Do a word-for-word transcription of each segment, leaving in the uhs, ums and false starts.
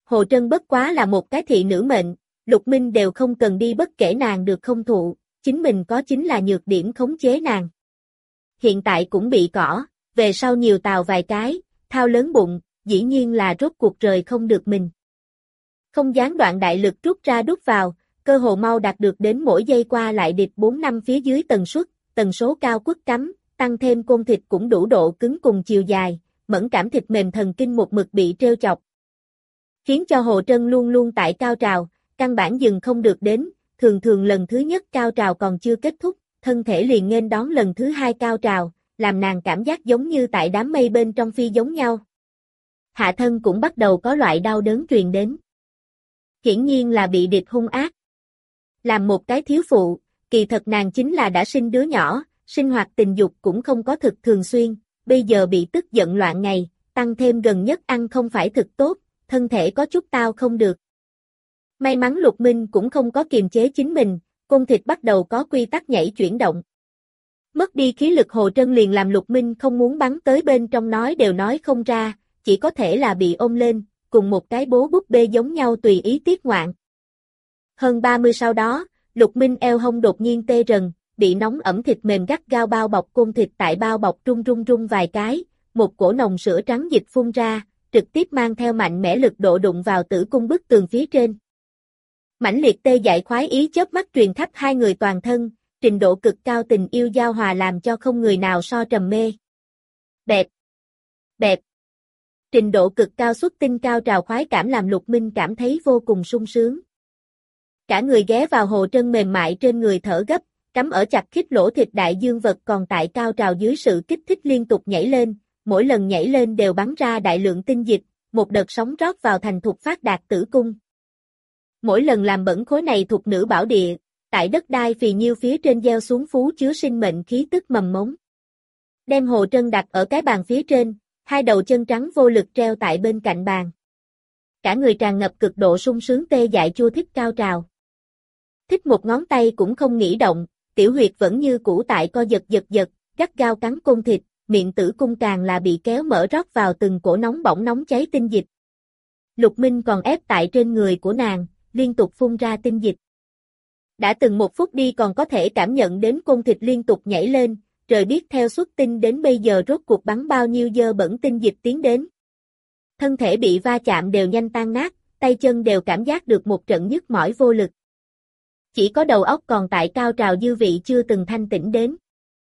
Hồ Trân bất quá là một cái thị nữ mệnh, Lục Minh đều không cần đi bất kể nàng được không thụ, chính mình có chính là nhược điểm khống chế nàng. Hiện tại cũng bị cỏ, về sau nhiều tào vài cái, thao lớn bụng, dĩ nhiên là rốt cuộc rời không được mình. Không gián đoạn đại lực rút ra đút vào, cơ hồ mau đạt được đến mỗi giây qua lại địch bốn năm phía dưới tần suất, tần số cao quất cắm, tăng thêm côn thịt cũng đủ độ cứng cùng chiều dài, mẫn cảm thịt mềm thần kinh một mực bị treo chọc. Khiến cho Hồ Trân luôn luôn tại cao trào, căn bản dừng không được đến, thường thường lần thứ nhất cao trào còn chưa kết thúc, thân thể liền nghênh đón lần thứ hai cao trào, làm nàng cảm giác giống như tại đám mây bên trong phi giống nhau. Hạ thân cũng bắt đầu có loại đau đớn truyền đến. Hiển nhiên là bị địch hung ác. Làm một cái thiếu phụ, kỳ thật nàng chính là đã sinh đứa nhỏ, sinh hoạt tình dục cũng không có thực thường xuyên, bây giờ bị tức giận loạn ngày, tăng thêm gần nhất ăn không phải thực tốt, thân thể có chút tao không được. May mắn Lục Minh cũng không có kiềm chế chính mình, côn thịt bắt đầu có quy tắc nhảy chuyển động. Mất đi khí lực Hồ Trân liền làm Lục Minh không muốn bắn tới bên trong nói đều nói không ra, chỉ có thể là bị ôm lên, cùng một cái bố búp bê giống nhau tùy ý tiết ngoạn. Hơn ba mươi sau đó, Lục Minh eo hông đột nhiên tê rần, bị nóng ẩm thịt mềm gắt gao bao bọc côn thịt tại bao bọc rung rung rung vài cái, một cổ nồng sữa trắng dịch phun ra, trực tiếp mang theo mạnh mẽ lực độ đụng vào tử cung bức tường phía trên. Mãnh liệt tê dại khoái ý chớp mắt truyền khắp hai người toàn thân, trình độ cực cao tình yêu giao hòa làm cho không người nào so trầm mê. Bẹp, bẹp. Trình độ cực cao xuất tinh cao trào khoái cảm làm Lục Minh cảm thấy vô cùng sung sướng. Cả người ghé vào Hồ Trân mềm mại trên người thở gấp, cắm ở chặt khít lỗ thịt đại dương vật còn tại cao trào dưới sự kích thích liên tục nhảy lên, mỗi lần nhảy lên đều bắn ra đại lượng tinh dịch, một đợt sóng rót vào thành thục phát đạt tử cung. Mỗi lần làm bẩn khối này thuộc nữ bảo địa, tại đất đai phì nhiêu phía trên gieo xuống phú chứa sinh mệnh khí tức mầm mống. Đem Hồ Trân đặt ở cái bàn phía trên, hai đầu chân trắng vô lực treo tại bên cạnh bàn. Cả người tràn ngập cực độ sung sướng tê dại chua thích cao trào. Thích một ngón tay cũng không nghĩ động, tiểu huyệt vẫn như cũ tại co giật giật giật, gắt gao cắn côn thịt, miệng tử cung càng là bị kéo mở rót vào từng cổ nóng bỏng nóng cháy tinh dịch. Lục Minh còn ép tại trên người của nàng, liên tục phun ra tinh dịch. Đã từng một phút đi còn có thể cảm nhận đến côn thịt liên tục nhảy lên, trời biết theo xuất tinh đến bây giờ rốt cuộc bắn bao nhiêu dơ bẩn tinh dịch tiến đến. Thân thể bị va chạm đều nhanh tan nát, tay chân đều cảm giác được một trận nhức mỏi vô lực. Chỉ có đầu óc còn tại cao trào dư vị chưa từng thanh tĩnh đến.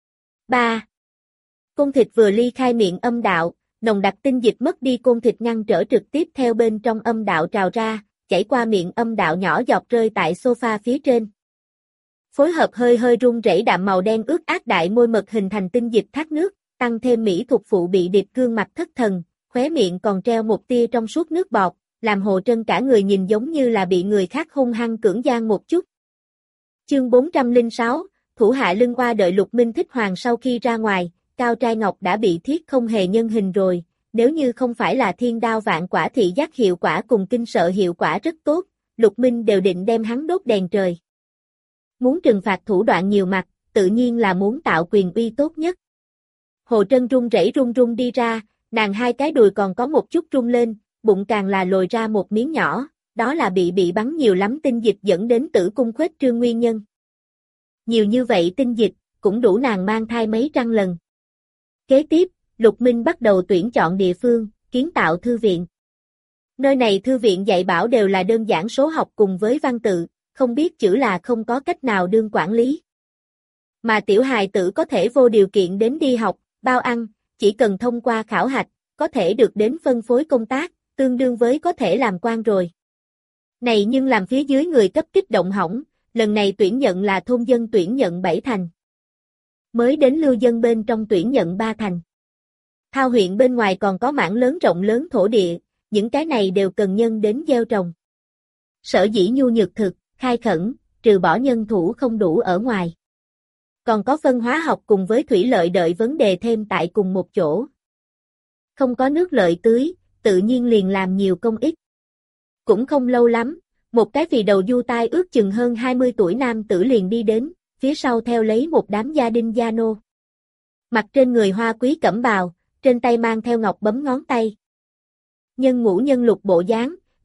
ba. Côn thịt vừa ly khai miệng âm đạo, nồng đặc tinh dịch mất đi côn thịt ngăn trở trực tiếp theo bên trong âm đạo trào ra, chảy qua miệng âm đạo nhỏ giọt rơi tại sofa phía trên. Phối hợp hơi hơi run rẩy đạm màu đen ướt át đại môi mật hình thành tinh dịch thác nước, tăng thêm mỹ thuộc phụ bị điệp gương mặt thất thần, khóe miệng còn treo một tia trong suốt nước bọt, làm Hồ Trân cả người nhìn giống như là bị người khác hung hăng cưỡng gian một chút. Chương bốn trăm lẻ sáu, thủ hạ lưng oa đợi Lục Minh thích hoàng sau khi ra ngoài, Cao Trai Ngọc đã bị thiết không hề nhân hình rồi, nếu như không phải là thiên đao vạn quả thị giác hiệu quả cùng kinh sợ hiệu quả rất tốt, Lục Minh đều định đem hắn đốt đèn trời. Muốn trừng phạt thủ đoạn nhiều mặt, tự nhiên là muốn tạo quyền uy tốt nhất. Hồ Trân run rẩy run run đi ra, nàng hai cái đùi còn có một chút run lên, bụng càng là lồi ra một miếng nhỏ, đó là bị bị bắn nhiều lắm tinh dịch dẫn đến tử cung khuếch trương nguyên nhân. Nhiều như vậy tinh dịch, cũng đủ nàng mang thai mấy trăm lần. Kế tiếp, Lục Minh bắt đầu tuyển chọn địa phương, kiến tạo thư viện. Nơi này thư viện dạy bảo đều là đơn giản số học cùng với văn tự, không biết chữ là không có cách nào đương quản lý. Mà tiểu hài tử có thể vô điều kiện đến đi học, bao ăn, chỉ cần thông qua khảo hạch, có thể được đến phân phối công tác, tương đương với có thể làm quan rồi. Này nhưng làm phía dưới người cấp kích động hỏng, lần này tuyển nhận là thôn dân tuyển nhận bảy thành. Mới đến lưu dân bên trong tuyển nhận ba thành. Thao huyện bên ngoài còn có mảng lớn rộng lớn thổ địa, những cái này đều cần nhân đến gieo trồng. Sở dĩ nhu nhược thực, khai khẩn, trừ bỏ nhân thủ không đủ ở ngoài. Còn có phân hóa học cùng với thủy lợi đợi vấn đề thêm tại cùng một chỗ. Không có nước lợi tưới, tự nhiên liền làm nhiều công ích. Cũng không lâu lắm, một cái vì đầu du tai ước chừng hơn hai mươi tuổi nam tử liền đi đến, phía sau theo lấy một đám gia đình gia nô. Mặt trên người hoa quý cẩm bào, trên tay mang theo ngọc bấm ngón tay. Nhân ngũ nhân lục bộ dáng,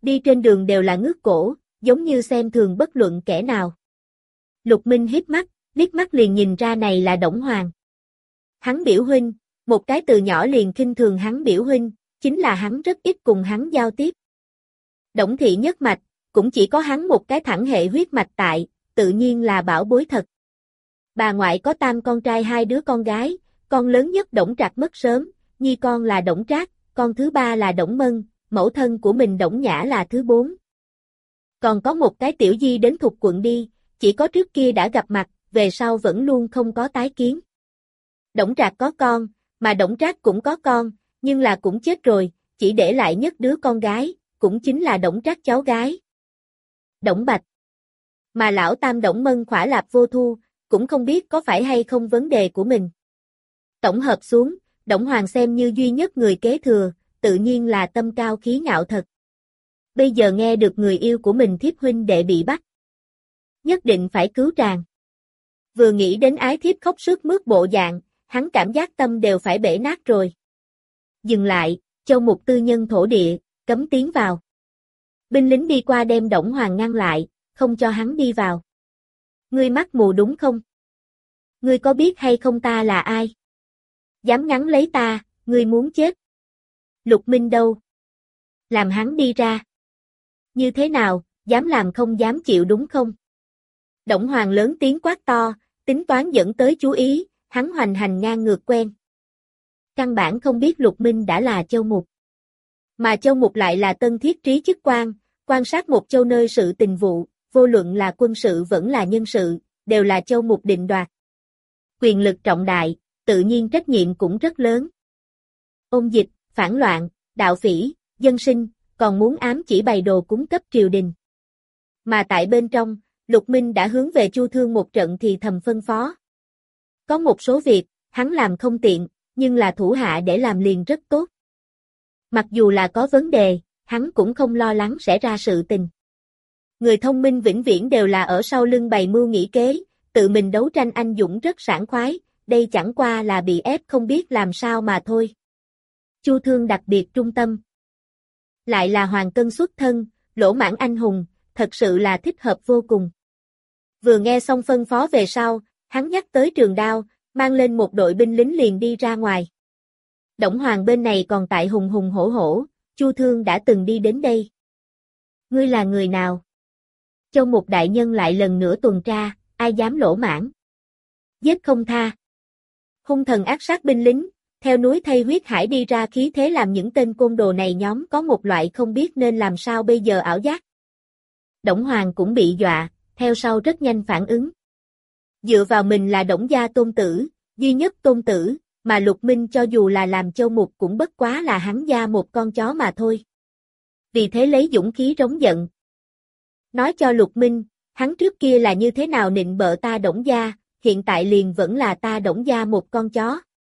đi trên đường đều là ngước cổ, giống như xem thường bất luận kẻ nào. Lục Minh híp mắt, liếc mắt liền nhìn ra này là Đổng Hoàng. Hắn biểu huynh, một cái từ nhỏ liền khinh thường hắn biểu huynh, chính là hắn rất ít cùng hắn giao tiếp. Đổng thị nhất mạch, cũng chỉ có hắn một cái thẳng hệ huyết mạch tại, tự nhiên là bảo bối thật. Bà ngoại có tam con trai hai đứa con gái, con lớn nhất Đổng Trạc mất sớm, nhi con là Đổng Trác, con thứ ba là Đổng Mân, mẫu thân của mình Đổng Nhã là thứ bốn. Còn có một cái tiểu di đến thuộc quận đi, chỉ có trước kia đã gặp mặt, về sau vẫn luôn không có tái kiến. Đổng Trạc có con, mà Đổng Trác cũng có con, nhưng là cũng chết rồi, chỉ để lại nhất đứa con gái, cũng chính là Đổng Trác cháu gái. Đổng Bạch. Mà lão tam Đổng Mân khỏa lạp vô thu, cũng không biết có phải hay không vấn đề của mình. Tổng hợp xuống, Đổng Hoàng xem như duy nhất người kế thừa, tự nhiên là tâm cao khí ngạo thật. Bây giờ nghe được người yêu của mình thiếp huynh đệ bị bắt. Nhất định phải cứu tràng. Vừa nghĩ đến ái thiếp khóc sướt mướt bộ dạng, hắn cảm giác tâm đều phải bể nát rồi. Dừng lại, Châu Mục tư nhân thổ địa, cấm tiến vào. Binh lính đi qua đem Đổng Hoàng ngăn lại, không cho hắn đi vào. Ngươi mắt mù đúng không? Ngươi có biết hay không ta là ai? Dám ngắn lấy ta, ngươi muốn chết. Lục Minh đâu? Làm hắn đi ra. Như thế nào, dám làm không dám chịu đúng không? Đổng Hoàng lớn tiếng quát to, tính toán dẫn tới chú ý, hắn hoành hành ngang ngược quen. Căn bản không biết Lục Minh đã là Châu Mục. Mà Châu Mục lại là tân thiết trí chức quan, quan sát một châu nơi sự tình vụ, vô luận là quân sự vẫn là nhân sự, đều là Châu Mục định đoạt. Quyền lực trọng đại, tự nhiên trách nhiệm cũng rất lớn. Ôn dịch, phản loạn, đạo phỉ, dân sinh, còn muốn ám chỉ bày đồ cúng cấp triều đình. Mà tại bên trong, Lục Minh đã hướng về Chu Thương một trận thì thầm phân phó. Có một số việc, hắn làm không tiện, nhưng là thủ hạ để làm liền rất tốt. Mặc dù là có vấn đề, hắn cũng không lo lắng sẽ ra sự tình. Người thông minh vĩnh viễn đều là ở sau lưng bày mưu nghĩ kế, tự mình đấu tranh anh dũng rất sảng khoái, đây chẳng qua là bị ép không biết làm sao mà thôi. Chu Thương đặc biệt trung tâm. Lại là hoàng cân xuất thân, lỗ mãn anh hùng, thật sự là thích hợp vô cùng. Vừa nghe xong phân phó về sau, hắn nhắc tới trường đao, mang lên một đội binh lính liền đi ra ngoài. Đổng Hoàng bên này còn tại hùng hùng hổ hổ, Chu Thương đã từng đi đến đây. Ngươi là người nào? Châu Mục đại nhân lại lần nữa tuần tra, ai dám lỗ mãn? Giết không tha. Hung thần ác sát binh lính, theo núi thây huyết hải đi ra khí thế làm những tên côn đồ này nhóm có một loại không biết nên làm sao bây giờ ảo giác. Đổng Hoàng cũng bị dọa, theo sau rất nhanh phản ứng. Dựa vào mình là Đổng gia tôn tử, duy nhất tôn tử, mà Lục Minh cho dù là làm Châu Mục cũng bất quá là hắn gia một con chó mà thôi. Vì thế lấy dũng khí rống giận. Nói cho Lục Minh, hắn trước kia là như thế nào nịnh bợ ta Đổng gia, hiện tại liền vẫn là ta Đổng gia một con chó.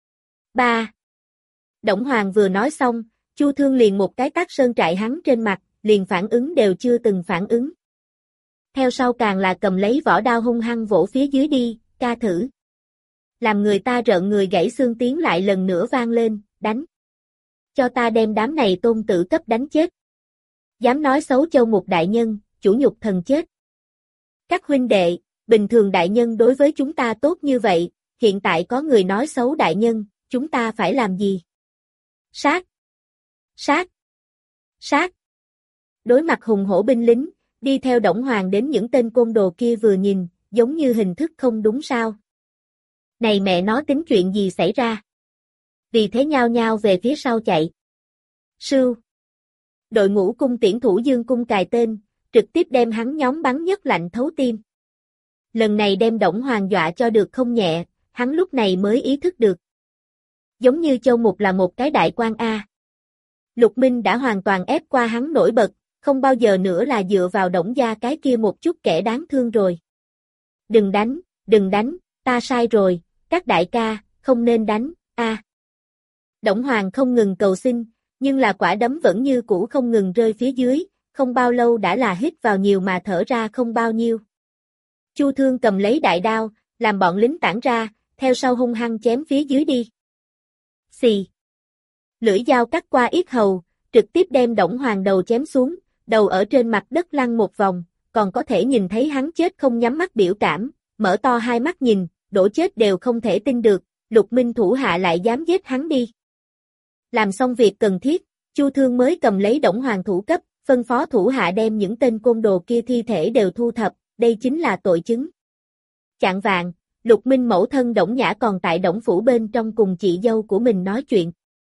ba. Đổng Hoàng vừa nói xong, Chu Thương liền một cái tát sơn trại hắn trên mặt, liền phản ứng đều chưa từng phản ứng. Theo sau càng là cầm lấy vỏ đao hung hăng vỗ phía dưới đi, ca thử. Làm người ta rợn người gãy xương tiếng lại lần nữa vang lên, đánh. Cho ta đem đám này tôn tử cấp đánh chết. Dám nói xấu Châu Mục đại nhân, chủ nhục thần chết. Các huynh đệ, bình thường đại nhân đối với chúng ta tốt như vậy, hiện tại có người nói xấu đại nhân, chúng ta phải làm gì? Sát! Sát! Sát! Đối mặt hùng hổ binh lính, đi theo Đổng Hoàng đến những tên côn đồ kia vừa nhìn, giống như hình thức không đúng sao. Này mẹ nó tính chuyện gì xảy ra? Vì thế nhao nhao về phía sau chạy. Sưu! Đội ngũ cung tiễn thủ dương cung cài tên, trực tiếp đem hắn nhóm bắn nhất lạnh thấu tim. Lần này đem Đổng Hoàng dọa cho được không nhẹ, hắn lúc này mới ý thức được. Giống như Châu Mục là một cái đại quan A. Lục Minh đã hoàn toàn ép qua hắn nổi bật, không bao giờ nữa là dựa vào Đổng gia cái kia một chút kẻ đáng thương rồi. Đừng đánh, đừng đánh, ta sai rồi, các đại ca, không nên đánh, a. À. Đổng Hoàng không ngừng cầu xin, nhưng là quả đấm vẫn như cũ không ngừng rơi phía dưới, không bao lâu đã là hít vào nhiều mà thở ra không bao nhiêu. Chu Thương cầm lấy đại đao, làm bọn lính tản ra, theo sau hung hăng chém phía dưới đi. Xì. Lưỡi dao cắt qua yết hầu, trực tiếp đem Đổng Hoàng đầu chém xuống, đầu ở trên mặt đất lăn một vòng, còn có thể nhìn thấy hắn chết không nhắm mắt biểu cảm, mở to hai mắt nhìn, đổ chết đều không thể tin được, Lục Minh thủ hạ lại dám giết hắn đi. Làm xong việc cần thiết, Chu Thương mới cầm lấy Đổng Hoàng thủ cấp, phân phó thủ hạ đem những tên côn đồ kia thi thể đều thu thập, đây chính là tội chứng. Chạng vạng, Lục Minh mẫu thân Đổng Nhã còn tại Đổng phủ bên trong cùng chị dâu của mình nói chuyện.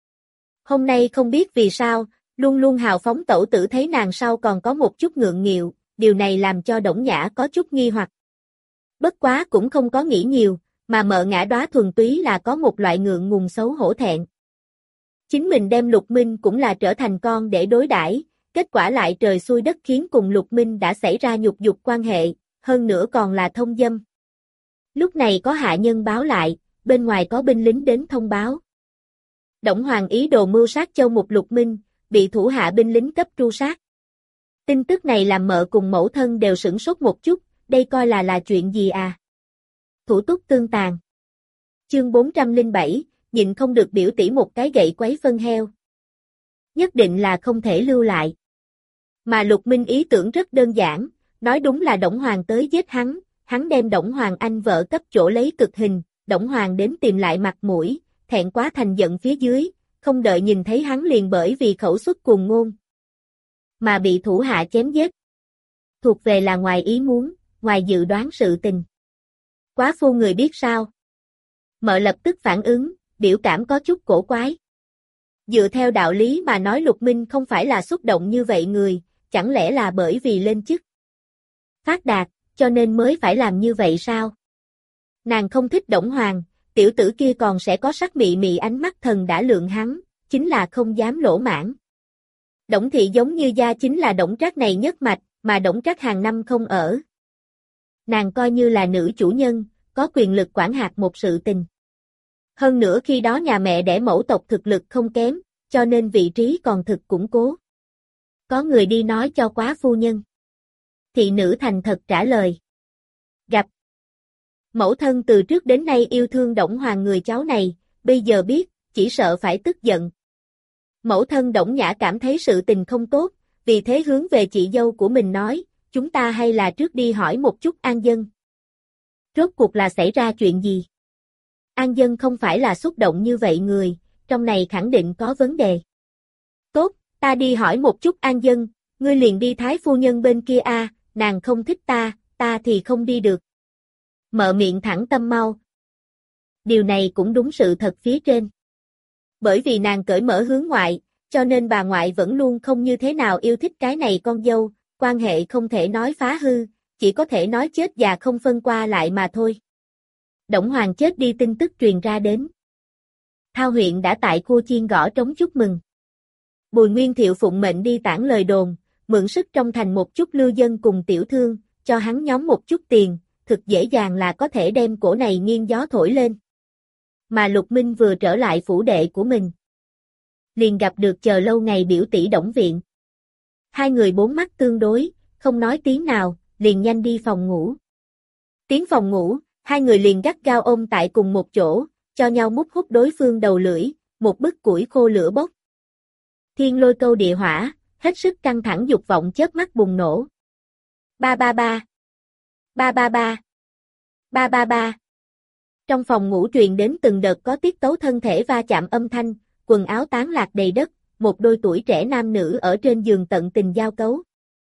Hôm nay không biết vì sao, luôn luôn hào phóng tẩu tử thấy nàng sau còn có một chút ngượng nghịu, điều này làm cho Đổng Nhã có chút nghi hoặc. Bất quá cũng không có nghĩ nhiều, mà mợ ngã đóa thuần túy là có một loại ngượng ngùng xấu hổ thẹn. Chính mình đem Lục Minh cũng là trở thành con để đối đãi, kết quả lại trời xui đất khiến cùng Lục Minh đã xảy ra nhục dục quan hệ, hơn nữa còn là thông dâm. Lúc này có hạ nhân báo lại, bên ngoài có binh lính đến thông báo. Đổng Hoàng ý đồ mưu sát Châu Mục Lục Minh, bị thủ hạ binh lính cấp tru sát. Tin tức này làm mợ cùng mẫu thân đều sửng sốt một chút, đây coi là là chuyện gì à? Thủ túc tương tàn. Chương bốn trăm lẻ bảy, nhịn không được biểu tỉ một cái gậy quấy phân heo. Nhất định là không thể lưu lại. Mà Lục Minh ý tưởng rất đơn giản, nói đúng là Đổng Hoàng tới giết hắn, hắn đem Đổng Hoàng anh vợ cấp chỗ lấy cực hình, Đổng Hoàng đến tìm lại mặt mũi, thẹn quá thành giận phía dưới, không đợi nhìn thấy hắn liền bởi vì khẩu xuất cuồng ngôn mà bị thủ hạ chém giết. Thuộc về là ngoài ý muốn, ngoài dự đoán sự tình. Quá phu người biết sao? Mợ lập tức phản ứng, biểu cảm có chút cổ quái. Dựa theo đạo lý mà nói Lục Minh không phải là xúc động như vậy người, chẳng lẽ là bởi vì lên chức phát đạt, cho nên mới phải làm như vậy sao? Nàng không thích Đổng Hoàng, tiểu tử kia còn sẽ có sắc mị mị ánh mắt thần đã lượng hắn, chính là không dám lỗ mãn. Đổng thị giống như gia chính là Đổng Trác này nhất mạch, mà Đổng Trác hàng năm không ở. Nàng coi như là nữ chủ nhân, có quyền lực quản hạt một sự tình. Hơn nữa khi đó nhà mẹ đẻ mẫu tộc thực lực không kém, cho nên vị trí còn thực củng cố. Có người đi nói cho quá phu nhân. Thị nữ thành thật trả lời. Gặp. Mẫu thân từ trước đến nay yêu thương Đổng Hoàng người cháu này, bây giờ biết, chỉ sợ phải tức giận. Mẫu thân Đổng Nhã cảm thấy sự tình không tốt, vì thế hướng về chị dâu của mình nói, chúng ta hay là trước đi hỏi một chút An Dân. Rốt cuộc là xảy ra chuyện gì? An Dân không phải là xúc động như vậy người, trong này khẳng định có vấn đề. Tốt, ta đi hỏi một chút An Dân, ngươi liền đi thái phu nhân bên kia a, à, nàng không thích ta, ta thì không đi được. Mợ miệng thẳng tâm mau. Điều này cũng đúng sự thật phía trên. Bởi vì nàng cởi mở hướng ngoại, cho nên bà ngoại vẫn luôn không như thế nào yêu thích cái này con dâu, quan hệ không thể nói phá hư, chỉ có thể nói chết già không phân qua lại mà thôi. Đổng Hoàng chết đi tin tức truyền ra đến. Thao huyện đã tại khu chiên gõ trống chúc mừng. Bùi Nguyên Thiệu phụng mệnh đi tản lời đồn, mượn sức trong thành một chút lưu dân cùng tiểu thương, cho hắn nhóm một chút tiền, thực dễ dàng là có thể đem cổ này nghiêng gió thổi lên. Mà Lục Minh vừa trở lại phủ đệ của mình, liền gặp được chờ lâu ngày biểu tỷ Đổng Viện. Hai người bốn mắt tương đối, không nói tiếng nào, liền nhanh đi phòng ngủ. Tiến phòng ngủ, hai người liền gắt gao ôm tại cùng một chỗ, cho nhau mút hút đối phương đầu lưỡi, một bức củi khô lửa bốc. Thiên lôi câu địa hỏa, hết sức căng thẳng dục vọng chớp mắt bùng nổ. Ba ba ba. Ba ba ba. Ba ba ba. Trong phòng ngủ truyền đến từng đợt có tiết tấu thân thể va chạm âm thanh, quần áo tán lạc đầy đất, một đôi tuổi trẻ nam nữ ở trên giường tận tình giao cấu.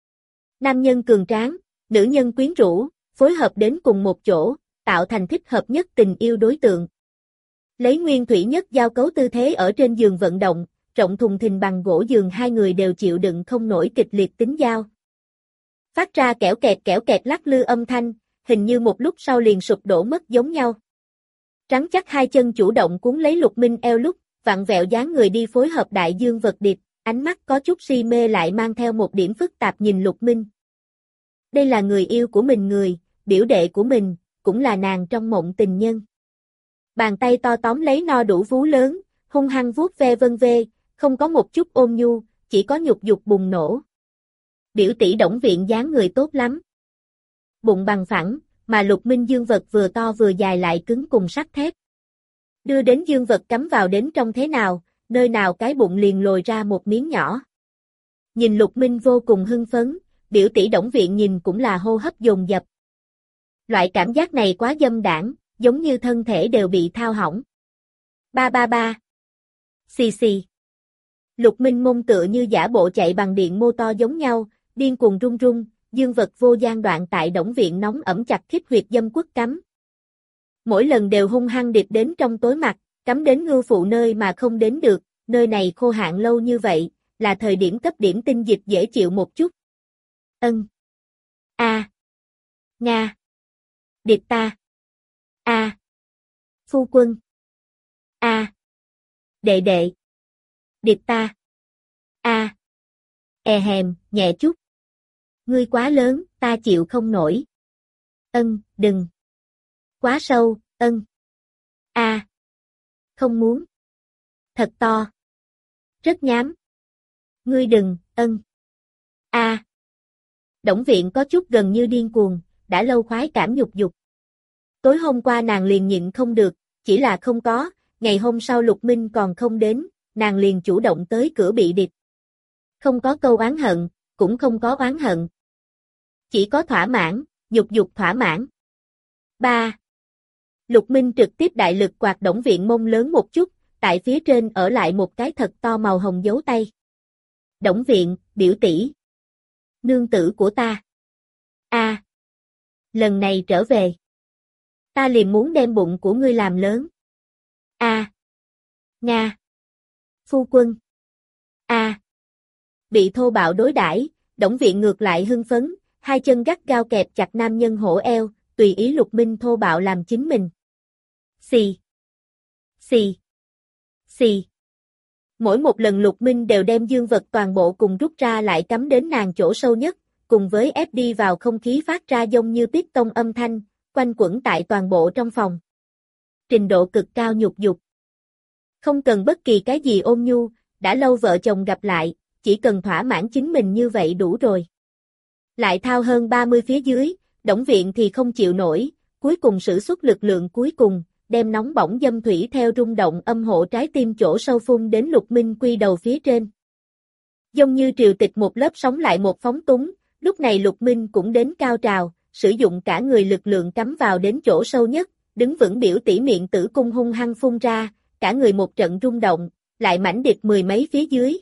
Nam nhân cường tráng, nữ nhân quyến rũ, phối hợp đến cùng một chỗ, tạo thành thích hợp nhất tình yêu đối tượng. Lấy nguyên thủy nhất giao cấu tư thế ở trên giường vận động, rộng thùng thình bằng gỗ giường hai người đều chịu đựng không nổi kịch liệt tính giao. Phát ra kẽo kẹt kẽo kẹt lắc lư âm thanh, hình như một lúc sau liền sụp đổ mất giống nhau. Trắng chắc hai chân chủ động cuốn lấy Lục Minh eo lúc, vặn vẹo dáng người đi phối hợp đại dương vật điệp, ánh mắt có chút si mê lại mang theo một điểm phức tạp nhìn Lục Minh. Đây là người yêu của mình người, biểu đệ của mình, cũng là nàng trong mộng tình nhân. Bàn tay to tóm lấy no đủ vú lớn, hung hăng vuốt ve vân vê, không có một chút ôn nhu, chỉ có nhục dục bùng nổ. Biểu tỷ Đổng Viện dáng người tốt lắm. Bụng bằng phẳng, mà Lục Minh dương vật vừa to vừa dài lại cứng cùng sắt thép. Đưa đến dương vật cắm vào đến trong thế nào, nơi nào cái bụng liền lồi ra một miếng nhỏ. Nhìn Lục Minh vô cùng hưng phấn, biểu tỷ Đổng Viện nhìn cũng là hô hấp dồn dập. Loại cảm giác này quá dâm đãng, giống như thân thể đều bị thao hỏng. Ba ba ba. Xì xì. Lục Minh mông tựa như giả bộ chạy bằng điện mô to giống nhau, điên cuồng rung rung, dương vật vô gian đoạn tại Đổng Viện nóng ẩm chặt khít huyệt dâm quất cắm. Mỗi lần đều hung hăng điệp đến trong tối mặt, cắm đến ngưu phụ nơi mà không đến được, nơi này khô hạn lâu như vậy, là thời điểm cấp điểm tinh dịch dễ chịu một chút. Ân. A. À. Nga. Điệp ta. A. À. Phu quân. A. À. Đệ đệ. Điệp ta. A. À. E hèm, nhẹ chút. Ngươi quá lớn, ta chịu không nổi. Ân, đừng. Quá sâu, ân. A. À. Không muốn. Thật to. Rất nhám. Ngươi đừng, ân. A. À. Đổng Viện có chút gần như điên cuồng, đã lâu khoái cảm dục dục. Tối hôm qua nàng liền nhịn không được, chỉ là không có, ngày hôm sau Lục Minh còn không đến, nàng liền chủ động tới cửa bị điệp. Không có câu oán hận, cũng không có oán hận. Chỉ có thỏa mãn, dục dục thỏa mãn. ba. Lục Minh trực tiếp đại lực quạt Đổng Viện mông lớn một chút, tại phía trên ở lại một cái thật to màu hồng dấu tay. Đổng Viện, biểu tỷ. Nương tử của ta. A. À. Lần này trở về. Ta liền muốn đem bụng của ngươi làm lớn. A. À. Nga. Phu quân. A. À. Bị thô bạo đối đãi, Đổng Viện ngược lại hưng phấn, hai chân gắt gao kẹp chặt nam nhân hổ eo, tùy ý Lục Minh thô bạo làm chính mình. Xì. Xì. Xì. Mỗi một lần Lục Minh đều đem dương vật toàn bộ cùng rút ra lại cắm đến nàng chỗ sâu nhất, cùng với ép đi vào không khí phát ra giống như piston âm thanh, quanh quẩn tại toàn bộ trong phòng. Trình độ cực cao nhục dục. Không cần bất kỳ cái gì ôn nhu, đã lâu vợ chồng gặp lại, chỉ cần thỏa mãn chính mình như vậy đủ rồi. Lại thao hơn ba mươi phía dưới, Đổng Viện thì không chịu nổi, cuối cùng sử xuất lực lượng cuối cùng, đem nóng bỏng dâm thủy theo rung động âm hộ trái tim chỗ sâu phun đến Lục Minh quy đầu phía trên. Giống như triều tịch một lớp sóng lại một phóng túng, lúc này Lục Minh cũng đến cao trào, sử dụng cả người lực lượng cắm vào đến chỗ sâu nhất, đứng vững biểu tỷ miệng tử cung hung hăng phun ra, cả người một trận rung động, lại mảnh địch mười mấy phía dưới.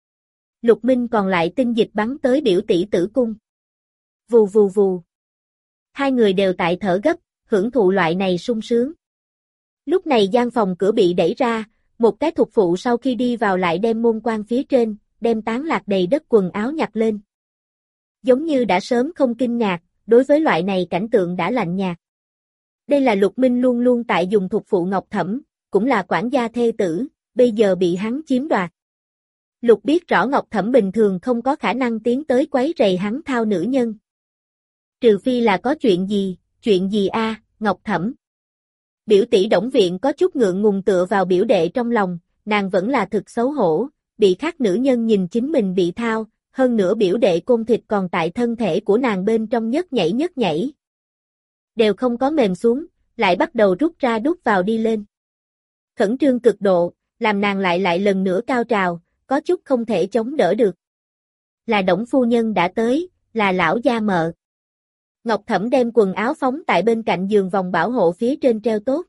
Lục Minh còn lại tinh dịch bắn tới biểu tỷ tử cung. Vù vù vù. Hai người đều tại thở gấp, hưởng thụ loại này sung sướng. Lúc này gian phòng cửa bị đẩy ra, một cái thục phụ sau khi đi vào lại đem môn quan phía trên, đem tán lạc đầy đất quần áo nhặt lên. Giống như đã sớm không kinh ngạc, đối với loại này cảnh tượng đã lạnh nhạt. Đây là Lục Minh luôn luôn tại dùng thục phụ Ngọc Thẩm, cũng là quản gia thê tử, bây giờ bị hắn chiếm đoạt. Lục biết rõ Ngọc Thẩm bình thường không có khả năng tiến tới quấy rầy hắn thao nữ nhân. Trừ phi là có chuyện gì, chuyện gì a, à, Ngọc Thẩm. Biểu tỷ Đổng Viện có chút ngượng ngùng tựa vào biểu đệ trong lòng, nàng vẫn là thực xấu hổ, bị khác nữ nhân nhìn chính mình bị thao, hơn nữa biểu đệ côn thịt còn tại thân thể của nàng bên trong nhất nhảy nhất nhảy. Đều không có mềm xuống, lại bắt đầu rút ra đút vào đi lên. Khẩn trương cực độ, làm nàng lại lại lần nữa cao trào, có chút không thể chống đỡ được. Là Đổng phu nhân đã tới, là lão gia mợ. Ngọc Thẩm đem quần áo phóng tại bên cạnh giường vòng bảo hộ phía trên treo tốt.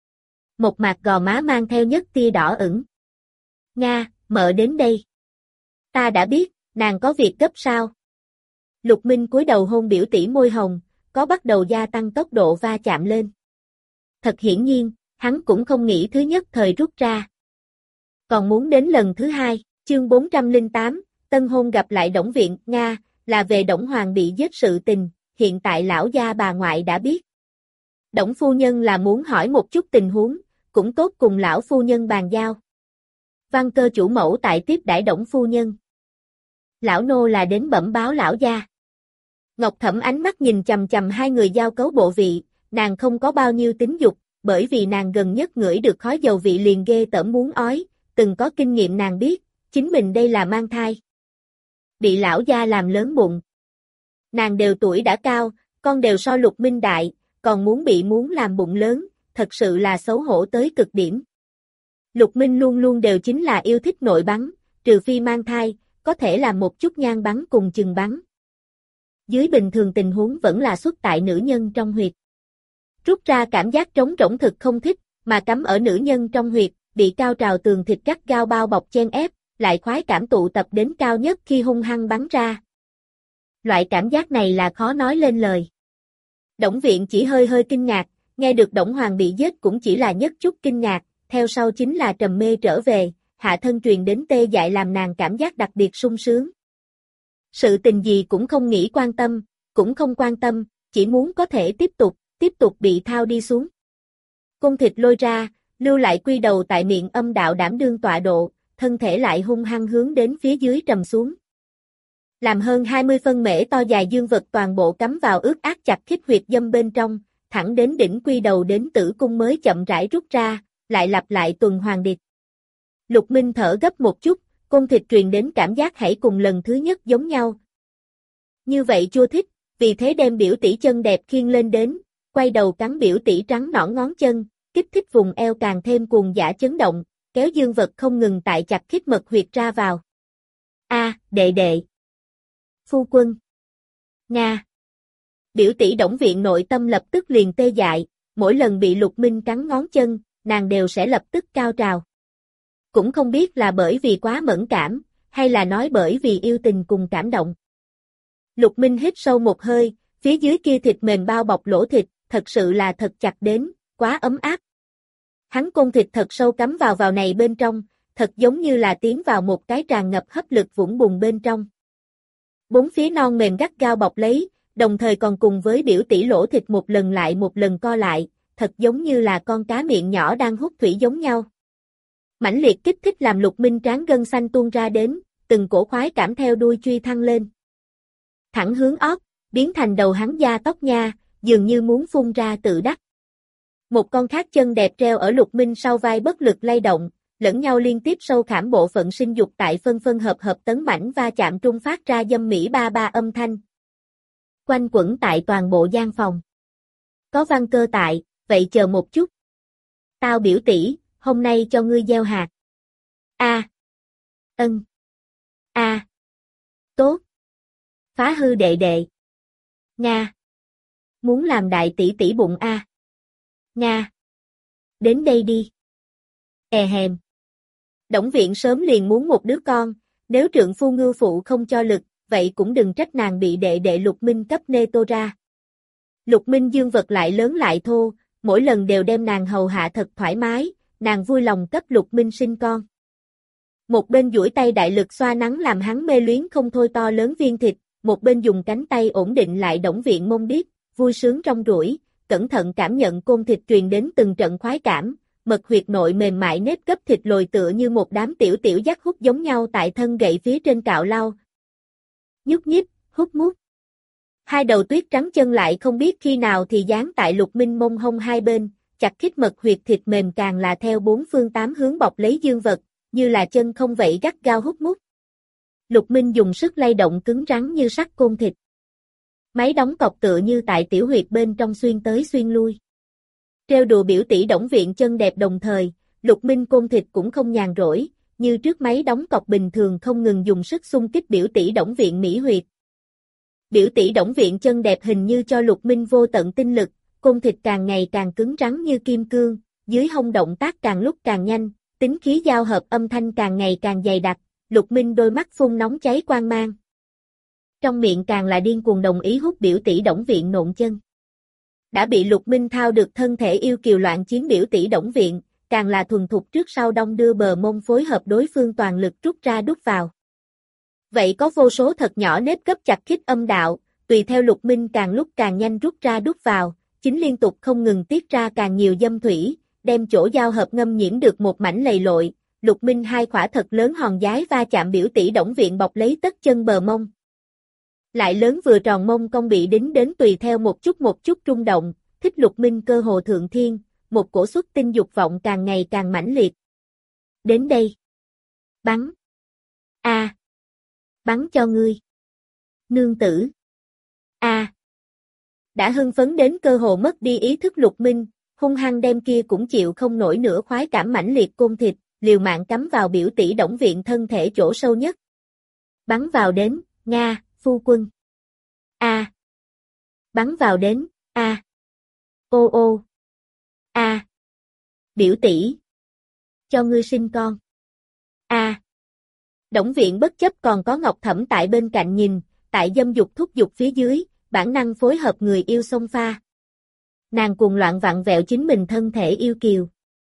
Một mặt gò má mang theo nhất tia đỏ ửng. Nga, mợ đến đây. Ta đã biết, nàng có việc gấp sao? Lục Minh cúi đầu hôn biểu tỷ môi hồng, có bắt đầu gia tăng tốc độ va chạm lên. Thật hiển nhiên, hắn cũng không nghĩ thứ nhất thời rút ra. Còn muốn đến lần thứ hai, chương bốn trăm lẻ tám, tân hôn gặp lại Đổng Viện, Nga, là về Đổng Hoàng bị giết sự tình, hiện tại lão gia bà ngoại đã biết. Đổng phu nhân là muốn hỏi một chút tình huống, cũng tốt cùng lão phu nhân bàn giao. Văn Cơ chủ mẫu tại tiếp đãi Đổng phu nhân. Lão nô là đến bẩm báo lão gia. Ngọc Thẩm ánh mắt nhìn chằm chằm hai người giao cấu bộ vị, nàng không có bao nhiêu tính dục, bởi vì nàng gần nhất ngửi được khói dầu vị liền ghê tởm muốn ói, từng có kinh nghiệm nàng biết, chính mình đây là mang thai. Bị lão gia làm lớn bụng. Nàng đều tuổi đã cao, con đều so Lục Minh đại, còn muốn bị muốn làm bụng lớn, thật sự là xấu hổ tới cực điểm. Lục Minh luôn luôn đều chính là yêu thích nội bắn, trừ phi mang thai, có thể làm một chút nhan bắn cùng chừng bắn. Dưới bình thường tình huống vẫn là xuất tại nữ nhân trong huyệt. Rút ra cảm giác trống rỗng thực không thích, mà cắm ở nữ nhân trong huyệt, bị cao trào tường thịt gắt gao bao bọc chen ép, lại khoái cảm tụ tập đến cao nhất khi hung hăng bắn ra. Loại cảm giác này là khó nói lên lời. Đổng Viện chỉ hơi hơi kinh ngạc, nghe được Đổng Hoàng bị giết cũng chỉ là nhất chút kinh ngạc, theo sau chính là trầm mê trở về, hạ thân truyền đến tê dại làm nàng cảm giác đặc biệt sung sướng. Sự tình gì cũng không nghĩ quan tâm, cũng không quan tâm, chỉ muốn có thể tiếp tục, tiếp tục bị thao đi xuống. Cung thịt lôi ra, lưu lại quy đầu tại miệng âm đạo đảm đương tọa độ, thân thể lại hung hăng hướng đến phía dưới trầm xuống. Làm hơn hai mươi phân mễ to dài dương vật toàn bộ cắm vào ướt át chặt khít huyệt dâm bên trong, thẳng đến đỉnh quy đầu đến tử cung mới chậm rãi rút ra, lại lặp lại tuần hoàn điệp. Lục Minh thở gấp một chút, cung thịt truyền đến cảm giác hãy cùng lần thứ nhất giống nhau. Như vậy chua thích, vì thế đem biểu tỷ chân đẹp khiêng lên đến, quay đầu cắn biểu tỷ trắng nõn ngón chân, kích thích vùng eo càng thêm cuồng dã chấn động, kéo dương vật không ngừng tại chặt khít mật huyệt ra vào. A, đệ đệ. Phu quân. Nga. Biểu tỷ Đổng Viện nội tâm lập tức liền tê dại, mỗi lần bị Lục Minh cắn ngón chân, nàng đều sẽ lập tức cao trào. Cũng không biết là bởi vì quá mẫn cảm, hay là nói bởi vì yêu tình cùng cảm động. Lục Minh hít sâu một hơi, phía dưới kia thịt mềm bao bọc lỗ thịt, thật sự là thật chặt đến, quá ấm áp. Hắn côn thịt thật sâu cắm vào vào này bên trong, thật giống như là tiến vào một cái tràn ngập hấp lực vũng bùn bên trong. Bốn phía non mềm gắt gao bọc lấy, đồng thời còn cùng với biểu tỷ lỗ thịt một lần lại một lần co lại, thật giống như là con cá miệng nhỏ đang hút thủy giống nhau. Mãnh liệt kích thích làm Lục Minh trán gân xanh tuôn ra đến, từng cổ khoái cảm theo đuôi truy thăng lên. Thẳng hướng ót, biến thành đầu hắn da tóc nha, dường như muốn phun ra tự đắc. Một con khác chân đẹp treo ở Lục Minh sau vai bất lực lay động, lẫn nhau liên tiếp sâu khảm bộ phận sinh dục tại phân phân hợp hợp tấn mảnh va chạm trung phát ra dâm mỹ ba ba âm thanh. Quanh quẩn tại toàn bộ gian phòng. Có văn cơ tại, vậy chờ một chút. Tao biểu tỷ, hôm nay cho ngươi gieo hạt. A. Ân. A. Tốt. Phá hư đệ đệ. Nga. Muốn làm đại tỷ tỷ bụng A. Nga. Đến đây đi. E hèm. Đổng Viện sớm liền muốn một đứa con, nếu trượng phu ngư phụ không cho lực, vậy cũng đừng trách nàng bị đệ đệ Lục Minh cấp nê tô ra. Lục Minh dương vật lại lớn lại thô, mỗi lần đều đem nàng hầu hạ thật thoải mái, nàng vui lòng cấp Lục Minh sinh con. Một bên duỗi tay đại lực xoa nắng làm hắn mê luyến không thôi to lớn viên thịt, một bên dùng cánh tay ổn định lại Đổng Viện mông điếc, vui sướng rong ruổi, cẩn thận cảm nhận côn thịt truyền đến từng trận khoái cảm, mật huyệt nội mềm mại nếp gấp thịt lồi tựa như một đám tiểu tiểu giác hút giống nhau tại thân gậy phía trên cạo lau. Nhúc nhích, hút mút. Hai đầu tuyết trắng chân lại không biết khi nào thì dán tại Lục Minh mông hông hai bên, chặt khít mật huyệt thịt mềm càng là theo bốn phương tám hướng bọc lấy dương vật, như là chân không vậy gắt gao hút mút. Lục Minh dùng sức lay động cứng rắn như sắt côn thịt. Máy đóng cọc tựa như tại tiểu huyệt bên trong xuyên tới xuyên lui. Trêu đùa biểu tỷ Đổng Viện chân đẹp đồng thời, Lục Minh côn thịt cũng không nhàn rỗi, như trước máy đóng cọc bình thường không ngừng dùng sức xung kích biểu tỷ Đổng Viện mỹ huyệt. Biểu tỷ Đổng Viện chân đẹp hình như cho Lục Minh vô tận tinh lực, côn thịt càng ngày càng cứng rắn như kim cương, dưới hông động tác càng lúc càng nhanh, tính khí giao hợp âm thanh càng ngày càng dày đặc, Lục Minh đôi mắt phun nóng cháy quang mang. Trong miệng càng là điên cuồng đồng ý hút biểu tỷ Đổng Viện nộn chân. Đã bị Lục Minh thao được thân thể yêu kiều loạn chiến biểu tỷ Đổng Viện, càng là thuần thục trước sau đong đưa bờ mông phối hợp đối phương toàn lực rút ra đút vào. Vậy có vô số thật nhỏ nếp gấp chặt khít âm đạo, tùy theo Lục Minh càng lúc càng nhanh rút ra đút vào, chính liên tục không ngừng tiết ra càng nhiều dâm thủy, đem chỗ giao hợp ngâm nhiễm được một mảnh lầy lội, Lục Minh hai khỏa thật lớn hòn giái va chạm biểu tỷ Đổng Viện bọc lấy tất chân bờ mông. Lại lớn vừa tròn mông cong bị đính đến tùy theo một chút một chút rung động, thích Lục Minh cơ hồ thượng thiên, một cổ xuất tinh dục vọng càng ngày càng mãnh liệt. Đến đây. Bắn. A. Bắn cho ngươi. Nương tử. A. Đã hưng phấn đến cơ hồ mất đi ý thức Lục Minh, hung hăng đem kia cũng chịu không nổi nữa khoái cảm mãnh liệt côn thịt, liều mạng cắm vào biểu tỷ Đổng Viện thân thể chỗ sâu nhất. Bắn vào đến, Nga, phu quân. A. Bắn vào đến, A. Ô ô. A. Biểu tỷ. Cho ngươi sinh con. A. Đổng Viện bất chấp còn có Ngọc Thẩm tại bên cạnh nhìn, tại dâm dục thúc dục phía dưới, bản năng phối hợp người yêu xông pha. Nàng cuồng loạn vặn vẹo chính mình thân thể yêu kiều.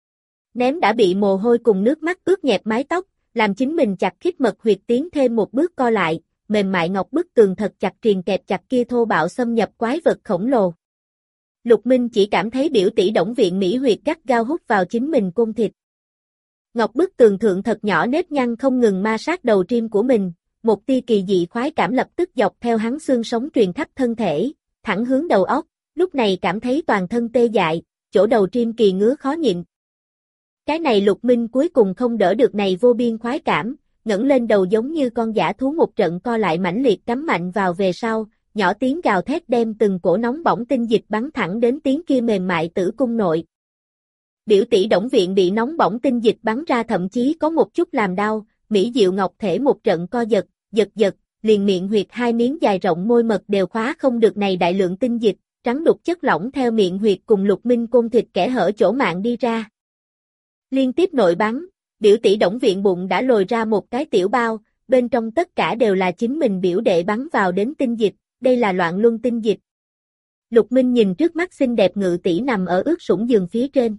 Ném đã bị mồ hôi cùng nước mắt ướt nhẹp mái tóc, làm chính mình chặt khít mật huyệt tiến thêm một bước co lại, mềm mại ngọc bức tường thật chặt triền kẹp chặt kia thô bạo xâm nhập quái vật khổng lồ. Lục Minh chỉ cảm thấy biểu tỷ Đổng Viện mỹ huyệt gắt gao hút vào chính mình côn thịt. Ngọc bức tường thượng thật nhỏ nếp nhăn không ngừng ma sát đầu trim của mình, một tia kỳ dị khoái cảm lập tức dọc theo hắn xương sống truyền khắp thân thể, thẳng hướng đầu óc, lúc này cảm thấy toàn thân tê dại, chỗ đầu trim kỳ ngứa khó nhịn. Cái này Lục Minh cuối cùng không đỡ được này vô biên khoái cảm, ngẩng lên đầu giống như con dã thú một trận co lại mãnh liệt cắm mạnh vào về sau, nhỏ tiếng gào thét đem từng cổ nóng bỏng tinh dịch bắn thẳng đến tiếng kia mềm mại tử cung nội. Biểu tỷ Đổng Viện bị nóng bỏng tinh dịch bắn ra thậm chí có một chút làm đau, mỹ diệu ngọc thể một trận co giật, giật giật, liền miệng huyệt hai miếng dài rộng môi mật đều khóa không được này đại lượng tinh dịch, trắng đục chất lỏng theo miệng huyệt cùng Lục Minh côn thịt kẽ hở chỗ mạng đi ra. Liên tiếp nội bắn, biểu tỷ Đổng Viện bụng đã lồi ra một cái tiểu bao, bên trong tất cả đều là chính mình biểu đệ bắn vào đến tinh dịch, đây là loạn luân tinh dịch. Lục Minh nhìn trước mắt xinh đẹp ngự tỷ nằm ở ướt sũng giường phía trên.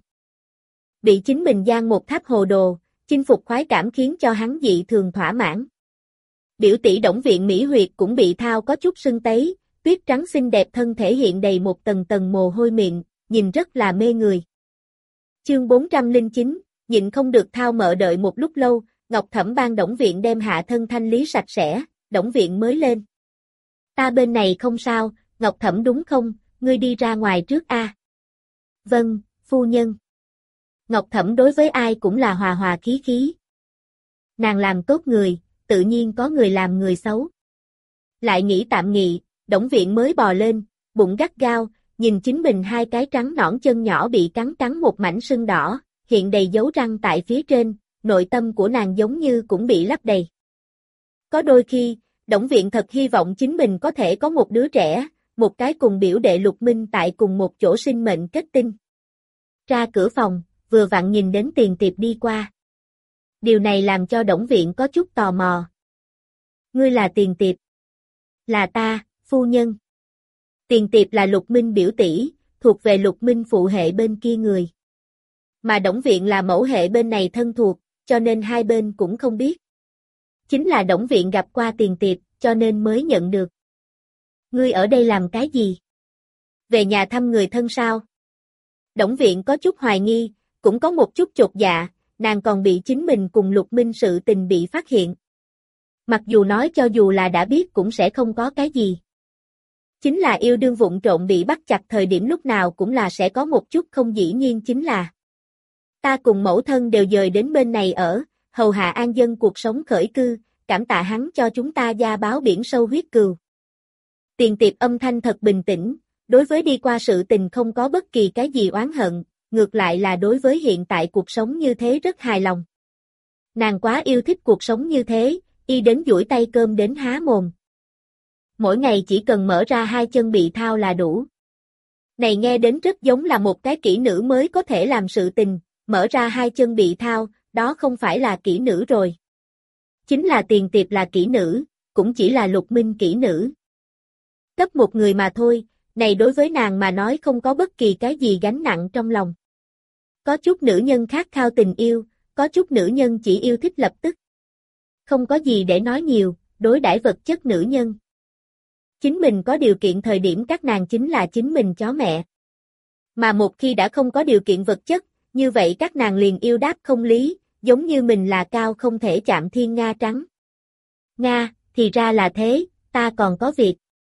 Bị chính mình giang một tháp hồ đồ, chinh phục khoái cảm khiến cho hắn dị thường thỏa mãn. Biểu tỷ Đổng Viện mỹ huyệt cũng bị thao có chút sưng tấy, tuyết trắng xinh đẹp thân thể hiện đầy một tầng tầng mồ hôi miệng, nhìn rất là mê người. Chương bốn trăm lẻ chín, nhịn không được thao mợ đợi một lúc lâu, Ngọc Thẩm ban Đổng Viện đem hạ thân thanh lý sạch sẽ, Đổng Viện mới lên. Ta bên này không sao, Ngọc Thẩm đúng không, ngươi đi ra ngoài trước a. Vâng, phu nhân. Ngọc Thẩm đối với ai cũng là hòa hòa khí khí. Nàng làm tốt người, tự nhiên có người làm người xấu. Lại nghĩ tạm nghị, Đổng Viện mới bò lên, bụng gắt gao, nhìn chính mình hai cái trắng nõn chân nhỏ bị cắn cắn một mảnh sưng đỏ, hiện đầy dấu răng tại phía trên, nội tâm của nàng giống như cũng bị lấp đầy. Có đôi khi, Đổng Viện thật hy vọng chính mình có thể có một đứa trẻ, một cái cùng biểu đệ Lục Minh tại cùng một chỗ sinh mệnh kết tinh. Ra cửa phòng, vừa vặn nhìn đến Tiền Tiệp đi qua. Điều này làm cho Đổng Viện có chút tò mò. Ngươi là Tiền Tiệp? Là ta, phu nhân. Tiền Tiệp là Lục Minh biểu tỷ, thuộc về Lục Minh phụ hệ bên kia người. Mà Đổng Viện là mẫu hệ bên này thân thuộc, cho nên hai bên cũng không biết. Chính là Đổng Viện gặp qua Tiền Tiệp, cho nên mới nhận được. Ngươi ở đây làm cái gì? Về nhà thăm người thân sao? Đổng Viện có chút hoài nghi, cũng có một chút chột dạ, nàng còn bị chính mình cùng Lục Minh sự tình bị phát hiện. Mặc dù nói cho dù là đã biết cũng sẽ không có cái gì. Chính là yêu đương vụng trộm bị bắt chặt thời điểm lúc nào cũng là sẽ có một chút không dĩ nhiên chính là. Ta cùng mẫu thân đều dời đến bên này ở, hầu hạ an dân cuộc sống khởi cư, cảm tạ hắn cho chúng ta gia báo biển sâu huyết cừu. Tiền Tiệp âm thanh thật bình tĩnh, đối với đi qua sự tình không có bất kỳ cái gì oán hận, ngược lại là đối với hiện tại cuộc sống như thế rất hài lòng. Nàng quá yêu thích cuộc sống như thế, y đến duỗi tay cơm đến há mồm. Mỗi ngày chỉ cần mở ra hai chân bị thao là đủ. Này nghe đến rất giống là một cái kỹ nữ mới có thể làm sự tình, mở ra hai chân bị thao, đó không phải là kỹ nữ rồi. Chính là Tiền Tiệp là kỹ nữ, cũng chỉ là Lục Minh kỹ nữ. Cấp một người mà thôi, này đối với nàng mà nói không có bất kỳ cái gì gánh nặng trong lòng. Có chút nữ nhân khát khao tình yêu, có chút nữ nhân chỉ yêu thích lập tức. Không có gì để nói nhiều, đối đãi vật chất nữ nhân. Chính mình có điều kiện thời điểm các nàng chính là chính mình chó mẹ. Mà một khi đã không có điều kiện vật chất, như vậy các nàng liền yêu đáp không lý, giống như mình là cao không thể chạm thiên nga trắng. Nga, thì ra là thế, ta còn có việc.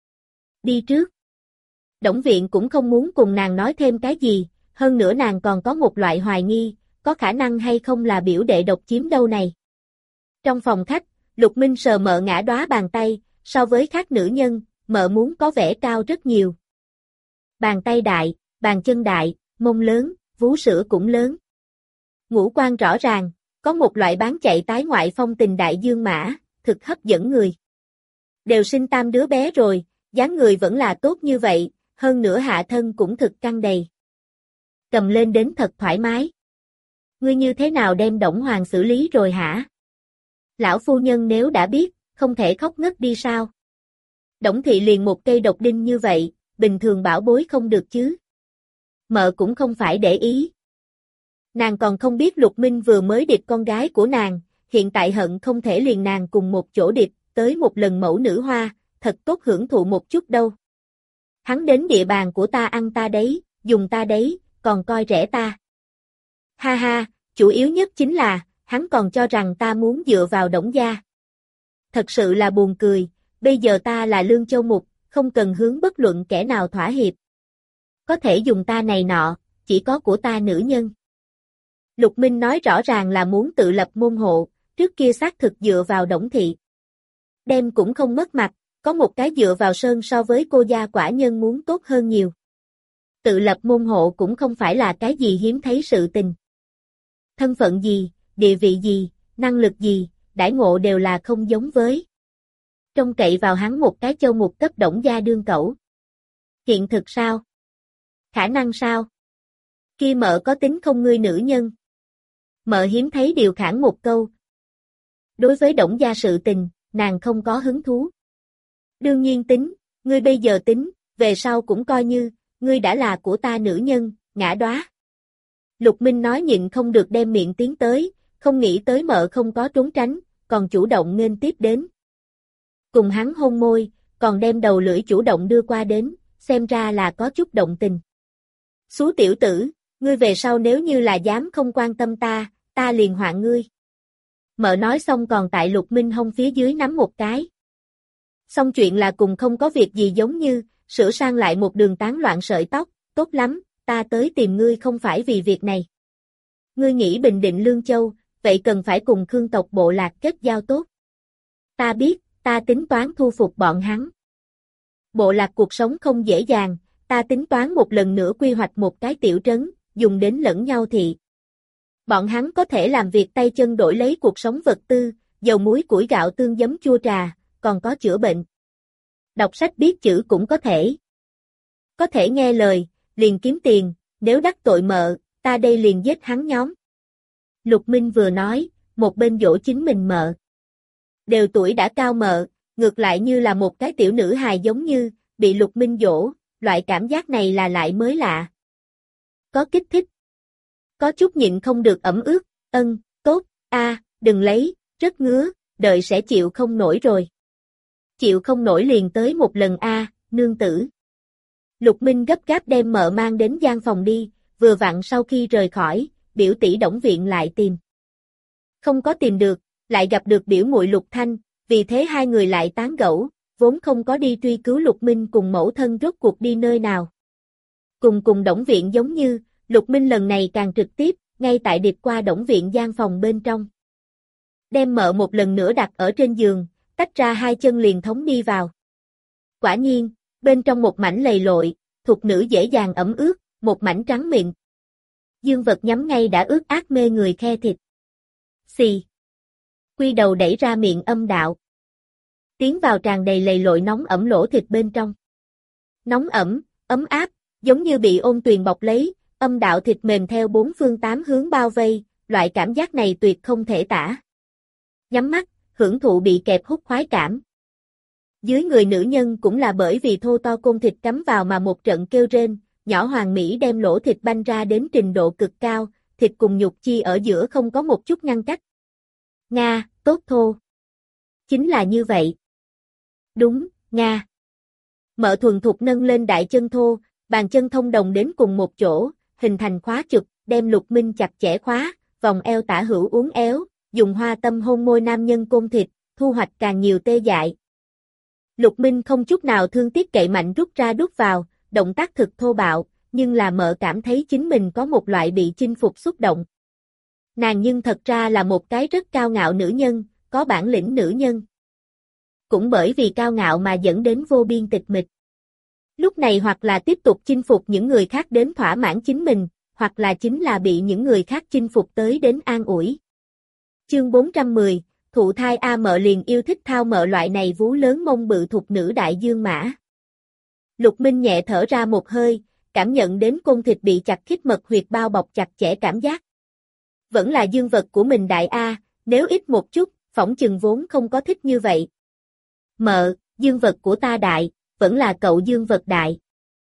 Đi trước. Đổng Viện cũng không muốn cùng nàng nói thêm cái gì, hơn nữa nàng còn có một loại hoài nghi, có khả năng hay không là biểu đệ độc chiếm đâu này. Trong phòng khách, Lục Minh sờ mợ ngã đóa bàn tay, so với khác nữ nhân, mợ muốn có vẻ cao rất nhiều. Bàn tay đại, bàn chân đại, mông lớn, vú sữa cũng lớn. Ngũ quan rõ ràng, có một loại bán chạy tái ngoại phong tình đại dương mã, thực hấp dẫn người. Đều sinh tam đứa bé rồi, dáng người vẫn là tốt như vậy, hơn nữa hạ thân cũng thực căng đầy. Cầm lên đến thật thoải mái. Ngươi như thế nào đem Đổng Hoàng xử lý rồi hả? Lão phu nhân nếu đã biết, không thể khóc ngất đi sao? Đổng thị liền một cây độc đinh như vậy, bình thường bảo bối không được chứ. Mợ cũng không phải để ý. Nàng còn không biết Lục Minh vừa mới điệp con gái của nàng, hiện tại hận không thể liền nàng cùng một chỗ điệp, tới một lần mẫu nữ hoa, thật tốt hưởng thụ một chút đâu. Hắn đến địa bàn của ta ăn ta đấy, dùng ta đấy, còn coi rẻ ta. Ha ha, chủ yếu nhất chính là, hắn còn cho rằng ta muốn dựa vào Đổng gia. Thật sự là buồn cười, bây giờ ta là Lương Châu Mục, không cần hướng bất luận kẻ nào thỏa hiệp. Có thể dùng ta này nọ, chỉ có của ta nữ nhân. Lục Minh nói rõ ràng là muốn tự lập môn hộ, trước kia xác thực dựa vào Đổng thị. Đem cũng không mất mặt, có một cái dựa vào sơn so với cô gia quả nhân muốn tốt hơn nhiều. Tự lập môn hộ cũng không phải là cái gì hiếm thấy sự tình. Thân phận gì, địa vị gì, năng lực gì, đãi ngộ đều là không giống với. Trông cậy vào hắn một cái châu một cấp Đổng gia đương cẩu. Hiện thực sao? Khả năng sao? Kia mợ có tính không ngươi nữ nhân? Mợ hiếm thấy điều khản một câu. Đối với Đổng gia sự tình, nàng không có hứng thú. Đương nhiên tính, ngươi bây giờ tính, về sau cũng coi như, ngươi đã là của ta nữ nhân, ngã đóa. Lục Minh nói nhịn không được đem miệng tiến tới, không nghĩ tới mợ không có trốn tránh, còn chủ động nghênh tiếp đến. Cùng hắn hôn môi, còn đem đầu lưỡi chủ động đưa qua đến, xem ra là có chút động tình. Xú tiểu tử, ngươi về sau nếu như là dám không quan tâm ta, ta liền hoạn ngươi. Mợ nói xong còn tại Lục Minh hông phía dưới nắm một cái. Xong chuyện là cùng không có việc gì giống như, sửa sang lại một đường tán loạn sợi tóc, tốt lắm, ta tới tìm ngươi không phải vì việc này. Ngươi nghĩ bình định Lương Châu, vậy cần phải cùng Khương tộc bộ lạc kết giao tốt. Ta biết, ta tính toán thu phục bọn hắn. Bộ lạc cuộc sống không dễ dàng, ta tính toán một lần nữa quy hoạch một cái tiểu trấn, dùng đến lẫn nhau thị. Bọn hắn có thể làm việc tay chân đổi lấy cuộc sống vật tư, dầu muối củi gạo tương giấm chua trà, còn có chữa bệnh. Đọc sách biết chữ cũng có thể. Có thể nghe lời, liền kiếm tiền, nếu đắc tội mợ, ta đây liền giết hắn nhóm. Lục Minh vừa nói, một bên dỗ chính mình mợ. Đều tuổi đã cao mợ, ngược lại như là một cái tiểu nữ hài giống như, bị Lục Minh dỗ, loại cảm giác này là lại mới lạ. Có kích thích. Có chút nhịn không được ẩm ướt, ân, tốt, a, đừng lấy, rất ngứa, đợi sẽ chịu không nổi rồi. Chịu không nổi liền tới một lần a, nương tử. Lục Minh gấp gáp đem mợ mang đến gian phòng đi, vừa vặn sau khi rời khỏi, biểu tỷ Đổng Viện lại tìm. Không có tìm được, lại gặp được biểu muội Lục Thanh, vì thế hai người lại tán gẫu, vốn không có đi truy cứu Lục Minh cùng mẫu thân rốt cuộc đi nơi nào. Cùng cùng Đổng Viện giống như, Lục Minh lần này càng trực tiếp, ngay tại điệp qua Đổng Viện gian phòng bên trong. Đem mợ một lần nữa đặt ở trên giường, tách ra hai chân liền thống đi vào. Quả nhiên, bên trong một mảnh lầy lội, thục nữ dễ dàng ẩm ướt, một mảnh trắng mịn. Dương vật nhắm ngay đã ướt át mê người khe thịt. Xì. Quy đầu đẩy ra miệng âm đạo. Tiến vào tràn đầy lầy lội nóng ẩm lỗ thịt bên trong. Nóng ẩm, ấm áp, giống như bị ôn tuyền bọc lấy, âm đạo thịt mềm theo bốn phương tám hướng bao vây, loại cảm giác này tuyệt không thể tả. Nhắm mắt, hưởng thụ bị kẹp hút khoái cảm. Dưới người nữ nhân cũng là bởi vì thô to côn thịt cắm vào mà một trận kêu rên, nhỏ hoàng mỹ đem lỗ thịt banh ra đến trình độ cực cao, thịt cùng nhục chi ở giữa không có một chút ngăn cách. Nga, tốt thô. Chính là như vậy. Đúng, Nga. Mợ thuần thục nâng lên đại chân thô, bàn chân thông đồng đến cùng một chỗ, hình thành khóa chụp, đem Lục Minh chặt chẽ khóa, vòng eo tả hữu uốn éo, dùng hoa tâm hôn môi nam nhân côn thịt, thu hoạch càng nhiều tê dại. Lục Minh không chút nào thương tiếc cậy mạnh rút ra đút vào, động tác thực thô bạo, nhưng là mợ cảm thấy chính mình có một loại bị chinh phục xúc động. Nàng nhưng thật ra là một cái rất cao ngạo nữ nhân, có bản lĩnh nữ nhân. Cũng bởi vì cao ngạo mà dẫn đến vô biên tịch mịch. Lúc này hoặc là tiếp tục chinh phục những người khác đến thỏa mãn chính mình, hoặc là chính là bị những người khác chinh phục tới đến an ủi. Chương bốn trăm mười, thụ thai a mợ liền yêu thích thao mợ loại này vú lớn mông bự thục nữ đại dương mã. Lục Minh nhẹ thở ra một hơi, cảm nhận đến côn thịt bị chặt khít mật huyệt bao bọc chặt chẽ cảm giác. Vẫn là dương vật của mình đại A, nếu ít một chút, phỏng chừng vốn không có thích như vậy. Mợ, dương vật của ta đại, vẫn là cậu dương vật đại.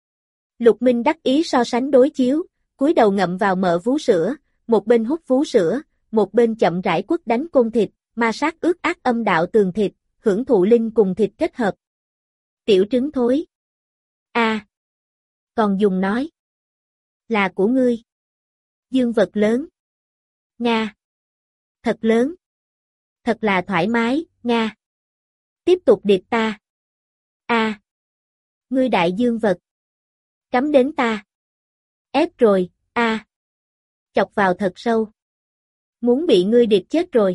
Lục Minh đắc ý so sánh đối chiếu, cúi đầu ngậm vào mợ vú sữa, một bên hút vú sữa, một bên chậm rãi quất đánh côn thịt, ma sát ướt át âm đạo tường thịt, hưởng thụ linh cùng thịt kết hợp. Tiểu trứng thối. A. Còn dùng nói. Là của ngươi. Dương vật lớn. Nga. Thật lớn. Thật là thoải mái, Nga. Tiếp tục điệp ta. A. Ngươi đại dương vật. Cắm đến ta. Ép rồi, A. Chọc vào thật sâu. Muốn bị ngươi điệp chết rồi.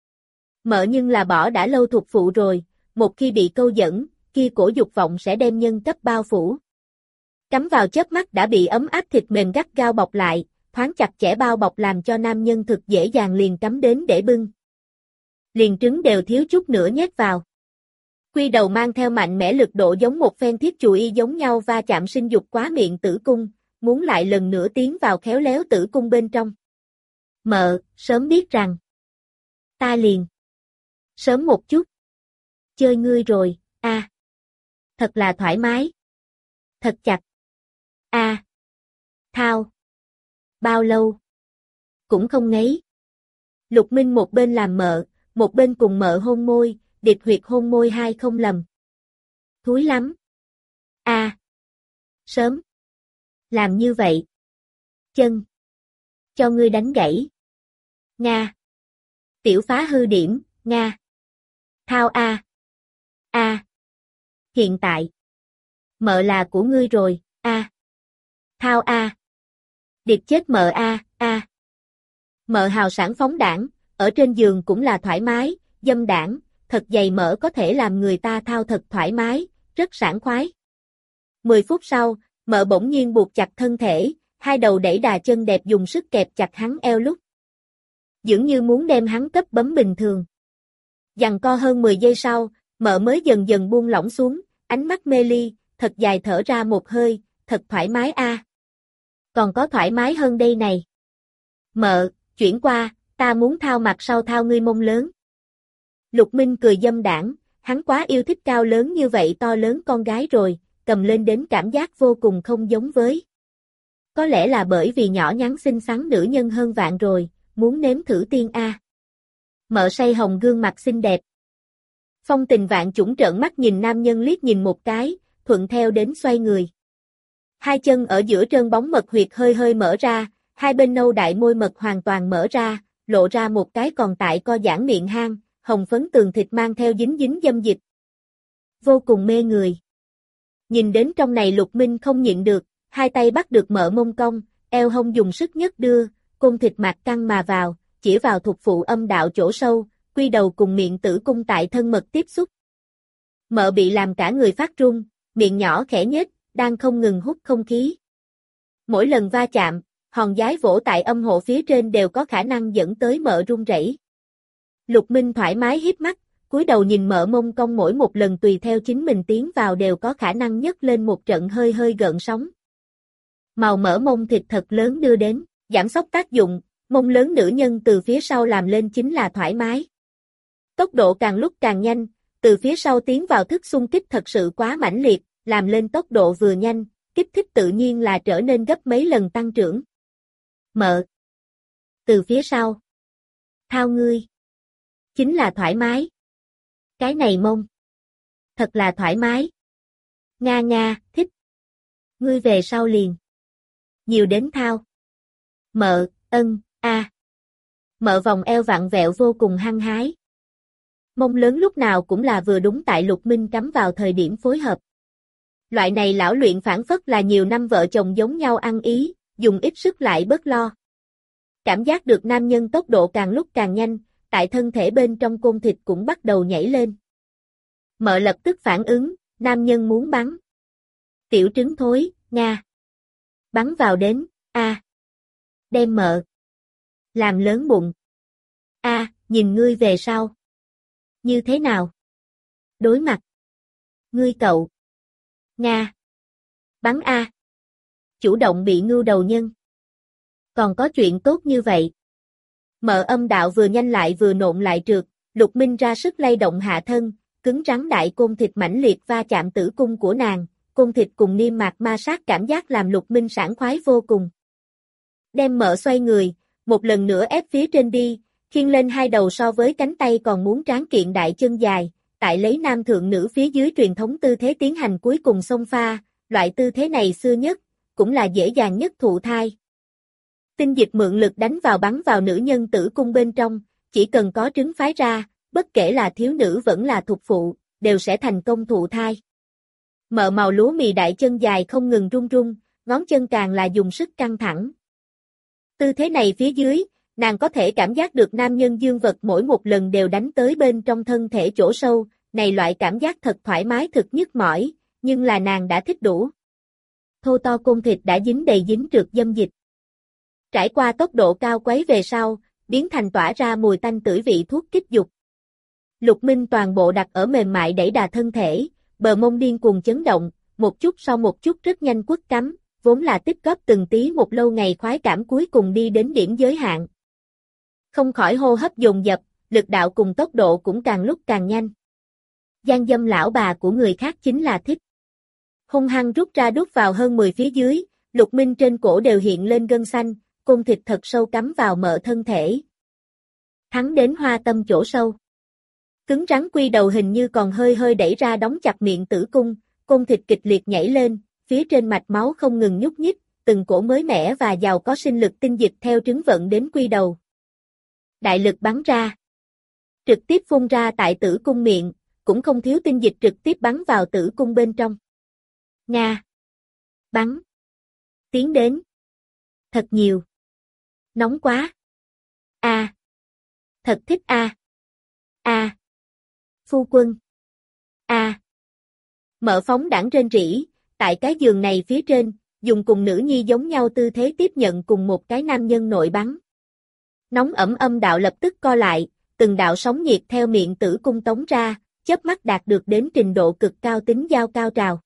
Mợ nhưng là bỏ đã lâu thuộc phụ rồi, một khi bị câu dẫn, kia cổ dục vọng sẽ đem nhân cấp bao phủ. Cắm vào chớp mắt đã bị ấm áp thịt mềm gắt gao bọc lại, thoáng chặt chẽ bao bọc làm cho nam nhân thực dễ dàng liền cắm đến để bưng. Liền trứng đều thiếu chút nữa nhét vào. Quy đầu mang theo mạnh mẽ lực độ giống một phen thiết chùi y giống nhau va chạm sinh dục quá miệng tử cung, muốn lại lần nữa tiến vào khéo léo tử cung bên trong. Mợ, sớm biết rằng. Ta liền. Sớm một chút. Chơi ngươi rồi, a. Thật là thoải mái. Thật chặt. A. Thao. Bao lâu? Cũng không ngấy. Lục Minh một bên làm mợ, một bên cùng mợ hôn môi, điệp huyệt hôn môi hai không lầm. Thúi lắm. A. Sớm. Làm như vậy. Chân. Cho ngươi đánh gãy. Nga. Tiểu phá hư điểm, Nga. Thao A. A. Hiện tại. Mợ là của ngươi rồi, A. Thao A. Điệp chết mợ A, A. Mợ hào sản phóng đảng, ở trên giường cũng là thoải mái, dâm đảng, thật dày mỡ có thể làm người ta thao thật thoải mái, rất sảng khoái. Mười phút sau, mợ bỗng nhiên buộc chặt thân thể, hai đầu đẩy đà chân đẹp dùng sức kẹp chặt hắn eo lúc. Dường như muốn đem hắn cấp bấm bình thường. Giằng co hơn mười giây sau, mợ mới dần dần buông lỏng xuống, ánh mắt mê ly, thật dài thở ra một hơi, thật thoải mái a. Còn có thoải mái hơn đây này. Mợ, chuyển qua, ta muốn thao mặt sau thao ngươi mông lớn. Lục Minh cười dâm đảng, hắn quá yêu thích cao lớn như vậy to lớn con gái rồi, cầm lên đến cảm giác vô cùng không giống với. Có lẽ là bởi vì nhỏ nhắn xinh xắn nữ nhân hơn vạn rồi, muốn nếm thử tiên a. Mợ say hồng gương mặt xinh đẹp. Phong Tình Vạn Chủng trợn mắt nhìn nam nhân liếc nhìn một cái, thuận theo đến xoay người. Hai chân ở giữa trơn bóng mật huyệt hơi hơi mở ra, hai bên nâu đại môi mật hoàn toàn mở ra, lộ ra một cái còn tại co giãn miệng hang, hồng phấn tường thịt mang theo dính dính dâm dịch. Vô cùng mê người. Nhìn đến trong này Lục Minh không nhịn được, hai tay bắt được mợ mông cong, eo hông dùng sức nhất đưa, côn thịt mạc căng mà vào, chỉ vào thuộc phụ âm đạo chỗ sâu, quy đầu cùng miệng tử cung tại thân mật tiếp xúc. Mợ bị làm cả người phát run, miệng nhỏ khẽ nhếch, đang không ngừng hút không khí. Mỗi lần va chạm, hòn giái vỗ tại âm hộ phía trên đều có khả năng dẫn tới mợ run rẩy. Lục Minh thoải mái híp mắt, cúi đầu nhìn mợ mông cong mỗi một lần tùy theo chính mình tiến vào đều có khả năng nhấc lên một trận hơi hơi gợn sóng. Màu mỡ mông thịt thật lớn đưa đến, giảm sốc tác dụng, mông lớn nữ nhân từ phía sau làm lên chính là thoải mái. Tốc độ càng lúc càng nhanh, từ phía sau tiến vào thức xung kích thật sự quá mãnh liệt, làm lên tốc độ vừa nhanh, kích thích tự nhiên là trở nên gấp mấy lần tăng trưởng. Mợ. Từ phía sau. Thao ngươi. Chính là thoải mái. Cái này mông. Thật là thoải mái. Nga nga, thích. Ngươi về sau liền. Nhiều đến thao. Mợ, ân, a. Mợ vòng eo vặn vẹo vô cùng hăng hái. Mông lớn lúc nào cũng là vừa đúng tại Lục Minh cắm vào thời điểm phối hợp. Loại này lão luyện phản phất là nhiều năm vợ chồng giống nhau ăn ý, dùng ít sức lại bớt lo. Cảm giác được nam nhân tốc độ càng lúc càng nhanh, tại thân thể bên trong côn thịt cũng bắt đầu nhảy lên. Mợ lập tức phản ứng, nam nhân muốn bắn. Tiểu trứng thối, Nga. Bắn vào đến, a. Đem mợ. Làm lớn bụng. A, nhìn ngươi về sau. Như thế nào? Đối mặt. Ngươi cậu. Nga. Bắn A. Chủ động bị ngưu đầu nhân. Còn có chuyện tốt như vậy. Mợ âm đạo vừa nhanh lại vừa nộn lại trượt, Lục Minh ra sức lay động hạ thân, cứng rắn đại côn thịt mãnh liệt va chạm tử cung của nàng, côn thịt cùng niêm mạc ma sát cảm giác làm Lục Minh sảng khoái vô cùng. Đem mợ xoay người, một lần nữa ép phía trên đi, khiêng lên hai đầu so với cánh tay còn muốn tráng kiện đại chân dài, tại lấy nam thượng nữ phía dưới truyền thống tư thế tiến hành cuối cùng xông pha, loại tư thế này xưa nhất, cũng là dễ dàng nhất thụ thai. Tinh dịch mượn lực đánh vào bắn vào nữ nhân tử cung bên trong, chỉ cần có trứng phái ra, bất kể là thiếu nữ vẫn là thục phụ, đều sẽ thành công thụ thai. Mợ màu lúa mì đại chân dài không ngừng run run, ngón chân càng là dùng sức căng thẳng. Tư thế này phía dưới, nàng có thể cảm giác được nam nhân dương vật mỗi một lần đều đánh tới bên trong thân thể chỗ sâu, này loại cảm giác thật thoải mái thực nhức mỏi, nhưng là nàng đã thích đủ. Thô to côn thịt đã dính đầy dính trượt dâm dịch. Trải qua tốc độ cao quấy về sau, biến thành tỏa ra mùi tanh tưởi vị thuốc kích dục. Lục Minh toàn bộ đặt ở mềm mại đẩy đà thân thể, bờ mông điên cuồng chấn động, một chút sau một chút rất nhanh quất cắm, vốn là tích góp từng tí một lâu ngày khoái cảm cuối cùng đi đến điểm giới hạn. Không khỏi hô hấp dồn dập, lực đạo cùng tốc độ cũng càng lúc càng nhanh. Gian dâm lão bà của người khác chính là thích. Hung hăng rút ra đút vào hơn mười phía dưới, Lục Minh trên cổ đều hiện lên gân xanh, côn thịt thật sâu cắm vào mợ thân thể. Thắng đến hoa tâm chỗ sâu. Cứng rắn quy đầu hình như còn hơi hơi đẩy ra đóng chặt miệng tử cung, côn thịt kịch liệt nhảy lên, phía trên mạch máu không ngừng nhúc nhích, từng cổ mới mẻ và giàu có sinh lực tinh dịch theo trứng vận đến quy đầu. Đại lực bắn ra. Trực tiếp phun ra tại tử cung miệng, cũng không thiếu tinh dịch trực tiếp bắn vào tử cung bên trong. Nga. Bắn. Tiến đến. Thật nhiều. Nóng quá. A. À. Thật thích a. À. A. À. Phu quân. A. À. Mợ phóng đãng rên rỉ, tại cái giường này phía trên, dùng cùng nữ nhi giống nhau tư thế tiếp nhận cùng một cái nam nhân nội bắn. Nóng ẩm âm đạo lập tức co lại, từng đạo sóng nhiệt theo miệng tử cung tống ra, chớp mắt đạt được đến trình độ cực cao tính giao cao trào.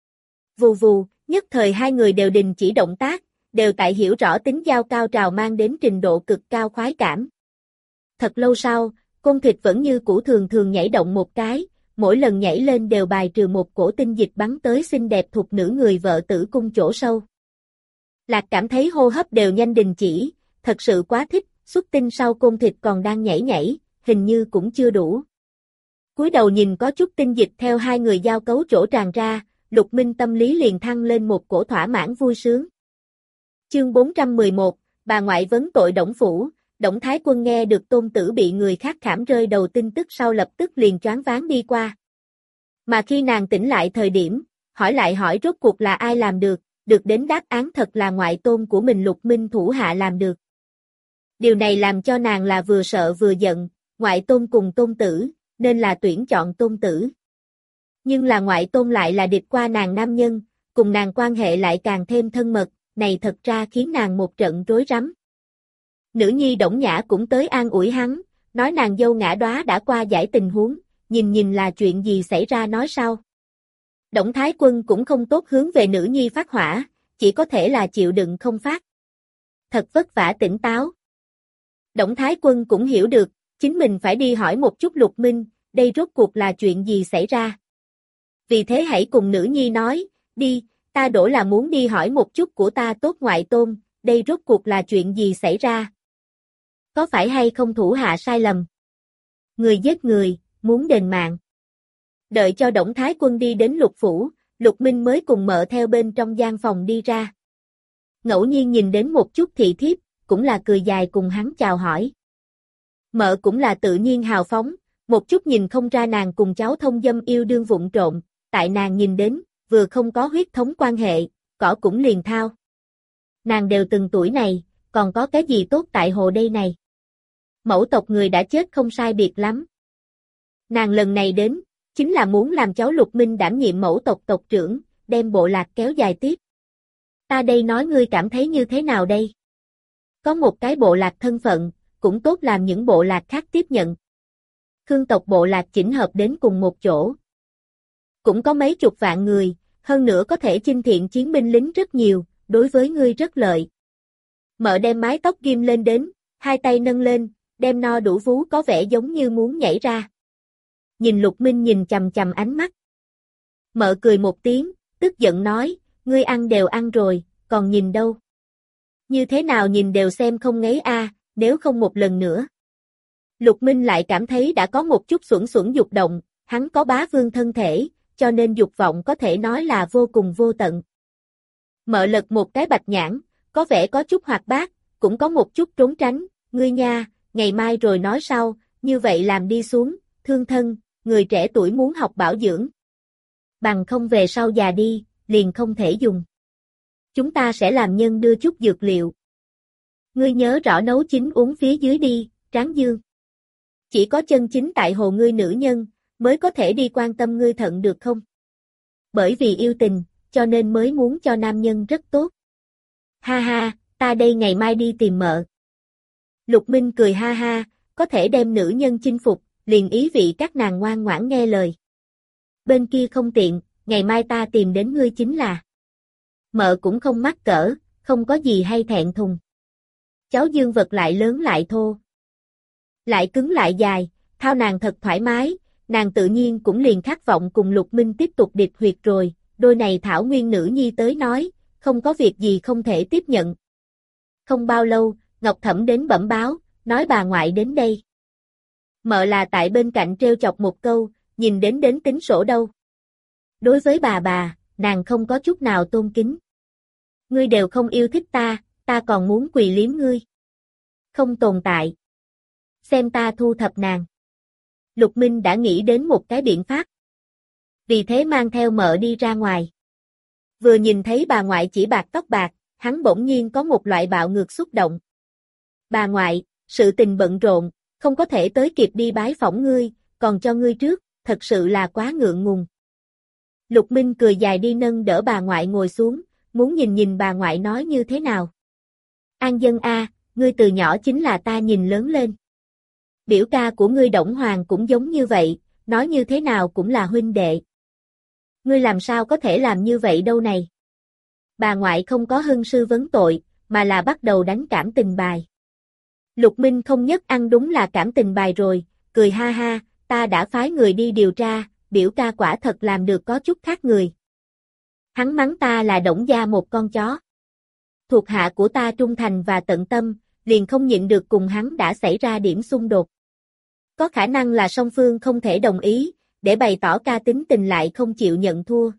Vù vù, nhất thời hai người đều đình chỉ động tác, đều tại hiểu rõ tính giao cao trào mang đến trình độ cực cao khoái cảm. Thật lâu sau, côn thịt vẫn như cũ thường thường nhảy động một cái, mỗi lần nhảy lên đều bài trừ một cổ tinh dịch bắn tới xinh đẹp thuộc nữ người vợ tử cung chỗ sâu. Lạc cảm thấy hô hấp đều nhanh đình chỉ, thật sự quá thích, xuất tinh sau côn thịt còn đang nhảy nhảy, hình như cũng chưa đủ. Cúi đầu nhìn có chút tinh dịch theo hai người giao cấu chỗ tràn ra, Lục Minh tâm lý liền thăng lên một cổ thỏa mãn vui sướng. Chương bốn trăm mười một, bà ngoại vấn tội Đổng Phủ. Đổng Thái Quân nghe được tôn tử bị người khác khảm rơi đầu tin tức sau lập tức liền choáng váng đi qua. Mà khi nàng tỉnh lại thời điểm, hỏi lại hỏi rốt cuộc là ai làm được, được đến đáp án thật là ngoại tôn của mình Lục Minh thủ hạ làm được. Điều này làm cho nàng là vừa sợ vừa giận, ngoại tôn cùng tôn tử, nên là tuyển chọn tôn tử. Nhưng là ngoại tôn lại là địch qua nàng nam nhân, cùng nàng quan hệ lại càng thêm thân mật, này thật ra khiến nàng một trận rối rắm. Nữ nhi Đổng Nhã cũng tới an ủi hắn, nói nàng dâu ngã đóa đã qua giải tình huống, nhìn nhìn là chuyện gì xảy ra nói sau. Đổng Thái Quân cũng không tốt hướng về nữ nhi phát hỏa, chỉ có thể là chịu đựng không phát. Thật vất vả tỉnh táo. Đổng Thái Quân cũng hiểu được, chính mình phải đi hỏi một chút Lục Minh, đây rốt cuộc là chuyện gì xảy ra. Vì thế hãy cùng nữ nhi nói, đi, ta đổ là muốn đi hỏi một chút của ta tốt ngoại tôn, đây rốt cuộc là chuyện gì xảy ra. Có phải hay không thủ hạ sai lầm? Người giết người, muốn đền mạng. Đợi cho Đổng Thái Quân đi đến Lục Phủ, Lục Minh mới cùng mợ theo bên trong gian phòng đi ra. Ngẫu nhiên nhìn đến một chút thị thiếp, cũng là cười dài cùng hắn chào hỏi. Mợ cũng là tự nhiên hào phóng, một chút nhìn không ra nàng cùng cháu thông dâm yêu đương vụng trộn, tại nàng nhìn đến, vừa không có huyết thống quan hệ, cỏ cũng liền thao. Nàng đều từng tuổi này, còn có cái gì tốt tại hồ đây này. Mẫu tộc người đã chết không sai biệt lắm. Nàng lần này đến, chính là muốn làm cháu Lục Minh đảm nhiệm mẫu tộc tộc trưởng, đem bộ lạc kéo dài tiếp. Ta đây nói ngươi cảm thấy như thế nào đây? Có một cái bộ lạc thân phận, cũng tốt làm những bộ lạc khác tiếp nhận. Khương tộc bộ lạc chỉnh hợp đến cùng một chỗ. Cũng có mấy chục vạn người, hơn nữa có thể chinh thiện chiến binh lính rất nhiều, đối với ngươi rất lợi. Mợ đem mái tóc ghim lên đến, hai tay nâng lên, đem no đủ vú có vẻ giống như muốn nhảy ra. Nhìn Lục Minh nhìn chằm chằm ánh mắt. Mợ cười một tiếng, tức giận nói, ngươi ăn đều ăn rồi, còn nhìn đâu? Như thế nào nhìn đều xem không ngấy a, à, nếu không một lần nữa. Lục Minh lại cảm thấy đã có một chút xuẩn xuẩn dục động, hắn có bá vương thân thể, cho nên dục vọng có thể nói là vô cùng vô tận. Mợ lật một cái bạch nhãn, có vẻ có chút hoạt bát, cũng có một chút trốn tránh, ngươi nha, ngày mai rồi nói sau, như vậy làm đi xuống, thương thân, người trẻ tuổi muốn học bảo dưỡng. Bằng không về sau già đi, liền không thể dùng. Chúng ta sẽ làm nhân đưa chút dược liệu. Ngươi nhớ rõ nấu chín uống phía dưới đi, Tráng Dương. Chỉ có chân chính tại hồ ngươi nữ nhân, mới có thể đi quan tâm ngươi thận được không? Bởi vì yêu tình, cho nên mới muốn cho nam nhân rất tốt. Ha ha, ta đây ngày mai đi tìm mợ. Lục Minh cười ha ha, có thể đem nữ nhân chinh phục, liền ý vị các nàng ngoan ngoãn nghe lời. Bên kia không tiện, ngày mai ta tìm đến ngươi chính là. Mợ cũng không mắc cỡ, không có gì hay thẹn thùng. Cháu dương vật lại lớn lại thô. Lại cứng lại dài, thao nàng thật thoải mái, nàng tự nhiên cũng liền khát vọng cùng Lục Minh tiếp tục điệp huyệt rồi, đôi này thảo nguyên nữ nhi tới nói, không có việc gì không thể tiếp nhận. Không bao lâu, Ngọc Thẩm đến bẩm báo, nói bà ngoại đến đây. Mợ là tại bên cạnh trêu chọc một câu, nhìn đến đến tính sổ đâu. Đối với bà bà, nàng không có chút nào tôn kính. Ngươi đều không yêu thích ta, ta còn muốn quỳ liếm ngươi. Không tồn tại. Xem ta thu thập nàng. Lục Minh đã nghĩ đến một cái biện pháp. Vì thế mang theo mợ đi ra ngoài. Vừa nhìn thấy bà ngoại chỉ bạc tóc bạc, hắn bỗng nhiên có một loại bạo ngược xúc động. Bà ngoại, sự tình bận rộn, không có thể tới kịp đi bái phỏng ngươi, còn cho ngươi trước, thật sự là quá ngượng ngùng. Lục Minh cười dài đi nâng đỡ bà ngoại ngồi xuống, muốn nhìn nhìn bà ngoại nói như thế nào. An Dân a, ngươi từ nhỏ chính là ta nhìn lớn lên. Biểu ca của ngươi Đổng Hoàng cũng giống như vậy, nói như thế nào cũng là huynh đệ. Ngươi làm sao có thể làm như vậy đâu này? Bà ngoại không có hưng sư vấn tội, mà là bắt đầu đánh cảm tình bài. Lục Minh không nhất ăn đúng là cảm tình bài rồi, cười ha ha, ta đã phái người đi điều tra, biểu ca quả thật làm được có chút khác người. Hắn mắng ta là Đổng gia một con chó. Thuộc hạ của ta trung thành và tận tâm, liền không nhịn được cùng hắn đã xảy ra điểm xung đột. Có khả năng là song phương không thể đồng ý, để bày tỏ ca tính tình lại không chịu nhận thua.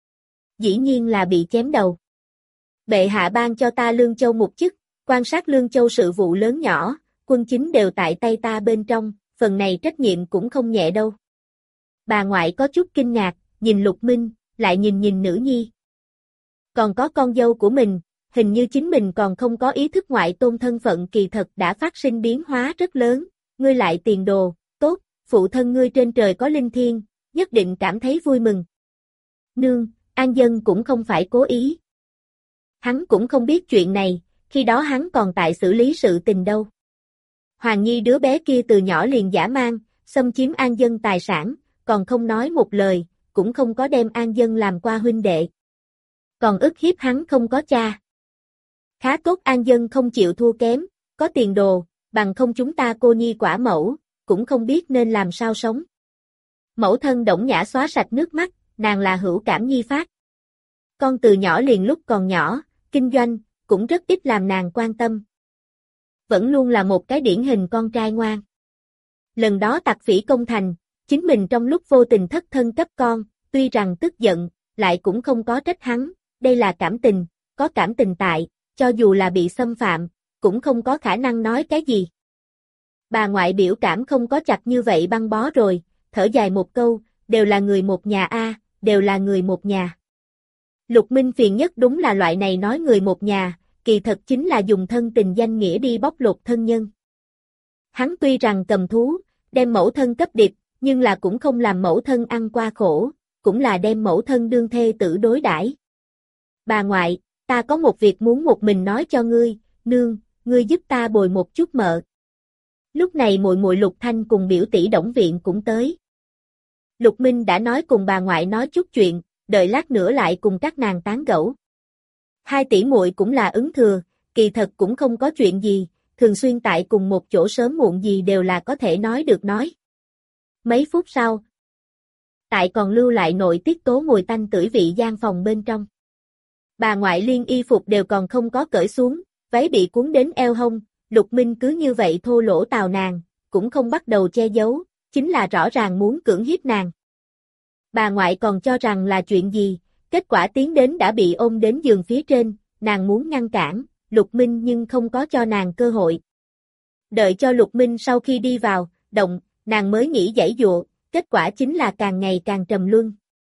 Dĩ nhiên là bị chém đầu. Bệ hạ ban cho ta Lương Châu một chức, quan sát Lương Châu sự vụ lớn nhỏ, quân chính đều tại tay ta bên trong, phần này trách nhiệm cũng không nhẹ đâu. Bà ngoại có chút kinh ngạc, nhìn Lục Minh, lại nhìn nhìn nữ nhi. Còn có con dâu của mình, hình như chính mình còn không có ý thức ngoại tôn thân phận kỳ thật đã phát sinh biến hóa rất lớn, ngươi lại tiền đồ, tốt, phụ thân ngươi trên trời có linh thiêng, nhất định cảm thấy vui mừng. Nương, An Dân cũng không phải cố ý. Hắn cũng không biết chuyện này, khi đó hắn còn tại xử lý sự tình đâu. Hoàng Nhi đứa bé kia từ nhỏ liền dã man, xâm chiếm An Dân tài sản, còn không nói một lời, cũng không có đem An Dân làm qua huynh đệ. Còn ức hiếp hắn không có cha. Khá tốt An Dân không chịu thua kém, có tiền đồ, bằng không chúng ta cô nhi quả mẫu, cũng không biết nên làm sao sống. Mẫu thân Đổng Nhã xóa sạch nước mắt, nàng là hữu cảm nhi phát. Con từ nhỏ liền lúc còn nhỏ, kinh doanh, cũng rất ít làm nàng quan tâm. Vẫn luôn là một cái điển hình con trai ngoan. Lần đó tặc phỉ công thành, chính mình trong lúc vô tình thất thân cấp con, tuy rằng tức giận, lại cũng không có trách hắn, đây là cảm tình, có cảm tình tại, cho dù là bị xâm phạm, cũng không có khả năng nói cái gì. Bà ngoại biểu cảm không có chặt như vậy băng bó rồi, thở dài một câu, đều là người một nhà a, đều là người một nhà. Lục Minh phiền nhất đúng là loại này nói người một nhà, kỳ thật chính là dùng thân tình danh nghĩa đi bóc lột thân nhân. Hắn tuy rằng cầm thú, đem mẫu thân cấp điệp, nhưng là cũng không làm mẫu thân ăn qua khổ, cũng là đem mẫu thân đương thê tử đối đãi. Bà ngoại, ta có một việc muốn một mình nói cho ngươi, nương, ngươi giúp ta bồi một chút mợ. Lúc này muội muội Lục Thanh cùng biểu tỷ Đổng Viện cũng tới. Lục Minh đã nói cùng bà ngoại nói chút chuyện, đợi lát nữa lại cùng các nàng tán gẫu. Hai tỷ muội cũng là ứng thừa, kỳ thật cũng không có chuyện gì, thường xuyên tại cùng một chỗ sớm muộn gì đều là có thể nói được nói. Mấy phút sau, tại còn lưu lại nội tiết tố mùi tanh tưởi vị gian phòng bên trong. Bà ngoại liên y phục đều còn không có cởi xuống, váy bị cuốn đến eo hông, Lục Minh cứ như vậy thô lỗ tào nàng, cũng không bắt đầu che giấu, chính là rõ ràng muốn cưỡng hiếp nàng. Bà ngoại còn cho rằng là chuyện gì, kết quả tiến đến đã bị ôm đến giường phía trên, nàng muốn ngăn cản, Lục Minh nhưng không có cho nàng cơ hội. Đợi cho Lục Minh sau khi đi vào, động, nàng mới nghĩ giãy dụa, kết quả chính là càng ngày càng trầm luân.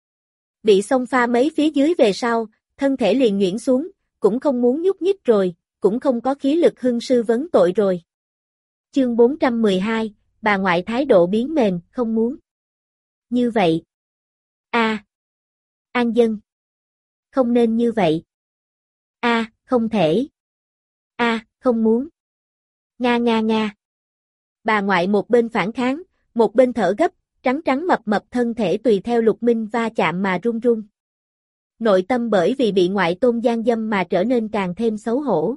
Bị xông pha mấy phía dưới về sau, thân thể liền nhuyễn xuống, cũng không muốn nhúc nhích rồi, cũng không có khí lực hưng sư vấn tội rồi. Chương bốn trăm mười hai, bà ngoại thái độ biến mềm, không muốn. Như vậy. A. À. An Dân. Không nên như vậy. A, à, không thể. A, à, không muốn. Nga nga nga. Bà ngoại một bên phản kháng, một bên thở gấp, trắng trắng mập mập thân thể tùy theo Lục Minh va chạm mà run run. Nội tâm bởi vì bị ngoại tôn gian dâm mà trở nên càng thêm xấu hổ.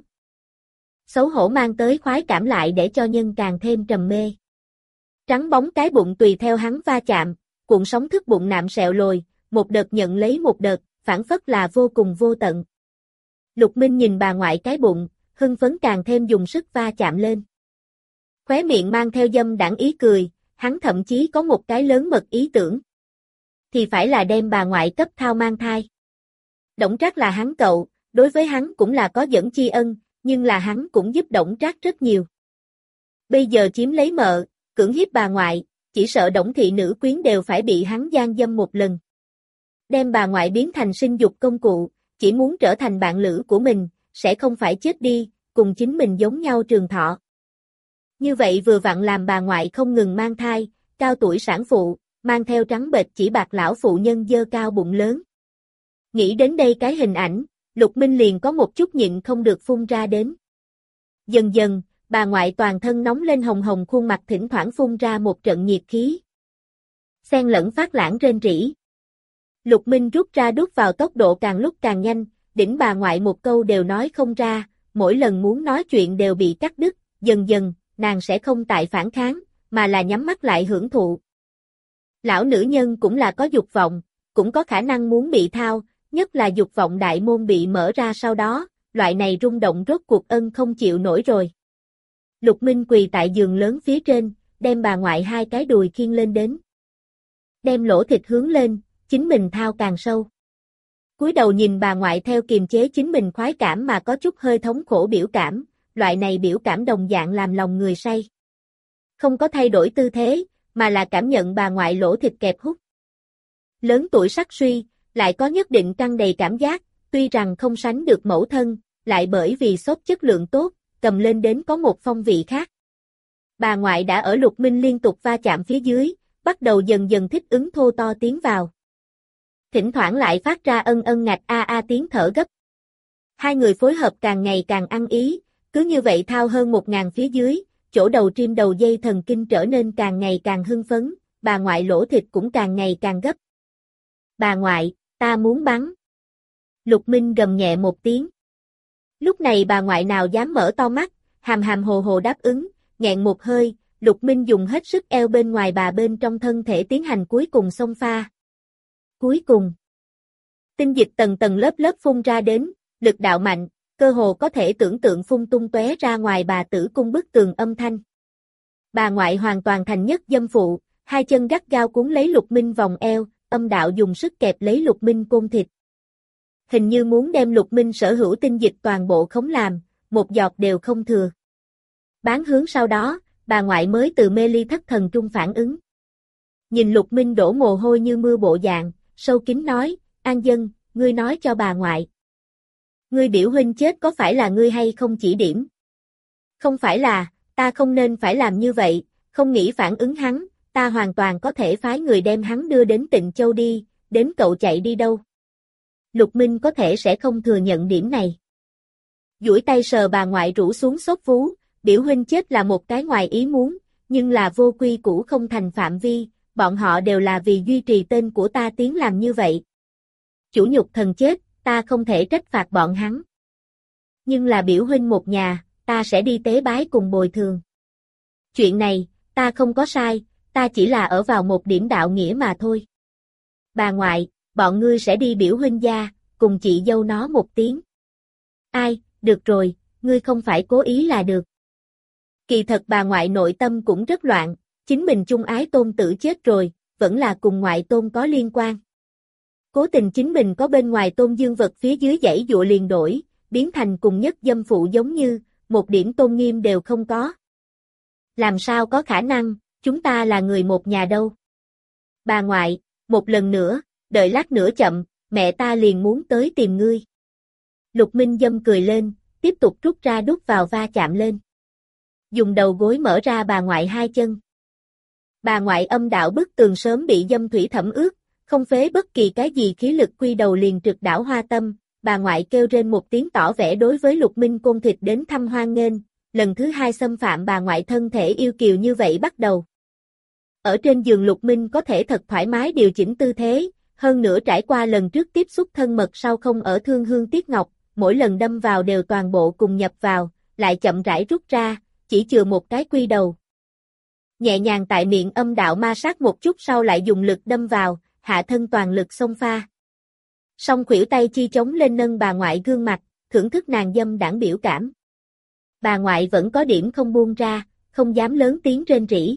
Xấu hổ mang tới khoái cảm lại để cho nhân càng thêm trầm mê. Trắng bóng cái bụng tùy theo hắn va chạm, cuộn sóng thức bụng nạm sẹo lồi, một đợt nhận lấy một đợt, phản phất là vô cùng vô tận. Lục Minh nhìn bà ngoại cái bụng, hưng phấn càng thêm dùng sức va chạm lên. Khóe miệng mang theo dâm đãng ý cười, hắn thậm chí có một cái lớn mật ý tưởng. Thì phải là đem bà ngoại cấp thao mang thai. Đổng Trác là hắn cậu, đối với hắn cũng là có dẫn tri ân, nhưng là hắn cũng giúp Đổng Trác rất nhiều. Bây giờ chiếm lấy mợ, cưỡng hiếp bà ngoại, chỉ sợ Đổng thị nữ quyến đều phải bị hắn gian dâm một lần. Đem bà ngoại biến thành sinh dục công cụ, chỉ muốn trở thành bạn lữ của mình, sẽ không phải chết đi, cùng chính mình giống nhau trường thọ. Như vậy vừa vặn làm bà ngoại không ngừng mang thai, cao tuổi sản phụ, mang theo trắng bệch chỉ bạc lão phụ nhân dơ cao bụng lớn. Nghĩ đến đây cái hình ảnh, Lục Minh liền có một chút nhịn không được phun ra đến. Dần dần, bà ngoại toàn thân nóng lên hồng hồng khuôn mặt thỉnh thoảng phun ra một trận nhiệt khí. Xen lẫn phát lãng rên rỉ. Lục Minh rút ra đút vào tốc độ càng lúc càng nhanh, đỉnh bà ngoại một câu đều nói không ra, mỗi lần muốn nói chuyện đều bị cắt đứt, dần dần, nàng sẽ không tại phản kháng, mà là nhắm mắt lại hưởng thụ. Lão nữ nhân cũng là có dục vọng, cũng có khả năng muốn bị thao, nhất là dục vọng đại môn bị mở ra sau đó, loại này rung động rốt cuộc ân không chịu nổi rồi. Lục Minh quỳ tại giường lớn phía trên, đem bà ngoại hai cái đùi khiêng lên đến. Đem lỗ thịt hướng lên, chính mình thao càng sâu. Cúi đầu nhìn bà ngoại theo kiềm chế chính mình khoái cảm mà có chút hơi thống khổ biểu cảm, loại này biểu cảm đồng dạng làm lòng người say. Không có thay đổi tư thế, mà là cảm nhận bà ngoại lỗ thịt kẹp hút. Lớn tuổi sắc suy, lại có nhất định căng đầy cảm giác, tuy rằng không sánh được mẫu thân, lại bởi vì xốp chất lượng tốt, cầm lên đến có một phong vị khác. Bà ngoại đã ở Lục Minh liên tục va chạm phía dưới, bắt đầu dần dần thích ứng thô to tiến vào. Thỉnh thoảng lại phát ra ân ân ngạch a a tiếng thở gấp. Hai người phối hợp càng ngày càng ăn ý, cứ như vậy thao hơn một ngàn phía dưới, chỗ đầu trim đầu dây thần kinh trở nên càng ngày càng hưng phấn, bà ngoại lỗ thịt cũng càng ngày càng gấp. Bà ngoại, ta muốn bắn. Lục Minh gầm nhẹ một tiếng. Lúc này bà ngoại nào dám mở to mắt, hàm hàm hồ hồ đáp ứng, nghẹn một hơi, Lục Minh dùng hết sức eo bên ngoài bà bên trong thân thể tiến hành cuối cùng xông pha. Cuối cùng, tinh dịch tầng tầng lớp lớp phun ra đến, lực đạo mạnh, cơ hồ có thể tưởng tượng phun tung tóe ra ngoài bà tử cung bức tường âm thanh. Bà ngoại hoàn toàn thành nhất dâm phụ, hai chân gắt gao cuốn lấy Lục Minh vòng eo, âm đạo dùng sức kẹp lấy Lục Minh côn thịt. Hình như muốn đem Lục Minh sở hữu tinh dịch toàn bộ khống làm, một giọt đều không thừa. Bán hướng sau đó, bà ngoại mới từ mê ly thất thần trung phản ứng. Nhìn Lục Minh đổ mồ hôi như mưa bộ dạng, sâu kín nói, An Dân, ngươi nói cho bà ngoại. Ngươi biểu huynh chết có phải là ngươi hay không chỉ điểm? Không phải là, ta không nên phải làm như vậy, không nghĩ phản ứng hắn, ta hoàn toàn có thể phái người đem hắn đưa đến Tịnh Châu đi, đến cậu chạy đi đâu. Lục Minh có thể sẽ không thừa nhận điểm này. Duỗi tay sờ bà ngoại rũ xuống xốp vú, Biểu huynh chết là một cái ngoài ý muốn, nhưng là vô quy củ không thành phạm vi, bọn họ đều là vì duy trì tên của ta tiến làm như vậy. Chủ nhục thần chết, ta không thể trách phạt bọn hắn. Nhưng là biểu huynh một nhà, ta sẽ đi tế bái cùng bồi thường. Chuyện này, ta không có sai, ta chỉ là ở vào một điểm đạo nghĩa mà thôi. Bà ngoại, bọn ngươi sẽ đi biểu huynh gia, cùng chị dâu nó một tiếng. Ai, được rồi, ngươi không phải cố ý là được. Kỳ thật bà ngoại nội tâm cũng rất loạn, chính mình chung ái tôn tử chết rồi, vẫn là cùng ngoại tôn có liên quan. Cố tình chính mình có bên ngoài tôn dương vật phía dưới dãy dụa liền đổi, biến thành cùng nhất dâm phụ giống như, một điểm tôn nghiêm đều không có. Làm sao có khả năng, chúng ta là người một nhà đâu. Bà ngoại, một lần nữa, đợi lát nữa chậm, mẹ ta liền muốn tới tìm ngươi. Lục Minh dâm cười lên, tiếp tục rút ra đút vào va chạm lên. Dùng đầu gối mở ra bà ngoại hai chân. Bà ngoại âm đạo bức tường sớm bị dâm thủy thẩm ướt, không phế bất kỳ cái gì khí lực quy đầu liền trực đảo hoa tâm, bà ngoại kêu rên một tiếng tỏ vẻ đối với Lục Minh côn thịt đến thăm hoan nghênh, lần thứ hai xâm phạm bà ngoại thân thể yêu kiều như vậy bắt đầu. Ở trên giường Lục Minh có thể thật thoải mái điều chỉnh tư thế, hơn nữa trải qua lần trước tiếp xúc thân mật sau không ở thương hương tiếc ngọc, mỗi lần đâm vào đều toàn bộ cùng nhập vào, lại chậm rãi rút ra, chỉ chừa một cái quy đầu. Nhẹ nhàng tại miệng âm đạo ma sát một chút sau lại dùng lực đâm vào, hạ thân toàn lực xông pha. Song khuỷu tay chi chống lên nâng bà ngoại gương mặt, thưởng thức nàng dâm đãng biểu cảm. Bà ngoại vẫn có điểm không buông ra, không dám lớn tiếng rên rỉ.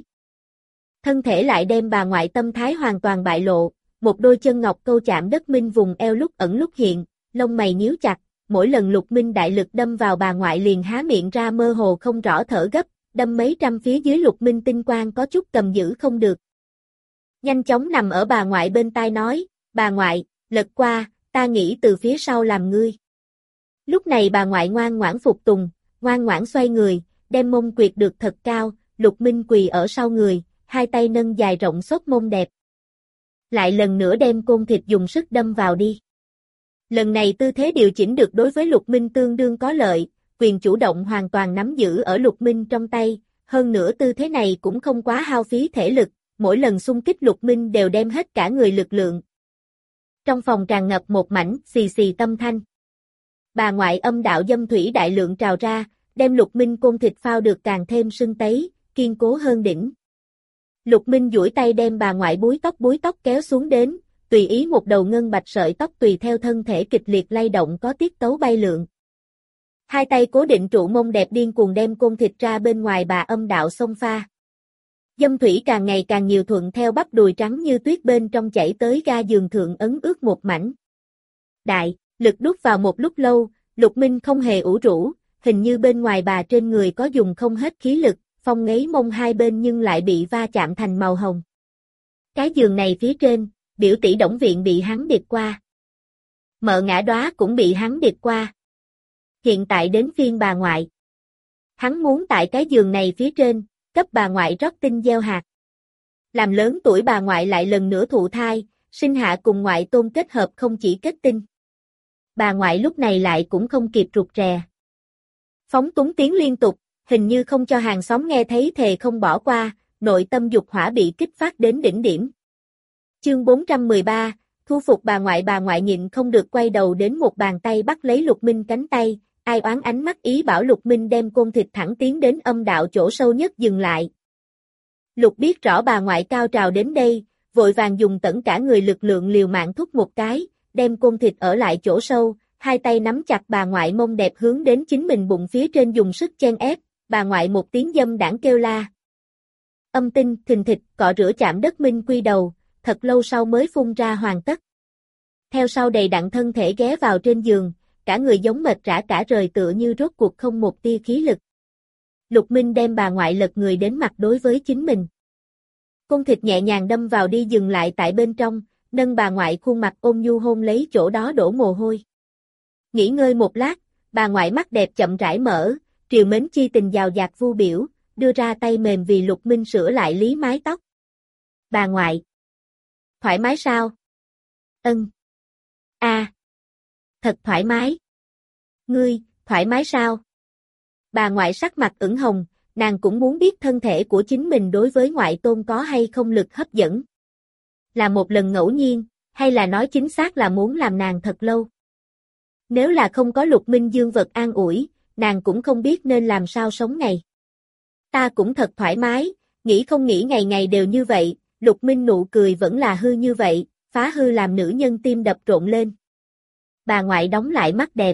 Thân thể lại đem bà ngoại tâm thái hoàn toàn bại lộ, một đôi chân ngọc câu chạm đất minh vùng eo lúc ẩn lúc hiện, lông mày nhíu chặt, mỗi lần Lục Minh đại lực đâm vào bà ngoại liền há miệng ra mơ hồ không rõ thở gấp, đâm mấy trăm phía dưới Lục Minh tinh quang có chút cầm giữ không được. Nhanh chóng nằm ở bà ngoại bên tai nói, bà ngoại, lật qua, ta nghĩ từ phía sau làm ngươi. Lúc này bà ngoại ngoan ngoãn phục tùng, ngoan ngoãn xoay người, đem mông quyệt được thật cao, Lục Minh quỳ ở sau người, hai tay nâng dài rộng xốp mông đẹp. Lại lần nữa đem côn thịt dùng sức đâm vào đi. Lần này tư thế điều chỉnh được đối với Lục Minh tương đương có lợi, quyền chủ động hoàn toàn nắm giữ ở Lục Minh trong tay, hơn nữa tư thế này cũng không quá hao phí thể lực, mỗi lần xung kích Lục Minh đều đem hết cả người lực lượng. Trong phòng tràn ngập một mảnh xì xì tâm thanh. Bà ngoại âm đạo dâm thủy đại lượng trào ra, đem Lục Minh côn thịt phao được càng thêm sưng tấy, kiên cố hơn đỉnh. Lục Minh duỗi tay đem bà ngoại búi tóc búi tóc kéo xuống đến, tùy ý một đầu ngân bạch sợi tóc tùy theo thân thể kịch liệt lay động có tiết tấu bay lượn. Hai tay cố định trụ mông đẹp điên cuồng đem côn thịt ra bên ngoài bà âm đạo xông pha. Dâm thủy càng ngày càng nhiều thuận theo bắp đùi trắng như tuyết bên trong chảy tới ga giường thượng ấn ướt một mảnh. Đại, lực đút vào một lúc lâu, Lục Minh không hề ủ rũ, hình như bên ngoài bà trên người có dùng không hết khí lực, phong ngấy mông hai bên nhưng lại bị va chạm thành màu hồng. Cái giường này phía trên, biểu tỷ Đổng Viện bị hắn điệp qua. Mợ Ngã Đóa cũng bị hắn điệp qua. Hiện tại đến phiên bà ngoại. Hắn muốn tại cái giường này phía trên, cấp bà ngoại rót tinh gieo hạt. Làm lớn tuổi bà ngoại lại lần nữa thụ thai, sinh hạ cùng ngoại tôn kết hợp không chỉ kết tinh. Bà ngoại lúc này lại cũng không kịp rụt rè. Phóng túng tiếng liên tục, hình như không cho hàng xóm nghe thấy thề không bỏ qua, nội tâm dục hỏa bị kích phát đến đỉnh điểm. Chương bốn trăm mười ba, thu phục bà ngoại bà ngoại nhịn không được quay đầu đến một bàn tay bắt lấy Lục Minh cánh tay, ai oán ánh mắt ý bảo Lục Minh đem côn thịt thẳng tiến đến âm đạo chỗ sâu nhất dừng lại. Lục biết rõ bà ngoại cao trào đến đây, vội vàng dùng tẩn cả người lực lượng liều mạng thúc một cái, đem côn thịt ở lại chỗ sâu, hai tay nắm chặt bà ngoại mông đẹp hướng đến chính mình bụng phía trên dùng sức chen ép, bà ngoại một tiếng dâm đãng kêu la. Âm tinh, thình thịch, cọ rửa chạm đất minh quy đầu, thật lâu sau mới phun ra hoàn tất. Theo sau đầy đặn thân thể ghé vào trên giường, cả người giống mệt rã cả rời tựa như rốt cuộc không một tia khí lực. Lục Minh đem bà ngoại lật người đến mặt đối với chính mình. Côn thịt nhẹ nhàng đâm vào đi dừng lại tại bên trong, nâng bà ngoại khuôn mặt ôn nhu hôn lấy chỗ đó đổ mồ hôi. Nghỉ ngơi một lát, bà ngoại mắt đẹp chậm rãi mở, triều mến chi tình giàu dạt vu biểu, đưa ra tay mềm vì Lục Minh sửa lại lý mái tóc. Bà ngoại. Thoải mái sao? Ân. A. Thật thoải mái. Ngươi, thoải mái sao? Bà ngoại sắc mặt ửng hồng, nàng cũng muốn biết thân thể của chính mình đối với ngoại tôn có hay không lực hấp dẫn. Là một lần ngẫu nhiên, hay là nói chính xác là muốn làm nàng thật lâu. Nếu là không có Lục Minh Dương vật an ủi, nàng cũng không biết nên làm sao sống ngày. Ta cũng thật thoải mái, nghĩ không nghĩ ngày ngày đều như vậy, Lục Minh nụ cười vẫn là hư như vậy, phá hư làm nữ nhân tim đập rộn lên. Bà ngoại đóng lại mắt đẹp.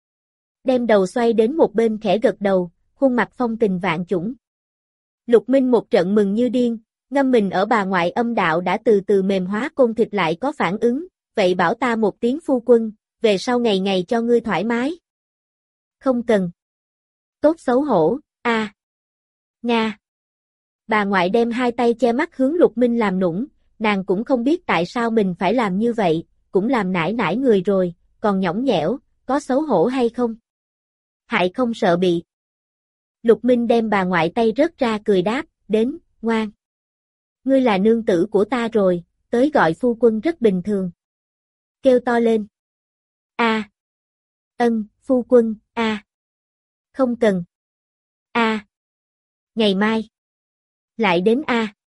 Đem đầu xoay đến một bên khẽ gật đầu, khuôn mặt phong tình vạn chủng. Lục Minh một trận mừng như điên, ngâm mình ở bà ngoại âm đạo đã từ từ mềm hóa, côn thịt lại có phản ứng, vậy bảo ta một tiếng phu quân, về sau ngày ngày cho ngươi thoải mái. Không cần. Tốt xấu hổ, a. À. Nga. Bà ngoại đem hai tay che mắt hướng Lục Minh làm nũng, nàng cũng không biết tại sao mình phải làm như vậy, cũng làm nải nải người rồi, còn nhõng nhẽo, có xấu hổ hay không? Hại không sợ bị. Lục Minh đem bà ngoại tay rớt ra cười đáp, đến, ngoan. Ngươi là nương tử của ta rồi, tới gọi phu quân rất bình thường. Kêu to lên. A. À. Ân, phu quân, a. À. Không cần. A. À. Ngày mai. Lại đến a. A.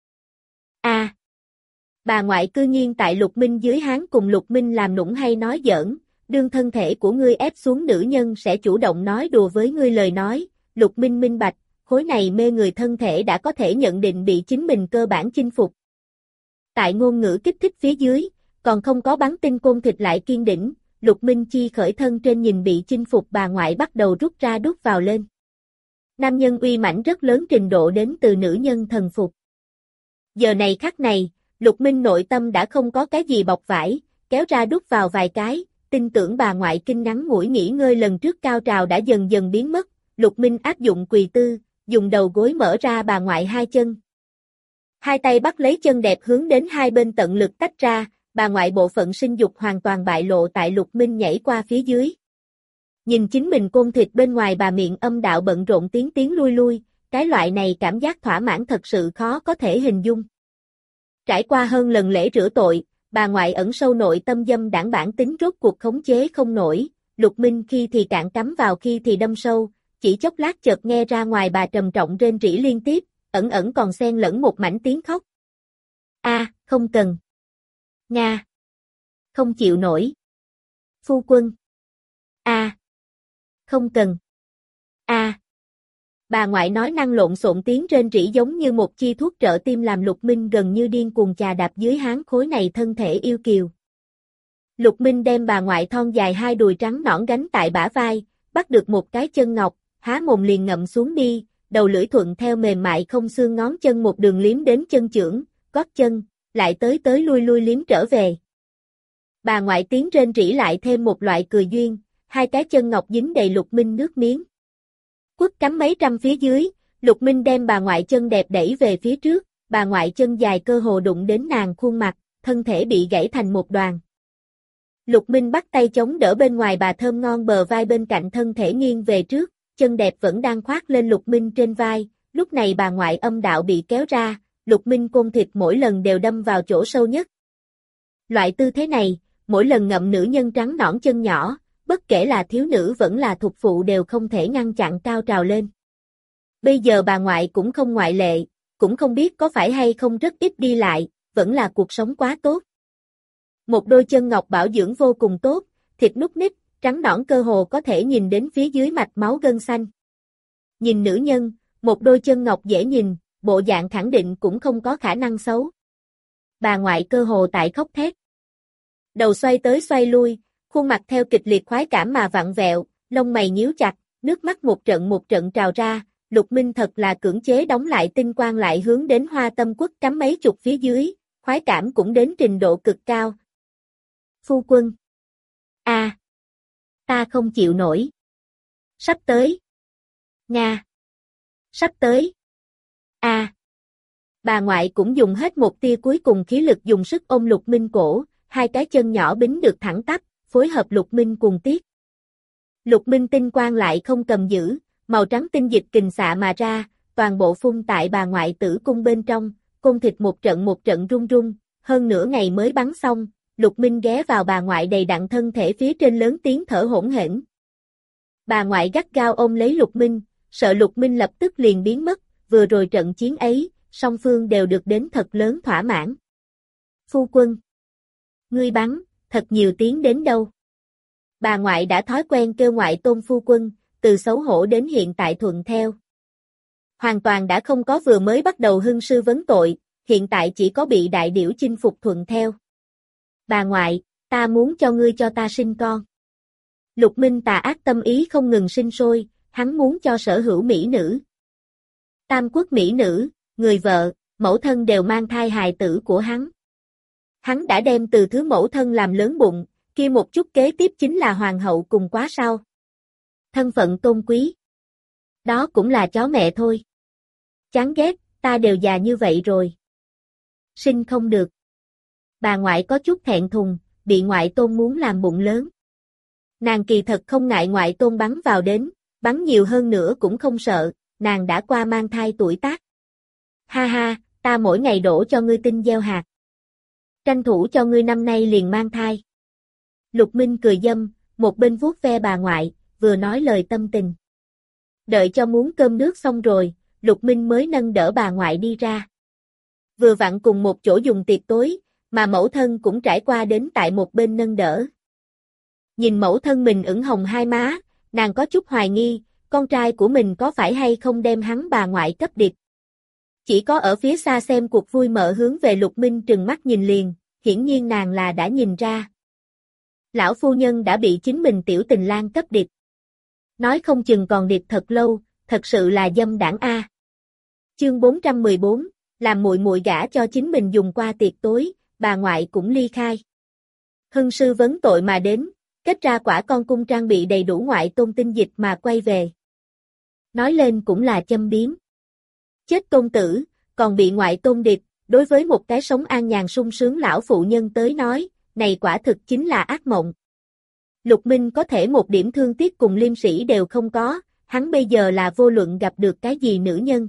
À. Bà ngoại cư nhiên tại Lục Minh dưới háng cùng Lục Minh làm nũng hay nói giỡn, đương thân thể của ngươi ép xuống nữ nhân sẽ chủ động nói đùa với ngươi lời nói, Lục Minh minh bạch, khối này mê người thân thể đã có thể nhận định bị chính mình cơ bản chinh phục. Tại ngôn ngữ kích thích phía dưới, còn không có bắn tinh côn thịt lại kiên đỉnh, Lục Minh chi khởi thân trên nhìn bị chinh phục bà ngoại bắt đầu rút ra đút vào lên. Nam nhân uy mãnh rất lớn trình độ đến từ nữ nhân thần phục. Giờ này khắc này, Lục Minh nội tâm đã không có cái gì bọc vải, kéo ra đút vào vài cái, tin tưởng bà ngoại kinh ngắn ngủi nghỉ ngơi lần trước cao trào đã dần dần biến mất, Lục Minh áp dụng quỳ tư, dùng đầu gối mở ra bà ngoại hai chân. Hai tay bắt lấy chân đẹp hướng đến hai bên tận lực tách ra, bà ngoại bộ phận sinh dục hoàn toàn bại lộ tại Lục Minh nhảy qua phía dưới. Nhìn chính mình côn thịt bên ngoài bà miệng âm đạo bận rộn tiến tiến lui lui, cái loại này cảm giác thỏa mãn thật sự khó có thể hình dung. Trải qua hơn lần lễ rửa tội, bà ngoại ẩn sâu nội tâm dâm đảng bản tính rốt cuộc khống chế không nổi, Lục Minh khi thì cạn cắm vào khi thì đâm sâu, chỉ chốc lát chợt nghe ra ngoài bà trầm trọng rên rỉ liên tiếp, ẩn ẩn còn xen lẫn một mảnh tiếng khóc. A, à, không cần. Nga. Không chịu nổi. Phu quân. A. À. Không cần. A. À. Bà ngoại nói năng lộn xộn tiếng rên rỉ giống như một chi thuốc trợ tim làm Lục Minh gần như điên cuồng chà đạp dưới háng khối này thân thể yêu kiều. Lục Minh đem bà ngoại thon dài hai đùi trắng nõn gánh tại bả vai, bắt được một cái chân ngọc, há mồm liền ngậm xuống đi, đầu lưỡi thuận theo mềm mại không xương ngón chân một đường liếm đến chân chưởng, gót chân, lại tới tới lui lui liếm trở về. Bà ngoại tiếng rên rỉ lại thêm một loại cười duyên, hai cái chân ngọc dính đầy Lục Minh nước miếng. Quất cắm mấy trăm phía dưới, Lục Minh đem bà ngoại chân đẹp đẩy về phía trước, bà ngoại chân dài cơ hồ đụng đến nàng khuôn mặt, thân thể bị gãy thành một đoàn. Lục Minh bắt tay chống đỡ bên ngoài bà thơm ngon bờ vai bên cạnh thân thể nghiêng về trước, chân đẹp vẫn đang khoác lên Lục Minh trên vai, lúc này bà ngoại âm đạo bị kéo ra, Lục Minh côn thịt mỗi lần đều đâm vào chỗ sâu nhất. Loại tư thế này, mỗi lần ngậm nữ nhân trắng nõn chân nhỏ, bất kể là thiếu nữ vẫn là thục phụ đều không thể ngăn chặn cao trào lên. Bây giờ bà ngoại cũng không ngoại lệ, cũng không biết có phải hay không rất ít đi lại, vẫn là cuộc sống quá tốt. Một đôi chân ngọc bảo dưỡng vô cùng tốt, thịt núc ních, trắng nõn cơ hồ có thể nhìn đến phía dưới mạch máu gân xanh. Nhìn nữ nhân, một đôi chân ngọc dễ nhìn, bộ dạng khẳng định cũng không có khả năng xấu. Bà ngoại cơ hồ tại khóc thét. Đầu xoay tới xoay lui, khuôn mặt theo kịch liệt khoái cảm mà vặn vẹo, lông mày nhíu chặt, nước mắt một trận một trận trào ra, Lục Minh thật là cưỡng chế đóng lại tinh quang lại hướng đến hoa tâm quất cắm mấy chục phía dưới, khoái cảm cũng đến trình độ cực cao. Phu quân. A. À. Ta không chịu nổi. Sắp tới. Nga. Sắp tới. A. À. Bà ngoại cũng dùng hết một tia cuối cùng khí lực dùng sức ôm Lục Minh cổ, hai cái chân nhỏ bính được thẳng tắp, phối hợp Lục Minh cùng tiết. Lục Minh tinh quang lại không cầm giữ, màu trắng tinh dịch kình xạ mà ra, toàn bộ phun tại bà ngoại tử cung bên trong, cung thịt một trận một trận rung rung, hơn nửa ngày mới bắn xong, Lục Minh ghé vào bà ngoại đầy đặn thân thể phía trên lớn tiếng thở hổn hển. Bà ngoại gắt gao ôm lấy Lục Minh, sợ Lục Minh lập tức liền biến mất, vừa rồi trận chiến ấy, song phương đều được đến thật lớn thỏa mãn. Phu quân, ngươi bắn, thật nhiều tiếng đến đâu. Bà ngoại đã thói quen kêu ngoại tôn phu quân, từ xấu hổ đến hiện tại thuận theo. Hoàn toàn đã không có vừa mới bắt đầu hưng sư vấn tội, hiện tại chỉ có bị đại điểu chinh phục thuận theo. Bà ngoại, ta muốn cho ngươi cho ta sinh con. Lục Minh tà ác tâm ý không ngừng sinh sôi, hắn muốn cho sở hữu mỹ nữ. Tam quốc mỹ nữ, người vợ, mẫu thân đều mang thai hài tử của hắn. Hắn đã đem từ thứ mẫu thân làm lớn bụng, kia một chút kế tiếp chính là hoàng hậu cùng quá sau. Thân phận tôn quý. Đó cũng là chó mẹ thôi. Chán ghét, ta đều già như vậy rồi. Sinh không được. Bà ngoại có chút thẹn thùng, bị ngoại tôn muốn làm bụng lớn. Nàng kỳ thật không ngại ngoại tôn bắn vào đến, bắn nhiều hơn nữa cũng không sợ, nàng đã qua mang thai tuổi tác. Ha ha, ta mỗi ngày đổ cho ngươi tinh gieo hạt. Tranh thủ cho ngươi năm nay liền mang thai. Lục Minh cười dâm, một bên vuốt ve bà ngoại, vừa nói lời tâm tình. Đợi cho muốn cơm nước xong rồi, Lục Minh mới nâng đỡ bà ngoại đi ra. Vừa vặn cùng một chỗ dùng tiệc tối, mà mẫu thân cũng trải qua đến tại một bên nâng đỡ. Nhìn mẫu thân mình ửng hồng hai má, nàng có chút hoài nghi, con trai của mình có phải hay không đem hắn bà ngoại cấp điệp. Chỉ có ở phía xa xem cuộc vui mở hướng về Lục Minh trừng mắt nhìn liền, hiển nhiên nàng là đã nhìn ra. Lão phu nhân đã bị chính mình tiểu tình lang cấp điệp. Nói không chừng còn điệp thật lâu, thật sự là dâm đảng A. Chương bốn trăm mười bốn, làm muội muội gả cho chính mình dùng qua tiệc tối, bà ngoại cũng ly khai. Hưng sư vấn tội mà đến, kết ra quả con cung trang bị đầy đủ ngoại tôn tinh dịch mà quay về. Nói lên cũng là châm biếm. Chết tôn tử, còn bị ngoại tôn điệp, đối với một cái sống an nhàn sung sướng lão phụ nhân tới nói, này quả thực chính là ác mộng. Lục Minh có thể một điểm thương tiếc cùng liêm sĩ đều không có, hắn bây giờ là vô luận gặp được cái gì nữ nhân.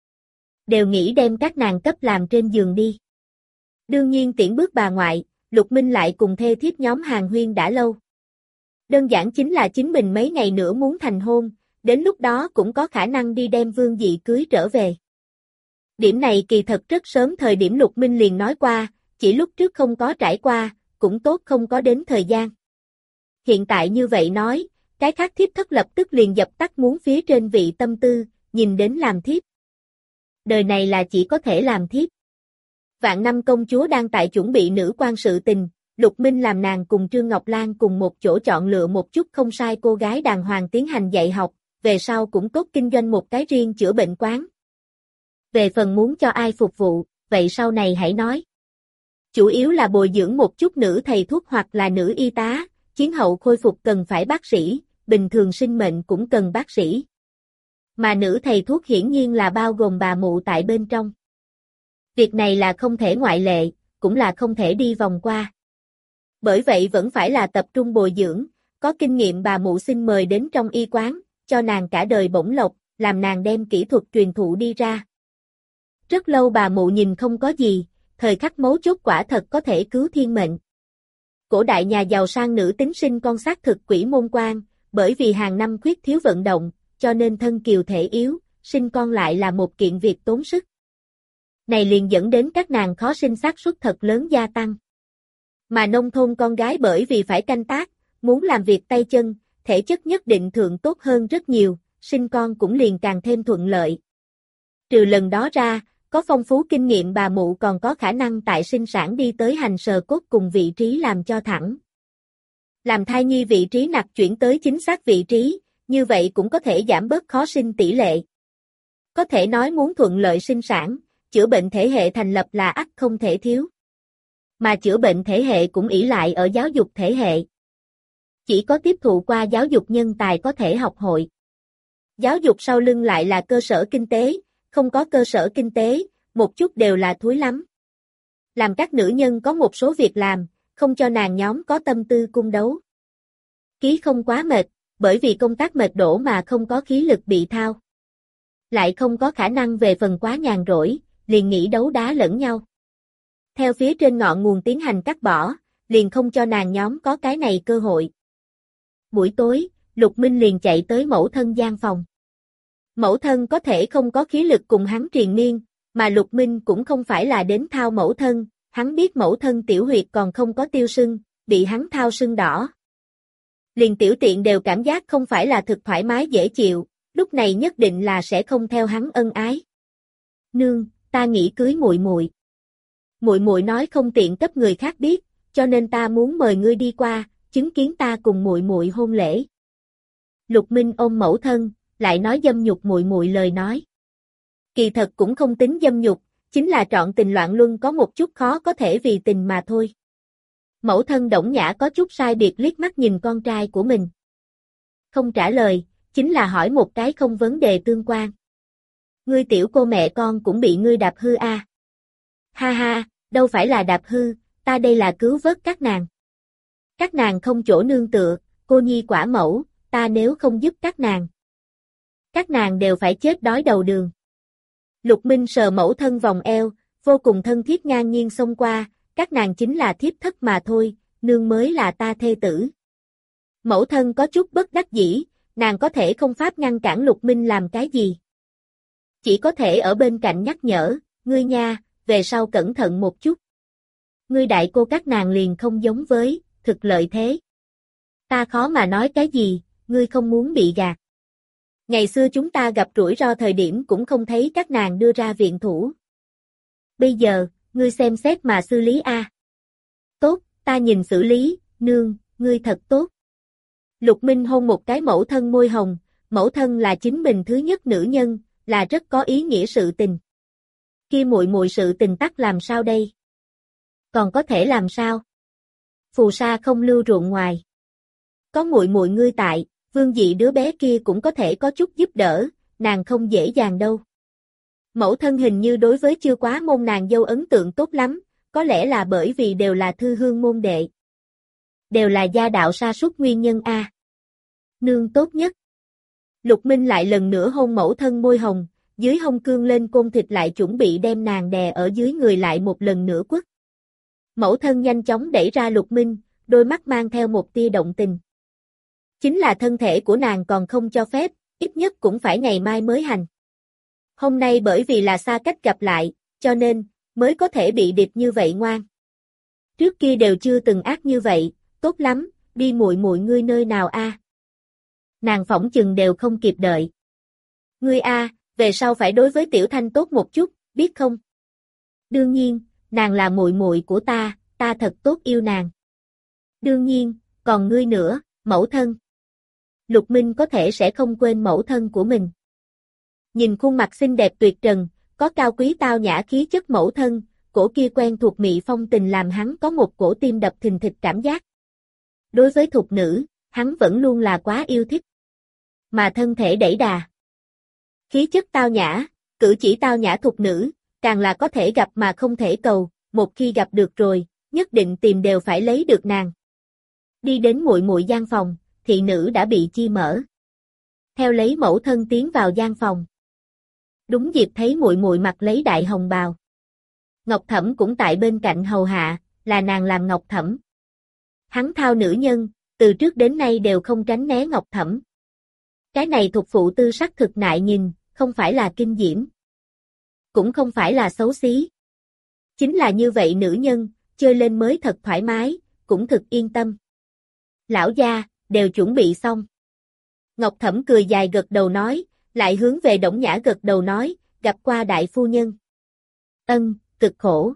Đều nghĩ đem các nàng cấp làm trên giường đi. Đương nhiên tiễn bước bà ngoại, Lục Minh lại cùng thê thiếp nhóm hàng huyên đã lâu. Đơn giản chính là chính mình mấy ngày nữa muốn thành hôn, đến lúc đó cũng có khả năng đi đem vương dị cưới trở về. Điểm này kỳ thật rất sớm thời điểm Lục Minh liền nói qua, chỉ lúc trước không có trải qua, cũng tốt không có đến thời gian. Hiện tại như vậy nói, cái khác thiếp thất lập tức liền dập tắt muốn phía trên vị tâm tư, nhìn đến làm thiếp. Đời này là chỉ có thể làm thiếp. Vạn năm công chúa đang tại chuẩn bị nữ quan sự tình, Lục Minh làm nàng cùng Trương Ngọc Lan cùng một chỗ chọn lựa một chút không sai cô gái đàng hoàng tiến hành dạy học, về sau cũng tốt kinh doanh một cái riêng chữa bệnh quán. Về phần muốn cho ai phục vụ, vậy sau này hãy nói. Chủ yếu là bồi dưỡng một chút nữ thầy thuốc hoặc là nữ y tá, chiến hậu khôi phục cần phải bác sĩ, bình thường sinh mệnh cũng cần bác sĩ. Mà nữ thầy thuốc hiển nhiên là bao gồm bà mụ tại bên trong. Việc này là không thể ngoại lệ, cũng là không thể đi vòng qua. Bởi vậy vẫn phải là tập trung bồi dưỡng, có kinh nghiệm bà mụ xin mời đến trong y quán, cho nàng cả đời bổng lộc, làm nàng đem kỹ thuật truyền thụ đi ra. Rất lâu bà mụ nhìn không có gì, thời khắc mấu chốt quả thật có thể cứu thiên mệnh. Cổ đại nhà giàu sang nữ tính sinh con xác thực quỷ môn quan, bởi vì hàng năm khuyết thiếu vận động, cho nên thân kiều thể yếu, sinh con lại là một kiện việc tốn sức. Này liền dẫn đến các nàng khó sinh xác suất thật lớn gia tăng. Mà nông thôn con gái bởi vì phải canh tác, muốn làm việc tay chân, thể chất nhất định thượng tốt hơn rất nhiều, sinh con cũng liền càng thêm thuận lợi. Trừ lần đó ra, có phong phú kinh nghiệm bà mụ còn có khả năng tại sinh sản đi tới hành sờ cốt cùng vị trí làm cho thẳng. Làm thai nhi vị trí nặc chuyển tới chính xác vị trí, như vậy cũng có thể giảm bớt khó sinh tỷ lệ. Có thể nói muốn thuận lợi sinh sản, chữa bệnh thể hệ thành lập là ắt không thể thiếu. Mà chữa bệnh thể hệ cũng ỷ lại ở giáo dục thể hệ. Chỉ có tiếp thụ qua giáo dục nhân tài có thể học hội. Giáo dục sau lưng lại là cơ sở kinh tế, không có cơ sở kinh tế, một chút đều là thúi lắm. Làm các nữ nhân có một số việc làm, không cho nàng nhóm có tâm tư cung đấu. Ký không quá mệt, bởi vì công tác mệt đổ mà không có khí lực bị thao. Lại không có khả năng về phần quá nhàn rỗi, liền nghĩ đấu đá lẫn nhau. Theo phía trên ngọn nguồn tiến hành cắt bỏ, liền không cho nàng nhóm có cái này cơ hội. Buổi tối, Lục Minh liền chạy tới mẫu thân gian phòng. Mẫu thân có thể không có khí lực cùng hắn triền miên, mà Lục Minh cũng không phải là đến thao mẫu thân, hắn biết mẫu thân tiểu huyệt còn không có tiêu sưng, bị hắn thao sưng đỏ. Liền tiểu tiện đều cảm giác không phải là thực thoải mái dễ chịu, lúc này nhất định là sẽ không theo hắn ân ái. Nương, ta nghĩ cưới muội muội. Muội muội nói không tiện cấp người khác biết, cho nên ta muốn mời ngươi đi qua, chứng kiến ta cùng muội muội hôn lễ. Lục Minh ôm mẫu thân, lại nói dâm nhục muội muội lời nói. Kỳ thật cũng không tính dâm nhục, chính là trọn tình loạn luân có một chút khó có thể vì tình mà thôi. Mẫu thân Đổng Nhã có chút sai biệt liếc mắt nhìn con trai của mình. Không trả lời, chính là hỏi một cái không vấn đề tương quan. Ngươi tiểu cô mẹ con cũng bị ngươi đạp hư a. À. Ha ha, đâu phải là đạp hư, ta đây là cứu vớt các nàng. Các nàng không chỗ nương tựa, cô nhi quả mẫu, ta nếu không giúp các nàng. Các nàng đều phải chết đói đầu đường. Lục Minh sờ mẫu thân vòng eo, vô cùng thân thiết ngang nhiên xông qua, các nàng chính là thiếp thất mà thôi, nương mới là ta thê tử. Mẫu thân có chút bất đắc dĩ, nàng có thể không pháp ngăn cản Lục Minh làm cái gì. Chỉ có thể ở bên cạnh nhắc nhở, ngươi nha, về sau cẩn thận một chút. Ngươi đại cô các nàng liền không giống với, thực lợi thế. Ta khó mà nói cái gì, ngươi không muốn bị gạt. Ngày xưa chúng ta gặp rủi ro thời điểm cũng không thấy các nàng đưa ra viện thủ. Bây giờ, ngươi xem xét mà xử lý a. Tốt, ta nhìn xử lý, nương, ngươi thật tốt. Lục Minh hôn một cái mẫu thân môi hồng, mẫu thân là chính mình thứ nhất nữ nhân, là rất có ý nghĩa sự tình. Kia muội muội sự tình tắc làm sao đây? Còn có thể làm sao? Phù sa không lưu ruộng ngoài. Có muội muội ngươi tại, Vương Dị đứa bé kia cũng có thể có chút giúp đỡ, nàng không dễ dàng đâu. Mẫu thân hình như đối với chưa quá môn nàng dâu ấn tượng tốt lắm, có lẽ là bởi vì đều là thư hương môn đệ. Đều là gia đạo sa sút nguyên nhân a. Nương tốt nhất. Lục Minh lại lần nữa hôn mẫu thân môi hồng, dưới hông cương lên côn thịt lại chuẩn bị đem nàng đè ở dưới người lại một lần nữa quất. Mẫu thân nhanh chóng đẩy ra Lục Minh, đôi mắt mang theo một tia động tình. Chính là thân thể của nàng còn không cho phép, ít nhất cũng phải ngày mai mới hành. Hôm nay bởi vì là xa cách gặp lại, cho nên, mới có thể bị điệp như vậy ngoan. Trước kia đều chưa từng ác như vậy, tốt lắm, đi muội muội ngươi nơi nào a? Nàng phỏng chừng đều không kịp đợi. Ngươi a, về sau phải đối với Tiểu Thanh tốt một chút, biết không? Đương nhiên, nàng là muội muội của ta, ta thật tốt yêu nàng. Đương nhiên, còn ngươi nữa, mẫu thân. Lục Minh có thể sẽ không quên mẫu thân của mình. Nhìn khuôn mặt xinh đẹp tuyệt trần, có cao quý tao nhã khí chất mẫu thân, cổ kia quen thuộc mị phong tình làm hắn có một cổ tim đập thình thịch cảm giác. Đối với thục nữ, hắn vẫn luôn là quá yêu thích. Mà thân thể đẩy đà. Khí chất tao nhã, cử chỉ tao nhã thục nữ, càng là có thể gặp mà không thể cầu, một khi gặp được rồi, nhất định tìm đều phải lấy được nàng. Đi đến muội muội gian phòng, thị nữ đã bị chi mở. Theo lấy mẫu thân tiến vào gian phòng. Đúng dịp thấy muội muội mặc lấy đại hồng bào. Ngọc Thẩm cũng tại bên cạnh hầu hạ, là nàng làm Ngọc Thẩm. Hắn thao nữ nhân, từ trước đến nay đều không tránh né Ngọc Thẩm. Cái này thuộc phụ tư sắc thực nại nhìn, không phải là kinh diễm. Cũng không phải là xấu xí. Chính là như vậy nữ nhân, chơi lên mới thật thoải mái, cũng thực yên tâm. Lão gia, đều chuẩn bị xong. Ngọc Thẩm cười dài gật đầu nói, lại hướng về Đổng Nhã gật đầu nói, gặp qua đại phu nhân. Ân, cực khổ.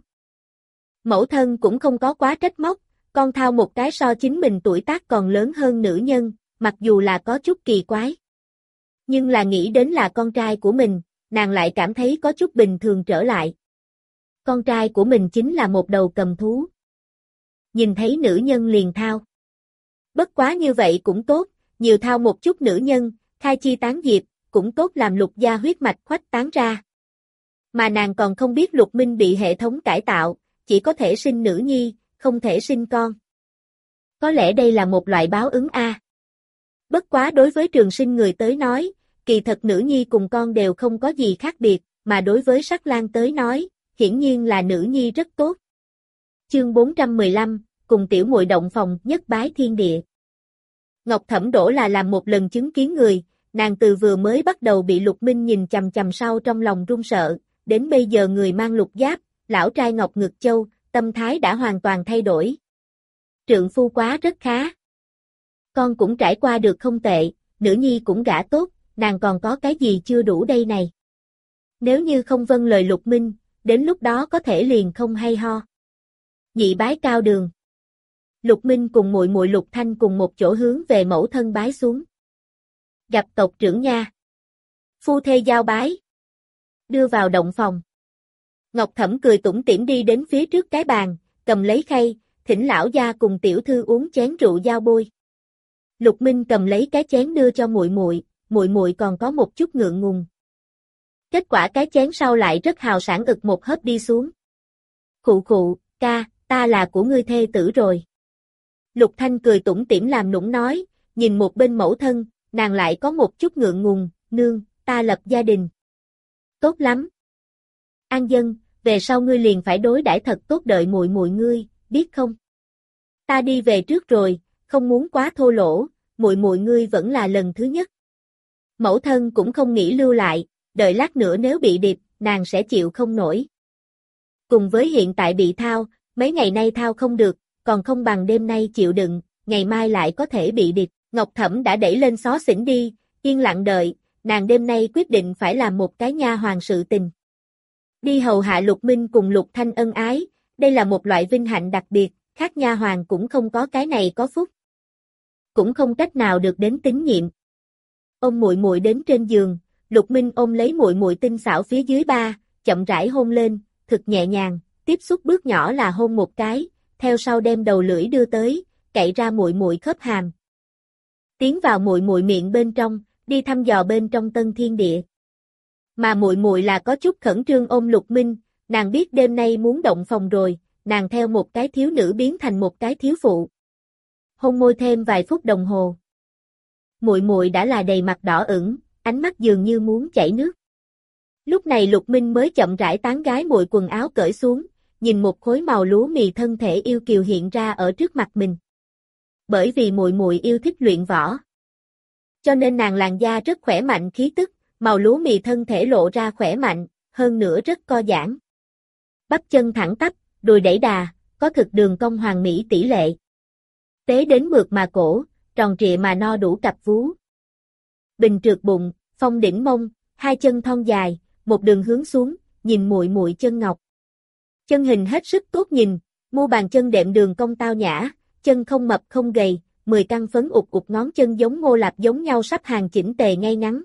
Mẫu thân cũng không có quá trách móc, con thao một cái so chính mình tuổi tác còn lớn hơn nữ nhân, mặc dù là có chút kỳ quái. Nhưng là nghĩ đến là con trai của mình, nàng lại cảm thấy có chút bình thường trở lại. Con trai của mình chính là một đầu cầm thú. Nhìn thấy nữ nhân liền thao. Bất quá như vậy cũng tốt, nhiều thao một chút nữ nhân, khai chi tán diệp, cũng tốt làm Lục gia huyết mạch khuếch tán ra. Mà nàng còn không biết Lục Minh bị hệ thống cải tạo, chỉ có thể sinh nữ nhi, không thể sinh con. Có lẽ đây là một loại báo ứng a. Bất quá đối với trường sinh người tới nói, kỳ thật nữ nhi cùng con đều không có gì khác biệt, mà đối với Sắc Lang tới nói, hiển nhiên là nữ nhi rất tốt. Chương bốn trăm mười lăm, cùng tiểu muội động phòng nhất bái thiên địa. Ngọc Thẩm Đỗ là làm một lần chứng kiến người, nàng từ vừa mới bắt đầu bị Lục Minh nhìn chằm chằm sau trong lòng run sợ, đến bây giờ người mang lục giáp, lão trai ngọc ngực châu, tâm thái đã hoàn toàn thay đổi. Trượng phu quá rất khá. Con cũng trải qua được không tệ, nữ nhi cũng gả tốt, nàng còn có cái gì chưa đủ đây này. Nếu như không vâng lời Lục Minh, đến lúc đó có thể liền không hay ho. Nhị bái cao đường. Lục Minh cùng muội muội Lục Thanh cùng một chỗ hướng về mẫu thân bái xuống. Gặp tộc trưởng nha. Phu thê giao bái. Đưa vào động phòng. Ngọc Thẩm cười tủm tỉm đi đến phía trước cái bàn, cầm lấy khay, thỉnh lão gia cùng tiểu thư uống chén rượu giao bôi. Lục Minh cầm lấy cái chén đưa cho muội muội, muội muội còn có một chút ngượng ngùng. Kết quả cái chén sau lại rất hào sảng ực một hớp đi xuống. Khụ khụ, ca, ta là của ngươi thê tử rồi. Lục Thanh cười tủm tỉm làm nũng nói, nhìn một bên mẫu thân, nàng lại có một chút ngượng ngùng, nương, ta lập gia đình. Tốt lắm. An dân, về sau ngươi liền phải đối đãi thật tốt đợi muội muội ngươi, biết không? Ta đi về trước rồi, không muốn quá thô lỗ, muội muội ngươi vẫn là lần thứ nhất. Mẫu thân cũng không nghĩ lưu lại, đợi lát nữa nếu bị điệp, nàng sẽ chịu không nổi. Cùng với hiện tại bị thao, mấy ngày nay thao không được, còn không bằng đêm nay chịu đựng, ngày mai lại có thể bị điệp. Ngọc Thẩm đã đẩy lên xó xỉnh đi, yên lặng đợi, nàng đêm nay quyết định phải làm một cái nha hoàn sự tình. Đi hầu hạ Lục Minh cùng Lục Thanh ân ái, đây là một loại vinh hạnh đặc biệt, khác nha hoàn cũng không có cái này có phúc. Cũng không cách nào được đến tín nhiệm. Ôm muội muội đến trên giường, Lục Minh ôm lấy muội muội tinh xảo phía dưới ba, chậm rãi hôn lên, thực nhẹ nhàng, tiếp xúc bước nhỏ là hôn một cái, theo sau đem đầu lưỡi đưa tới, cậy ra muội muội khớp hàm. Tiến vào muội muội miệng bên trong, đi thăm dò bên trong tân thiên địa. Mà muội muội là có chút khẩn trương ôm Lục Minh, nàng biết đêm nay muốn động phòng rồi, nàng theo một cái thiếu nữ biến thành một cái thiếu phụ. Hôn môi thêm vài phút đồng hồ. Muội muội đã là đầy mặt đỏ ửng, ánh mắt dường như muốn chảy nước. Lúc này Lục Minh mới chậm rãi tán gái muội quần áo cởi xuống, nhìn một khối màu lúa mì thân thể yêu kiều hiện ra ở trước mặt mình. Bởi vì muội muội yêu thích luyện võ, cho nên nàng làn da rất khỏe mạnh khí tức, màu lúa mì thân thể lộ ra khỏe mạnh, hơn nữa rất co giãn. Bắp chân thẳng tắp, đùi đẩy đà, có thực đường cong hoàn mỹ tỷ lệ. Tế đến mượt mà cổ, tròn trịa mà no đủ cặp vú. Bình trượt bụng, phong đỉnh mông, hai chân thon dài, một đường hướng xuống, nhìn muội muội chân ngọc. Chân hình hết sức tốt nhìn, mu bàn chân đệm đường cong tao nhã, chân không mập không gầy, mười căn phấn ụt ụt ngón chân giống Ngô Lạp giống nhau sắp hàng chỉnh tề ngay ngắn.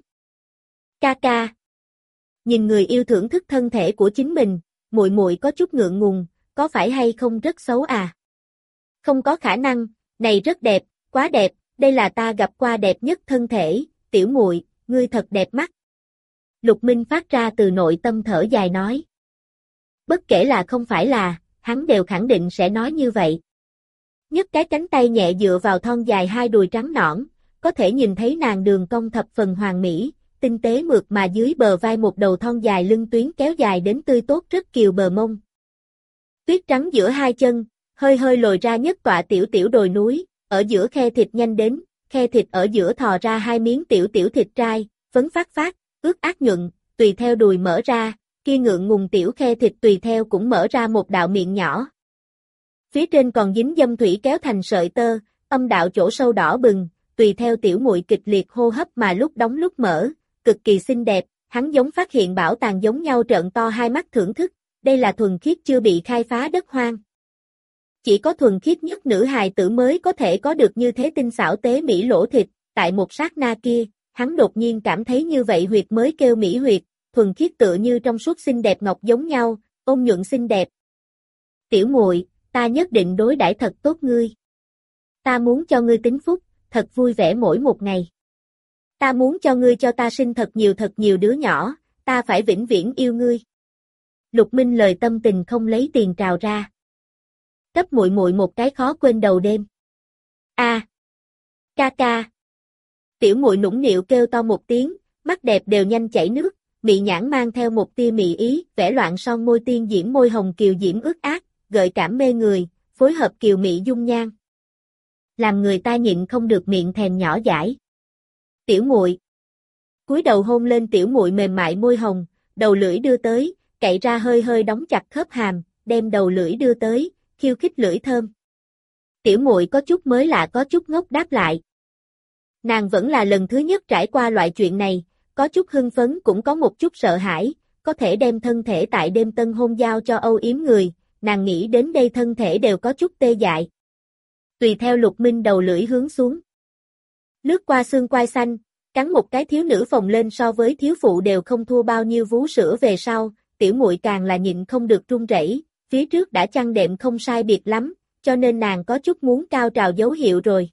Ca ca. Nhìn người yêu thưởng thức thân thể của chính mình, muội muội có chút ngượng ngùng, có phải hay không rất xấu à? Không có khả năng, này rất đẹp, quá đẹp, đây là ta gặp qua đẹp nhất thân thể, tiểu muội, ngươi thật đẹp mắt. Lục Minh phát ra từ nội tâm thở dài nói. Bất kể là không phải là, hắn đều khẳng định sẽ nói như vậy. Nhấc cái cánh tay nhẹ dựa vào thon dài hai đùi trắng nõn, có thể nhìn thấy nàng đường cong thập phần hoàn mỹ, tinh tế mượt mà dưới bờ vai một đầu thon dài lưng tuyến kéo dài đến tươi tốt rất kiều bờ mông. Tuyết trắng giữa hai chân, hơi hơi lồi ra nhất tọa tiểu tiểu đồi núi, ở giữa khe thịt nhanh đến, khe thịt ở giữa thò ra hai miếng tiểu tiểu thịt trai, phấn phát phát, ướt át nhuận, tùy theo đùi mở ra, kia ngượng ngùng tiểu khe thịt tùy theo cũng mở ra một đạo miệng nhỏ. Phía trên còn dính dâm thủy kéo thành sợi tơ, âm đạo chỗ sâu đỏ bừng, tùy theo tiểu muội kịch liệt hô hấp mà lúc đóng lúc mở, cực kỳ xinh đẹp, hắn giống phát hiện bảo tàng giống nhau trợn to hai mắt thưởng thức, đây là thuần khiết chưa bị khai phá đất hoang. Chỉ có thuần khiết nhất nữ hài tử mới có thể có được như thế tinh xảo tế mỹ lỗ thịt, tại một sát na kia, hắn đột nhiên cảm thấy như vậy huyệt mới kêu mỹ huyệt, thuần khiết tựa như trong suốt xinh đẹp ngọc giống nhau, ôn nhuận xinh đẹp. Tiểu muội, ta nhất định đối đãi thật tốt ngươi. Ta muốn cho ngươi tính phúc, thật vui vẻ mỗi một ngày. Ta muốn cho ngươi cho ta sinh thật nhiều thật nhiều đứa nhỏ, ta phải vĩnh viễn yêu ngươi. Lục Minh lời tâm tình không lấy tiền trào ra. Cấp muội muội một cái khó quên đầu đêm. A, à, ca ca. Tiểu muội nũng nịu kêu to một tiếng, mắt đẹp đều nhanh chảy nước, mị nhãn mang theo một tia mị ý, vẽ loạn son môi tiên diễm môi hồng kiều diễm ướt át, gợi cảm mê người, phối hợp kiều mị dung nhan. Làm người ta nhịn không được miệng thèm nhỏ dãi. Tiểu muội, cúi đầu hôn lên tiểu muội mềm mại môi hồng, đầu lưỡi đưa tới, cậy ra hơi hơi đóng chặt khớp hàm, đem đầu lưỡi đưa tới, khiêu khích lưỡi thơm. Tiểu muội có chút mới lạ có chút ngốc đáp lại. Nàng vẫn là lần thứ nhất trải qua loại chuyện này, có chút hưng phấn cũng có một chút sợ hãi, có thể đem thân thể tại đêm tân hôn giao cho âu yếm người, nàng nghĩ đến đây thân thể đều có chút tê dại. Tùy theo Lục Minh đầu lưỡi hướng xuống. Lướt qua xương quai xanh, cắn một cái thiếu nữ phồng lên so với thiếu phụ đều không thua bao nhiêu vú sữa về sau, tiểu muội càng là nhịn không được run rẩy, phía trước đã chăn đệm không sai biệt lắm, cho nên nàng có chút muốn cao trào dấu hiệu rồi.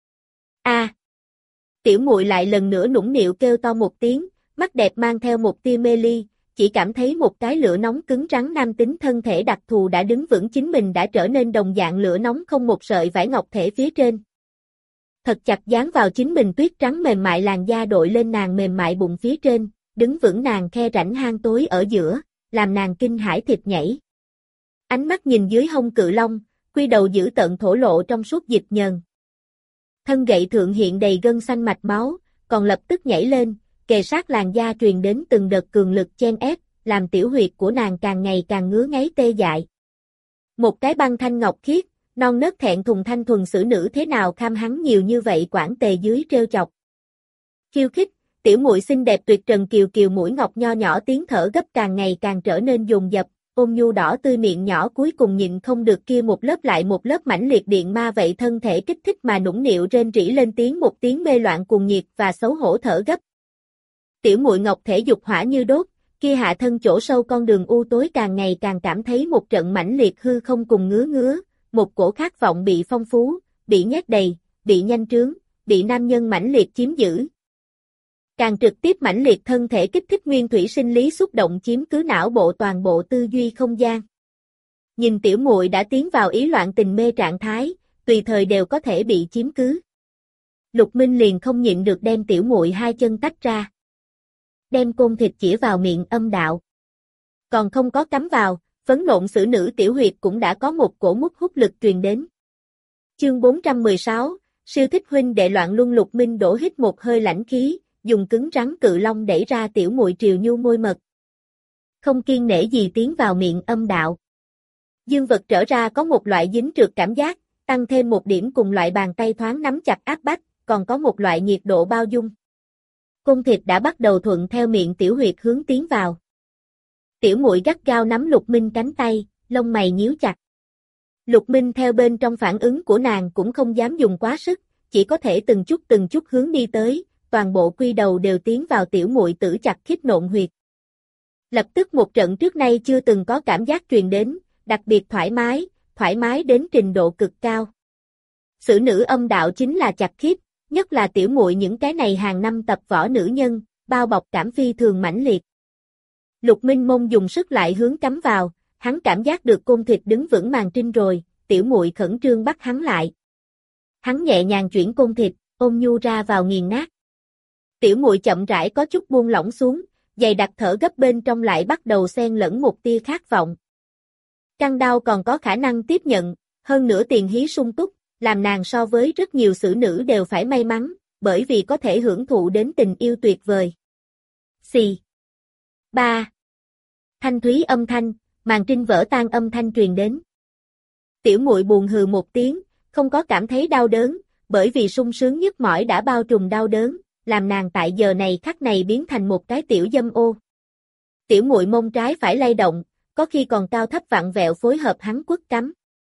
A. À, tiểu muội lại lần nữa nũng nịu kêu to một tiếng, mắt đẹp mang theo một tia mê ly, chỉ cảm thấy một cái lửa nóng cứng rắn nam tính thân thể đặc thù đã đứng vững chính mình đã trở nên đồng dạng lửa nóng không một sợi vải ngọc thể phía trên. Thật chặt dán vào chính mình tuyết trắng mềm mại làn da đội lên nàng mềm mại bụng phía trên, đứng vững nàng khe rãnh hang tối ở giữa, làm nàng kinh hãi thịt nhảy. Ánh mắt nhìn dưới hông cự long, quy đầu giữ tận thổ lộ trong suốt dịch nhờn. Thân gậy thượng hiện đầy gân xanh mạch máu, còn lập tức nhảy lên, kề sát làn da truyền đến từng đợt cường lực chen ép, làm tiểu huyệt của nàng càng ngày càng ngứa ngáy tê dại. Một cái băng thanh ngọc khiết, non nớt thẹn thùng thanh thuần xử nữ thế nào kham hắn nhiều như vậy quản tề dưới trêu chọc. Khiêu khích, tiểu muội xinh đẹp tuyệt trần kiều kiều mũi ngọc nho nhỏ tiếng thở gấp càng ngày càng trở nên dồn dập, ôn nhu đỏ tươi miệng nhỏ cuối cùng nhịn không được kia một lớp lại một lớp mãnh liệt điện ma vậy thân thể kích thích mà nũng nịu rên rỉ lên tiếng một tiếng mê loạn cuồng nhiệt và xấu hổ thở gấp. Tiểu muội ngọc thể dục hỏa như đốt, kia hạ thân chỗ sâu con đường u tối càng ngày càng cảm thấy một trận mãnh liệt hư không cùng ngứa ngứa, một cổ khát vọng bị phong phú, bị nhét đầy, bị nhanh trướng, bị nam nhân mãnh liệt chiếm giữ. Càng trực tiếp mãnh liệt thân thể kích thích nguyên thủy sinh lý xúc động chiếm cứ não bộ toàn bộ tư duy không gian. Nhìn tiểu muội đã tiến vào ý loạn tình mê trạng thái, tùy thời đều có thể bị chiếm cứ. Lục Minh liền không nhịn được đem tiểu muội hai chân tách ra. Đem côn thịt chĩa vào miệng âm đạo. Còn không có cắm vào, phấn nộn xử nữ tiểu huyệt cũng đã có một cổ mút hút lực truyền đến. Chương bốn trăm mười sáu, siêu thích huynh đệ loạn luân. Lục Minh đổ hít một hơi lãnh khí, dùng cứng rắn cự long đẩy ra tiểu muội triều nhu môi mật. Không kiêng nể gì tiến vào miệng âm đạo. Dương vật trở ra có một loại dính trượt cảm giác, tăng thêm một điểm cùng loại bàn tay thoáng nắm chặt áp bách, còn có một loại nhiệt độ bao dung. Côn thịt đã bắt đầu thuận theo miệng tiểu huyệt hướng tiến vào. Tiểu muội gắt gao nắm Lục Minh cánh tay, lông mày nhíu chặt. Lục Minh theo bên trong phản ứng của nàng cũng không dám dùng quá sức, chỉ có thể từng chút từng chút hướng đi tới, toàn bộ quy đầu đều tiến vào tiểu muội tử chặt khít nộn huyệt. Lập tức một trận trước nay chưa từng có cảm giác truyền đến, đặc biệt thoải mái, thoải mái đến trình độ cực cao. Xử nữ âm đạo chính là chặt khít, nhất là tiểu muội những cái này hàng năm tập võ nữ nhân, bao bọc cảm phi thường mãnh liệt. Lục Minh mông dùng sức lại hướng cắm vào, hắn cảm giác được côn thịt đứng vững màn trinh rồi, tiểu muội khẩn trương bắt hắn lại. Hắn nhẹ nhàng chuyển côn thịt, ôm nhu ra vào nghiền nát. Tiểu muội chậm rãi có chút buông lỏng xuống, dày đặc thở gấp bên trong lại bắt đầu xen lẫn một tia khát vọng. Căng đau còn có khả năng tiếp nhận, hơn nữa tiền hí sung túc, làm nàng so với rất nhiều xử nữ đều phải may mắn, bởi vì có thể hưởng thụ đến tình yêu tuyệt vời. Xì. Ba. Thanh thúy âm thanh, màn trinh vỡ tan âm thanh truyền đến. Tiểu muội buồn hừ một tiếng, không có cảm thấy đau đớn, bởi vì sung sướng nhức mỏi đã bao trùm đau đớn, làm nàng tại giờ này khắc này biến thành một cái tiểu dâm ô. Tiểu muội mông trái phải lay động, có khi còn cao thấp vặn vẹo phối hợp hắn quất cắm.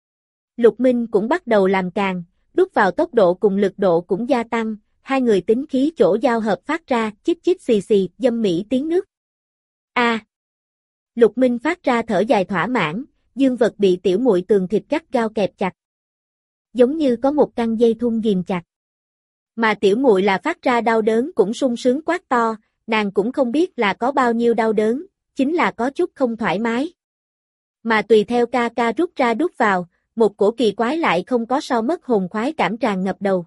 Lục Minh cũng bắt đầu làm càng, đút vào tốc độ cùng lực độ cũng gia tăng, hai người tính khí chỗ giao hợp phát ra chít chít xì xì, dâm mỹ tiếng nước. A. À, Lục Minh phát ra thở dài thỏa mãn, dương vật bị tiểu muội tường thịt gắt gao kẹp chặt. Giống như có một căn dây thun ghìm chặt. Mà tiểu muội là phát ra đau đớn cũng sung sướng quát to, nàng cũng không biết là có bao nhiêu đau đớn, chính là có chút không thoải mái. Mà tùy theo ca ca rút ra đút vào, một cổ kỳ quái lại không có so mất hồn khoái cảm tràn ngập đầu.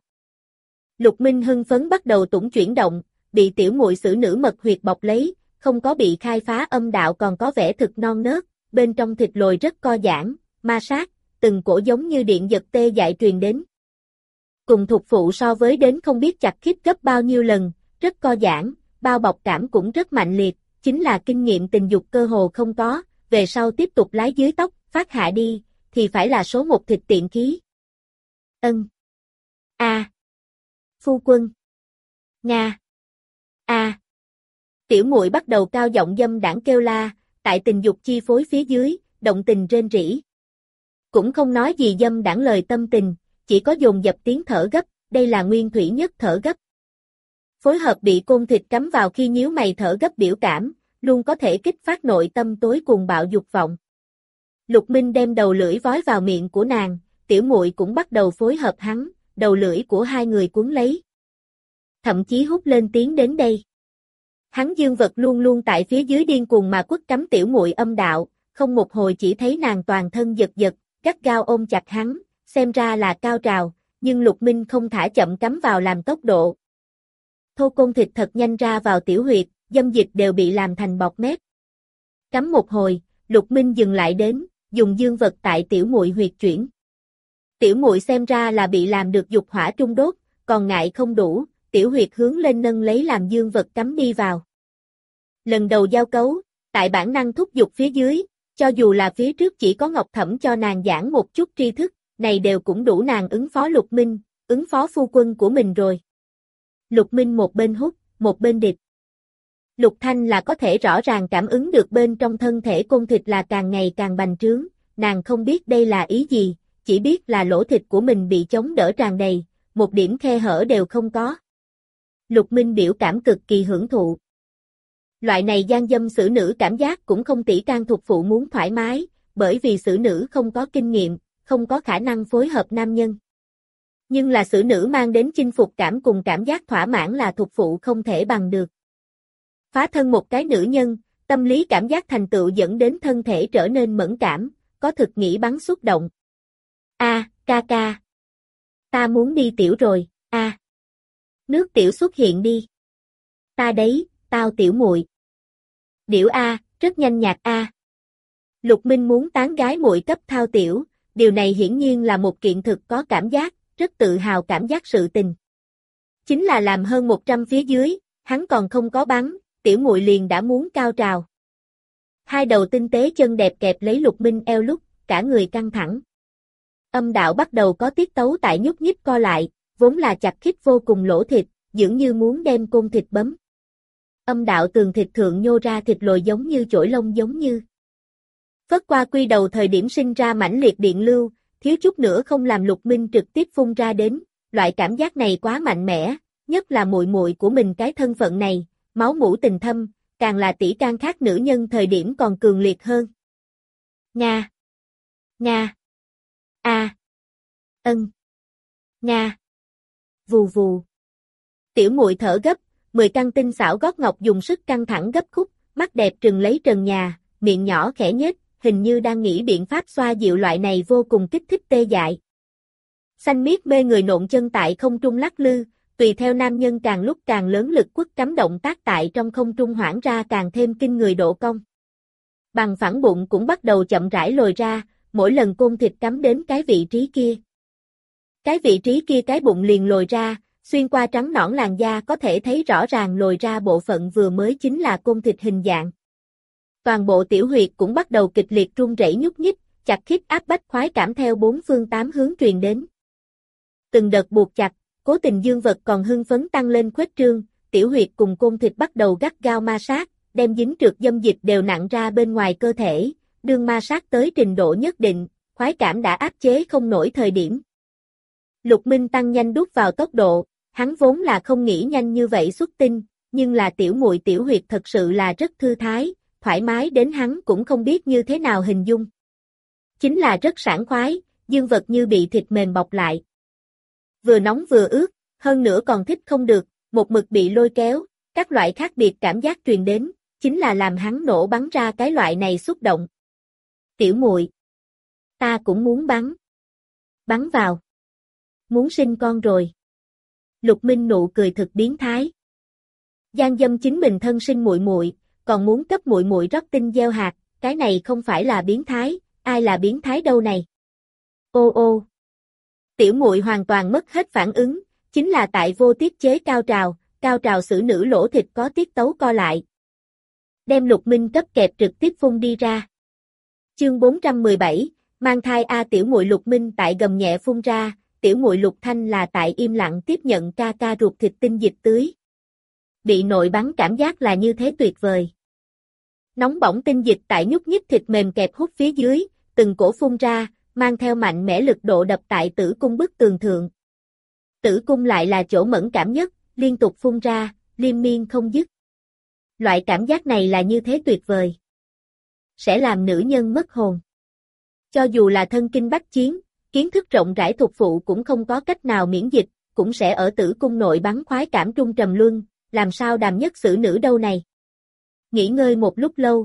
Lục Minh hưng phấn bắt đầu tủng chuyển động, bị tiểu muội xử nữ mật huyệt bọc lấy, không có bị khai phá âm đạo còn có vẻ thực non nớt, bên trong thịt lồi rất co giãn, ma sát, từng cổ giống như điện giật tê dại truyền đến. Cùng thuộc phụ so với đến không biết chặt khít gấp bao nhiêu lần, rất co giãn, bao bọc cảm cũng rất mạnh liệt, chính là kinh nghiệm tình dục cơ hồ không có, về sau tiếp tục lái dưới tóc, phát hạ đi, thì phải là số một thịt tiện khí. Ân. A. À. Phu quân. Nga. A. À. Tiểu muội bắt đầu cao giọng dâm đãng kêu la, tại tình dục chi phối phía dưới, động tình rên rỉ. Cũng không nói gì dâm đãng lời tâm tình, chỉ có dồn dập tiếng thở gấp, đây là nguyên thủy nhất thở gấp. Phối hợp bị côn thịt cắm vào khi nhíu mày thở gấp biểu cảm, luôn có thể kích phát nội tâm tối cuồng bạo dục vọng. Lục Minh đem đầu lưỡi vói vào miệng của nàng, tiểu muội cũng bắt đầu phối hợp hắn, đầu lưỡi của hai người cuốn lấy. Thậm chí hút lên tiếng đến đây. Hắn dương vật luôn luôn tại phía dưới điên cuồng mà quất cắm tiểu muội âm đạo, không một hồi chỉ thấy nàng toàn thân giật giật, gắt gao ôm chặt hắn, xem ra là cao trào, nhưng Lục Minh không thả chậm cắm vào làm tốc độ. Thô côn thịt thật nhanh ra vào tiểu huyệt, dâm dịch đều bị làm thành bọt mép. Cắm một hồi, Lục Minh dừng lại đến, dùng dương vật tại tiểu muội huyệt chuyển. Tiểu muội xem ra là bị làm được dục hỏa trung đốt, còn ngại không đủ, tiểu huyệt hướng lên nâng lấy làm dương vật cắm đi vào. Lần đầu giao cấu, tại bản năng thúc dục phía dưới, cho dù là phía trước chỉ có Ngọc Thẩm cho nàng giảng một chút tri thức, này đều cũng đủ nàng ứng phó Lục Minh, ứng phó phu quân của mình rồi. Lục Minh một bên hút, một bên địch. Lục Thanh là có thể rõ ràng cảm ứng được bên trong thân thể côn thịt là càng ngày càng bành trướng, nàng không biết đây là ý gì, chỉ biết là lỗ thịt của mình bị chống đỡ tràn đầy, một điểm khe hở đều không có. Lục Minh biểu cảm cực kỳ hưởng thụ. Loại này gian dâm xử nữ cảm giác cũng không tỷ can thuộc phụ muốn thoải mái, bởi vì xử nữ không có kinh nghiệm, không có khả năng phối hợp nam nhân. Nhưng là xử nữ mang đến chinh phục cảm cùng cảm giác thỏa mãn là thuộc phụ không thể bằng được. Phá thân một cái nữ nhân, tâm lý cảm giác thành tựu dẫn đến thân thể trở nên mẫn cảm, có thực nghĩ bắn xúc động. A, ca ca. Ta muốn đi tiểu rồi, a. À. Nước tiểu xuất hiện đi. Ta đấy, tao tiểu muội. Điểu a, rất nhanh nhạt a. Lục Minh muốn tán gái muội cấp thao tiểu, điều này hiển nhiên là một kiện thực có cảm giác, rất tự hào cảm giác sự tình. Chính là làm hơn một trăm phía dưới, hắn còn không có bắn, tiểu muội liền đã muốn cao trào. Hai đầu tinh tế chân đẹp kẹp lấy Lục Minh eo lúc, cả người căng thẳng. Âm đạo bắt đầu có tiết tấu tại nhúc nhích co lại, vốn là chặt khít vô cùng lỗ thịt, dường như muốn đem côn thịt bấm. Âm đạo tường thịt thượng nhô ra thịt lồi giống như chổi lông giống như. Phất qua quy đầu thời điểm sinh ra mãnh liệt điện lưu, thiếu chút nữa không làm Lục Minh trực tiếp phun ra đến, loại cảm giác này quá mạnh mẽ, nhất là muội muội của mình cái thân phận này, máu mủ tình thâm, càng là tỷ can khác nữ nhân thời điểm còn cường liệt hơn. Nga. Nga. A. À. Ân. Nga. Vù vù. Tiểu muội thở gấp, mười căn tinh xảo gót ngọc dùng sức căng thẳng gấp khúc, mắt đẹp trừng lấy trần nhà, miệng nhỏ khẽ nhếch, hình như đang nghĩ biện pháp xoa dịu loại này vô cùng kích thích tê dại. Xanh miết mê người nộn chân tại không trung lắc lư, tùy theo nam nhân càng lúc càng lớn lực quất cắm động tác tại trong không trung hoãn ra càng thêm kinh người độ cong. Bằng phẳng bụng cũng bắt đầu chậm rãi lồi ra, mỗi lần côn thịt cắm đến cái vị trí kia. Cái vị trí kia cái bụng liền lồi ra, xuyên qua trắng nõn làn da có thể thấy rõ ràng lồi ra bộ phận vừa mới chính là côn thịt hình dạng. Toàn bộ tiểu huyệt cũng bắt đầu kịch liệt rung rẩy nhúc nhích, chặt khít áp bách khoái cảm theo bốn phương tám hướng truyền đến. Từng đợt buộc chặt, cố tình dương vật còn hưng phấn tăng lên khuếch trương, tiểu huyệt cùng côn thịt bắt đầu gắt gao ma sát, đem dính trượt dâm dịch đều nặng ra bên ngoài cơ thể, đương ma sát tới trình độ nhất định, khoái cảm đã áp chế không nổi thời điểm. Lục Minh tăng nhanh đút vào tốc độ, hắn vốn là không nghĩ nhanh như vậy xuất tinh, nhưng là tiểu muội tiểu huyệt thật sự là rất thư thái, thoải mái đến hắn cũng không biết như thế nào hình dung. Chính là rất sảng khoái, dương vật như bị thịt mềm bọc lại. Vừa nóng vừa ướt, hơn nữa còn thích không được, một mực bị lôi kéo, các loại khác biệt cảm giác truyền đến, chính là làm hắn nổ bắn ra cái loại này xúc động. Tiểu muội, ta cũng muốn bắn. Bắn vào. Muốn sinh con rồi. Lục Minh nụ cười thực biến thái. Gian dâm chính mình thân sinh muội muội, còn muốn cấp muội muội rót tinh gieo hạt, cái này không phải là biến thái, ai là biến thái đâu này. Ô ô. Tiểu muội hoàn toàn mất hết phản ứng, chính là tại vô tiết chế cao trào, cao trào xử nữ lỗ thịt có tiết tấu co lại. Đem Lục Minh cấp kẹp trực tiếp phun đi ra. Chương bốn trăm mười bảy, mang thai a tiểu muội Lục Minh tại gầm nhẹ phun ra, tiểu muội Lục Thanh là tại im lặng tiếp nhận ca ca ruột thịt tinh dịch tưới. Bị nội bắn cảm giác là như thế tuyệt vời. Nóng bỏng tinh dịch tại nhúc nhích thịt mềm kẹp hút phía dưới, từng cổ phun ra, mang theo mạnh mẽ lực độ đập tại tử cung bức tường thượng. Tử cung lại là chỗ mẫn cảm nhất, liên tục phun ra, liên miên không dứt. Loại cảm giác này là như thế tuyệt vời. Sẽ làm nữ nhân mất hồn. Cho dù là thân kinh bách chiến, kiến thức rộng rãi thuộc phụ cũng không có cách nào miễn dịch, cũng sẽ ở tử cung nội bắn khoái cảm trung trầm luân, làm sao đàm nhất xử nữ đâu này. Nghỉ ngơi một lúc lâu.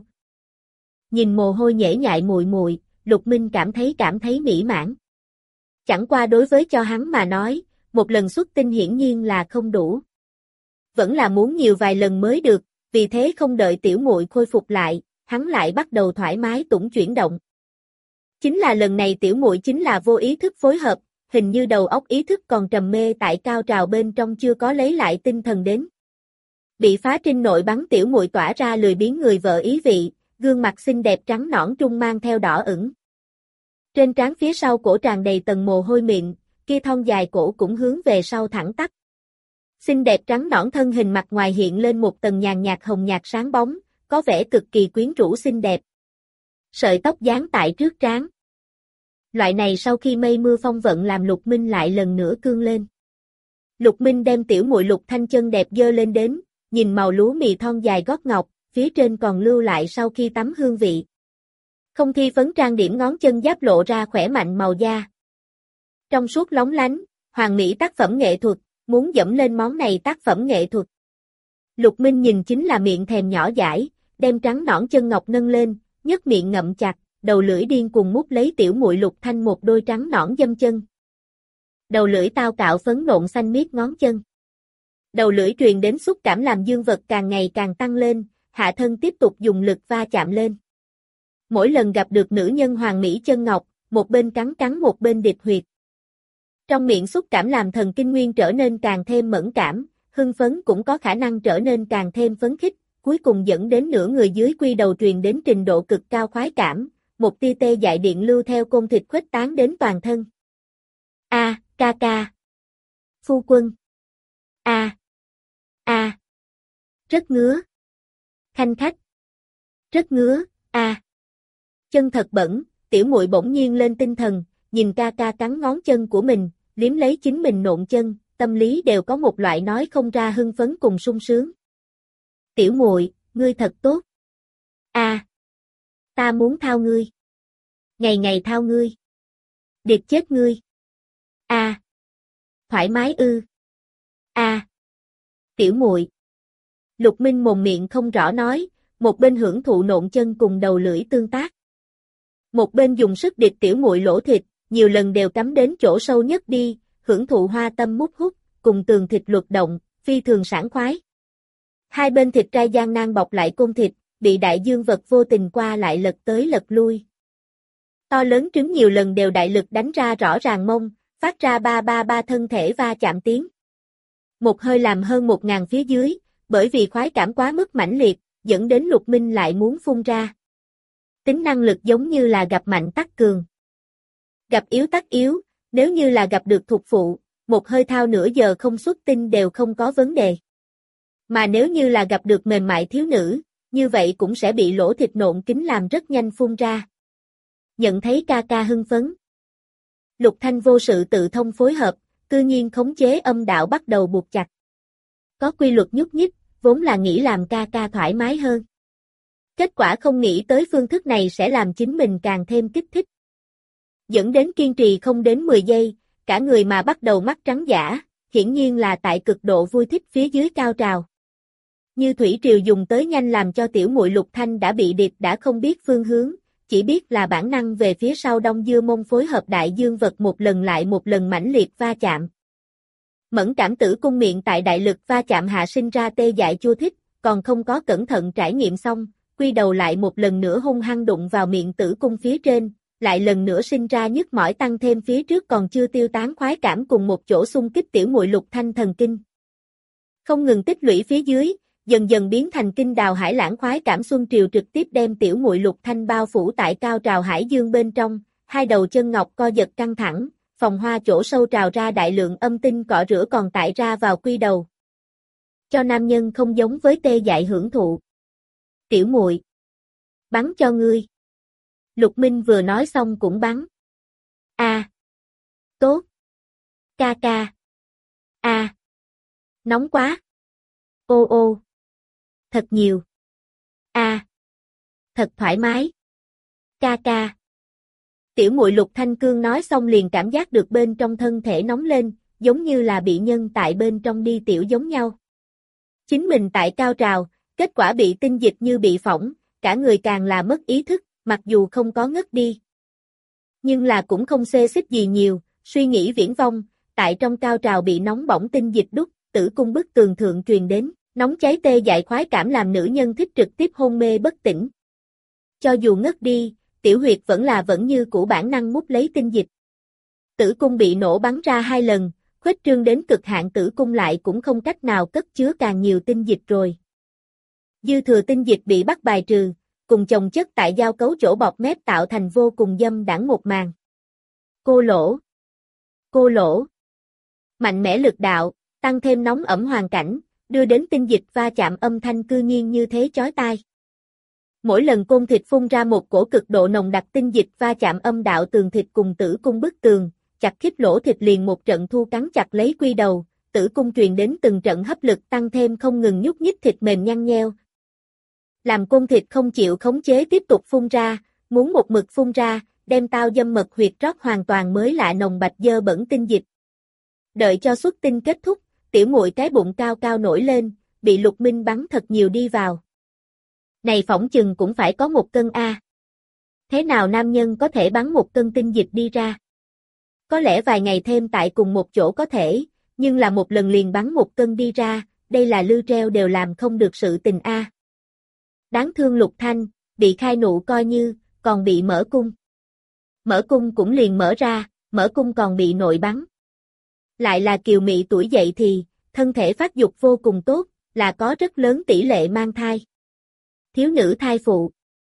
Nhìn mồ hôi nhễ nhại mùi mùi, Lục Minh cảm thấy cảm thấy mỹ mãn. Chẳng qua đối với cho hắn mà nói, một lần xuất tinh hiển nhiên là không đủ. Vẫn là muốn nhiều vài lần mới được, vì thế không đợi tiểu muội khôi phục lại, hắn lại bắt đầu thoải mái tủng chuyển động. Chính là lần này tiểu muội chính là vô ý thức phối hợp, hình như đầu óc ý thức còn trầm mê tại cao trào bên trong chưa có lấy lại tinh thần đến. Bị phá trinh nội bắn tiểu muội tỏa ra lười biếng người vợ ý vị, gương mặt xinh đẹp trắng nõn trung mang theo đỏ ửng. Trên trán phía sau cổ tràn đầy tầng mồ hôi mịn, kia thon dài cổ cũng hướng về sau thẳng tắp. Xinh đẹp trắng nõn thân hình mặt ngoài hiện lên một tầng nhàn nhạt hồng nhạt sáng bóng, có vẻ cực kỳ quyến rũ xinh đẹp. Sợi tóc dán tại trước trán. Loại này sau khi mây mưa phong vận làm Lục Minh lại lần nữa cương lên. Lục Minh đem tiểu muội Lục Thanh chân đẹp dơ lên đến, nhìn màu lúa mì thon dài gót ngọc, phía trên còn lưu lại sau khi tắm hương vị. Không thi phấn trang điểm ngón chân giáp lộ ra khỏe mạnh màu da. Trong suốt lóng lánh, hoàn mỹ tác phẩm nghệ thuật, muốn dẫm lên món này tác phẩm nghệ thuật. Lục Minh nhìn chính là miệng thèm nhỏ dãi, đem trắng nõn chân ngọc nâng lên, nhấc miệng ngậm chặt, đầu lưỡi điên cuồng mút lấy tiểu muội Lục Thanh một đôi trắng nõn dâm chân. Đầu lưỡi tao cạo phấn nộn xanh miết ngón chân. Đầu lưỡi truyền đến xúc cảm làm dương vật càng ngày càng tăng lên, hạ thân tiếp tục dùng lực va chạm lên. Mỗi lần gặp được nữ nhân hoàng mỹ chân ngọc, một bên cắn cắn một bên địch huyệt. Trong miệng xúc cảm làm thần kinh nguyên trở nên càng thêm mẫn cảm, hưng phấn cũng có khả năng trở nên càng thêm phấn khích, cuối cùng dẫn đến nửa người dưới quy đầu truyền đến trình độ cực cao khoái cảm, một tia tê dại điện lưu theo côn thịt khuếch tán đến toàn thân. A, ca ca. Phu quân. A. A. Rất ngứa. Khanh khách. Rất ngứa, a. Chân thật bẩn, tiểu muội bỗng nhiên lên tinh thần, nhìn ca ca cắn ngón chân của mình, liếm lấy chính mình nộn chân, tâm lý đều có một loại nói không ra hưng phấn cùng sung sướng. Tiểu muội, ngươi thật tốt. A. Ta muốn thao ngươi. Ngày ngày thao ngươi. Điệt chết ngươi. A. Thoải mái ư. A. Tiểu muội. Lục Minh mồm miệng không rõ nói, một bên hưởng thụ nộn chân cùng đầu lưỡi tương tác. Một bên dùng sức điệt tiểu muội lỗ thịt, nhiều lần đều cắm đến chỗ sâu nhất đi, hưởng thụ hoa tâm mút hút, cùng tường thịt luật động, phi thường sảng khoái. Hai bên thịt trai gian nan bọc lại côn thịt, bị đại dương vật vô tình qua lại lật tới lật lui. To lớn trứng nhiều lần đều đại lực đánh ra rõ ràng mông, phát ra ba ba ba thân thể va chạm tiếng. Một hơi làm hơn một ngàn phía dưới, bởi vì khoái cảm quá mức mãnh liệt, dẫn đến Lục Minh lại muốn phun ra. Tính năng lực giống như là gặp mạnh tắc cường. Gặp yếu tắc yếu, nếu như là gặp được thuộc phụ, một hơi thao nửa giờ không xuất tinh đều không có vấn đề. Mà nếu như là gặp được mềm mại thiếu nữ, như vậy cũng sẽ bị lỗ thịt nộn kín làm rất nhanh phun ra. Nhận thấy ca ca hưng phấn. Lục Thanh vô sự tự thông phối hợp, cư nhiên khống chế âm đạo bắt đầu buộc chặt. Có quy luật nhúc nhích, vốn là nghĩ làm ca ca thoải mái hơn. Kết quả không nghĩ tới phương thức này sẽ làm chính mình càng thêm kích thích. Dẫn đến kiên trì không đến mười giây, cả người mà bắt đầu mắt trắng dã, hiển nhiên là tại cực độ vui thích phía dưới cao trào. Như thủy triều dùng tới nhanh làm cho tiểu muội Lục Thanh đã bị điệp đã không biết phương hướng, chỉ biết là bản năng về phía sau đông dưa mông phối hợp đại dương vật một lần lại một lần mãnh liệt va chạm. Mẫn cảm tử cung miệng tại đại lực va chạm hạ sinh ra tê dại chua thích, còn không có cẩn thận trải nghiệm xong, quy đầu lại một lần nữa hung hăng đụng vào miệng tử cung phía trên, lại lần nữa sinh ra nhức mỏi tăng thêm phía trước còn chưa tiêu tán khoái cảm cùng một chỗ xung kích tiểu muội Lục Thanh thần kinh. Không ngừng tích lũy phía dưới, dần dần biến thành kinh đào hải lãng khoái cảm xuân triều trực tiếp đem tiểu muội Lục Thanh bao phủ tại cao trào hải dương bên trong, hai đầu chân ngọc co giật căng thẳng, phòng hoa chỗ sâu trào ra đại lượng âm tinh cọ rửa còn tại ra vào quy đầu. Cho nam nhân không giống với tê dại hưởng thụ. Tiểu muội, bắn cho ngươi. Lục Minh vừa nói xong cũng bắn. A, à, tốt. Ca ca. A, à, nóng quá. Ô ô. Thật nhiều. A, à, thật thoải mái. Ca ca. Tiểu muội Lục Thanh Cương nói xong liền cảm giác được bên trong thân thể nóng lên, giống như là bị nhân tại bên trong đi tiểu giống nhau. Chính mình tại cao trào, kết quả bị tinh dịch như bị phỏng, cả người càng là mất ý thức, mặc dù không có ngất đi. Nhưng là cũng không xê xích gì nhiều, suy nghĩ viễn vông, tại trong cao trào bị nóng bỏng tinh dịch đúc, tử cung bức tường thượng truyền đến, nóng cháy tê dại khoái cảm làm nữ nhân thích trực tiếp hôn mê bất tỉnh. Cho dù ngất đi, tiểu huyệt vẫn là vẫn như cũ bản năng mút lấy tinh dịch. Tử cung bị nổ bắn ra hai lần, khuếch trương đến cực hạn tử cung lại cũng không cách nào cất chứa càng nhiều tinh dịch rồi. Dư thừa tinh dịch bị bắt bài trừ, cùng chồng chất tại giao cấu chỗ bọt mép tạo thành vô cùng dâm đãng một màn. Cô lỗ. Cô lỗ. Mạnh mẽ lực đạo, tăng thêm nóng ẩm hoàn cảnh, đưa đến tinh dịch va chạm âm thanh cư nhiên như thế chói tai. Mỗi lần côn thịt phun ra một cổ cực độ nồng đặc tinh dịch va chạm âm đạo tường thịt cùng tử cung bức tường, chặt khít lỗ thịt liền một trận thu cắn chặt lấy quy đầu, tử cung truyền đến từng trận hấp lực tăng thêm không ngừng nhúc nhích thịt mềm nhăn nheo. Làm côn thịt không chịu khống chế tiếp tục phun ra, muốn một mực phun ra, đem tao dâm mật huyệt rót hoàn toàn mới lạ nồng bạch dơ bẩn tinh dịch. Đợi cho xuất tinh kết thúc, tiểu muội cái bụng cao cao nổi lên, bị Lục Minh bắn thật nhiều đi vào. Này phỏng chừng cũng phải có một cân a. Thế nào nam nhân có thể bắn một cân tinh dịch đi ra? Có lẽ vài ngày thêm tại cùng một chỗ có thể, nhưng là một lần liền bắn một cân đi ra, đây là lư treo đều làm không được sự tình a. Đáng thương Lục Thanh, bị khai nụ coi như, còn bị mở cung. Mở cung cũng liền mở ra, mở cung còn bị nội bắn. Lại là kiều mị tuổi dậy thì, thân thể phát dục vô cùng tốt, là có rất lớn tỷ lệ mang thai. Thiếu nữ thai phụ.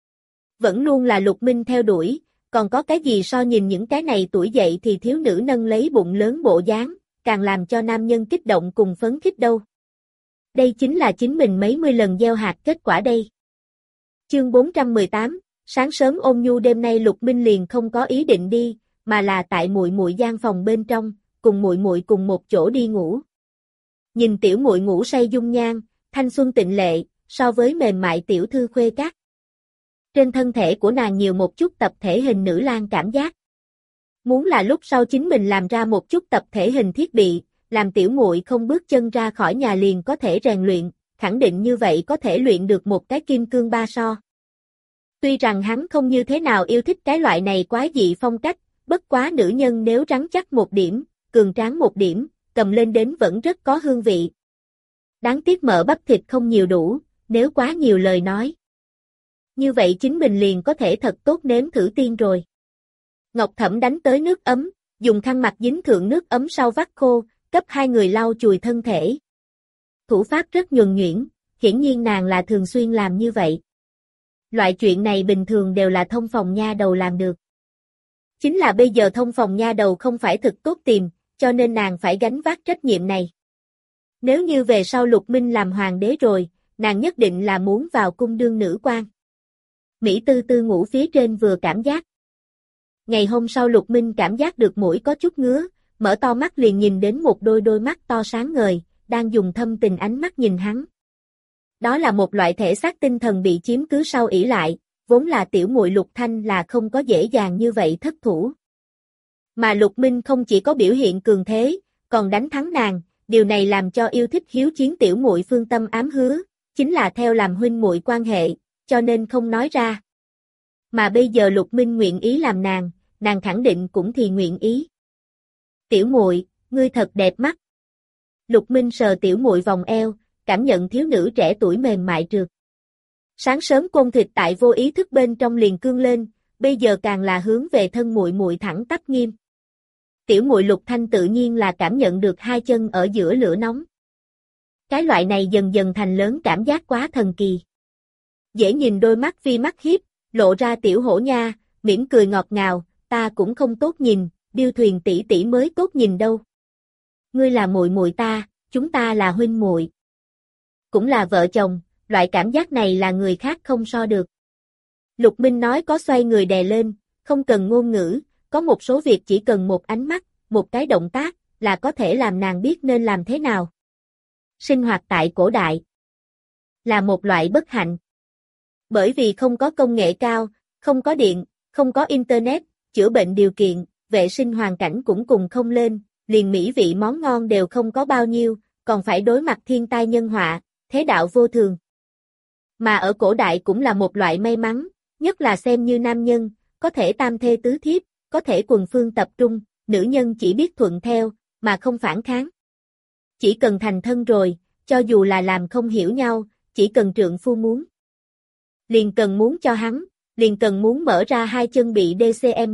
Vẫn luôn là Lục Minh theo đuổi, còn có cái gì so nhìn những cái này tuổi dậy thì thiếu nữ nâng lấy bụng lớn bộ dáng, càng làm cho nam nhân kích động cùng phấn khích đâu. Đây chính là chính mình mấy mươi lần gieo hạt kết quả đây. Chương bốn trăm mười tám, sáng sớm ôn nhu đêm nay Lục Minh liền không có ý định đi, mà là tại muội muội gian phòng bên trong, cùng muội muội cùng một chỗ đi ngủ. Nhìn tiểu muội ngủ say dung nhan, thanh xuân tịnh lệ, so với mềm mại tiểu thư khuê các. Trên thân thể của nàng nhiều một chút tập thể hình nữ lang cảm giác. Muốn là lúc sau chính mình làm ra một chút tập thể hình thiết bị, làm tiểu muội không bước chân ra khỏi nhà liền có thể rèn luyện, khẳng định như vậy có thể luyện được một cái kim cương ba so. Tuy rằng hắn không như thế nào yêu thích cái loại này quái dị phong cách, bất quá nữ nhân nếu rắn chắc một điểm, cường tráng một điểm, cầm lên đến vẫn rất có hương vị. Đáng tiếc mỡ bắp thịt không nhiều đủ, nếu quá nhiều lời nói. Như vậy chính mình liền có thể thật tốt nếm thử tiên rồi. Ngọc Thẩm đánh tới nước ấm, dùng khăn mặt dính thượng nước ấm sau vắt khô, cấp hai người lau chùi thân thể. Thủ pháp rất nhuần nhuyễn, hiển nhiên nàng là thường xuyên làm như vậy. Loại chuyện này bình thường đều là thông phòng nha đầu làm được. Chính là bây giờ thông phòng nha đầu không phải thực tốt tìm, cho nên nàng phải gánh vác trách nhiệm này. Nếu như về sau Lục Minh làm hoàng đế rồi, nàng nhất định là muốn vào cung đương nữ quan. Mỹ Tư Tư ngủ phía trên vừa cảm giác. Ngày hôm sau Lục Minh cảm giác được mũi có chút ngứa, mở to mắt liền nhìn đến một đôi đôi mắt to sáng ngời, đang dùng thâm tình ánh mắt nhìn hắn. Đó là một loại thể xác tinh thần bị chiếm cứ sau ỷ lại, vốn là tiểu muội Lục Thanh là không có dễ dàng như vậy thất thủ. Mà Lục Minh không chỉ có biểu hiện cường thế, còn đánh thắng nàng, điều này làm cho yêu thích hiếu chiến tiểu muội phương tâm ám hứa, chính là theo làm huynh muội quan hệ, cho nên không nói ra. Mà bây giờ Lục Minh nguyện ý làm nàng, nàng khẳng định cũng thì nguyện ý. Tiểu muội, ngươi thật đẹp mắt. Lục Minh sờ tiểu muội vòng eo, cảm nhận thiếu nữ trẻ tuổi mềm mại trượt. Sáng sớm côn thịt tại vô ý thức bên trong liền cương lên, bây giờ càng là hướng về thân muội muội thẳng tắp nghiêm. Tiểu muội Lục Thanh tự nhiên là cảm nhận được hai chân ở giữa lửa nóng. Cái loại này dần dần thành lớn cảm giác quá thần kỳ. Dễ nhìn đôi mắt vi mắt hiếp, lộ ra tiểu hổ nha, mỉm cười ngọt ngào, ta cũng không tốt nhìn, Điêu Thuyền tỷ tỷ mới tốt nhìn đâu. Ngươi là muội muội ta, chúng ta là huynh muội. Cũng là vợ chồng, loại cảm giác này là người khác không so được. Lục Minh nói có xoay người đè lên, không cần ngôn ngữ, có một số việc chỉ cần một ánh mắt, một cái động tác, là có thể làm nàng biết nên làm thế nào. Sinh hoạt tại cổ đại là một loại bất hạnh. Bởi vì không có công nghệ cao, không có điện, không có internet, chữa bệnh điều kiện, vệ sinh hoàn cảnh cũng cùng không lên, liền mỹ vị món ngon đều không có bao nhiêu, còn phải đối mặt thiên tai nhân họa, thế đạo vô thường. Mà ở cổ đại cũng là một loại may mắn, nhất là xem như nam nhân, có thể tam thê tứ thiếp, có thể quần phương tập trung, nữ nhân chỉ biết thuận theo, mà không phản kháng. Chỉ cần thành thân rồi, cho dù là làm không hiểu nhau, chỉ cần trượng phu muốn. Liền cần muốn cho hắn, liền cần muốn mở ra hai chân bị đê xê em.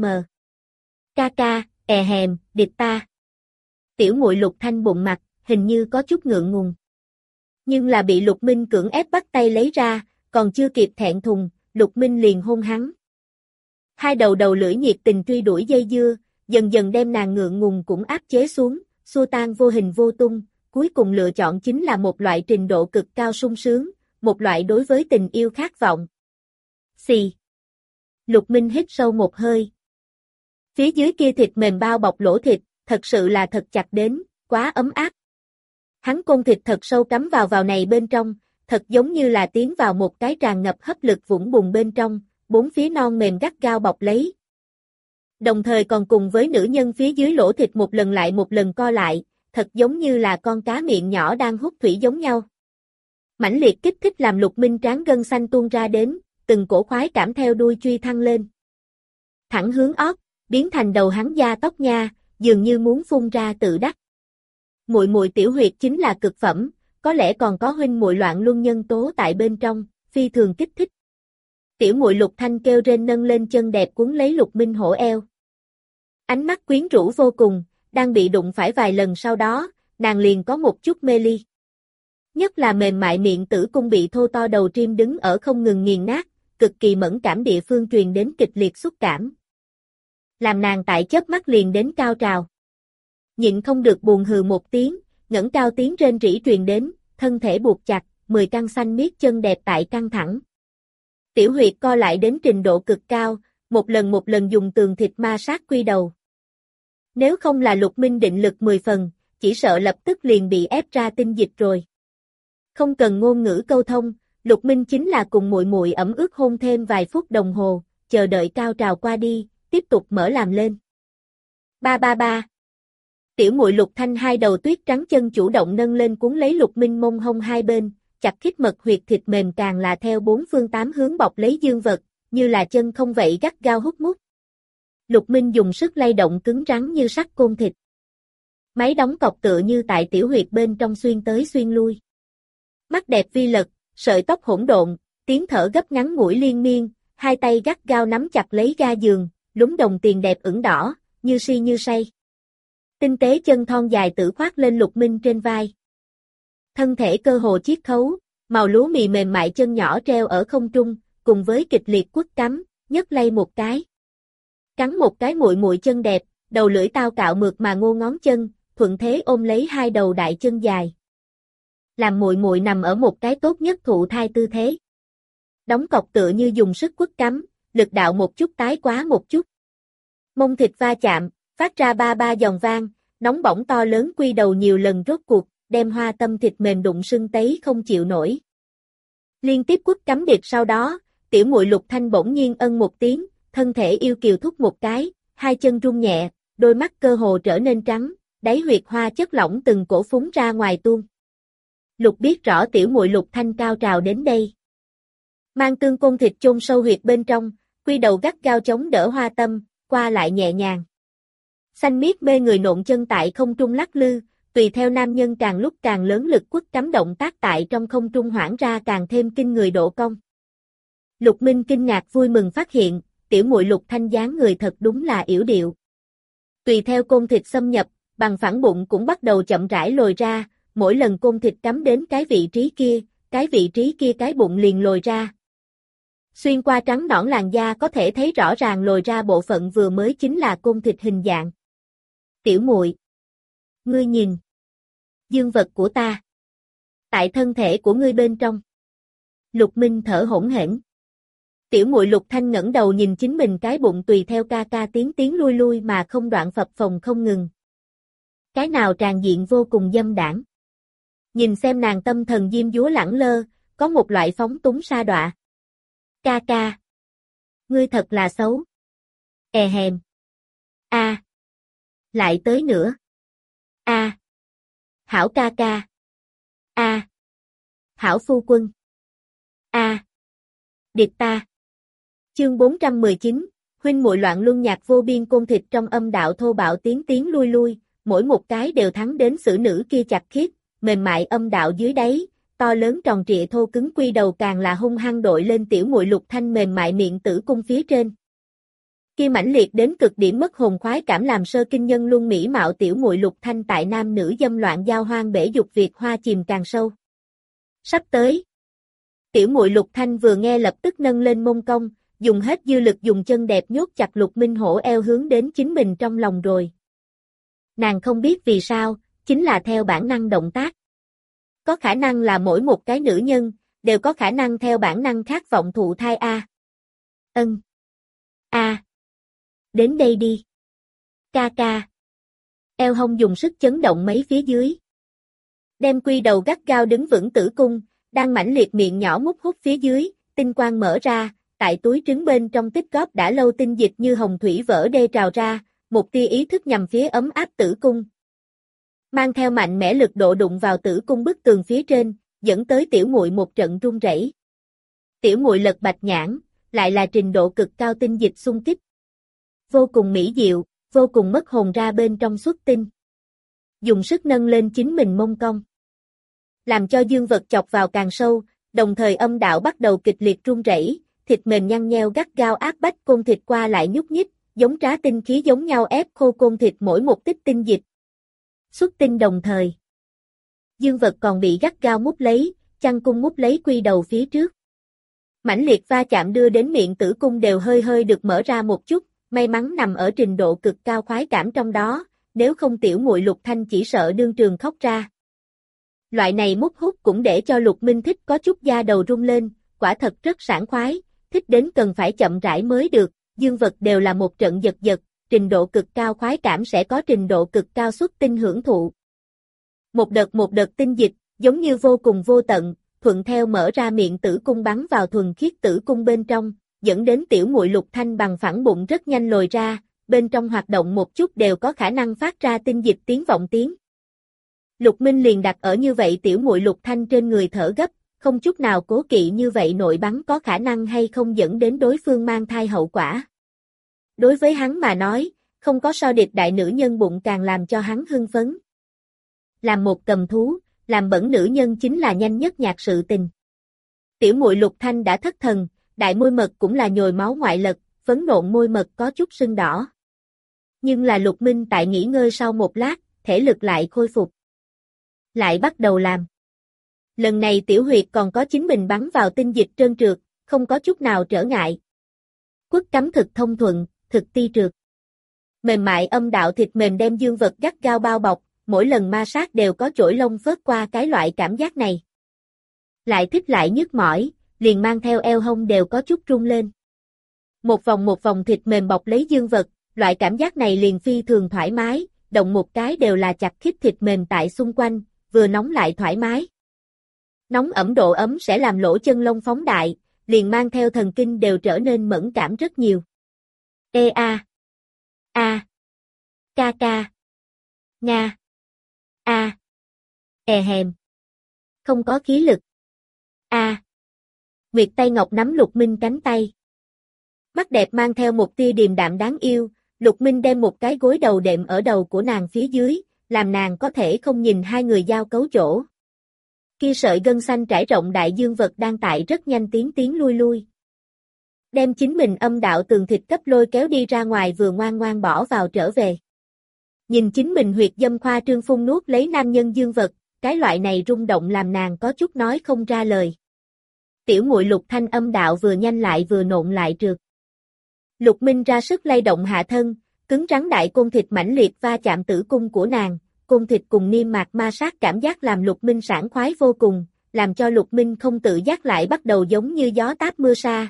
Ca ca, è hèm, điệp ta. Tiểu muội Lục Thanh bụng mặt, hình như có chút ngượng ngùng. Nhưng là bị Lục Minh cưỡng ép bắt tay lấy ra, còn chưa kịp thẹn thùng, Lục Minh liền hôn hắn. Hai đầu đầu lưỡi nhiệt tình truy đuổi dây dưa, dần dần đem nàng ngượng ngùng cũng áp chế xuống, xua tan vô hình vô tung, cuối cùng lựa chọn chính là một loại trình độ cực cao sung sướng, một loại đối với tình yêu khát vọng. Xì. Lục Minh hít sâu một hơi. Phía dưới kia thịt mềm bao bọc lỗ thịt, thật sự là thật chặt đến, quá ấm áp. Hắn côn thịt thật sâu cắm vào vào này bên trong, thật giống như là tiến vào một cái tràn ngập hấp lực vũng bùn bên trong, bốn phía non mềm gắt gao bọc lấy. Đồng thời còn cùng với nữ nhân phía dưới lỗ thịt một lần lại một lần co lại, thật giống như là con cá miệng nhỏ đang hút thủy giống nhau. Mãnh liệt kích thích làm Lục Minh trán gân xanh tuôn ra đến, từng cổ khoái cảm theo đuôi truy thăng lên. Thẳng hướng ót, biến thành đầu hắn da tóc nha, dường như muốn phun ra tự đắc. Muội muội tiểu huyệt chính là cực phẩm, có lẽ còn có huynh muội loạn luân nhân tố tại bên trong, phi thường kích thích. Tiểu muội Lục Thanh kêu rên nâng lên chân đẹp cuốn lấy Lục Minh hổ eo. Ánh mắt quyến rũ vô cùng, đang bị đụng phải vài lần sau đó, nàng liền có một chút mê ly. Nhất là mềm mại miệng tử cung bị thô to đầu trim đứng ở không ngừng nghiền nát, cực kỳ mẫn cảm địa phương truyền đến kịch liệt xúc cảm. Làm nàng tại chớp mắt liền đến cao trào. Nhịn không được buồn hừ một tiếng, ngẩng cao tiếng rên rỉ truyền đến, thân thể buộc chặt, mười căn xanh miết chân đẹp tại căng thẳng. Tiểu huyệt co lại đến trình độ cực cao, một lần một lần dùng tường thịt ma sát quy đầu. Nếu không là Lục Minh định lực mười phần, chỉ sợ lập tức liền bị ép ra tinh dịch rồi. Không cần ngôn ngữ câu thông, Lục Minh chính là cùng muội muội ẩm ướt hôn thêm vài phút đồng hồ, chờ đợi cao trào qua đi, tiếp tục mở làm lên. Ba ba ba. Tiểu muội Lục Thanh hai đầu tuyết trắng chân chủ động nâng lên cuốn lấy Lục Minh mông hông hai bên, chặt khít mật huyệt thịt mềm càng là theo bốn phương tám hướng bọc lấy dương vật, như là chân không vậy gắt gao hút mút. Lục Minh dùng sức lay động cứng rắn như sắt côn thịt. Máy đóng cọc tựa như tại tiểu huyệt bên trong xuyên tới xuyên lui. Mắt đẹp vi lật, sợi tóc hỗn độn, tiếng thở gấp ngắn ngủi liên miên, hai tay gắt gao nắm chặt lấy ga giường, lúng đồng tiền đẹp ửng đỏ, như si như say. Tinh tế chân thon dài tử khoác lên Lục Minh trên vai. Thân thể cơ hồ chiết khấu, màu lúa mì mềm mại chân nhỏ treo ở không trung, cùng với kịch liệt quất cắm, nhấc lay một cái. Cắn một cái muội muội chân đẹp, đầu lưỡi tao cạo mượt mà ngô ngón chân, thuận thế ôm lấy hai đầu đại chân dài. Làm muội muội nằm ở một cái tốt nhất thụ thai tư thế. Đóng cọc tựa như dùng sức quất cắm, lực đạo một chút tái quá một chút. Mông thịt va chạm, phát ra ba ba giòn vang, nóng bỏng to lớn quy đầu nhiều lần rốt cuộc, đem hoa tâm thịt mềm đụng sưng tấy không chịu nổi. Liên tiếp quất cắm điệp sau đó, tiểu muội Lục Thanh bỗng nhiên ân một tiếng, thân thể yêu kiều thúc một cái, hai chân rung nhẹ, đôi mắt cơ hồ trở nên trắng, đáy huyệt hoa chất lỏng từng cổ phúng ra ngoài tuôn. Lục biết rõ tiểu muội Lục Thanh cao trào đến đây. Mang tương côn thịt chôn sâu huyệt bên trong, quy đầu gắt gao chống đỡ hoa tâm, qua lại nhẹ nhàng. Xanh miết mê người nộn chân tại không trung lắc lư, tùy theo nam nhân càng lúc càng lớn lực quất cắm động tác tại trong không trung hoảng ra càng thêm kinh người độ cong. Lục Minh kinh ngạc vui mừng phát hiện, tiểu muội Lục Thanh dáng người thật đúng là yểu điệu. Tùy theo côn thịt xâm nhập, bằng phẳng bụng cũng bắt đầu chậm rãi lồi ra, mỗi lần côn thịt cắm đến cái vị trí kia, cái vị trí kia cái bụng liền lồi ra. Xuyên qua trắng nõn làn da có thể thấy rõ ràng lồi ra bộ phận vừa mới chính là côn thịt hình dạng. Tiểu muội, ngươi nhìn, dương vật của ta, tại thân thể của ngươi bên trong. Lục Minh thở hổn hển. Tiểu muội Lục Thanh ngẩng đầu nhìn chính mình cái bụng tùy theo ca ca tiến tiến lui lui mà không đoạn phập phồng không ngừng. Cái nào tràn diện vô cùng dâm đãng. Nhìn xem nàng tâm thần diêm dúa lẳng lơ, có một loại phóng túng sa đọa. Ca ca, ngươi thật là xấu. È hèm. A. Lại tới nữa. A. Hảo ca ca. A. Hảo phu quân. A. Điệp ta. Chương bốn trăm mười chín, huynh muội loạn luân nhạc vô biên côn thịt trong âm đạo thô bạo tiến tiến lui lui, mỗi một cái đều thắng đến xử nữ kia chặt khiết, mềm mại âm đạo dưới đáy, to lớn tròn trịa thô cứng quy đầu càng là hung hăng đội lên tiểu muội Lục Thanh mềm mại miệng tử cung phía trên. Kia mãnh liệt đến cực điểm mất hồn khoái cảm làm sơ kinh nhân luân mỹ mạo tiểu muội Lục Thanh tại nam nữ dâm loạn giao hoang bể dục việt hoa chìm càng sâu. Sắp tới. Tiểu muội Lục Thanh vừa nghe lập tức nâng lên mông cong, dùng hết dư lực dùng chân đẹp nhốt chặt Lục Minh Hổ eo hướng đến chính mình trong lòng rồi. Nàng không biết vì sao, chính là theo bản năng động tác. Có khả năng là mỗi một cái nữ nhân, đều có khả năng theo bản năng khát vọng thụ thai a. Ân. A. Đến đây đi. Ca ca. Eo hông dùng sức chấn động mấy phía dưới. Đem quy đầu gắt gao đứng vững tử cung, đang mãnh liệt miệng nhỏ mút hút phía dưới, tinh quang mở ra, tại túi trứng bên trong tích góp đã lâu tinh dịch như hồng thủy vỡ đê trào ra, một tia ý thức nhằm phía ấm áp tử cung. Mang theo mạnh mẽ lực độ đụng vào tử cung bức tường phía trên, dẫn tới tiểu muội một trận run rẩy. Tiểu muội lật bạch nhãn, lại là trình độ cực cao tinh dịch xung kích. Vô cùng mỹ diệu, vô cùng mất hồn ra bên trong xuất tinh. Dùng sức nâng lên chính mình mông cong. Làm cho dương vật chọc vào càng sâu, đồng thời âm đạo bắt đầu kịch liệt run rẩy, thịt mềm nhăn nheo gắt gao áp bách côn thịt qua lại nhúc nhích, giống trá tinh khí giống nhau ép khô côn thịt mỗi một tích tinh dịch. Xuất tinh đồng thời. Dương vật còn bị gắt gao mút lấy, chăn cung mút lấy quy đầu phía trước. Mãnh liệt va chạm đưa đến miệng tử cung đều hơi hơi được mở ra một chút, may mắn nằm ở trình độ cực cao khoái cảm trong đó, nếu không tiểu muội Lục Thanh chỉ sợ đương trường khóc ra. Loại này mút hút cũng để cho Lục Minh thích có chút da đầu rung lên, quả thật rất sảng khoái, thích đến cần phải chậm rãi mới được, dương vật đều là một trận giật giật, trình độ cực cao khoái cảm sẽ có trình độ cực cao xuất tinh hưởng thụ. Một đợt một đợt tinh dịch, giống như vô cùng vô tận, thuận theo mở ra miệng tử cung bắn vào thuần khiết tử cung bên trong, dẫn đến tiểu muội Lục Thanh bằng phẳng bụng rất nhanh lồi ra, bên trong hoạt động một chút đều có khả năng phát ra tinh dịch tiếng vọng tiếng. Lục Minh liền đặt ở như vậy tiểu muội Lục Thanh trên người thở gấp, không chút nào cố kỵ như vậy nội bắn có khả năng hay không dẫn đến đối phương mang thai hậu quả. Đối với hắn mà nói, không có so địch đại nữ nhân bụng càng làm cho hắn hưng phấn. Làm một cầm thú, làm bẩn nữ nhân chính là nhanh nhất nhạc sự tình. Tiểu muội Lục Thanh đã thất thần, đại môi mật cũng là nhồi máu ngoại lật, phấn nộn môi mật có chút sưng đỏ. Nhưng là Lục Minh tại nghỉ ngơi sau một lát, thể lực lại khôi phục. Lại bắt đầu làm. Lần này tiểu huyệt còn có chính mình bắn vào tinh dịch trơn trượt, không có chút nào trở ngại. Quất cắm thực thông thuận, thực ti trượt. Mềm mại âm đạo thịt mềm đem dương vật gắt gao bao bọc, mỗi lần ma sát đều có chổi lông phớt qua cái loại cảm giác này. Lại thích lại nhức mỏi, liền mang theo eo hông đều có chút rung lên. Một vòng một vòng thịt mềm bọc lấy dương vật, loại cảm giác này liền phi thường thoải mái, động một cái đều là chặt khít thịt mềm tại xung quanh, vừa nóng lại thoải mái. Nóng ẩm độ ấm sẽ làm lỗ chân lông phóng đại, liền mang theo thần kinh đều trở nên mẫn cảm rất nhiều. Ê a. A. Ca ca. Nga. A. E hèm. Không có khí lực. A. Nguyệt tay ngọc nắm Lục Minh cánh tay. Mắt đẹp mang theo một tia điềm đạm đáng yêu, Lục Minh đem một cái gối đầu đệm ở đầu của nàng phía dưới, làm nàng có thể không nhìn hai người giao cấu chỗ. Kia sợi gân xanh trải rộng đại dương vật đang tại rất nhanh tiến tiến lui lui. Đem chính mình âm đạo tường thịt cấp lôi kéo đi ra ngoài vừa ngoan ngoan bỏ vào trở về. Nhìn chính mình huyệt dâm khoa trương phun nuốt lấy nam nhân dương vật, cái loại này rung động làm nàng có chút nói không ra lời. Tiểu muội Lục Thanh âm đạo vừa nhanh lại vừa nộn lại trượt. Lục Minh ra sức lay động hạ thân, cứng rắn đại côn thịt mãnh liệt va chạm tử cung của nàng, côn thịt cùng niêm mạc ma sát cảm giác làm Lục Minh sảng khoái vô cùng, làm cho Lục Minh không tự giác lại bắt đầu giống như gió táp mưa sa.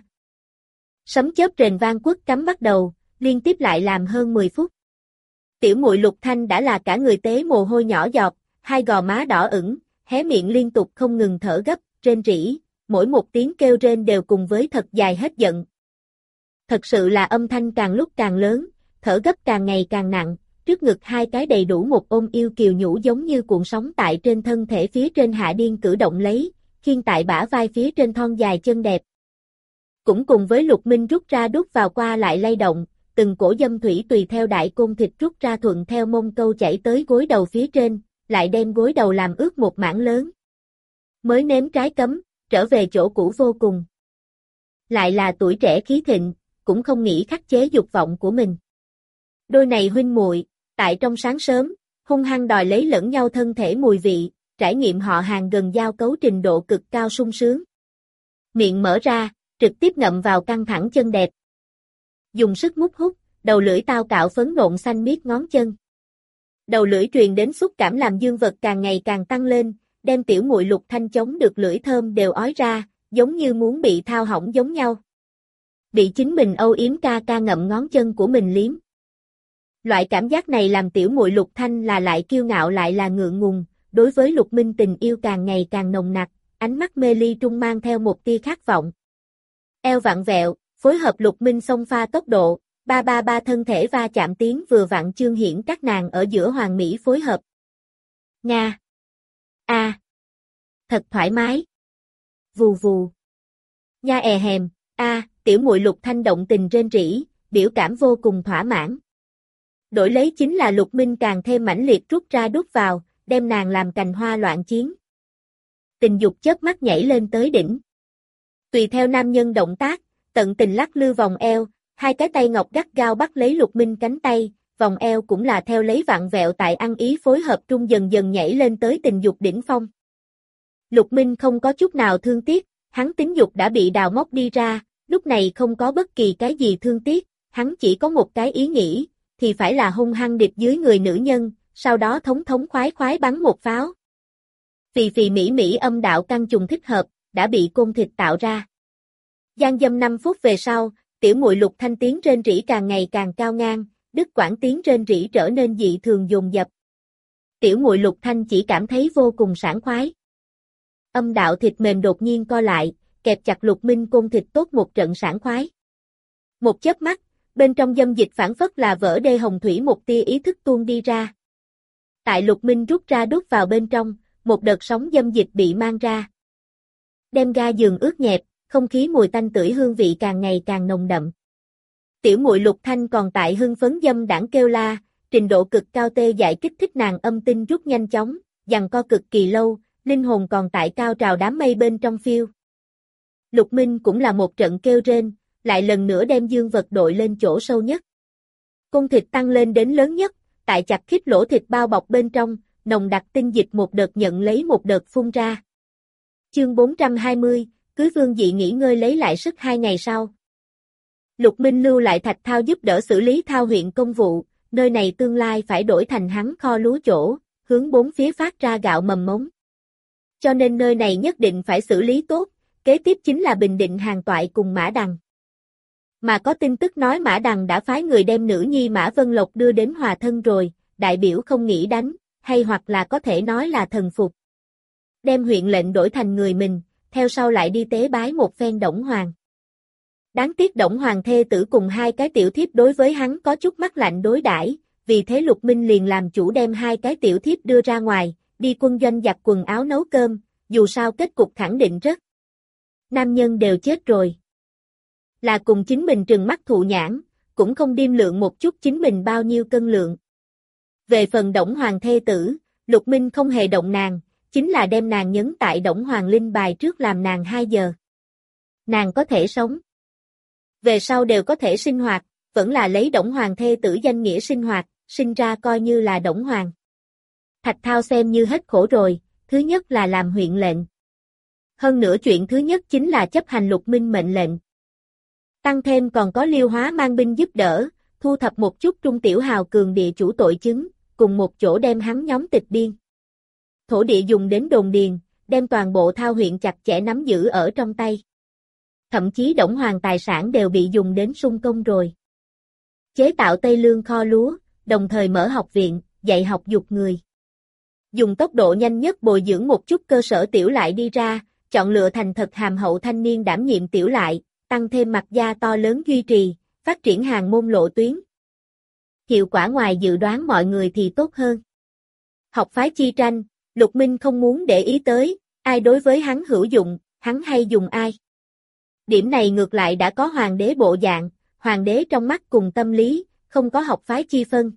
Sấm chớp rền vang quất cắm bắt đầu, liên tiếp lại làm hơn mười phút. Tiểu muội Lục Thanh đã là cả người tế mồ hôi nhỏ giọt, hai gò má đỏ ửng, hé miệng liên tục không ngừng thở gấp, rên rỉ, mỗi một tiếng kêu rên đều cùng với thật dài hết giận. Thật sự là âm thanh càng lúc càng lớn, thở gấp càng ngày càng nặng, trước ngực hai cái đầy đủ một ôm yêu kiều nhũ giống như cuộn sóng tại trên thân thể phía trên hạ điên cử động lấy, khiêng tại bả vai phía trên thon dài chân đẹp. Cũng cùng với Lục Minh rút ra đút vào qua lại lay động, từng cổ dâm thủy tùy theo đại côn thịt rút ra thuận theo mông câu chảy tới gối đầu phía trên, lại đem gối đầu làm ướt một mảng lớn. Mới nếm trái cấm, trở về chỗ cũ vô cùng. Lại là tuổi trẻ khí thịnh, cũng không nghĩ khắc chế dục vọng của mình. Đôi này huynh muội, tại trong sáng sớm, hung hăng đòi lấy lẫn nhau thân thể mùi vị, trải nghiệm họ hàng gần giao cấu trình độ cực cao sung sướng. Miệng mở ra, trực tiếp ngậm vào căng thẳng chân đẹp. Dùng sức mút hút, đầu lưỡi tao cạo phấn nộn xanh miết ngón chân. Đầu lưỡi truyền đến xúc cảm làm dương vật càng ngày càng tăng lên, đem tiểu muội Lục Thanh chống được lưỡi thơm đều ói ra, giống như muốn bị thao hỏng giống nhau. Bị chính mình âu yếm ca ca ngậm ngón chân của mình liếm. Loại cảm giác này làm tiểu muội Lục Thanh là lại kiêu ngạo lại là ngượng ngùng, đối với Lục Minh tình yêu càng ngày càng nồng nặc, ánh mắt mê ly trung mang theo một tia khát vọng. Eo vặn vẹo, phối hợp Lục Minh xông pha tốc độ, ba ba ba thân thể va chạm tiếng vừa vặn chương hiển các nàng ở giữa hoàn mỹ phối hợp. Nga. A. À. Thật thoải mái. Vù vù. Nha è hèm, a, à, tiểu muội Lục Thanh động tình rên rỉ, biểu cảm vô cùng thỏa mãn. Đổi lấy chính là Lục Minh càng thêm mãnh liệt rút ra đút vào, đem nàng làm cành hoa loạn chiến. Tình dục chớp mắt nhảy lên tới đỉnh. Tùy theo nam nhân động tác, tận tình lắc lư vòng eo, hai cái tay ngọc gắt gao bắt lấy Lục Minh cánh tay, vòng eo cũng là theo lấy vặn vẹo tại ăn ý phối hợp trung dần dần nhảy lên tới tình dục đỉnh phong. Lục Minh không có chút nào thương tiếc, hắn tính dục đã bị đào móc đi ra, lúc này không có bất kỳ cái gì thương tiếc, hắn chỉ có một cái ý nghĩ, thì phải là hung hăng điệp dưới người nữ nhân, sau đó thống thống khoái khoái bắn một pháo. Phì phì mỹ mỹ âm đạo căng trùng thích hợp, đã bị côn thịt tạo ra. Gian dâm năm phút về sau, tiểu muội Lục Thanh tiếng rên rỉ càng ngày càng cao ngang, đứt quãng tiếng rên rỉ trở nên dị thường dồn dập. Tiểu muội Lục Thanh chỉ cảm thấy vô cùng sảng khoái. Âm đạo thịt mềm đột nhiên co lại, kẹp chặt Lục Minh côn thịt tốt một trận sảng khoái. Một chớp mắt, bên trong dâm dịch phản phất là vỡ đê hồng thủy một tia ý thức tuôn đi ra. Tại Lục Minh rút ra đút vào bên trong, một đợt sóng dâm dịch bị mang ra. Đem ga giường ướt nhẹp, không khí mùi tanh tưởi hương vị càng ngày càng nồng đậm. Tiểu muội Lục Thanh còn tại hưng phấn dâm đãng kêu la, trình độ cực cao tê dại kích thích nàng âm tinh rút nhanh chóng, giằng co cực kỳ lâu, linh hồn còn tại cao trào đám mây bên trong phiêu. Lục Minh cũng là một trận kêu rên, lại lần nữa đem dương vật đội lên chỗ sâu nhất. Cung thịt tăng lên đến lớn nhất, tại chặt khít lỗ thịt bao bọc bên trong, nồng đặc tinh dịch một đợt nhận lấy một đợt phun ra. Chương bốn trăm hai mươi, cưới Vương Dị nghỉ ngơi lấy lại sức hai ngày sau. Lục Minh lưu lại Thạch Thao giúp đỡ xử lý Thao huyện công vụ, nơi này tương lai phải đổi thành hắn kho lúa chỗ, hướng bốn phía phát ra gạo mầm mống. Cho nên nơi này nhất định phải xử lý tốt, kế tiếp chính là bình định Hàn Toại cùng Mã Đằng. Mà có tin tức nói Mã Đằng đã phái người đem nữ nhi Mã Vân Lộc đưa đến hòa thân rồi, đại biểu không nghĩ đánh, hay hoặc là có thể nói là thần phục. Đem huyện lệnh đổi thành người mình, theo sau lại đi tế bái một phen Đổng Hoàng. Đáng tiếc Đổng Hoàng thê tử cùng hai cái tiểu thiếp đối với hắn có chút mắt lạnh đối đãi, vì thế Lục Minh liền làm chủ đem hai cái tiểu thiếp đưa ra ngoài, đi quân doanh giặt quần áo nấu cơm, dù sao kết cục khẳng định rất. Nam nhân đều chết rồi. Là cùng chính mình trừng mắt thụ nhãn, cũng không điêm lượng một chút chính mình bao nhiêu cân lượng. Về phần Đổng Hoàng thê tử, Lục Minh không hề động nàng, chính là đem nàng nhấn tại Đổng Hoàng linh bài trước làm nàng hai giờ. Nàng có thể sống. Về sau đều có thể sinh hoạt, vẫn là lấy Đổng Hoàng thê tử danh nghĩa sinh hoạt, sinh ra coi như là Đổng Hoàng. Thạch Thao xem như hết khổ rồi, thứ nhất là làm huyện lệnh. Hơn nữa chuyện thứ nhất chính là chấp hành Lục Minh mệnh lệnh. Tăng thêm còn có Liêu Hóa mang binh giúp đỡ, thu thập một chút trung tiểu hào cường địa chủ tội chứng, cùng một chỗ đem hắn nhóm tịch biên. Thổ địa dùng đến đồn điền, đem toàn bộ thao huyện chặt chẽ nắm giữ ở trong tay. Thậm chí Đổng Hoàng tài sản đều bị dùng đến sung công rồi. Chế tạo Tây Lương kho lúa, đồng thời mở học viện, dạy học dục người. Dùng tốc độ nhanh nhất bồi dưỡng một chút cơ sở tiểu lại đi ra, chọn lựa thành thật hàm hậu thanh niên đảm nhiệm tiểu lại, tăng thêm mặt gia to lớn duy trì, phát triển hàng môn lộ tuyến. Hiệu quả ngoài dự đoán mọi người thì tốt hơn. Học phái chi tranh, Lục Minh không muốn để ý tới, ai đối với hắn hữu dụng, hắn hay dùng ai. Điểm này ngược lại đã có hoàng đế bộ dạng, hoàng đế trong mắt cùng tâm lý, không có học phái chi phân.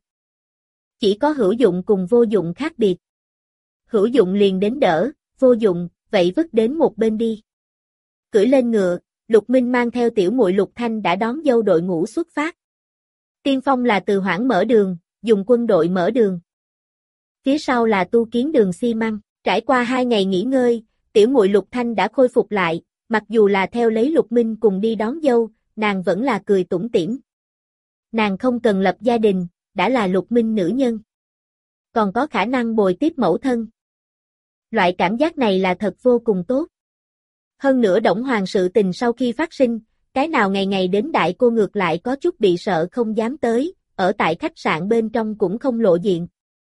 Chỉ có hữu dụng cùng vô dụng khác biệt. Hữu dụng liền đến đỡ, vô dụng, vậy vứt đến một bên đi. Cưỡi lên ngựa, Lục Minh mang theo tiểu muội Lục Thanh đã đón dâu đội ngũ xuất phát. Tiên phong là Từ Hoảng mở đường, dùng quân đội mở đường. Phía sau là tu kiến đường xi măng, trải qua hai ngày nghỉ ngơi, tiểu muội Lục Thanh đã khôi phục lại, mặc dù là theo lấy Lục Minh cùng đi đón dâu, nàng vẫn là cười tủm tỉm. Nàng không cần lập gia đình, đã là Lục Minh nữ nhân. Còn có khả năng bồi tiếp mẫu thân. Loại cảm giác này là thật vô cùng tốt. Hơn nữa Đổng Hoàng sự tình sau khi phát sinh, cái nào ngày ngày đến đại cô ngược lại có chút bị sợ không dám tới, ở tại khách sạn bên trong cũng không lộ diện.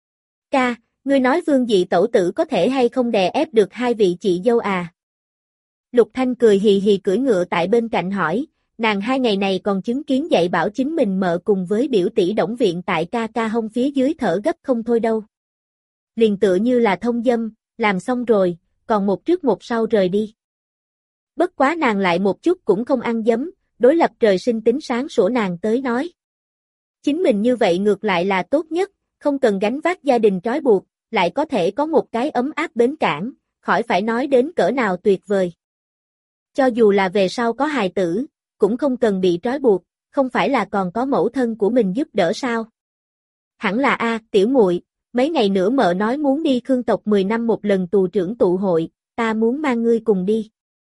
Ca, ngươi nói Vương Dị tẩu tử có thể hay không đè ép được hai vị chị dâu à? Lục Thanh cười hì hì cưỡi ngựa tại bên cạnh hỏi, nàng hai ngày này còn chứng kiến dạy bảo chính mình mợ cùng với biểu tỷ Đổng Viện tại ca ca hông phía dưới thở gấp không thôi đâu. Liền tựa như là thông dâm, làm xong rồi, còn một trước một sau rời đi. Bất quá nàng lại một chút cũng không ăn dấm, đối lập trời sinh tính sáng sủa nàng tới nói. Chính mình như vậy ngược lại là tốt nhất, không cần gánh vác gia đình trói buộc, lại có thể có một cái ấm áp bến cảng, khỏi phải nói đến cỡ nào tuyệt vời. Cho dù là về sau có hài tử, cũng không cần bị trói buộc, không phải là còn có mẫu thân của mình giúp đỡ sao? Hẳn là a, tiểu muội, mấy ngày nữa mợ nói muốn đi Khương tộc mười năm một lần tù trưởng tụ hội, ta muốn mang ngươi cùng đi.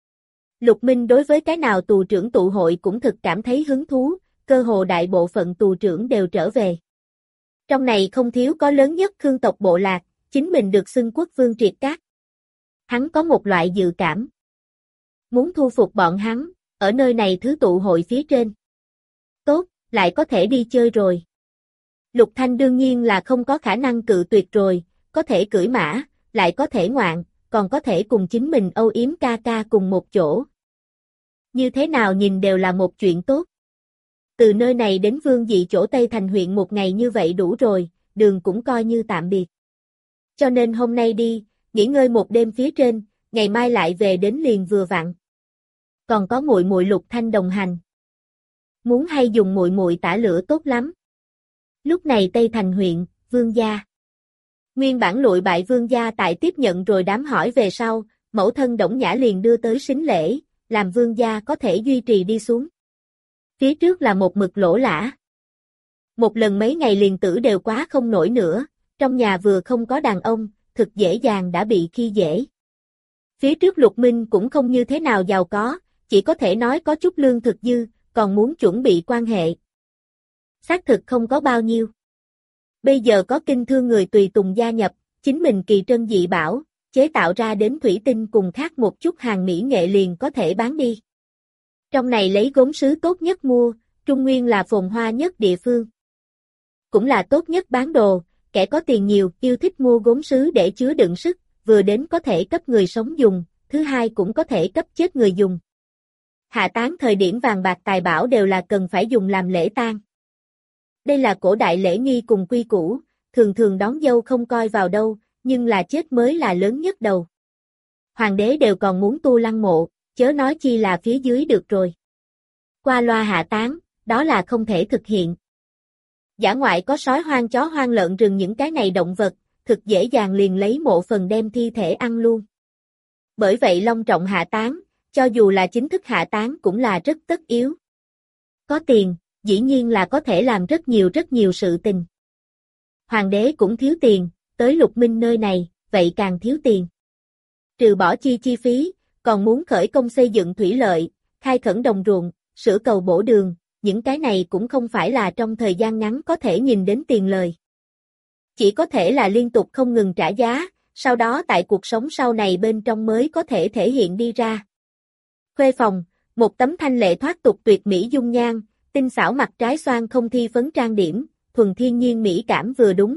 Lục Minh đối với cái nào tù trưởng tụ hội cũng thực cảm thấy hứng thú, cơ hồ đại bộ phận tù trưởng đều trở về. Trong này không thiếu có lớn nhất Khương tộc bộ lạc, chính mình được xưng quốc vương triệt cát. Hắn có một loại dự cảm. Muốn thu phục bọn hắn, ở nơi này thứ tụ hội phía trên. Tốt, lại có thể đi chơi rồi. Lục Thanh đương nhiên là không có khả năng cự tuyệt rồi, có thể cưỡi mã, lại có thể ngoạn, còn có thể cùng chính mình âu yếm ca ca cùng một chỗ. Như thế nào nhìn đều là một chuyện tốt. Từ nơi này đến Vương Dị chỗ Tây Thành huyện một ngày như vậy đủ rồi, đường cũng coi như tạm biệt. Cho nên hôm nay đi, nghỉ ngơi một đêm phía trên, ngày mai lại về đến liền vừa vặn. Còn có muội muội Lục Thanh đồng hành. Muốn hay dùng muội muội tả lửa tốt lắm. Lúc này Tây Thành huyện, Vương gia. Nguyên bản lụi bại Vương gia tại tiếp nhận rồi đám hỏi về sau, mẫu thân Đổng Nhã liền đưa tới sính lễ, làm Vương gia có thể duy trì đi xuống. Phía trước là một mực lỗ lã. Một lần mấy ngày liền tử đều quá không nổi nữa, trong nhà vừa không có đàn ông, thực dễ dàng đã bị khi dễ. Phía trước Lục Minh cũng không như thế nào giàu có, chỉ có thể nói có chút lương thực dư, còn muốn chuẩn bị quan hệ. Xác thực không có bao nhiêu. Bây giờ có kinh thương người tùy tùng gia nhập, chính mình kỳ trân dị bảo, chế tạo ra đến thủy tinh cùng khác một chút hàng mỹ nghệ liền có thể bán đi. Trong này lấy gốm sứ tốt nhất mua, Trung Nguyên là phồn hoa nhất địa phương. Cũng là tốt nhất bán đồ, kẻ có tiền nhiều yêu thích mua gốm sứ để chứa đựng sức, vừa đến có thể cấp người sống dùng, thứ hai cũng có thể cấp chết người dùng. Hạ táng thời điểm vàng bạc tài bảo đều là cần phải dùng làm lễ tang. Đây là cổ đại lễ nghi cùng quy củ, thường thường đón dâu không coi vào đâu, nhưng là chết mới là lớn nhất đầu. Hoàng đế đều còn muốn tu lăng mộ, chớ nói chi là phía dưới được rồi. Qua loa hạ táng, đó là không thể thực hiện. Dã ngoại có sói hoang chó hoang lợn rừng những cái này động vật, thực dễ dàng liền lấy mộ phần đem thi thể ăn luôn. Bởi vậy long trọng hạ táng, cho dù là chính thức hạ táng cũng là rất tất yếu. Có tiền, dĩ nhiên là có thể làm rất nhiều rất nhiều sự tình. Hoàng đế cũng thiếu tiền, tới Lục Minh nơi này, vậy càng thiếu tiền. trừ bỏ chi chi phí, còn muốn khởi công xây dựng thủy lợi, khai khẩn đồng ruộng, sửa cầu bổ đường, những cái này cũng không phải là trong thời gian ngắn có thể nhìn đến tiền lời. Chỉ có thể là liên tục không ngừng trả giá, sau đó tại cuộc sống sau này bên trong mới có thể thể hiện đi ra. Khuê phòng, một tấm thanh lệ thoát tục tuyệt mỹ dung nhan, tinh xảo mặt trái xoan không thi phấn trang điểm, thuần thiên nhiên mỹ cảm vừa đúng.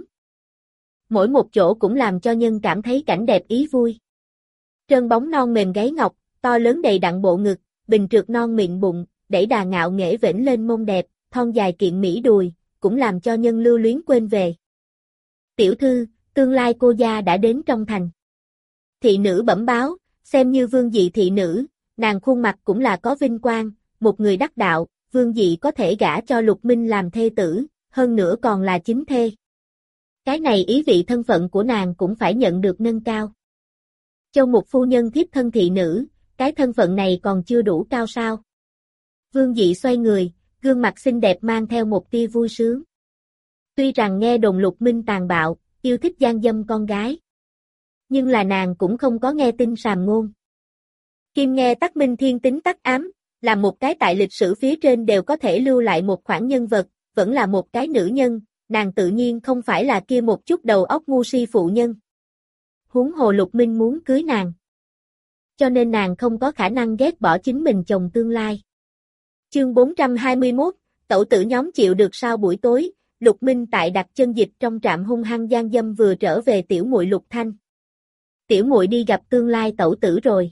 Mỗi một chỗ cũng làm cho nhân cảm thấy cảnh đẹp ý vui. Trơn bóng non mềm gáy ngọc, to lớn đầy đặn bộ ngực, bình trượt non mịn bụng, đẩy đà ngạo nghễ vểnh lên mông đẹp, thon dài kiện mỹ đùi, cũng làm cho nhân lưu luyến quên về. Tiểu thư, tương lai cô gia đã đến trong thành. Thị nữ bẩm báo, xem như vương dị thị nữ, nàng khuôn mặt cũng là có vinh quang, một người đắc đạo, vương dị có thể gả cho Lục Minh làm thê tử, hơn nữa còn là chính thê. Cái này ý vị thân phận của nàng cũng phải nhận được nâng cao. Châu Mục phu nhân thiếp thân thị nữ, cái thân phận này còn chưa đủ cao sao? Vương dị xoay người, gương mặt xinh đẹp mang theo một tia vui sướng. Tuy rằng nghe đồn Lục Minh tàn bạo, yêu thích gian dâm con gái. Nhưng là nàng cũng không có nghe tin sàm ngôn. Kim nghe tắc minh thiên tính tắc ám, là một cái tại lịch sử phía trên đều có thể lưu lại một khoản nhân vật, vẫn là một cái nữ nhân, nàng tự nhiên không phải là kia một chút đầu óc ngu si phụ nhân. Huống hồ Lục Minh muốn cưới nàng. Cho nên nàng không có khả năng ghét bỏ chính mình chồng tương lai. Chương bốn trăm hai mươi mốt, tẩu tử nhóm chịu được sao buổi tối, Lục Minh tại đặt chân dịch trong trạm hung hăng gian dâm vừa trở về tiểu muội Lục Thanh. Tiểu muội đi gặp tương lai tẩu tử rồi.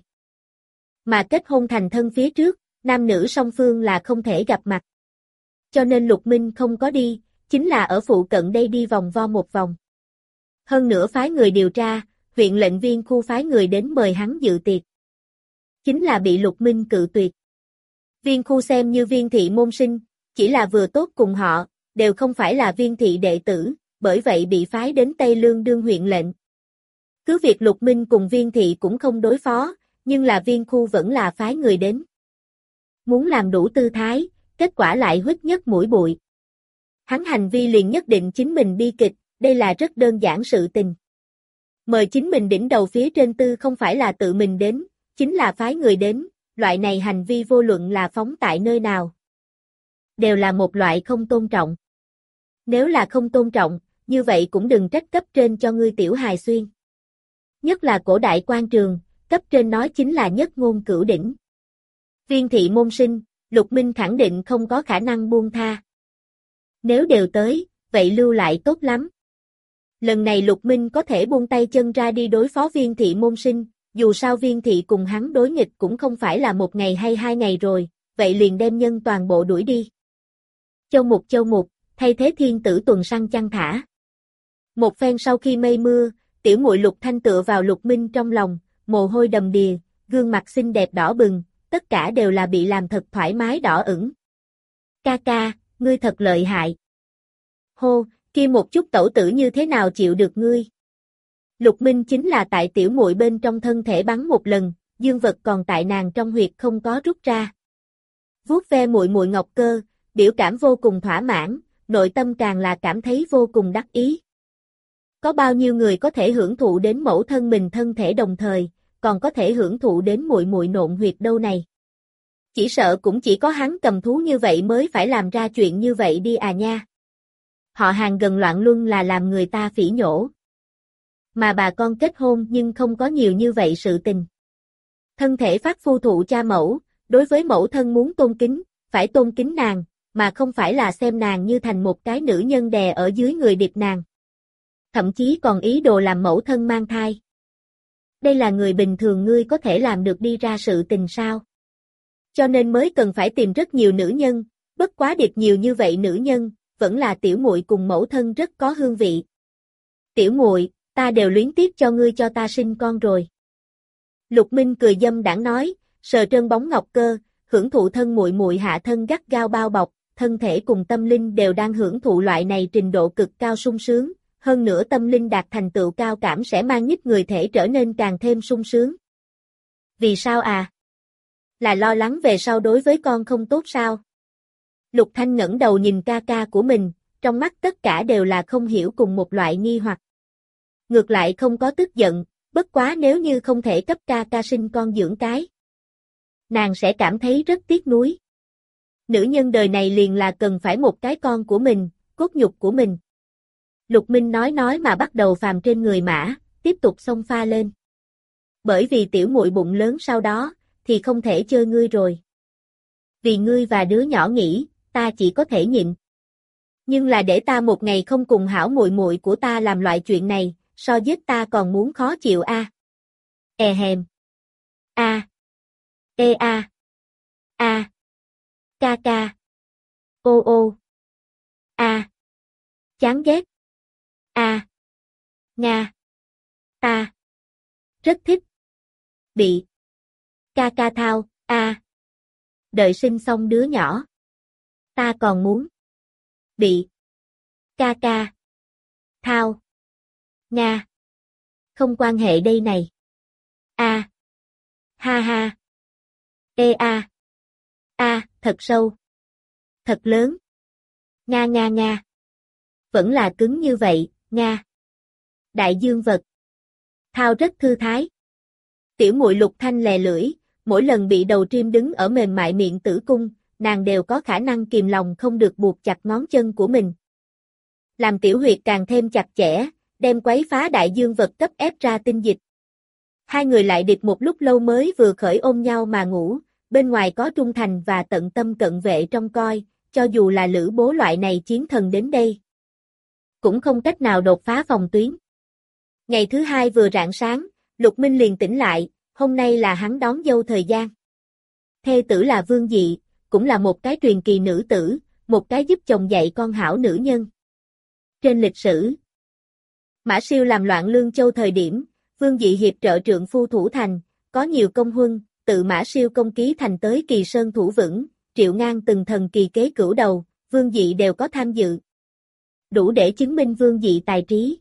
Mà kết hôn thành thân phía trước, nam nữ song phương là không thể gặp mặt. Cho nên Lục Minh không có đi, chính là ở phụ cận đây đi vòng vo một vòng. Hơn nữa phái người điều tra, huyện lệnh viên khu phái người đến mời hắn dự tiệc. Chính là bị Lục Minh cự tuyệt. Viên khu xem như viên thị môn sinh, chỉ là vừa tốt cùng họ, đều không phải là viên thị đệ tử, bởi vậy bị phái đến Tây Lương đương huyện lệnh. Cứ việc Lục Minh cùng viên thị cũng không đối phó, nhưng là viên khu vẫn là phái người đến. Muốn làm đủ tư thái, kết quả lại huýt nhất mũi bụi. Hắn hành vi liền nhất định chính mình bi kịch, đây là rất đơn giản sự tình. Mời chính mình đỉnh đầu phía trên tư không phải là tự mình đến, chính là phái người đến, loại này hành vi vô luận là phóng tại nơi nào. Đều là một loại không tôn trọng. Nếu là không tôn trọng, như vậy cũng đừng trách cấp trên cho ngươi tiểu hài xuyên. Nhất là cổ đại quan trường, cấp trên nói chính là nhất ngôn cửu đỉnh. Viên thị môn sinh, Lục Minh khẳng định không có khả năng buông tha. Nếu đều tới, vậy lưu lại tốt lắm. Lần này Lục Minh có thể buông tay chân ra đi đối phó viên thị môn sinh, dù sao viên thị cùng hắn đối nghịch cũng không phải là một ngày hay hai ngày rồi, vậy liền đem nhân toàn bộ đuổi đi. Châu Mục Châu Mục, thay thế thiên tử tuần săn chăn thả. Một phen sau khi mây mưa, tiểu muội Lục Thanh tựa vào Lục Minh trong lòng, mồ hôi đầm đìa, gương mặt xinh đẹp đỏ bừng, tất cả đều là bị làm thật thoải mái đỏ ửng. Ca ca, ngươi thật lợi hại. Hô, kia một chút tẩu tử như thế nào chịu được ngươi? Lục Minh chính là tại tiểu muội bên trong thân thể bắn một lần, dương vật còn tại nàng trong huyệt không có rút ra. Vuốt ve muội muội ngọc cơ, biểu cảm vô cùng thỏa mãn, nội tâm càng là cảm thấy vô cùng đắc ý. Có bao nhiêu người có thể hưởng thụ đến mẫu thân mình thân thể đồng thời, còn có thể hưởng thụ đến muội muội nộn huyệt đâu này? Chỉ sợ cũng chỉ có hắn cầm thú như vậy mới phải làm ra chuyện như vậy đi à nha. Họ hàng gần loạn luân là làm người ta phỉ nhổ. Mà bà con kết hôn nhưng không có nhiều như vậy sự tình. Thân thể phát phu thụ cha mẫu, đối với mẫu thân muốn tôn kính, phải tôn kính nàng, mà không phải là xem nàng như thành một cái nữ nhân đè ở dưới người điệp nàng. Thậm chí còn ý đồ làm mẫu thân mang thai. Đây là người bình thường ngươi có thể làm được đi ra sự tình sao? Cho nên mới cần phải tìm rất nhiều nữ nhân, bất quá điệp nhiều như vậy nữ nhân, vẫn là tiểu muội cùng mẫu thân rất có hương vị. Tiểu muội, ta đều luyến tiếc cho ngươi cho ta sinh con rồi. Lục Minh cười dâm đãng nói, sờ trơn bóng ngọc cơ, hưởng thụ thân muội muội hạ thân gắt gao bao bọc, thân thể cùng tâm linh đều đang hưởng thụ loại này trình độ cực cao sung sướng, hơn nữa tâm linh đạt thành tựu cao cảm sẽ mang nhích người thể trở nên càng thêm sung sướng. Vì sao à? Là lo lắng về sau đối với con không tốt sao? Lục Thanh ngẩng đầu nhìn ca ca của mình, trong mắt tất cả đều là không hiểu cùng một loại nghi hoặc. Ngược lại không có tức giận, Bất quá nếu như không thể cấp ca ca sinh con dưỡng cái, nàng sẽ cảm thấy rất tiếc nuối. Nữ nhân đời này liền là cần phải một cái con của mình, cốt nhục của mình. Lục Minh nói nói mà bắt đầu phàm trên người mã, tiếp tục xông pha lên. Bởi vì tiểu muội bụng lớn sau đó, thì không thể chơi ngươi rồi. Vì ngươi và đứa nhỏ nghĩ, ta chỉ có thể nhịn. Nhưng là để ta một ngày không cùng hảo muội muội của ta làm loại chuyện này, so giết ta còn muốn khó chịu a. À. E hèm. A. À. Ê a. A. Ca ca. Ô ô. A. Chán ghét. A. Nga. Ta. Rất thích. Bị. Ca ca thao, a. Đợi sinh xong đứa nhỏ. Ta còn muốn. Bị. Ca ca. Thao. Nga. Không quan hệ đây này. A. Ha ha. Ê a. A, thật sâu. Thật lớn. Nga nga nga. Vẫn là cứng như vậy, Nga. Đại dương vật. Thao rất thư thái. Tiểu muội Lục Thanh lè lưỡi, mỗi lần bị đầu trim đứng ở mềm mại miệng tử cung, nàng đều có khả năng kìm lòng không được buộc chặt ngón chân của mình. Làm tiểu huyệt càng thêm chặt chẽ, đem quấy phá đại dương vật cấp ép ra tinh dịch. Hai người lại địch một lúc lâu mới vừa khởi ôm nhau mà ngủ, bên ngoài có trung thành và tận tâm cận vệ trông coi, cho dù là Lữ Bố loại này chiến thần đến đây, cũng không cách nào đột phá phòng tuyến. Ngày thứ hai vừa rạng sáng, Lục Minh liền tỉnh lại, hôm nay là hắn đón dâu thời gian. Thê tử là Vương Dị, cũng là một cái truyền kỳ nữ tử, một cái giúp chồng dạy con hảo nữ nhân. Trên lịch sử, Mã Siêu làm loạn Lương Châu thời điểm, Vương Dị hiệp trợ trượng phu thủ thành, có nhiều công huân, tự Mã Siêu công ký thành tới Kỳ Sơn thủ vững, Triệu Ngang từng thần kỳ kế cửu đầu, Vương Dị đều có tham dự. Đủ để chứng minh Vương Dị tài trí.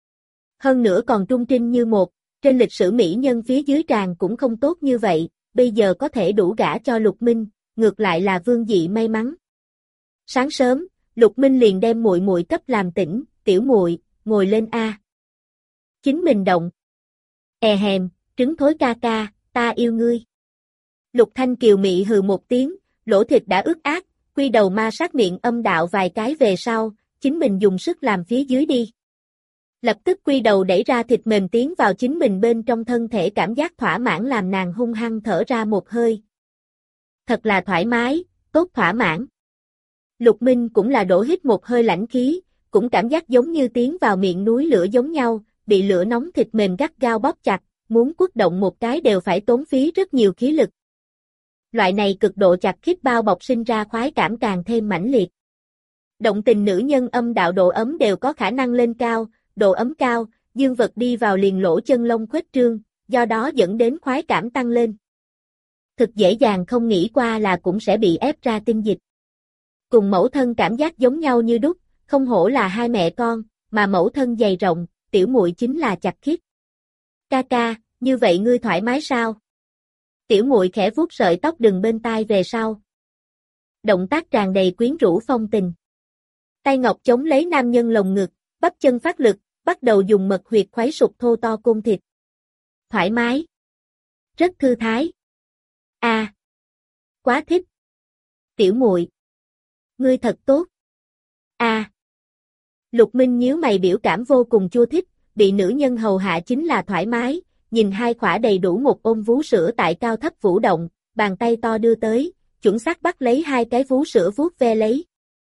Hơn nữa còn trung trinh như một, trên lịch sử mỹ nhân phía dưới tràng cũng không tốt như vậy, bây giờ có thể đủ gả cho Lục Minh, ngược lại là Vương Dị may mắn. Sáng sớm, Lục Minh liền đem muội muội cấp làm tỉnh, tiểu muội, ngồi lên a. Chính mình động. E hèm, trứng thối ca ca, ta yêu ngươi. Lục Thanh kiều mị hừ một tiếng, lỗ thịt đã ướt át, quy đầu ma sát miệng âm đạo vài cái về sau, chính mình dùng sức làm phía dưới đi. Lập tức quy đầu đẩy ra thịt mềm tiến vào chính mình bên trong thân thể, cảm giác thỏa mãn làm nàng hung hăng thở ra một hơi. Thật là thoải mái, tốt thỏa mãn. Lục Minh cũng là đổ hít một hơi lãnh khí, cũng cảm giác giống như tiến vào miệng núi lửa giống nhau, bị lửa nóng thịt mềm gắt gao bóp chặt, muốn quất động một cái đều phải tốn phí rất nhiều khí lực. Loại này cực độ chặt khít bao bọc sinh ra khoái cảm càng thêm mãnh liệt. Động tình nữ nhân âm đạo độ ấm đều có khả năng lên cao, độ ấm cao, dương vật đi vào liền lỗ chân lông khuếch trương, do đó dẫn đến khoái cảm tăng lên. Thực dễ dàng không nghĩ qua là cũng sẽ bị ép ra tinh dịch. Cùng mẫu thân cảm giác giống nhau như đúc, không hổ là hai mẹ con, mà mẫu thân dày rộng, tiểu muội chính là chặt khít. Ca ca, như vậy ngươi thoải mái sao? Tiểu muội khẽ vuốt sợi tóc đừng bên tai về sau. Động tác tràn đầy quyến rũ phong tình. Tay ngọc chống lấy nam nhân lồng ngực, bắp chân phát lực, bắt đầu dùng mật huyệt khuấy sụp thô to côn thịt. Thoải mái. Rất thư thái. A, à, quá thích. Tiểu muội, ngươi thật tốt. A. À. Lục Minh nhíu mày biểu cảm vô cùng chua thích, bị nữ nhân hầu hạ chính là thoải mái, nhìn hai khỏa đầy đủ một ôm vú sữa tại cao thấp vũ động, bàn tay to đưa tới, chuẩn xác bắt lấy hai cái vú sữa vuốt ve lấy.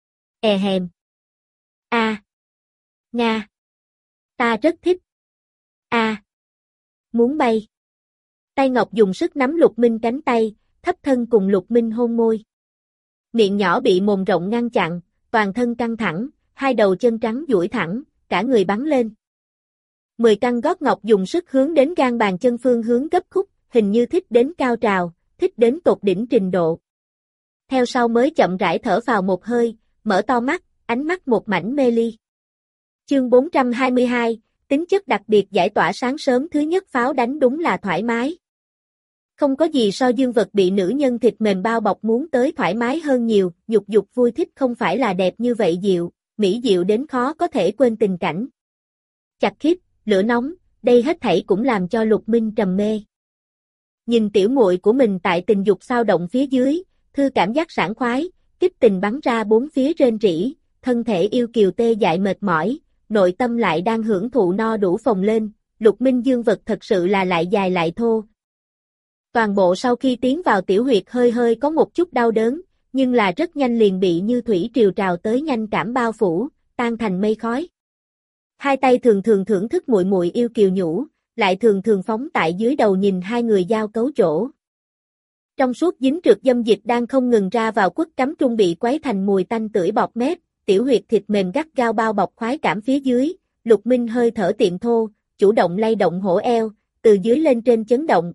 E hèm. A. À. Nga. Ta rất thích. A. À. Muốn bay. Tay ngọc dùng sức nắm Lục Minh cánh tay, thấp thân cùng Lục Minh hôn môi. Miệng nhỏ bị mồm rộng ngăn chặn, toàn thân căng thẳng, hai đầu chân trắng duỗi thẳng, cả người bắn lên. Mười căn gót ngọc dùng sức hướng đến gan bàn chân phương hướng gấp khúc, hình như thích đến cao trào, thích đến tột đỉnh trình độ. Theo sau mới chậm rãi thở vào một hơi, mở to mắt, ánh mắt một mảnh mê ly. Chương bốn trăm hai mươi hai, tính chất đặc biệt giải tỏa sáng sớm thứ nhất pháo đánh đúng là thoải mái. Không có gì so dương vật bị nữ nhân thịt mềm bao bọc muốn tới thoải mái hơn nhiều, dục dục vui thích không phải là đẹp như vậy dịu, mỹ diệu đến khó có thể quên tình cảnh. Chặt khít, lửa nóng, đây hết thảy cũng làm cho Lục Minh trầm mê. Nhìn tiểu muội của mình tại tình dục sao động phía dưới, thư cảm giác sảng khoái, kích tình bắn ra bốn phía rên rỉ, thân thể yêu kiều tê dại mệt mỏi, nội tâm lại đang hưởng thụ no đủ phồng lên, Lục Minh dương vật thật sự là lại dài lại thô. Toàn bộ sau khi tiến vào tiểu huyệt hơi hơi có một chút đau đớn, nhưng là rất nhanh liền bị như thủy triều trào tới nhanh cảm bao phủ, tan thành mây khói. Hai tay thường thường thưởng thức muội muội yêu kiều nhũ, lại thường thường phóng tại dưới đầu nhìn hai người giao cấu chỗ. Trong suốt dính trượt dâm dịch đang không ngừng ra vào quất cắm trung bị quấy thành mùi tanh tưởi bọt mép, tiểu huyệt thịt mềm gắt gao bao bọc khoái cảm phía dưới, Lục Minh hơi thở tiệm thô, chủ động lay động hổ eo, từ dưới lên trên chấn động.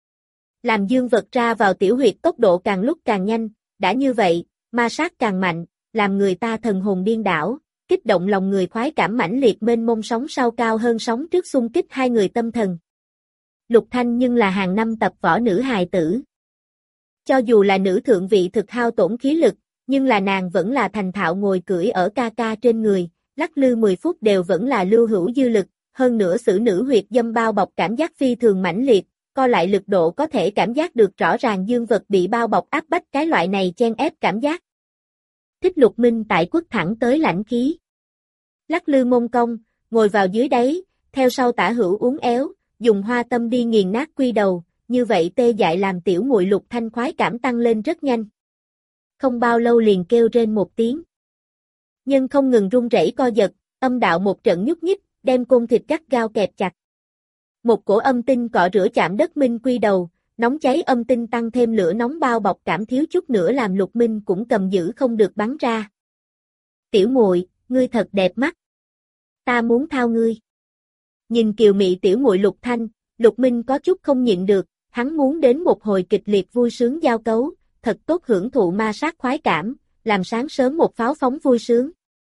Làm dương vật ra vào tiểu huyệt tốc độ càng lúc càng nhanh, đã như vậy, ma sát càng mạnh, làm người ta thần hồn điên đảo, kích động lòng người khoái cảm mãnh liệt mênh mông sóng sau cao hơn sóng trước xung kích hai người tâm thần. Lục Thanh nhưng là hàng năm tập võ nữ hài tử. Cho dù là nữ thượng vị thực hao tổn khí lực, nhưng là nàng vẫn là thành thạo ngồi cưỡi ở ca ca trên người, lắc lư mười phút đều vẫn là lưu hữu dư lực, hơn nữa xử nữ huyệt dâm bao bọc cảm giác phi thường mãnh liệt, co lại lực độ có thể cảm giác được rõ ràng dương vật bị bao bọc áp bách cái loại này chen ép cảm giác. Thích Lục Minh tại quất thẳng tới lãnh khí. Lắc lư mông cong, ngồi vào dưới đáy, theo sau tả hữu uốn éo, dùng hoa tâm đi nghiền nát quy đầu, như vậy tê dại làm tiểu muội Lục Thanh khoái cảm tăng lên rất nhanh. Không bao lâu liền kêu rên một tiếng. Nhưng không ngừng run rẩy co giật, âm đạo một trận nhúc nhích, đem côn thịt gắt gao kẹp chặt. Một cổ âm tinh cọ rửa chạm đất minh quy đầu, nóng cháy âm tinh tăng thêm lửa nóng bao bọc cảm thiếu chút nữa làm Lục Minh cũng cầm giữ không được bắn ra. Tiểu muội, ngươi thật đẹp mắt. Ta muốn thao ngươi. Nhìn kiều mị tiểu muội Lục Thanh, Lục Minh có chút không nhịn được, hắn muốn đến một hồi kịch liệt vui sướng giao cấu, thật tốt hưởng thụ ma sát khoái cảm, làm sáng sớm một pháo phóng vui sướng.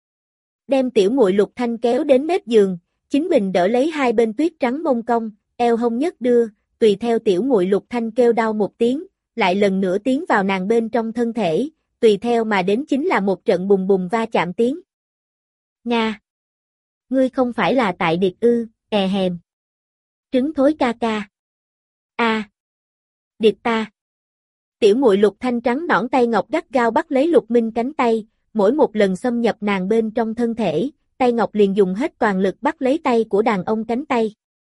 Đem tiểu muội Lục Thanh kéo đến mép giường, chính mình đỡ lấy hai bên tuyết trắng mông cong, eo hông nhất đưa, tùy theo tiểu muội Lục Thanh kêu đau một tiếng, lại lần nữa tiến vào nàng bên trong thân thể, tùy theo mà đến chính là một trận bùng bùng va chạm tiếng. Nga! Ngươi không phải là tại điệt ư, è hèm. Trứng thối ca ca. A. À. Điệt ta. Tiểu muội Lục Thanh trắng nõn tay ngọc gắt gao bắt lấy Lục Minh cánh tay, mỗi một lần xâm nhập nàng bên trong thân thể, tay ngọc liền dùng hết toàn lực bắt lấy tay của đàn ông cánh tay.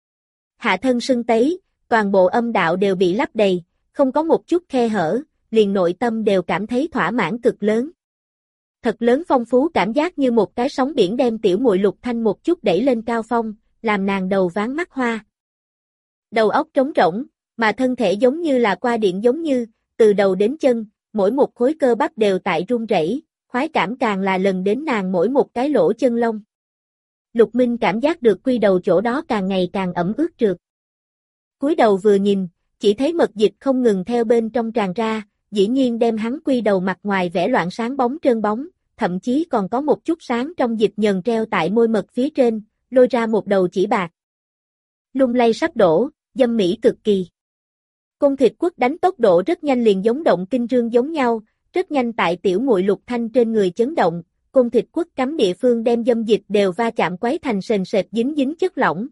Hạ thân sưng tấy, toàn bộ âm đạo đều bị lấp đầy, không có một chút khe hở, liền nội tâm đều cảm thấy thỏa mãn cực lớn. Thật lớn phong phú cảm giác như một cái sóng biển đem tiểu muội Lục Thanh một chút đẩy lên cao phong, làm nàng đầu váng mắt hoa. Đầu óc trống rỗng, mà thân thể giống như là qua điện giống như, từ đầu đến chân, mỗi một khối cơ bắp đều tại run rẩy, khoái cảm càng là lần đến nàng mỗi một cái lỗ chân lông. Lục Minh cảm giác được quy đầu chỗ đó càng ngày càng ẩm ướt trượt. Cúi đầu vừa nhìn, chỉ thấy mật dịch không ngừng theo bên trong tràn ra, dĩ nhiên đem hắn quy đầu mặt ngoài vẽ loạn sáng bóng trơn bóng, thậm chí còn có một chút sáng trong dịch nhờn treo tại môi mật phía trên, lôi ra một đầu chỉ bạc. Lung lay sắp đổ, dâm mỹ cực kỳ. Côn thịt quất đánh tốc độ rất nhanh liền giống động kinh rương giống nhau, rất nhanh tại tiểu muội Lục Thanh trên người chấn động, côn thịt quất cắm địa phương đem dâm dịch đều va chạm quấy thành sền sệt dính dính chất lỏng.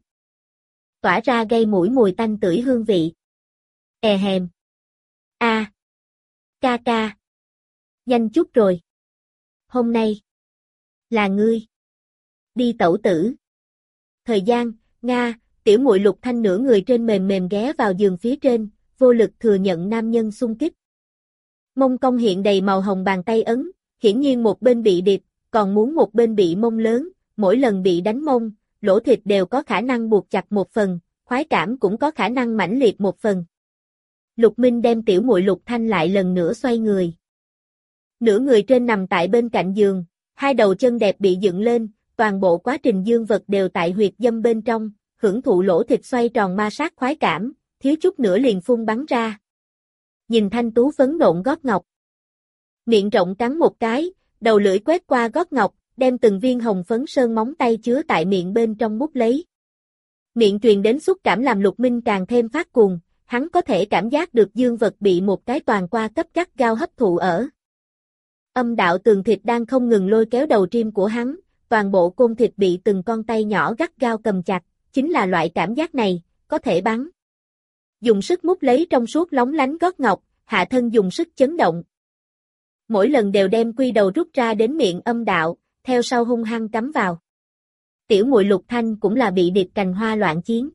Tỏa ra gây mũi mùi tanh tưởi hương vị. È hèm. A. À. Ca ca. Nhanh chút rồi. Hôm nay. Là ngươi. Đi tẩu tử. Thời gian, Nga, tiểu muội Lục Thanh nửa người trên mềm mềm ghé vào giường phía trên, vô lực thừa nhận nam nhân xung kích. Mông cong hiện đầy màu hồng bàn tay ấn, hiển nhiên một bên bị điệp, còn muốn một bên bị mông lớn, mỗi lần bị đánh mông, lỗ thịt đều có khả năng buộc chặt một phần, khoái cảm cũng có khả năng mãnh liệt một phần. Lục Minh đem tiểu muội Lục Thanh lại lần nữa xoay người. Nửa người trên nằm tại bên cạnh giường, hai đầu chân đẹp bị dựng lên, toàn bộ quá trình dương vật đều tại huyệt dâm bên trong, hưởng thụ lỗ thịt xoay tròn ma sát khoái cảm, thiếu chút nữa liền phun bắn ra. Nhìn thanh tú phấn nộn gót ngọc. Miệng rộng cắn một cái, đầu lưỡi quét qua gót ngọc, đem từng viên hồng phấn sơn móng tay chứa tại miệng bên trong mút lấy. Miệng truyền đến xúc cảm làm Lục Minh càng thêm phát cuồng, hắn có thể cảm giác được dương vật bị một cái toàn qua cấp gắt gao hấp thụ ở. Âm đạo tường thịt đang không ngừng lôi kéo đầu tim của hắn, toàn bộ côn thịt bị từng con tay nhỏ gắt gao cầm chặt, chính là loại cảm giác này, có thể bắn. Dùng sức mút lấy trong suốt lóng lánh gót ngọc, hạ thân dùng sức chấn động. Mỗi lần đều đem quy đầu rút ra đến miệng âm đạo, theo sau hung hăng cắm vào. Tiểu muội Lục Thanh cũng là bị điệp cành hoa loạn chiến.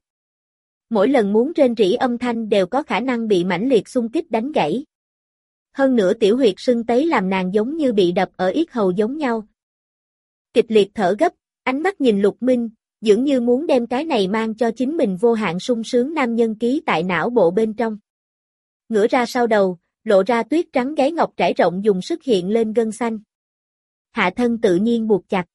Mỗi lần muốn rên rỉ âm thanh đều có khả năng bị mãnh liệt xung kích đánh gãy. Hơn nữa tiểu huyệt sưng tấy làm nàng giống như bị đập ở yết hầu giống nhau. Kịch liệt thở gấp, ánh mắt nhìn Lục Minh, dường như muốn đem cái này mang cho chính mình vô hạn sung sướng nam nhân ký tại não bộ bên trong. Ngửa ra sau đầu, lộ ra tuyết trắng gáy ngọc trải rộng dùng sức hiện lên gân xanh. Hạ thân tự nhiên buộc chặt.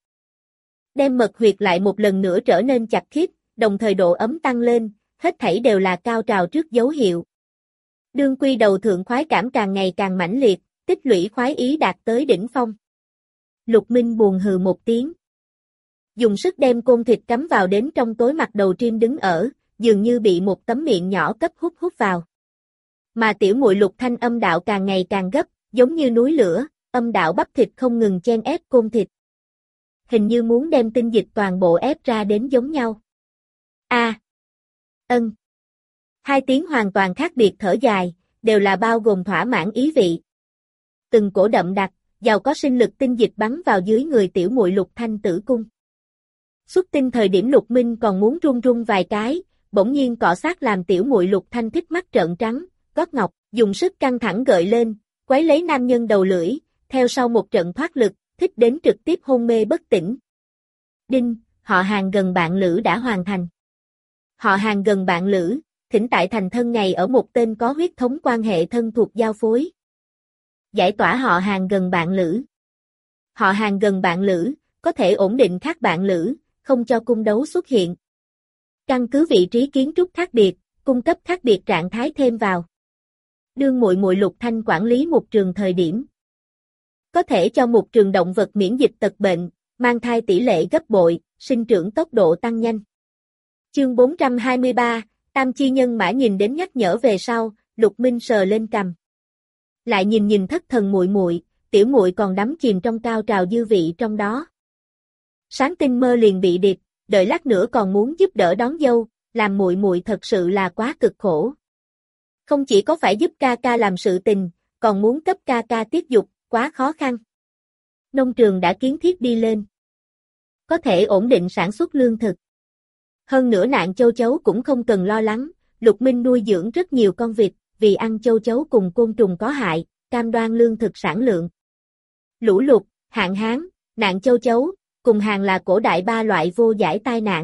Đem mật huyệt lại một lần nữa trở nên chặt khít, đồng thời độ ấm tăng lên, hết thảy đều là cao trào trước dấu hiệu. Đương quy đầu thượng khoái cảm càng ngày càng mãnh liệt, tích lũy khoái ý đạt tới đỉnh phong. Lục Minh buồn hừ một tiếng. Dùng sức đem côn thịt cắm vào đến trong tối mặt đầu Trim đứng ở, dường như bị một tấm miệng nhỏ cấp hút hút vào. Mà tiểu muội Lục Thanh âm đạo càng ngày càng gấp, giống như núi lửa, âm đạo bắp thịt không ngừng chen ép côn thịt. Hình như muốn đem tinh dịch toàn bộ ép ra đến giống nhau. A. À. Ân. Hai tiếng hoàn toàn khác biệt thở dài, đều là bao gồm thỏa mãn ý vị. Từng cổ đậm đặc, giàu có sinh lực tinh dịch bắn vào dưới người tiểu muội Lục Thanh tử cung. Xuất tinh thời điểm Lục Minh còn muốn run run vài cái, bỗng nhiên cọ sát làm tiểu muội Lục Thanh thích mắt trợn trắng, gót ngọc, dùng sức căng thẳng gợi lên, quấy lấy nam nhân đầu lưỡi, theo sau một trận thoát lực, thích đến trực tiếp hôn mê bất tỉnh. Đinh, họ Hàng gần bạn lữ đã hoàn thành. Họ Hàng gần bạn lữ, thỉnh tại thành thân ngày ở một tên có huyết thống quan hệ thân thuộc giao phối. Giải tỏa họ Hàng gần bạn lữ. Họ Hàng gần bạn lữ, có thể ổn định khác bạn lữ, không cho cung đấu xuất hiện. Căn cứ vị trí kiến trúc khác biệt, cung cấp khác biệt trạng thái thêm vào. Đương muội muội Lục Thanh quản lý một trường thời điểm. Có thể cho một trường động vật miễn dịch tật bệnh, mang thai tỷ lệ gấp bội, sinh trưởng tốc độ tăng nhanh. Chương bốn trăm hai mươi ba, Tam chi nhân mã nhìn đến nhắc nhở về sau, Lục Minh sờ lên cằm. Lại nhìn nhìn thất thần muội muội, tiểu muội còn đắm chìm trong cao trào dư vị trong đó. Sáng tinh mơ liền bị điệp, đợi lát nữa còn muốn giúp đỡ đón dâu, làm muội muội thật sự là quá cực khổ. Không chỉ có phải giúp ca ca làm sự tình, còn muốn cấp ca ca tiết dục, quá khó khăn. Nông trường đã kiến thiết đi lên. Có thể ổn định sản xuất lương thực. Hơn nữa nạn châu chấu cũng không cần lo lắng, Lục Minh nuôi dưỡng rất nhiều con vịt, vì ăn châu chấu cùng côn trùng có hại, cam đoan lương thực sản lượng. Lũ lụt, hạn hán, nạn châu chấu, cùng hàng là cổ đại ba loại vô giải tai nạn.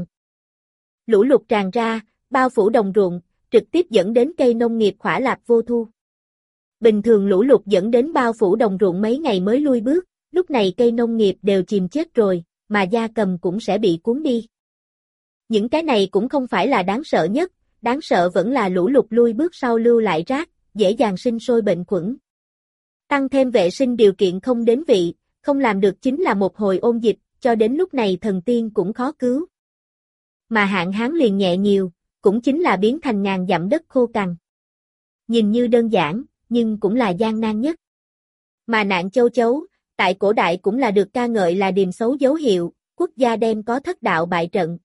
Lũ lụt tràn ra, bao phủ đồng ruộng, trực tiếp dẫn đến cây nông nghiệp khỏa lạp vô thu. Bình thường lũ lụt dẫn đến bao phủ đồng ruộng mấy ngày mới lui bước, lúc này cây nông nghiệp đều chìm chết rồi, mà gia cầm cũng sẽ bị cuốn đi. Những cái này cũng không phải là đáng sợ nhất, đáng sợ vẫn là lũ lụt lui bước sau lưu lại rác, dễ dàng sinh sôi bệnh khuẩn. Tăng thêm vệ sinh điều kiện không đến vị, không làm được chính là một hồi ôn dịch, cho đến lúc này thần tiên cũng khó cứu. Mà hạn hán liền nhẹ nhiều, cũng chính là biến thành ngàn dặm đất khô cằn. Nhìn như đơn giản, nhưng cũng là gian nan nhất. Mà nạn châu chấu, tại cổ đại cũng là được ca ngợi là điềm xấu dấu hiệu, quốc gia đem có thất đạo bại trận.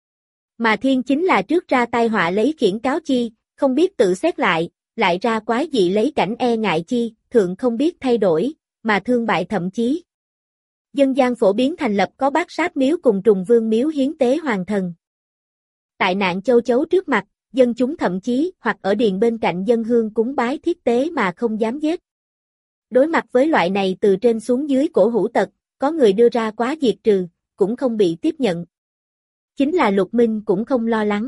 Mà thiên chính là trước ra tai họa lấy khiển cáo chi, không biết tự xét lại, lại ra quái dị lấy cảnh e ngại chi, thượng không biết thay đổi, mà thương bại thậm chí. Dân gian phổ biến thành lập có bát sát miếu cùng trùng vương miếu hiến tế hoàng thần. Tại nạn châu chấu trước mặt, dân chúng thậm chí hoặc ở điền bên cạnh dân hương cúng bái thiết tế mà không dám giết. Đối mặt với loại này từ trên xuống dưới cổ hủ tật, có người đưa ra quá diệt trừ, cũng không bị tiếp nhận. Chính là Lục Minh cũng không lo lắng.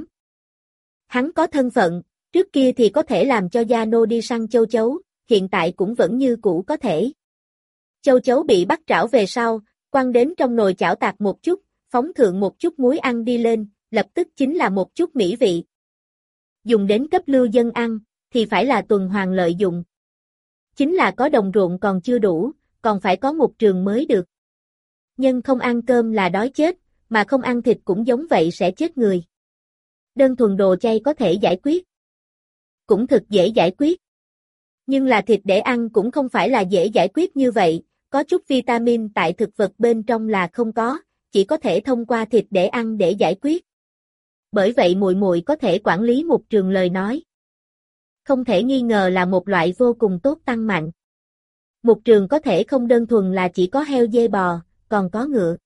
Hắn có thân phận, trước kia thì có thể làm cho gia nô đi săn châu chấu, hiện tại cũng vẫn như cũ có thể. Châu chấu bị bắt trảo về sau, quăng đến trong nồi chảo tạc một chút, phóng thượng một chút muối ăn đi lên, lập tức chính là một chút mỹ vị. Dùng đến cấp lưu dân ăn, thì phải là tuần hoàn lợi dụng. Chính là có đồng ruộng còn chưa đủ, còn phải có một trường mới được. Nhân không ăn cơm là đói chết, mà không ăn thịt cũng giống vậy sẽ chết người. Đơn thuần đồ chay có thể giải quyết. Cũng thực dễ giải quyết. Nhưng là thịt để ăn cũng không phải là dễ giải quyết như vậy, có chút vitamin tại thực vật bên trong là không có, chỉ có thể thông qua thịt để ăn để giải quyết. Bởi vậy muội muội có thể quản lý một trường lời nói. Không thể nghi ngờ là một loại vô cùng tốt tăng mạnh. Một trường có thể không đơn thuần là chỉ có heo dê bò, còn có ngựa.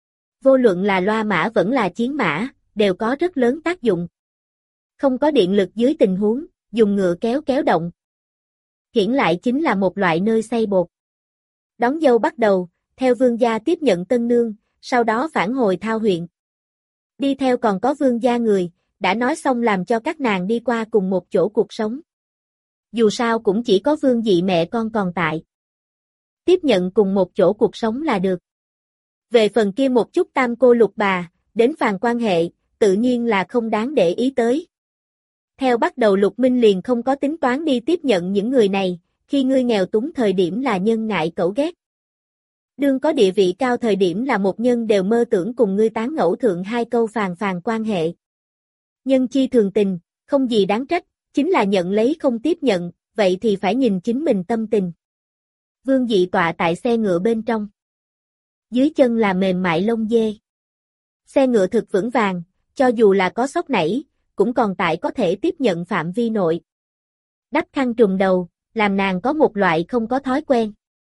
Vô luận là loa mã vẫn là chiến mã, đều có rất lớn tác dụng. Không có điện lực dưới tình huống, dùng ngựa kéo kéo động. Hiển lại chính là một loại nơi xay bột. Đón dâu bắt đầu, theo vương gia tiếp nhận tân nương, sau đó phản hồi Thao huyện. Đi theo còn có vương gia người, đã nói xong làm cho các nàng đi qua cùng một chỗ cuộc sống. Dù sao cũng chỉ có vương dị mẹ con còn tại. Tiếp nhận cùng một chỗ cuộc sống là được. Về phần kia một chút tam cô lục bà, đến phàn quan hệ, tự nhiên là không đáng để ý tới. Theo bắt đầu Lục Minh liền không có tính toán đi tiếp nhận những người này, khi ngươi nghèo túng thời điểm là nhân ngại cẩu ghét. Đương có địa vị cao thời điểm là một nhân đều mơ tưởng cùng ngươi tán ngẫu thượng hai câu phàn phàn quan hệ. Nhân chi thường tình, không gì đáng trách, chính là nhận lấy không tiếp nhận, vậy thì phải nhìn chính mình tâm tình. Vương dị tọa tại xe ngựa bên trong. Dưới chân là mềm mại lông dê. Xe ngựa thực vững vàng, cho dù là có sốc nảy, cũng còn tại có thể tiếp nhận phạm vi nội. Đắp khăn trùm đầu, làm nàng có một loại không có thói quen.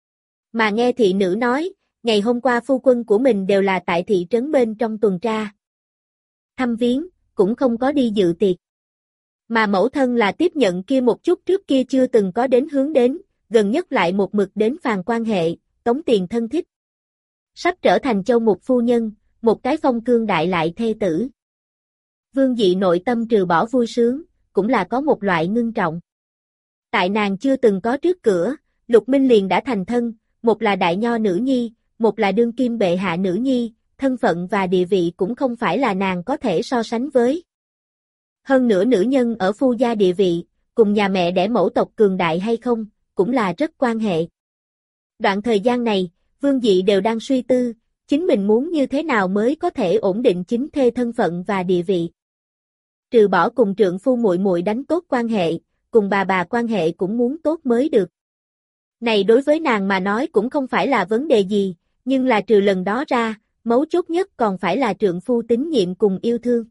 Mà nghe thị nữ nói, ngày hôm qua phu quân của mình đều là tại thị trấn bên trong tuần tra. Thăm viếng, cũng không có đi dự tiệc. Mà mẫu thân là tiếp nhận kia một chút trước kia chưa từng có đến hướng đến, gần nhất lại một mực đến phàn quan hệ, tống tiền thân thích. Sắp trở thành châu mục phu nhân, một cái phong cương đại lại thê tử. Vương dị nội tâm trừ bỏ vui sướng, cũng là có một loại ngưng trọng. Tại nàng chưa từng có trước cửa, Lục Minh liền đã thành thân, một là đại nho nữ nhi, một là đương kim bệ hạ nữ nhi, thân phận và địa vị cũng không phải là nàng có thể so sánh với. Hơn nữa nữ nhân ở phu gia địa vị, cùng nhà mẹ đẻ mẫu tộc cường đại hay không, cũng là rất quan hệ. Đoạn thời gian này, Vương dị đều đang suy tư, chính mình muốn như thế nào mới có thể ổn định chính thê thân phận và địa vị. Trừ bỏ cùng trượng phu muội muội đánh tốt quan hệ, cùng bà bà quan hệ cũng muốn tốt mới được. Này đối với nàng mà nói cũng không phải là vấn đề gì, nhưng là trừ lần đó ra, mấu chốt nhất còn phải là trượng phu tín nhiệm cùng yêu thương.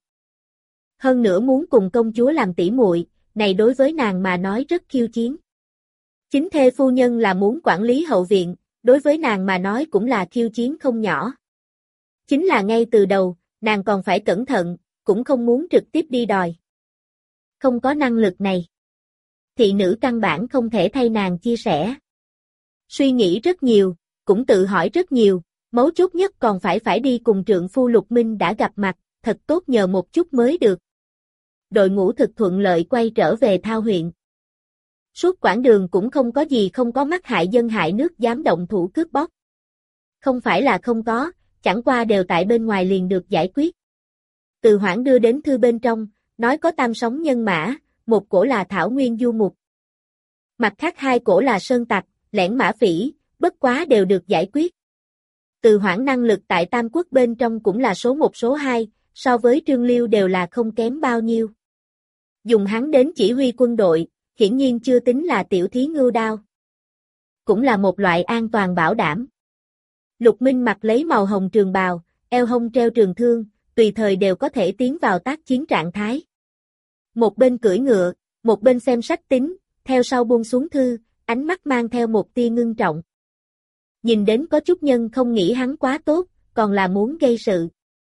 Hơn nữa muốn cùng công chúa làm tỉ muội, này đối với nàng mà nói rất khiêu chiến. Chính thê phu nhân là muốn quản lý hậu viện, đối với nàng mà nói cũng là khiêu chiến không nhỏ. Chính là ngay từ đầu, nàng còn phải cẩn thận, cũng không muốn trực tiếp đi đòi. Không có năng lực này. Thị nữ căn bản không thể thay nàng chia sẻ. Suy nghĩ rất nhiều, cũng tự hỏi rất nhiều, mấu chốt nhất còn phải phải đi cùng trượng phu Lục Minh đã gặp mặt, thật tốt nhờ một chút mới được. Đội ngũ thực thuận lợi quay trở về Thao huyện. Suốt quãng đường cũng không có gì không có mắc hại dân hại nước dám động thủ cướp bóc. Không phải là không có, chẳng qua đều tại bên ngoài liền được giải quyết. Từ Hoảng đưa đến thư bên trong, nói có tam sóng nhân mã, một cổ là Thảo Nguyên du mục. Mặt khác hai cổ là Sơn Tặc, Lẻn Mã Phỉ, bất quá đều được giải quyết. Từ Hoảng năng lực tại Tam Quốc bên trong cũng là số một số hai, so với Trương Liêu đều là không kém bao nhiêu. Dùng hắn đến chỉ huy quân đội, hiển nhiên chưa tính là tiểu thí ngưu đao. Cũng là một loại an toàn bảo đảm. Lục Minh mặc lấy màu hồng trường bào, eo hông treo trường thương, tùy thời đều có thể tiến vào tác chiến trạng thái. Một bên cưỡi ngựa, một bên xem sách tính, theo sau buông xuống thư, ánh mắt mang theo một tia ngưng trọng. Nhìn đến có chút nhân không nghĩ hắn quá tốt, còn là muốn gây sự.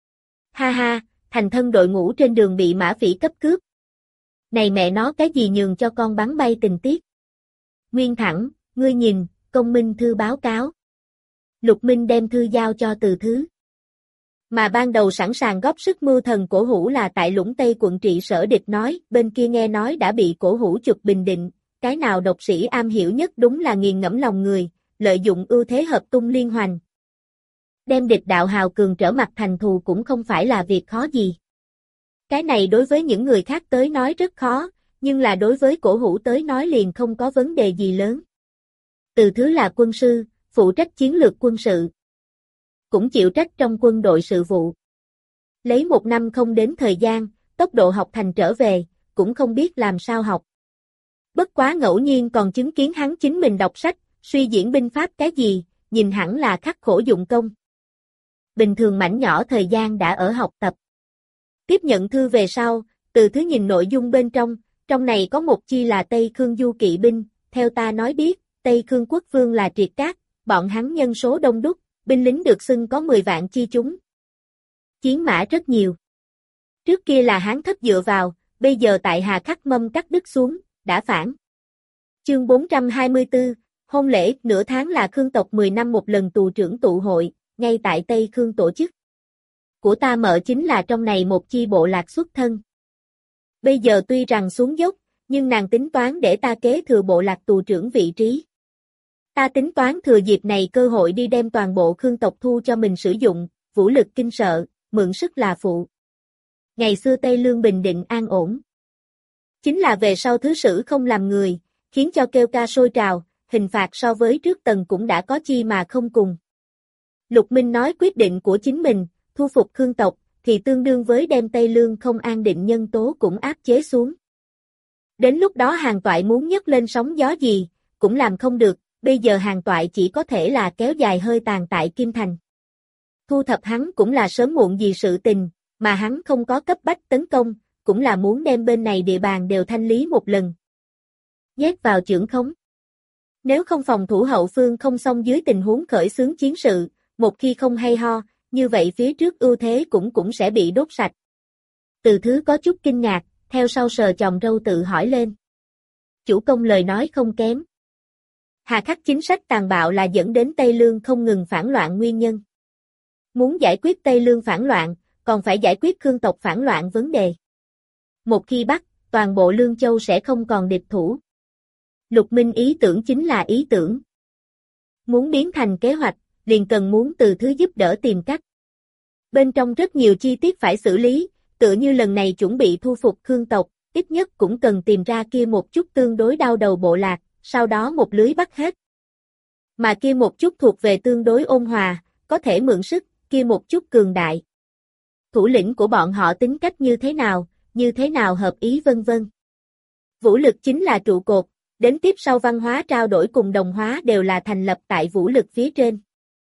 Ha ha, thành thân đội ngũ trên đường bị Mã Phỉ cấp cướp. Này mẹ nó cái gì nhường cho con bắn bay tình tiết. Nguyên Thẳng, ngươi nhìn, công minh thư báo cáo. Lục Minh đem thư giao cho Từ Thứ. Mà ban đầu sẵn sàng góp sức mưu thần Cổ Hủ là tại Lũng Tây quận trị sở địch nói, bên kia nghe nói đã bị Cổ Hủ chụp bình định, cái nào độc sĩ am hiểu nhất đúng là nghiền ngẫm lòng người, lợi dụng ưu thế hợp tung liên hoành. Đem địch đạo hào cường trở mặt thành thù cũng không phải là việc khó gì. Cái này đối với những người khác tới nói rất khó, nhưng là đối với Cổ Hủ tới nói liền không có vấn đề gì lớn. Từ Thứ là quân sư, phụ trách chiến lược quân sự. Cũng chịu trách trong quân đội sự vụ. Lấy một năm không đến thời gian, tốc độ học thành trở về, cũng không biết làm sao học. Bất quá ngẫu nhiên còn chứng kiến hắn chính mình đọc sách, suy diễn binh pháp cái gì, nhìn hẳn là khắc khổ dụng công. Bình thường mảnh nhỏ thời gian đã ở học tập. Tiếp nhận thư về sau, Từ Thứ nhìn nội dung bên trong, trong này có một chi là Tây Khương du kỵ binh, theo ta nói biết, Tây Khương quốc vương là Triệt Cát, bọn hắn nhân số đông đúc, binh lính được xưng có mười vạn chi chúng. Chiến mã rất nhiều. Trước kia là Hán Thất dựa vào, bây giờ tại Hà Khắc Mâm cắt đứt xuống, đã phản. Chương bốn trăm hai mươi tư, hôn lễ, nửa tháng là Khương tộc mười năm một lần tù trưởng tụ hội, ngay tại Tây Khương tổ chức. Của ta mợ chính là trong này một chi bộ lạc xuất thân. Bây giờ tuy rằng xuống dốc, nhưng nàng tính toán để ta kế thừa bộ lạc tù trưởng vị trí. Ta tính toán thừa dịp này cơ hội đi đem toàn bộ Khương tộc thu cho mình sử dụng, vũ lực kinh sợ, mượn sức là phụ. Ngày xưa Tây Lương bình định an ổn. Chính là về sau thứ sử không làm người, khiến cho kêu ca sôi trào, hình phạt so với trước tầng cũng đã có chi mà không cùng. Lục Minh nói quyết định của chính mình, thu phục Khương tộc, thì tương đương với đem Tây Lương không an định nhân tố cũng áp chế xuống. Đến lúc đó Hàn Toại muốn nhấc lên sóng gió gì, cũng làm không được, bây giờ Hàn Toại chỉ có thể là kéo dài hơi tàn tại Kim Thành. Thu thập hắn cũng là sớm muộn gì sự tình, mà hắn không có cấp bách tấn công, cũng là muốn đem bên này địa bàn đều thanh lý một lần. Nhét vào chưởng khống. Nếu không phòng thủ hậu phương không xong dưới tình huống khởi xướng chiến sự, một khi không hay ho, như vậy phía trước ưu thế cũng cũng sẽ bị đốt sạch. Từ Thứ có chút kinh ngạc, theo sau sờ chòm râu tự hỏi lên. Chủ công lời nói không kém. Hà Khắc chính sách tàn bạo là dẫn đến Tây Lương không ngừng phản loạn nguyên nhân. Muốn giải quyết Tây Lương phản loạn, còn phải giải quyết Khương tộc phản loạn vấn đề. Một khi bắt, toàn bộ Lương Châu sẽ không còn địch thủ. Lục Minh ý tưởng chính là ý tưởng. Muốn biến thành kế hoạch, liền cần muốn Từ Thứ giúp đỡ tìm cách. Bên trong rất nhiều chi tiết phải xử lý, tựa như lần này chuẩn bị thu phục Khương tộc, ít nhất cũng cần tìm ra kia một chút tương đối đau đầu bộ lạc, sau đó một lưới bắt hết. Mà kia một chút thuộc về tương đối ôn hòa, có thể mượn sức, kia một chút cường đại. Thủ lĩnh của bọn họ tính cách như thế nào, như thế nào hợp ý vân vân. Vũ lực chính là trụ cột, đến tiếp sau văn hóa trao đổi cùng đồng hóa đều là thành lập tại vũ lực phía trên.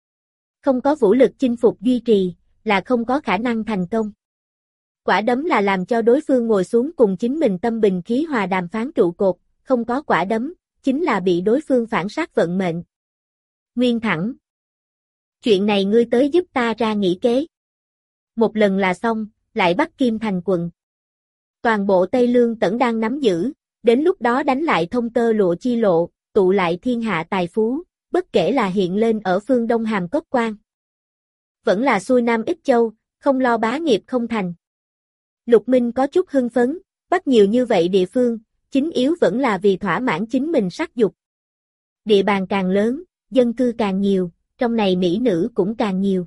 Không có vũ lực chinh phục duy trì, là không có khả năng thành công. Quả đấm là làm cho đối phương ngồi xuống cùng chính mình tâm bình khí hòa đàm phán trụ cột, không có quả đấm, chính là bị đối phương phản sát vận mệnh. Nguyên thẳng. Chuyện này ngươi tới giúp ta ra nghĩ kế. Một lần là xong, lại bắt Kim Thành quận. Toàn bộ Tây Lương tẩn đang nắm giữ, đến lúc đó đánh lại thông tơ lụa chi lộ, tụ lại thiên hạ tài phú, bất kể là hiện lên ở phương Đông Hàm Cốc Quan. Vẫn là xuôi Nam Ích Châu, không lo bá nghiệp không thành. Lục Minh có chút hưng phấn, bắt nhiều như vậy địa phương, chính yếu vẫn là vì thỏa mãn chính mình sắc dục. Địa bàn càng lớn, dân cư càng nhiều, trong này mỹ nữ cũng càng nhiều.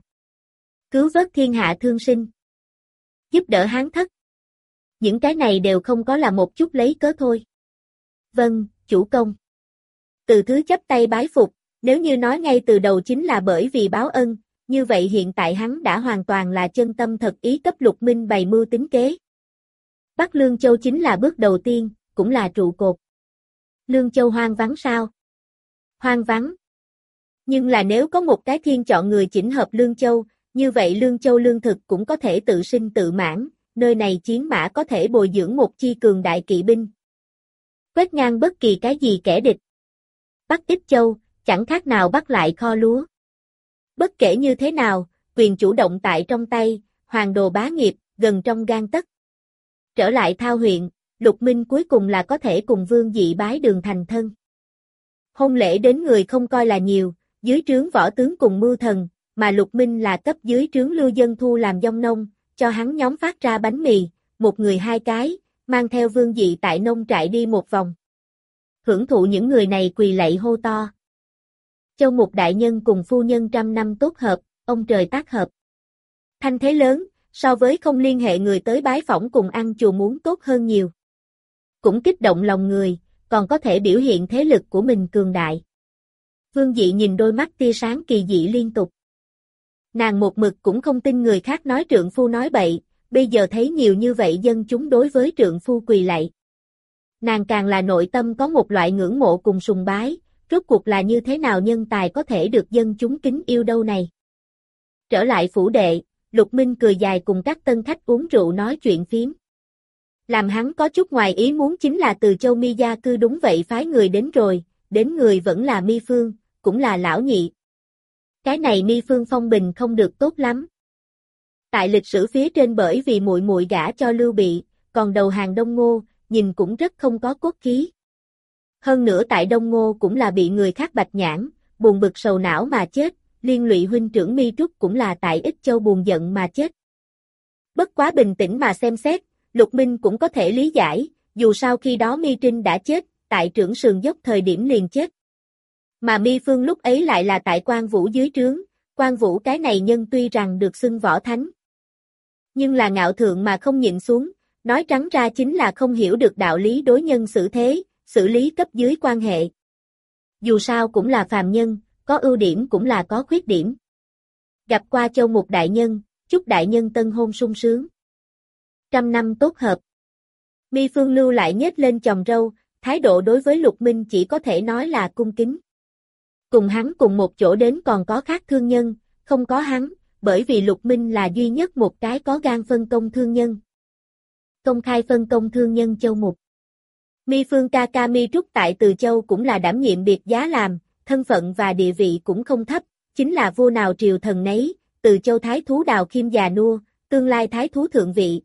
Cứu vớt thiên hạ thương sinh. Giúp đỡ Hán Thất. Những cái này đều không có là một chút lấy cớ thôi. Vâng, chủ công. Từ Thứ chắp tay bái phục, nếu như nói ngay từ đầu chính là bởi vì báo ân, như vậy hiện tại hắn đã hoàn toàn là chân tâm thật ý cấp Lục Minh bày mưu tính kế. Bắc Lương Châu chính là bước đầu tiên, cũng là trụ cột. Lương Châu hoang vắng sao? Hoang vắng. Nhưng là nếu có một cái thiên chọn người chỉnh hợp Lương Châu, như vậy Lương Châu lương thực cũng có thể tự sinh tự mãn, nơi này chiến mã có thể bồi dưỡng một chi cường đại kỵ binh. Quét ngang bất kỳ cái gì kẻ địch. Bắc Ích Châu, chẳng khác nào bắt lại kho lúa. Bất kể như thế nào, quyền chủ động tại trong tay, hoàng đồ bá nghiệp, gần trong gang tấc. Trở lại Thao huyện, Lục Minh cuối cùng là có thể cùng Vương Dị bái đường thành thân. Hôn lễ đến người không coi là nhiều, dưới trướng võ tướng cùng mưu thần, mà Lục Minh là cấp dưới trướng lưu dân thu làm dông nông, cho hắn nhóm phát ra bánh mì, một người hai cái, mang theo Vương Dị tại nông trại đi một vòng. Hưởng thụ những người này quỳ lạy hô to. Châu Mục đại nhân cùng phu nhân trăm năm tốt hợp, ông trời tác hợp. Thanh thế lớn, so với không liên hệ người tới bái phỏng cùng ăn chùa muốn tốt hơn nhiều. Cũng kích động lòng người, còn có thể biểu hiện thế lực của mình cường đại. Vương Dị nhìn đôi mắt tia sáng kỳ dị liên tục. Nàng một mực cũng không tin người khác nói trượng phu nói bậy, bây giờ thấy nhiều như vậy dân chúng đối với trượng phu quỳ lạy. Nàng càng là nội tâm có một loại ngưỡng mộ cùng sùng bái, rốt cuộc là như thế nào nhân tài có thể được dân chúng kính yêu đâu này. Trở lại phủ đệ, Lục Minh cười dài cùng các tân khách uống rượu nói chuyện phiếm. Làm hắn có chút ngoài ý muốn chính là Từ Châu Mi gia cư đúng vậy phái người đến rồi, đến người vẫn là Mi Phương, cũng là lão nhị. Cái này Mi Phương phong bình không được tốt lắm. Tại lịch sử phía trên bởi vì muội muội gả cho Lưu Bị, còn đầu hàng Đông Ngô, nhìn cũng rất không có cốt khí. Hơn nữa tại Đông Ngô cũng là bị người khác bạch nhãn, buồn bực sầu não mà chết, liên lụy huynh trưởng Mi Trúc cũng là tại Ích Châu buồn giận mà chết. Bất quá bình tĩnh mà xem xét, Lục Minh cũng có thể lý giải, dù sao khi đó Mi Trinh đã chết, tại trưởng sườn dốc thời điểm liền chết. Mà Mi Phương lúc ấy lại là tại Quan Vũ dưới trướng, Quan Vũ cái này nhân tuy rằng được xưng võ thánh, nhưng là ngạo thượng mà không nhịn xuống, nói trắng ra chính là không hiểu được đạo lý đối nhân xử thế, xử lý cấp dưới quan hệ. Dù sao cũng là phàm nhân, có ưu điểm cũng là có khuyết điểm. Gặp qua Châu Mục đại nhân, chúc đại nhân tân hôn sung sướng. Trăm năm tốt hợp. Mi Phương lưu lại nhếch lên chòm râu, thái độ đối với Lục Minh chỉ có thể nói là cung kính. Cùng hắn cùng một chỗ đến còn có khác thương nhân, không có hắn, bởi vì Lục Minh là duy nhất một cái có gan phân công thương nhân. Công khai phân công thương nhân Châu Mục. Mi Phương ca ca Mi Trúc tại Từ Châu cũng là đảm nhiệm biệt giá làm, thân phận và địa vị cũng không thấp, chính là vua nào triều thần nấy, Từ Châu thái thú Đào Khiêm già nua, tương lai thái thú thượng vị.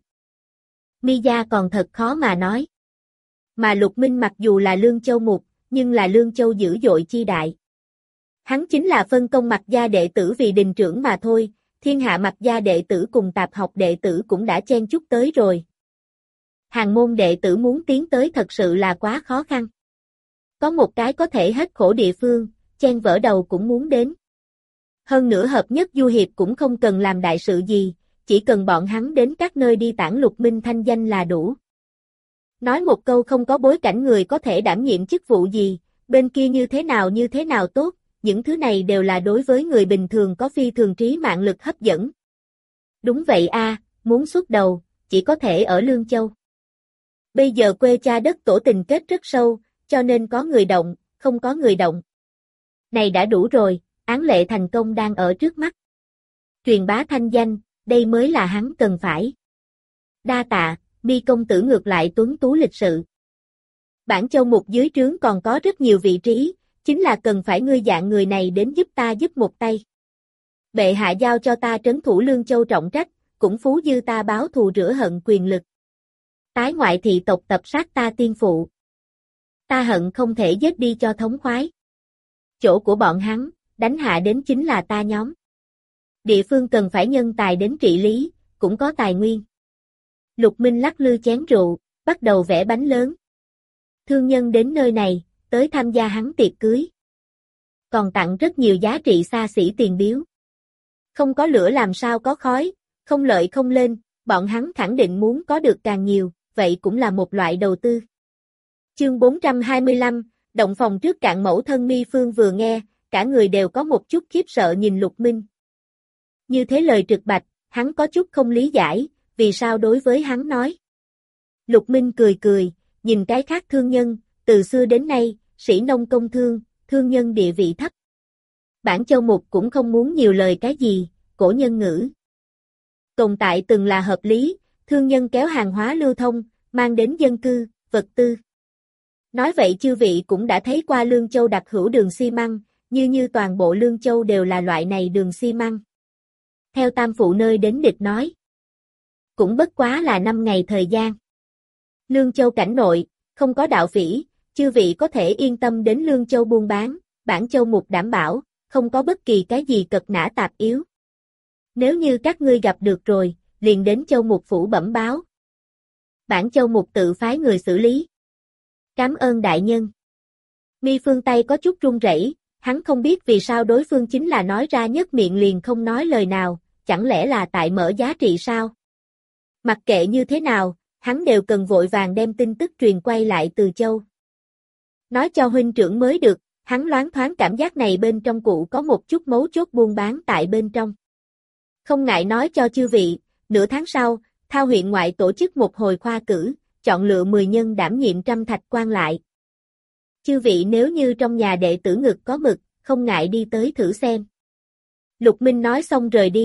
Mi gia còn thật khó mà nói. Mà Lục Minh mặc dù là Lương Châu Mục, nhưng là Lương Châu dữ dội chi đại. Hắn chính là phân công Mạc gia đệ tử vì đình trưởng mà thôi, thiên hạ Mạc gia đệ tử cùng tạp học đệ tử cũng đã chen chúc tới rồi. Hàng môn đệ tử muốn tiến tới thật sự là quá khó khăn. Có một cái có thể hết khổ địa phương, chen vỡ đầu cũng muốn đến. Hơn nữa hợp nhất du hiệp cũng không cần làm đại sự gì, chỉ cần bọn hắn đến các nơi đi tản Lục Minh thanh danh là đủ. Nói một câu không có bối cảnh người có thể đảm nhiệm chức vụ gì, bên kia như thế nào như thế nào tốt, những thứ này đều là đối với người bình thường có phi thường trí mạng lực hấp dẫn. Đúng vậy a, muốn xuất đầu, chỉ có thể ở Lương Châu. Bây giờ quê cha đất tổ tình kết rất sâu, cho nên có người động, không có người động. Này đã đủ rồi, án lệ thành công đang ở trước mắt. Truyền bá thanh danh, đây mới là hắn cần phải. Đa tạ, Mi công tử ngược lại tuấn tú lịch sự. Bản Châu Mục dưới trướng còn có rất nhiều vị trí, chính là cần phải ngươi dạng người này đến giúp ta giúp một tay. Bệ hạ giao cho ta trấn thủ Lương Châu trọng trách, cũng phú dư ta báo thù rửa hận quyền lực. Tái ngoại thị tộc tập sát ta tiên phụ. Ta hận không thể giết đi cho thống khoái. Chỗ của bọn hắn, đánh hạ đến chính là ta nhóm. Địa phương cần phải nhân tài đến trị lý, cũng có tài nguyên. Lục Minh lắc lư chén rượu, bắt đầu vẽ bánh lớn. Thương nhân đến nơi này, tới tham gia hắn tiệc cưới. Còn tặng rất nhiều giá trị xa xỉ tiền biếu. Không có lửa làm sao có khói, không lợi không lên, bọn hắn khẳng định muốn có được càng nhiều, vậy cũng là một loại đầu tư. Chương bốn trăm hai mươi lăm, động phòng trước cạn mẫu thân Mi Phương vừa nghe, cả người đều có một chút khiếp sợ nhìn Lục Minh. Như thế lời trực bạch, hắn có chút không lý giải, vì sao đối với hắn nói. Lục Minh cười cười, nhìn cái khác thương nhân, từ xưa đến nay, sĩ nông công thương, thương nhân địa vị thấp. Bản Châu Mục cũng không muốn nhiều lời cái gì, cổ nhân ngữ. Tồn tại từng là hợp lý, thương nhân kéo hàng hóa lưu thông, mang đến dân cư, vật tư. Nói vậy chư vị cũng đã thấy qua Lương Châu đặc hữu đường xi măng, như như toàn bộ Lương Châu đều là loại này đường xi măng. Theo tam phụ nơi đến địch nói. Cũng bất quá là năm ngày thời gian. Lương Châu cảnh nội, không có đạo phỉ, chư vị có thể yên tâm đến Lương Châu buôn bán, Bản Châu Mục đảm bảo, không có bất kỳ cái gì cật nã tạp yếu. Nếu như các ngươi gặp được rồi, liền đến Châu Mục phủ bẩm báo. Bản Châu Mục tự phái người xử lý. Cảm ơn đại nhân. Mi Phương tay có chút run rẩy, hắn không biết vì sao đối phương chính là nói ra nhất miệng liền không nói lời nào, chẳng lẽ là tại mở giá trị sao? Mặc kệ như thế nào, hắn đều cần vội vàng đem tin tức truyền quay lại Từ Châu. Nói cho huynh trưởng mới được, hắn loáng thoáng cảm giác này bên trong cụ có một chút mấu chốt buôn bán tại bên trong. Không ngại nói cho chư vị, nửa tháng sau, Thao huyện ngoại tổ chức một hồi khoa cử, chọn lựa mười nhân đảm nhiệm trăm thạch quan lại. Chư vị nếu như trong nhà đệ tử ngực có mực, không ngại đi tới thử xem. Lục Minh nói xong rời đi,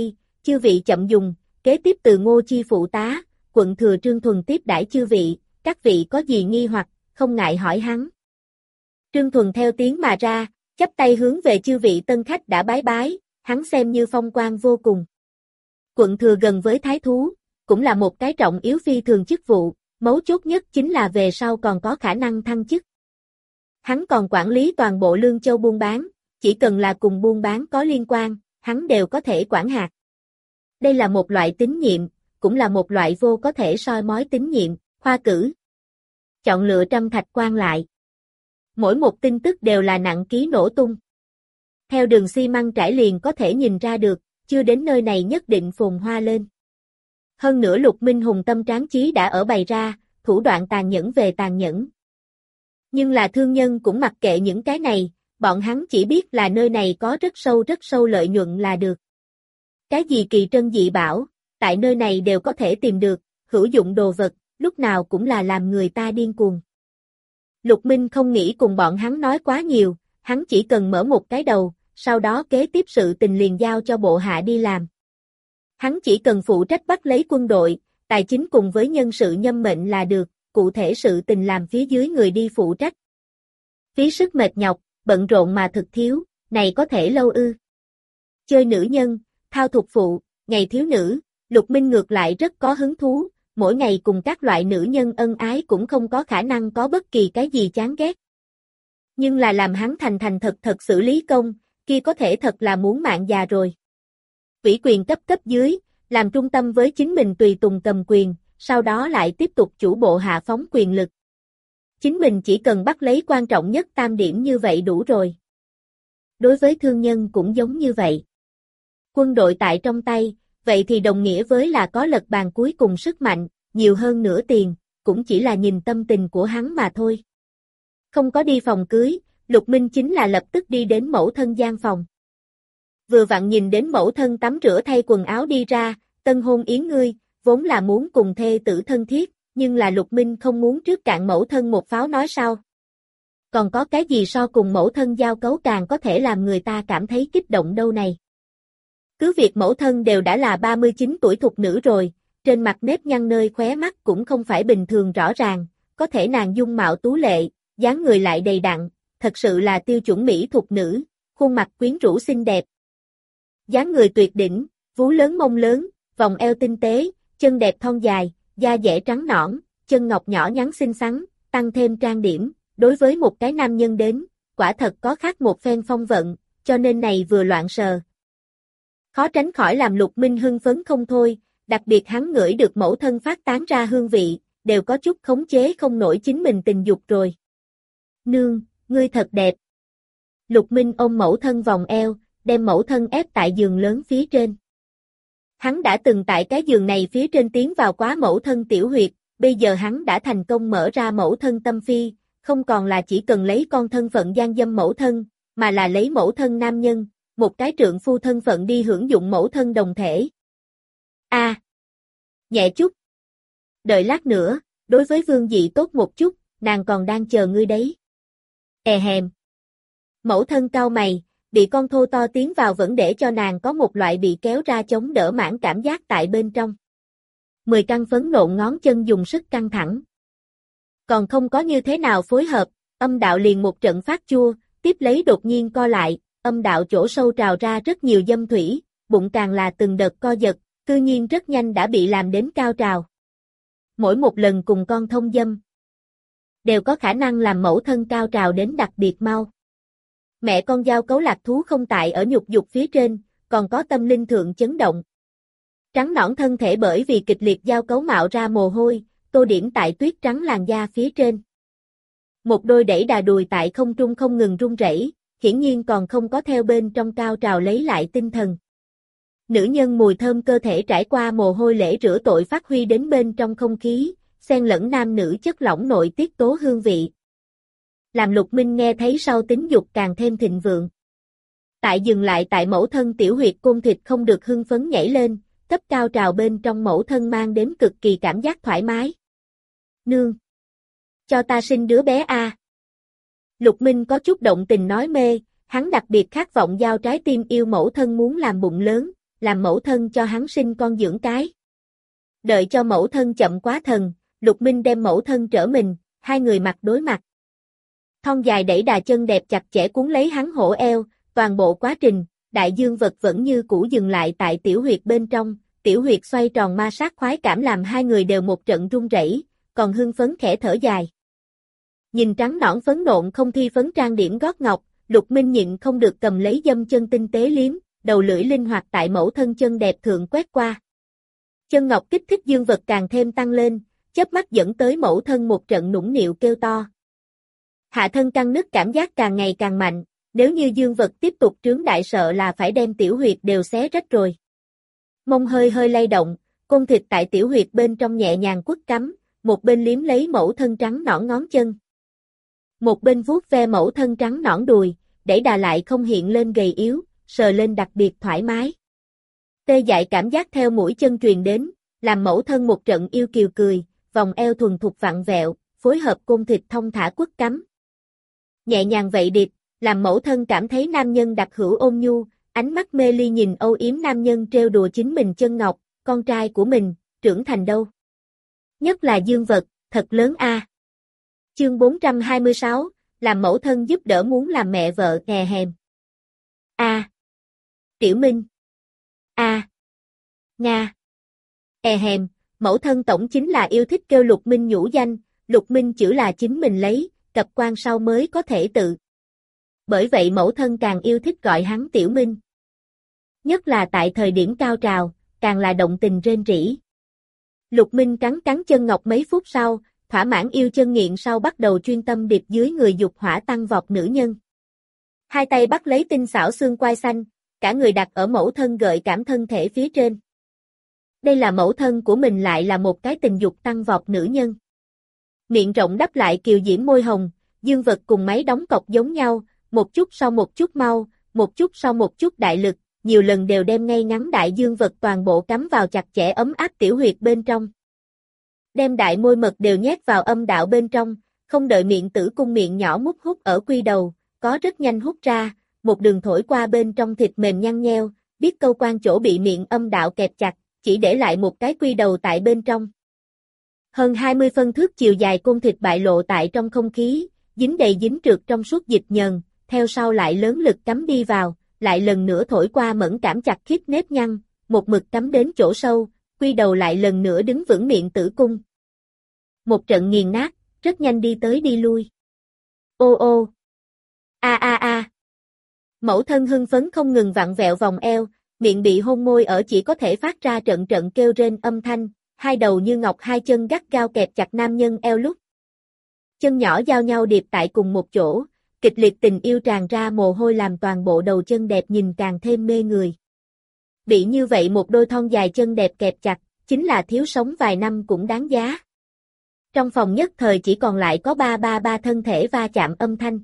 chư vị chậm dùng, kế tiếp từ Ngô Chi phụ tá, quận thừa Trương Thuần tiếp đãi chư vị, các vị có gì nghi hoặc, không ngại hỏi hắn. Trương Thuần theo tiếng mà ra, chắp tay hướng về chư vị tân khách đã bái bái, hắn xem như phong quang vô cùng. Quận thừa gần với thái thú, cũng là một cái trọng yếu phi thường chức vụ, mấu chốt nhất chính là về sau còn có khả năng thăng chức. Hắn còn quản lý toàn bộ Lương Châu buôn bán, chỉ cần là cùng buôn bán có liên quan, hắn đều có thể quản hạt. Đây là một loại tín nhiệm, cũng là một loại vô có thể soi mói tín nhiệm, khoa cử. Chọn lựa trăm thạch quan lại. Mỗi một tin tức đều là nặng ký nổ tung. Theo đường xi măng trải liền có thể nhìn ra được, chưa đến nơi này nhất định phồn hoa lên. Hơn nữa Lục Minh hùng tâm tráng chí đã ở bày ra, thủ đoạn tàn nhẫn về tàn nhẫn. Nhưng là thương nhân cũng mặc kệ những cái này, bọn hắn chỉ biết là nơi này có rất sâu rất sâu lợi nhuận là được. Cái gì kỳ trân dị bảo, tại nơi này đều có thể tìm được, hữu dụng đồ vật, lúc nào cũng là làm người ta điên cuồng. Lục Minh không nghĩ cùng bọn hắn nói quá nhiều, hắn chỉ cần mở một cái đầu, sau đó kế tiếp sự tình liền giao cho bộ hạ đi làm. Hắn chỉ cần phụ trách bắt lấy quân đội, tài chính cùng với nhân sự nhâm mệnh là được, cụ thể sự tình làm phía dưới người đi phụ trách. Phí sức mệt nhọc, bận rộn mà thực thiếu, này có thể lâu ư. Chơi nữ nhân, thao thuộc phụ, ngày thiếu nữ, Lục Minh ngược lại rất có hứng thú, mỗi ngày cùng các loại nữ nhân ân ái cũng không có khả năng có bất kỳ cái gì chán ghét. Nhưng là làm hắn thành thành thật thật xử lý công, kia có thể thật là muốn mạng già rồi. Ủy quyền cấp cấp dưới, làm trung tâm với chính mình tùy tùng cầm quyền, sau đó lại tiếp tục chủ bộ hạ phóng quyền lực. Chính mình chỉ cần bắt lấy quan trọng nhất tam điểm như vậy đủ rồi. Đối với thương nhân cũng giống như vậy. Quân đội tại trong tay, vậy thì đồng nghĩa với là có lật bàn cuối cùng sức mạnh, nhiều hơn nửa tiền, cũng chỉ là nhìn tâm tình của hắn mà thôi. Không có đi phòng cưới, Lục Minh chính là lập tức đi đến mẫu thân gian phòng. Vừa vặn nhìn đến mẫu thân tắm rửa thay quần áo đi ra, tân hôn yến ngươi, vốn là muốn cùng thê tử thân thiết, nhưng là Lục Minh không muốn trước cạn mẫu thân một pháo nói sao. Còn có cái gì so cùng mẫu thân giao cấu càng có thể làm người ta cảm thấy kích động đâu này. Cứ việc mẫu thân đều đã là ba mươi chín tuổi thục nữ rồi, trên mặt nếp nhăn nơi khóe mắt cũng không phải bình thường rõ ràng, có thể nàng dung mạo tú lệ, dáng người lại đầy đặn, thật sự là tiêu chuẩn mỹ thục nữ, khuôn mặt quyến rũ xinh đẹp. Dáng người tuyệt đỉnh, vú lớn mông lớn, vòng eo tinh tế, chân đẹp thon dài, da dẻ trắng nõn, chân ngọc nhỏ nhắn xinh xắn, tăng thêm trang điểm, đối với một cái nam nhân đến, quả thật có khác một phen phong vận, cho nên này vừa loạn sờ. Khó tránh khỏi làm Lục Minh hưng phấn không thôi, đặc biệt hắn ngửi được mẫu thân phát tán ra hương vị, đều có chút khống chế không nổi chính mình tình dục rồi. Nương, ngươi thật đẹp. Lục Minh ôm mẫu thân vòng eo, đem mẫu thân ép tại giường lớn phía trên. Hắn đã từng tại cái giường này phía trên tiến vào quá mẫu thân tiểu huyệt, bây giờ hắn đã thành công mở ra mẫu thân tâm phi, không còn là chỉ cần lấy con thân phận gian dâm mẫu thân, mà là lấy mẫu thân nam nhân, một cái trượng phu thân phận đi hưởng dụng mẫu thân đồng thể. A, à, nhẹ chút. Đợi lát nữa, đối với Vương Dị tốt một chút, nàng còn đang chờ ngươi đấy. È hèm. Mẫu thân cau mày, bị con thô to tiến vào vẫn để cho nàng có một loại bị kéo ra chống đỡ mãn cảm giác tại bên trong. Mười căn phấn nộn ngón chân dùng sức căng thẳng. Còn không có như thế nào phối hợp, âm đạo liền một trận phát chua, tiếp lấy đột nhiên co lại, âm đạo chỗ sâu trào ra rất nhiều dâm thủy, bụng càng là từng đợt co giật, cư nhiên rất nhanh đã bị làm đến cao trào. Mỗi một lần cùng con thông dâm, đều có khả năng làm mẫu thân cao trào đến đặc biệt mau. Mẹ con giao cấu lạc thú không tại ở nhục dục phía trên, còn có tâm linh thượng chấn động. Trắng nõn thân thể bởi vì kịch liệt giao cấu mạo ra mồ hôi, tô điểm tại tuyết trắng làn da phía trên. Một đôi đẩy đà đùi tại không trung không ngừng rung rẩy, hiển nhiên còn không có theo bên trong cao trào lấy lại tinh thần. Nữ nhân mùi thơm cơ thể trải qua mồ hôi lễ rửa tội phát huy đến bên trong không khí, xen lẫn nam nữ chất lỏng nội tiết tố hương vị. Làm Lục Minh nghe thấy sau tính dục càng thêm thịnh vượng. Tại dừng lại tại mẫu thân tiểu huyệt côn thịt không được hưng phấn nhảy lên, cấp cao trào bên trong mẫu thân mang đến cực kỳ cảm giác thoải mái. Nương! Cho ta sinh đứa bé a. Lục Minh có chút động tình nói mê, hắn đặc biệt khát vọng giao trái tim yêu mẫu thân muốn làm bụng lớn, làm mẫu thân cho hắn sinh con dưỡng cái. Đợi cho mẫu thân chậm quá thần, Lục Minh đem mẫu thân trở mình, hai người mặt đối mặt. Thon dài đẩy đà chân đẹp chặt chẽ cuốn lấy hắn hổ eo, toàn bộ quá trình, đại dương vật vẫn như cũ dừng lại tại tiểu huyệt bên trong, tiểu huyệt xoay tròn ma sát khoái cảm làm hai người đều một trận run rẩy, còn hưng phấn khẽ thở dài. Nhìn trắng nõn phấn nộn không thi phấn trang điểm gót ngọc, Lục Minh nhịn không được cầm lấy dâm chân tinh tế liếm, đầu lưỡi linh hoạt tại mẫu thân chân đẹp thượng quét qua. Chân ngọc kích thích dương vật càng thêm tăng lên, chớp mắt dẫn tới mẫu thân một trận nũng nịu kêu to. Hạ thân căng nứt cảm giác càng ngày càng mạnh, nếu như dương vật tiếp tục trướng đại sợ là phải đem tiểu huyệt đều xé rách rồi. Mông hơi hơi lay động, côn thịt tại tiểu huyệt bên trong nhẹ nhàng quất cắm, một bên liếm lấy mẫu thân trắng nõn ngón chân. Một bên vuốt ve mẫu thân trắng nõn đùi, để đà lại không hiện lên gầy yếu, sờ lên đặc biệt thoải mái. Tê dại cảm giác theo mũi chân truyền đến, làm mẫu thân một trận yêu kiều cười, vòng eo thuần thục vặn vẹo, phối hợp côn thịt thông thả quất cắm. Nhẹ nhàng vậy điệp, làm mẫu thân cảm thấy nam nhân đặc hữu ôn nhu, ánh mắt mê ly nhìn âu yếm nam nhân trêu đùa chính mình chân ngọc, con trai của mình, trưởng thành đâu. Nhất là dương vật, thật lớn a. Chương bốn trăm hai mươi sáu, làm mẫu thân giúp đỡ muốn làm mẹ vợ hè hèm. A. Tiểu Minh. A. Nga. Hè hèm, mẫu thân tổng chính là yêu thích kêu Lục Minh nhũ danh, Lục Minh chữ là chính mình lấy, cập quan sau mới có thể tự. Bởi vậy mẫu thân càng yêu thích gọi hắn Tiểu Minh. Nhất là tại thời điểm cao trào, càng là động tình rên rỉ. Lục Minh cắn cắn chân ngọc mấy phút sau, thỏa mãn yêu chân nghiện sau bắt đầu chuyên tâm điệp dưới người dục hỏa tăng vọt nữ nhân. Hai tay bắt lấy tinh xảo xương quai xanh, cả người đặt ở mẫu thân gợi cảm thân thể phía trên. Đây là mẫu thân của mình lại là một cái tình dục tăng vọt nữ nhân. Miệng rộng đắp lại kiều diễm môi hồng, dương vật cùng máy đóng cọc giống nhau, một chút sau một chút mau, một chút sau một chút đại lực, nhiều lần đều đem ngay ngắn đại dương vật toàn bộ cắm vào chặt chẽ ấm áp tiểu huyệt bên trong. Đem đại môi mật đều nhét vào âm đạo bên trong, không đợi miệng tử cung miệng nhỏ mút hút ở quy đầu, có rất nhanh hút ra, một đường thổi qua bên trong thịt mềm nhăn nheo, biết câu quan chỗ bị miệng âm đạo kẹp chặt, chỉ để lại một cái quy đầu tại bên trong. Hơn hai mươi phân thước chiều dài côn thịt bại lộ tại trong không khí, dính đầy dính trượt trong suốt dịch nhờn, theo sau lại lớn lực cắm đi vào, lại lần nữa thổi qua mẫn cảm chặt khít nếp nhăn, một mực cắm đến chỗ sâu, quy đầu lại lần nữa đứng vững miệng tử cung. Một trận nghiền nát, rất nhanh đi tới đi lui. Ô ô. A a a. Mẫu thân hưng phấn không ngừng vặn vẹo vòng eo, miệng bị hôn môi ở chỉ có thể phát ra trận trận kêu rên âm thanh, hai đầu như ngọc hai chân gắt gao kẹp chặt nam nhân eo lúc. Chân nhỏ giao nhau điệp tại cùng một chỗ, kịch liệt tình yêu tràn ra mồ hôi làm toàn bộ đầu chân đẹp nhìn càng thêm mê người. Bị như vậy một đôi thon dài chân đẹp kẹp chặt, chính là thiếu sống vài năm cũng đáng giá. Trong phòng nhất thời chỉ còn lại có ba ba ba thân thể va chạm âm thanh.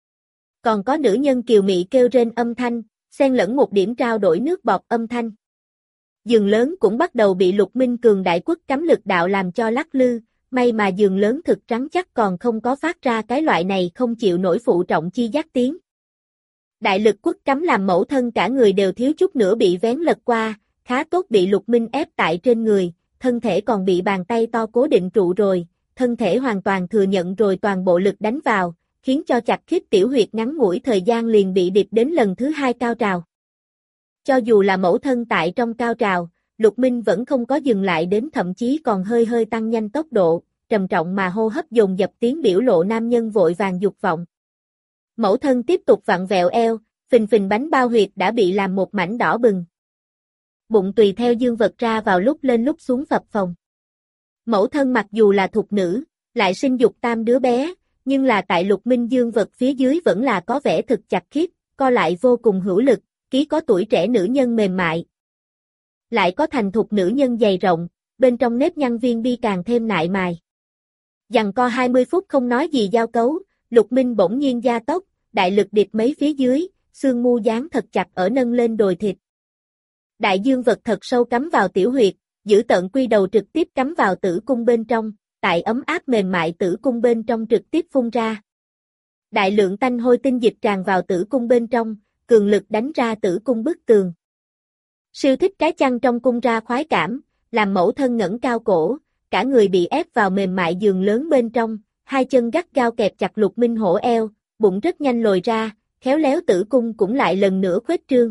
Còn có nữ nhân kiều mị kêu rên âm thanh, xen lẫn một điểm trao đổi nước bọt âm thanh. Giường lớn cũng bắt đầu bị Lục Minh cường đại quất cắm lực đạo làm cho lắc lư, may mà giường lớn thực trắng chắc còn không có phát ra cái loại này không chịu nổi phụ trọng chi giác tiếng. Đại lực quất cắm làm mẫu thân cả người đều thiếu chút nữa bị vén lật qua, khá tốt bị Lục Minh ép tại trên người, thân thể còn bị bàn tay to cố định trụ rồi, thân thể hoàn toàn thừa nhận rồi toàn bộ lực đánh vào, khiến cho chặt khít tiểu huyệt ngắn ngủi thời gian liền bị điệp đến lần thứ hai cao trào. Cho dù là mẫu thân tại trong cao trào, Lục Minh vẫn không có dừng lại đến thậm chí còn hơi hơi tăng nhanh tốc độ, trầm trọng mà hô hấp dồn dập tiếng biểu lộ nam nhân vội vàng dục vọng. Mẫu thân tiếp tục vặn vẹo eo, phình phình bánh bao huyệt đã bị làm một mảnh đỏ bừng. Bụng tùy theo dương vật ra vào lúc lên lúc xuống phập phồng. Mẫu thân mặc dù là thục nữ, lại sinh dục tam đứa bé, nhưng là tại Lục Minh dương vật phía dưới vẫn là có vẻ thực chặt khít, co lại vô cùng hữu lực, ký có tuổi trẻ nữ nhân mềm mại. Lại có thành thục nữ nhân dày rộng, bên trong nếp nhăn viên bi càng thêm nại mài. Giằng co hai mươi phút không nói gì giao cấu, Lục Minh bỗng nhiên gia tốc, đại lực điệp mấy phía dưới, xương mu dán thật chặt ở nâng lên đồi thịt. Đại dương vật thật sâu cắm vào tiểu huyệt, giữ tận quy đầu trực tiếp cắm vào tử cung bên trong, tại ấm áp mềm mại tử cung bên trong trực tiếp phun ra. Đại lượng tanh hôi tinh dịch tràn vào tử cung bên trong, cường lực đánh ra tử cung bức tường. Siêu thích cái chăn trong cung ra khoái cảm, làm mẫu thân ngẩng cao cổ, cả người bị ép vào mềm mại giường lớn bên trong, hai chân gắt gao kẹp chặt Lục Minh hổ eo, bụng rất nhanh lồi ra, khéo léo tử cung cũng lại lần nữa khuếch trương.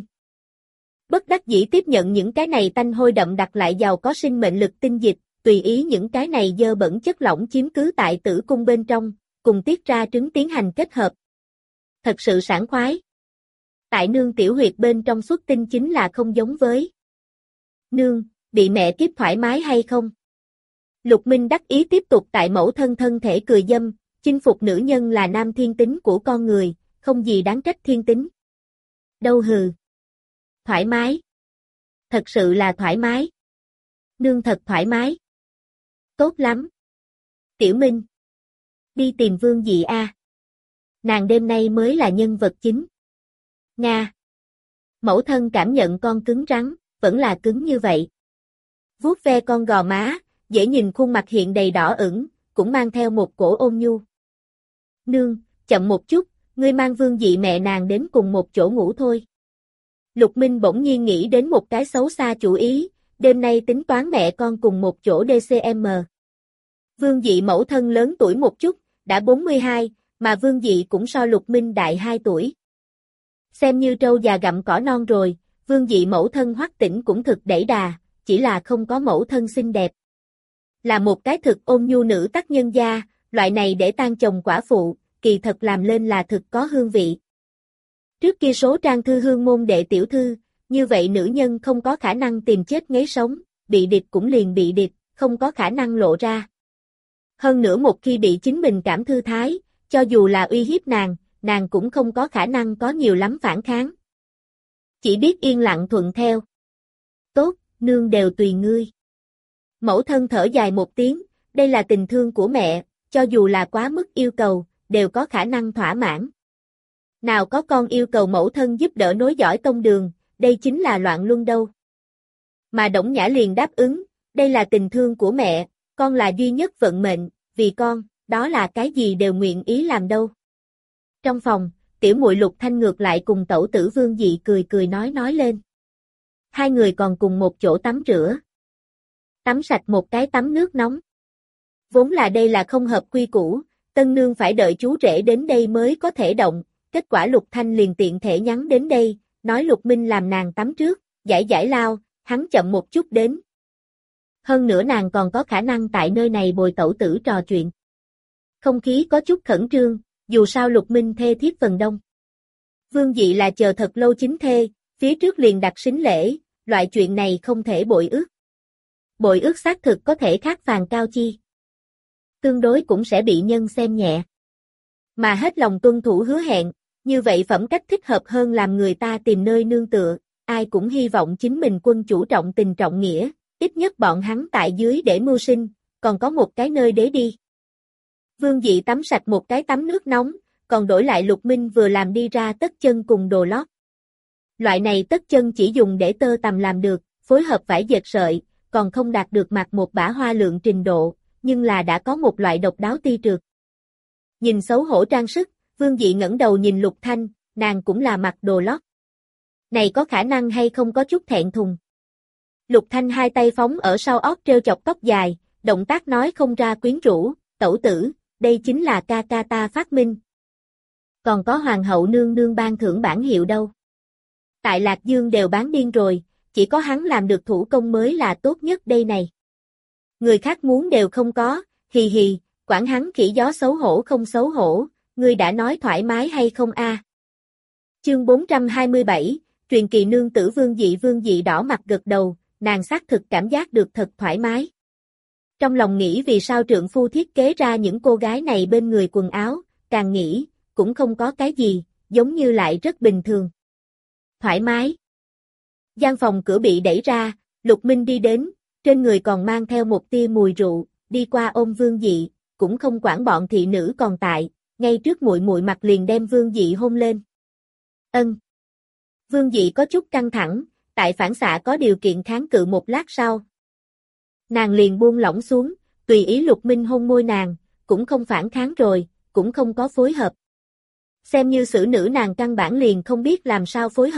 Bất đắc dĩ tiếp nhận những cái này tanh hôi đậm đặc lại giàu có sinh mệnh lực tinh dịch, tùy ý những cái này dơ bẩn chất lỏng chiếm cứ tại tử cung bên trong, cùng tiết ra trứng tiến hành kết hợp. Thật sự sảng khoái. Tại nương tiểu huyệt bên trong xuất tinh chính là không giống với. Nương, bị mẹ tiếp thoải mái hay không? Lục Minh đắc ý tiếp tục tại mẫu thân thân thể cười dâm, chinh phục nữ nhân là nam thiên tính của con người, không gì đáng trách thiên tính. Đâu hừ. Thoải mái. Thật sự là thoải mái. Nương thật thoải mái. Tốt lắm. Tiểu Minh. Đi tìm Vương Dị a. Nàng đêm nay mới là nhân vật chính. Nga. Mẫu thân cảm nhận con cứng rắn, vẫn là cứng như vậy. Vuốt ve con gò má, dễ nhìn khuôn mặt hiện đầy đỏ ửng, cũng mang theo một cổ ôn nhu. Nương, chậm một chút, ngươi mang Vương Dị mẹ nàng đến cùng một chỗ ngủ thôi. Lục Minh bỗng nhiên nghĩ đến một cái xấu xa chủ ý, đêm nay tính toán mẹ con cùng một chỗ đê xê em. Vương Dị mẫu thân lớn tuổi một chút, đã bốn mươi hai, mà Vương Dị cũng so Lục Minh đại hai tuổi. Xem như trâu già gặm cỏ non rồi, Vương Dị mẫu thân Hoắc Tĩnh cũng thực đẩy đà, chỉ là không có mẫu thân xinh đẹp. Là một cái thực ôn nhu nữ tác nhân gia, loại này để tan chồng quả phụ, kỳ thật làm lên là thực có hương vị. Trước kia số trang thư hương môn đệ tiểu thư, như vậy nữ nhân không có khả năng tìm chết ngấy sống, bị địch cũng liền bị địch, không có khả năng lộ ra. Hơn nữa một khi bị chính mình cảm thư thái, cho dù là uy hiếp nàng, nàng cũng không có khả năng có nhiều lắm phản kháng. Chỉ biết yên lặng thuận theo. Tốt, nương đều tùy ngươi. Mẫu thân thở dài một tiếng, đây là tình thương của mẹ, cho dù là quá mức yêu cầu, đều có khả năng thỏa mãn. Nào có con yêu cầu mẫu thân giúp đỡ nối dõi tông đường, đây chính là loạn luân đâu. Mà Đổng Nhã liền đáp ứng, đây là tình thương của mẹ, con là duy nhất vận mệnh, vì con, đó là cái gì đều nguyện ý làm đâu. Trong phòng, tiểu muội Lục Thanh ngược lại cùng tẩu tử Vương Dị cười cười nói nói lên. Hai người còn cùng một chỗ tắm rửa. Tắm sạch một cái tắm nước nóng. Vốn là đây là không hợp quy củ, tân nương phải đợi chú rể đến đây mới có thể động, kết quả Lục Thanh liền tiện thể nhắn đến đây, nói Lục Minh làm nàng tắm trước, giải giải lao, hắn chậm một chút đến. Hơn nữa nàng còn có khả năng tại nơi này bồi tẩu tử trò chuyện. Không khí có chút khẩn trương, dù sao Lục Minh thê thiếp phần đông. Vương Dị là chờ thật lâu chính thê, phía trước liền đặt sính lễ, loại chuyện này không thể bội ước. Bội ước xác thực có thể khác phàn cao chi. Tương đối cũng sẽ bị nhân xem nhẹ. Mà hết lòng tuân thủ hứa hẹn, như vậy phẩm cách thích hợp hơn làm người ta tìm nơi nương tựa, ai cũng hy vọng chính mình quân chủ trọng tình trọng nghĩa, ít nhất bọn hắn tại dưới để mưu sinh, còn có một cái nơi để đi. Vương Dị tắm sạch một cái tắm nước nóng, còn đổi lại Lục Minh vừa làm đi ra tất chân cùng đồ lót. Loại này tất chân chỉ dùng để tơ tằm làm được, phối hợp vải dệt sợi, còn không đạt được mặc một bả hoa lượng trình độ, nhưng là đã có một loại độc đáo ti trượt. Nhìn xấu hổ trang sức, Vương Dị ngẩng đầu nhìn Lục Thanh, nàng cũng là mặc đồ lót. Này có khả năng hay không có chút thẹn thùng. Lục Thanh hai tay phóng ở sau óc treo chọc tóc dài, động tác nói không ra quyến rũ, tẩu tử, đây chính là ca ca ta phát minh. Còn có hoàng hậu nương nương ban thưởng bản hiệu đâu. Tại Lạc Dương đều bán điên rồi, chỉ có hắn làm được thủ công mới là tốt nhất đây này. Người khác muốn đều không có, hì hì, quản hắn khỉ gió xấu hổ không xấu hổ, ngươi đã nói thoải mái hay không a? Chương bốn trăm hai mươi bảy, truyền kỳ nương tử Vương Dị Vương Dị đỏ mặt gật đầu, nàng xác thực cảm giác được thật thoải mái. Trong lòng nghĩ vì sao trượng phu thiết kế ra những cô gái này bên người quần áo, càng nghĩ, cũng không có cái gì, giống như lại rất bình thường. Thoải mái. Gian phòng cửa bị đẩy ra, Lục Minh đi đến, trên người còn mang theo một tia mùi rượu, đi qua ôm Vương Dị, cũng không quản bọn thị nữ còn tại, ngay trước muội muội mặt liền đem Vương Dị hôn lên. Ân. Vương Dị có chút căng thẳng, tại phản xạ có điều kiện kháng cự một lát sau. Nàng liền buông lỏng xuống, tùy ý Lục Minh hôn môi nàng, cũng không phản kháng rồi, cũng không có phối hợp. Xem như xử nữ nàng căn bản liền không biết làm sao phối hợp,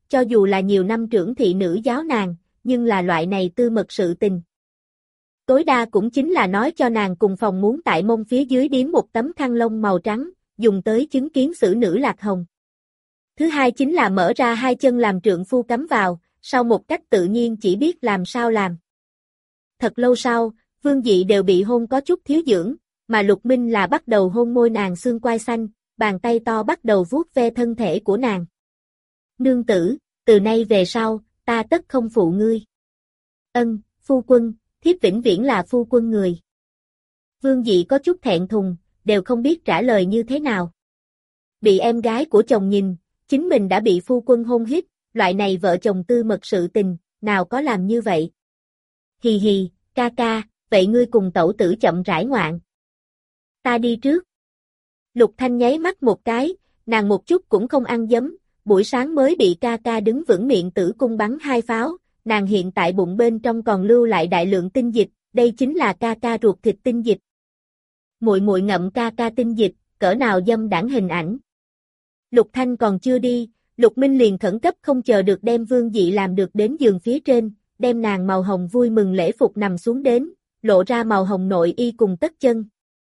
cho dù là nhiều năm trưởng thị nữ giáo nàng, nhưng là loại này tư mật sự tình. Tối đa cũng chính là nói cho nàng cùng phòng muốn tại mông phía dưới điếm một tấm khăn lông màu trắng, dùng tới chứng kiến xử nữ lạc hồng. Thứ hai chính là mở ra hai chân làm trượng phu cắm vào, sau một cách tự nhiên chỉ biết làm sao làm. Thật lâu sau, Vương Dị đều bị hôn có chút thiếu dưỡng, mà Lục Minh là bắt đầu hôn môi nàng xương quai xanh, bàn tay to bắt đầu vuốt ve thân thể của nàng. Nương tử, từ nay về sau, ta tất không phụ ngươi. Ân, phu quân, thiếp vĩnh viễn là phu quân người. Vương Dị có chút thẹn thùng, đều không biết trả lời như thế nào. Bị em gái của chồng nhìn, chính mình đã bị phu quân hôn hít, loại này vợ chồng tư mật sự tình, nào có làm như vậy. Hì hì, ca ca, vậy ngươi cùng tẩu tử chậm rãi ngoạn. Ta đi trước. Lục Thanh nháy mắt một cái, nàng một chút cũng không ăn dấm, buổi sáng mới bị ca ca đứng vững miệng tử cung bắn hai pháo, nàng hiện tại bụng bên trong còn lưu lại đại lượng tinh dịch, đây chính là ca ca ruột thịt tinh dịch. Muội muội ngậm ca ca tinh dịch, cỡ nào dâm đãng hình ảnh. Lục Thanh còn chưa đi, Lục Minh liền khẩn cấp không chờ được đem Vương Dị làm được đến giường phía trên, đem nàng màu hồng vui mừng lễ phục nằm xuống đến, lộ ra màu hồng nội y cùng tất chân.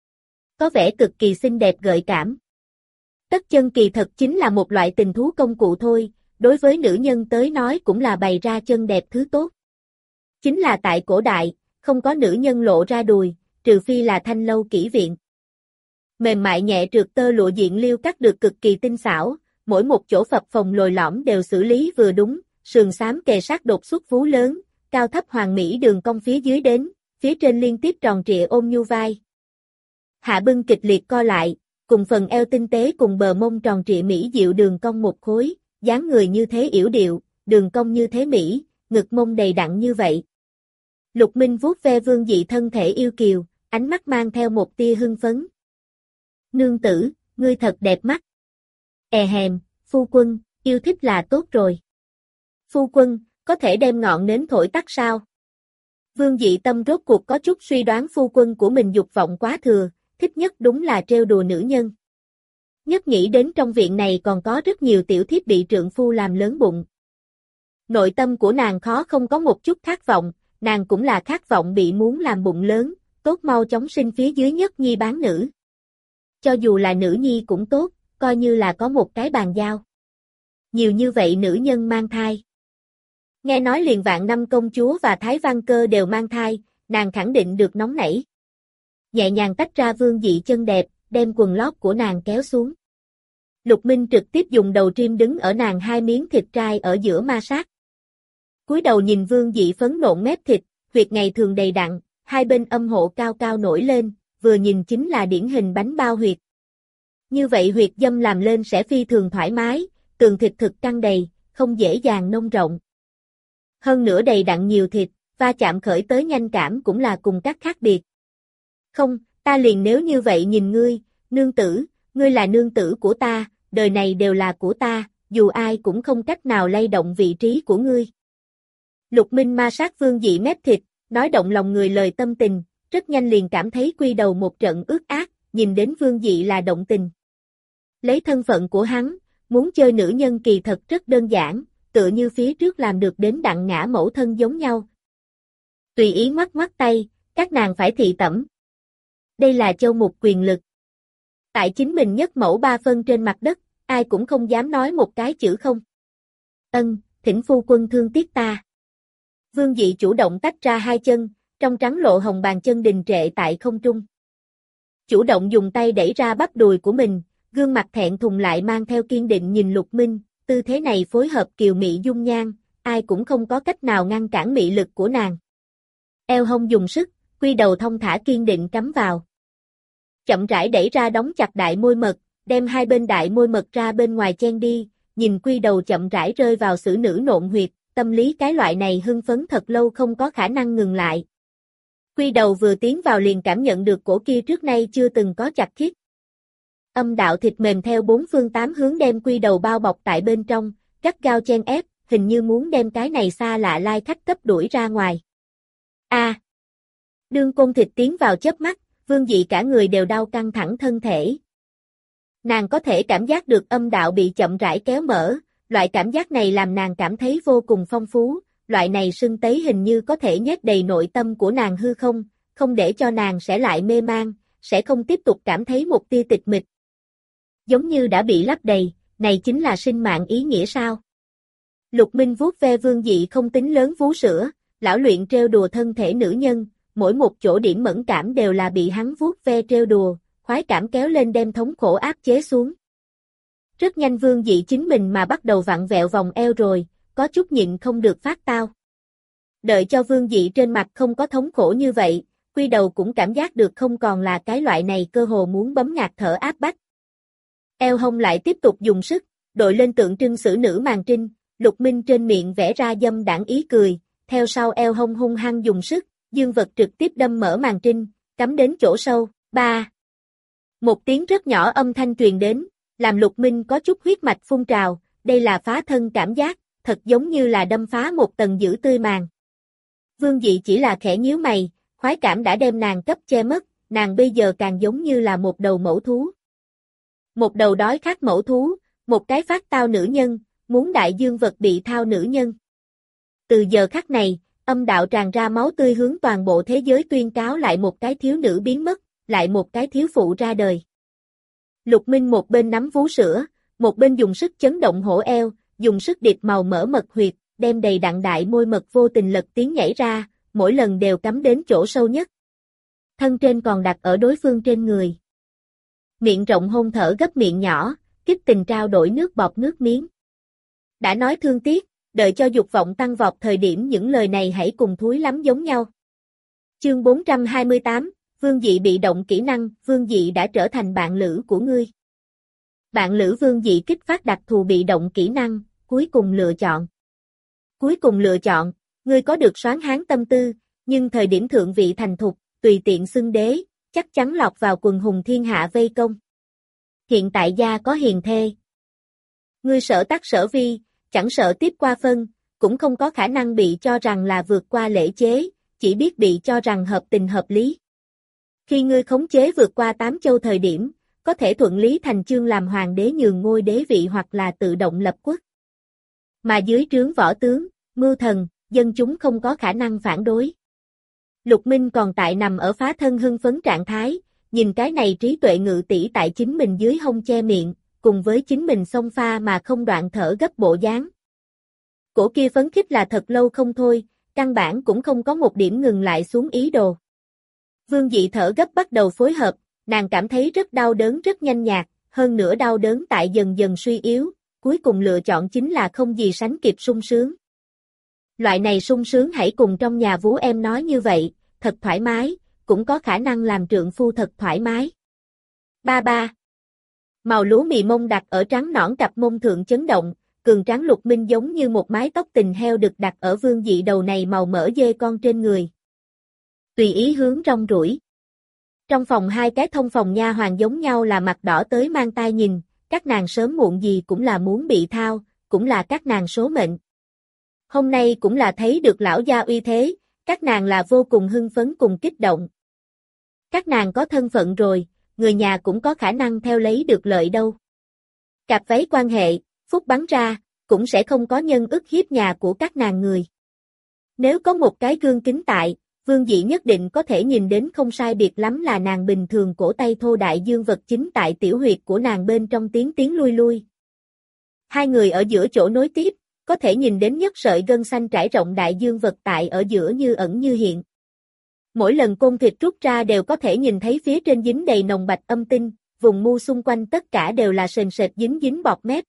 Có vẻ cực kỳ xinh đẹp gợi cảm. Tất chân kỳ thật chính là một loại tình thú công cụ thôi, đối với nữ nhân tới nói cũng là bày ra chân đẹp thứ tốt. Chính là tại cổ đại, không có nữ nhân lộ ra đùi, trừ phi là thanh lâu kỹ viện. Mềm mại nhẹ trượt tơ lụa diện liêu cắt được cực kỳ tinh xảo, mỗi một chỗ phập phồng lồi lõm đều xử lý vừa đúng, sườn xám kề sát đột xuất vú lớn, cao thấp hoàng mỹ đường cong phía dưới đến, phía trên liên tiếp tròn trịa ôm nhu vai. Hạ bưng kịch liệt co lại, cùng phần eo tinh tế cùng bờ mông tròn trịa mỹ diệu đường cong một khối, dáng người như thế yểu điệu, đường cong như thế mỹ, ngực mông đầy đặn như vậy. Lục Minh vuốt ve Vương Dị thân thể yêu kiều, ánh mắt mang theo một tia hưng phấn. Nương tử, ngươi thật đẹp mắt. E hèm, phu quân, yêu thích là tốt rồi. Phu quân, có thể đem ngọn nến thổi tắt sao? Vương Dị tâm rốt cuộc có chút suy đoán phu quân của mình dục vọng quá thừa, thích nhất đúng là trêu đùa nữ nhân. Nhất nghĩ đến trong viện này còn có rất nhiều tiểu thiếp bị trượng phu làm lớn bụng. Nội tâm của nàng khó không có một chút khát vọng, nàng cũng là khát vọng bị muốn làm bụng lớn, tốt mau chóng sinh phía dưới nhất nhi bán nữ. Cho dù là nữ nhi cũng tốt, coi như là có một cái bàn giao. Nhiều như vậy nữ nhân mang thai. Nghe nói liền vạn năm công chúa và Thái Văn Cơ đều mang thai, nàng khẳng định được nóng nảy. Nhẹ nhàng tách ra Vương Dị chân đẹp, đem quần lót của nàng kéo xuống. Lục Minh trực tiếp dùng đầu trim đứng ở nàng hai miếng thịt trai ở giữa ma sát. Cúi đầu nhìn Vương Dị phấn nộn mép thịt, huyệt ngày thường đầy đặn, hai bên âm hộ cao cao nổi lên, vừa nhìn chính là điển hình bánh bao huyệt. Như vậy huyệt dâm làm lên sẽ phi thường thoải mái, tường thịt thực căng đầy, không dễ dàng nông rộng. Hơn nữa đầy đặn nhiều thịt, va chạm khởi tới nhanh cảm cũng là cùng các khác biệt. Không, ta liền nếu như vậy nhìn ngươi, nương tử, ngươi là nương tử của ta, đời này đều là của ta, dù ai cũng không cách nào lay động vị trí của ngươi. Lục Minh ma sát Vương Dị mép thịt, nói động lòng người lời tâm tình, rất nhanh liền cảm thấy quy đầu một trận ướt át, nhìn đến Vương Dị là động tình. Lấy thân phận của hắn, muốn chơi nữ nhân kỳ thật rất đơn giản, tựa như phía trước làm được đến đặng ngã mẫu thân giống nhau. Tùy ý ngoắc ngoắc tay, các nàng phải thị tẩm. Đây là châu mục quyền lực. Tại chính mình nhất mẫu ba phân trên mặt đất, ai cũng không dám nói một cái chữ không. Ân, thỉnh phu quân thương tiếc ta. Vương Dị chủ động tách ra hai chân, trong trắng lộ hồng bàn chân đình trệ tại không trung. Chủ động dùng tay đẩy ra bắp đùi của mình, gương mặt thẹn thùng lại mang theo kiên định nhìn Lục Minh, tư thế này phối hợp kiều mị dung nhan, ai cũng không có cách nào ngăn cản mị lực của nàng. Eo hông dùng sức, quy đầu thông thả kiên định cắm vào. Chậm rãi đẩy ra đóng chặt đại môi mật, đem hai bên đại môi mật ra bên ngoài chen đi, nhìn quy đầu chậm rãi rơi vào xử nữ nộn huyệt, tâm lý cái loại này hưng phấn thật lâu không có khả năng ngừng lại. Quy đầu vừa tiến vào liền cảm nhận được cổ kia trước nay chưa từng có chặt khít. Âm đạo thịt mềm theo bốn phương tám hướng đem quy đầu bao bọc tại bên trong, gắt gao chen ép, hình như muốn đem cái này xa lạ lai khách cấp đuổi ra ngoài. A. À, đương côn thịt tiến vào chớp mắt, Vương Dị cả người đều đau căng thẳng thân thể. Nàng có thể cảm giác được âm đạo bị chậm rãi kéo mở, loại cảm giác này làm nàng cảm thấy vô cùng phong phú, loại này sưng tấy hình như có thể nhét đầy nội tâm của nàng hư không, không để cho nàng sẽ lại mê man, sẽ không tiếp tục cảm thấy một tia tịch mịch. Giống như đã bị lấp đầy, này chính là sinh mạng ý nghĩa sao? Lục Minh vuốt ve Vương Dị không tính lớn vú sữa, lão luyện trêu đùa thân thể nữ nhân, mỗi một chỗ điểm mẫn cảm đều là bị hắn vuốt ve trêu đùa, khoái cảm kéo lên đem thống khổ áp chế xuống. Rất nhanh Vương Dị chính mình mà bắt đầu vặn vẹo vòng eo rồi, có chút nhịn không được phát tao. Đợi cho Vương Dị trên mặt không có thống khổ như vậy, quy đầu cũng cảm giác được không còn là cái loại này cơ hồ muốn bấm ngạt thở áp bách. Eo hông lại tiếp tục dùng sức, đội lên tượng trưng xử nữ màn trinh, Lục Minh trên miệng vẽ ra dâm đãng ý cười, theo sau eo hông hung hăng dùng sức, dương vật trực tiếp đâm mở màn trinh, cắm đến chỗ sâu, ba. Một tiếng rất nhỏ âm thanh truyền đến, làm Lục Minh có chút huyết mạch phun trào, đây là phá thân cảm giác, thật giống như là đâm phá một tầng giữ tươi màng. Vương Dị chỉ là khẽ nhíu mày, khoái cảm đã đem nàng cấp che mất, nàng bây giờ càng giống như là một đầu mẫu thú. Một đầu đói khát mẫu thú, một cái phát tao nữ nhân, muốn đại dương vật bị thao nữ nhân. Từ giờ khắc này, âm đạo tràn ra máu tươi hướng toàn bộ thế giới tuyên cáo lại một cái thiếu nữ biến mất, lại một cái thiếu phụ ra đời. Lục Minh một bên nắm vú sữa, một bên dùng sức chấn động hổ eo, dùng sức điệp màu mỡ mật huyệt, đem đầy đặn đại môi mật vô tình lật tiếng nhảy ra, mỗi lần đều cắm đến chỗ sâu nhất. Thân trên còn đặt ở đối phương trên người. Miệng rộng hôn thở gấp miệng nhỏ, kích tình trao đổi nước bọt nước miếng. Đã nói thương tiếc, đợi cho dục vọng tăng vọt thời điểm những lời này hãy cùng thúi lắm giống nhau. Chương bốn trăm hai mươi tám, Vương Dị bị động kỹ năng, Vương Dị đã trở thành bạn lữ của ngươi. Bạn lữ Vương Dị kích phát đặc thù bị động kỹ năng, cuối cùng lựa chọn. Cuối cùng lựa chọn, ngươi có được soán hán tâm tư, nhưng thời điểm thượng vị thành thục, tùy tiện xưng đế, chắc chắn lọt vào quần hùng thiên hạ vây công. Hiện tại gia có hiền thê. Ngươi sở tác sở vi, chẳng sợ tiếp qua phân, cũng không có khả năng bị cho rằng là vượt qua lễ chế, chỉ biết bị cho rằng hợp tình hợp lý. Khi ngươi khống chế vượt qua tám châu thời điểm, có thể thuận lý thành chương làm hoàng đế nhường ngôi đế vị hoặc là tự động lập quốc. Mà dưới trướng võ tướng, mưu thần, dân chúng không có khả năng phản đối. Lục Minh còn tại nằm ở phá thân hưng phấn trạng thái, nhìn cái này trí tuệ ngự tỷ tại chính mình dưới hông che miệng, cùng với chính mình xông pha mà không đoạn thở gấp bộ dáng. Cổ kia phấn khích là thật lâu không thôi, căn bản cũng không có một điểm ngừng lại xuống ý đồ. Vương Dị thở gấp bắt đầu phối hợp, nàng cảm thấy rất đau đớn rất nhanh nhạt, hơn nữa đau đớn tại dần dần suy yếu, cuối cùng lựa chọn chính là không gì sánh kịp sung sướng. Loại này sung sướng hãy cùng trong nhà vú em nói như vậy, thật thoải mái, cũng có khả năng làm trượng phu thật thoải mái. Ba ba. Màu lúa mì mông đặt ở trắng nõn cặp mông thượng chấn động, cường tráng Lục Minh giống như một mái tóc tình heo được đặt ở Vương Dị đầu này màu mỡ dê con trên người. Tùy ý hướng rong rủi. Trong phòng hai cái thông phòng nha hoàn giống nhau là mặt đỏ tới mang tai nhìn, các nàng sớm muộn gì cũng là muốn bị thao, cũng là các nàng số mệnh. Hôm nay cũng là thấy được lão gia uy thế, các nàng là vô cùng hưng phấn cùng kích động. Các nàng có thân phận rồi, người nhà cũng có khả năng theo lấy được lợi đâu. Cặp váy quan hệ, phúc bắn ra, cũng sẽ không có nhân ức hiếp nhà của các nàng người. Nếu có một cái gương kính tại, Vương Dị nhất định có thể nhìn đến không sai biệt lắm là nàng bình thường cổ tay thô đại dương vật chính tại tiểu huyệt của nàng bên trong tiếng tiếng lui lui. Hai người ở giữa chỗ nối tiếp, có thể nhìn đến nhất sợi gân xanh trải rộng đại dương vật tại ở giữa như ẩn như hiện. Mỗi lần côn thịt rút ra đều có thể nhìn thấy phía trên dính đầy nồng bạch âm tinh, vùng mu xung quanh tất cả đều là sền sệt dính dính bọt mép.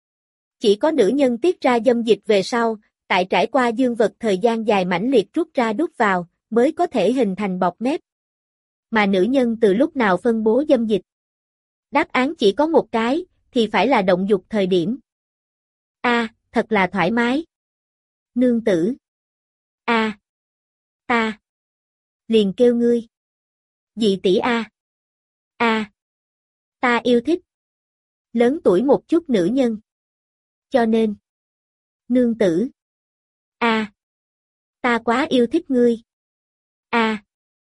Chỉ có nữ nhân tiết ra dâm dịch về sau, tại trải qua dương vật thời gian dài mãnh liệt rút ra đút vào, mới có thể hình thành bọt mép. Mà nữ nhân từ lúc nào phân bố dâm dịch? Đáp án chỉ có một cái, thì phải là động dục thời điểm. A, à, thật là thoải mái. Nương tử. A. À, ta. Liền kêu ngươi. Dị tỷ A. A. À, ta yêu thích. Lớn tuổi một chút nữ nhân. Cho nên. Nương tử. A. À, ta quá yêu thích ngươi. A. À,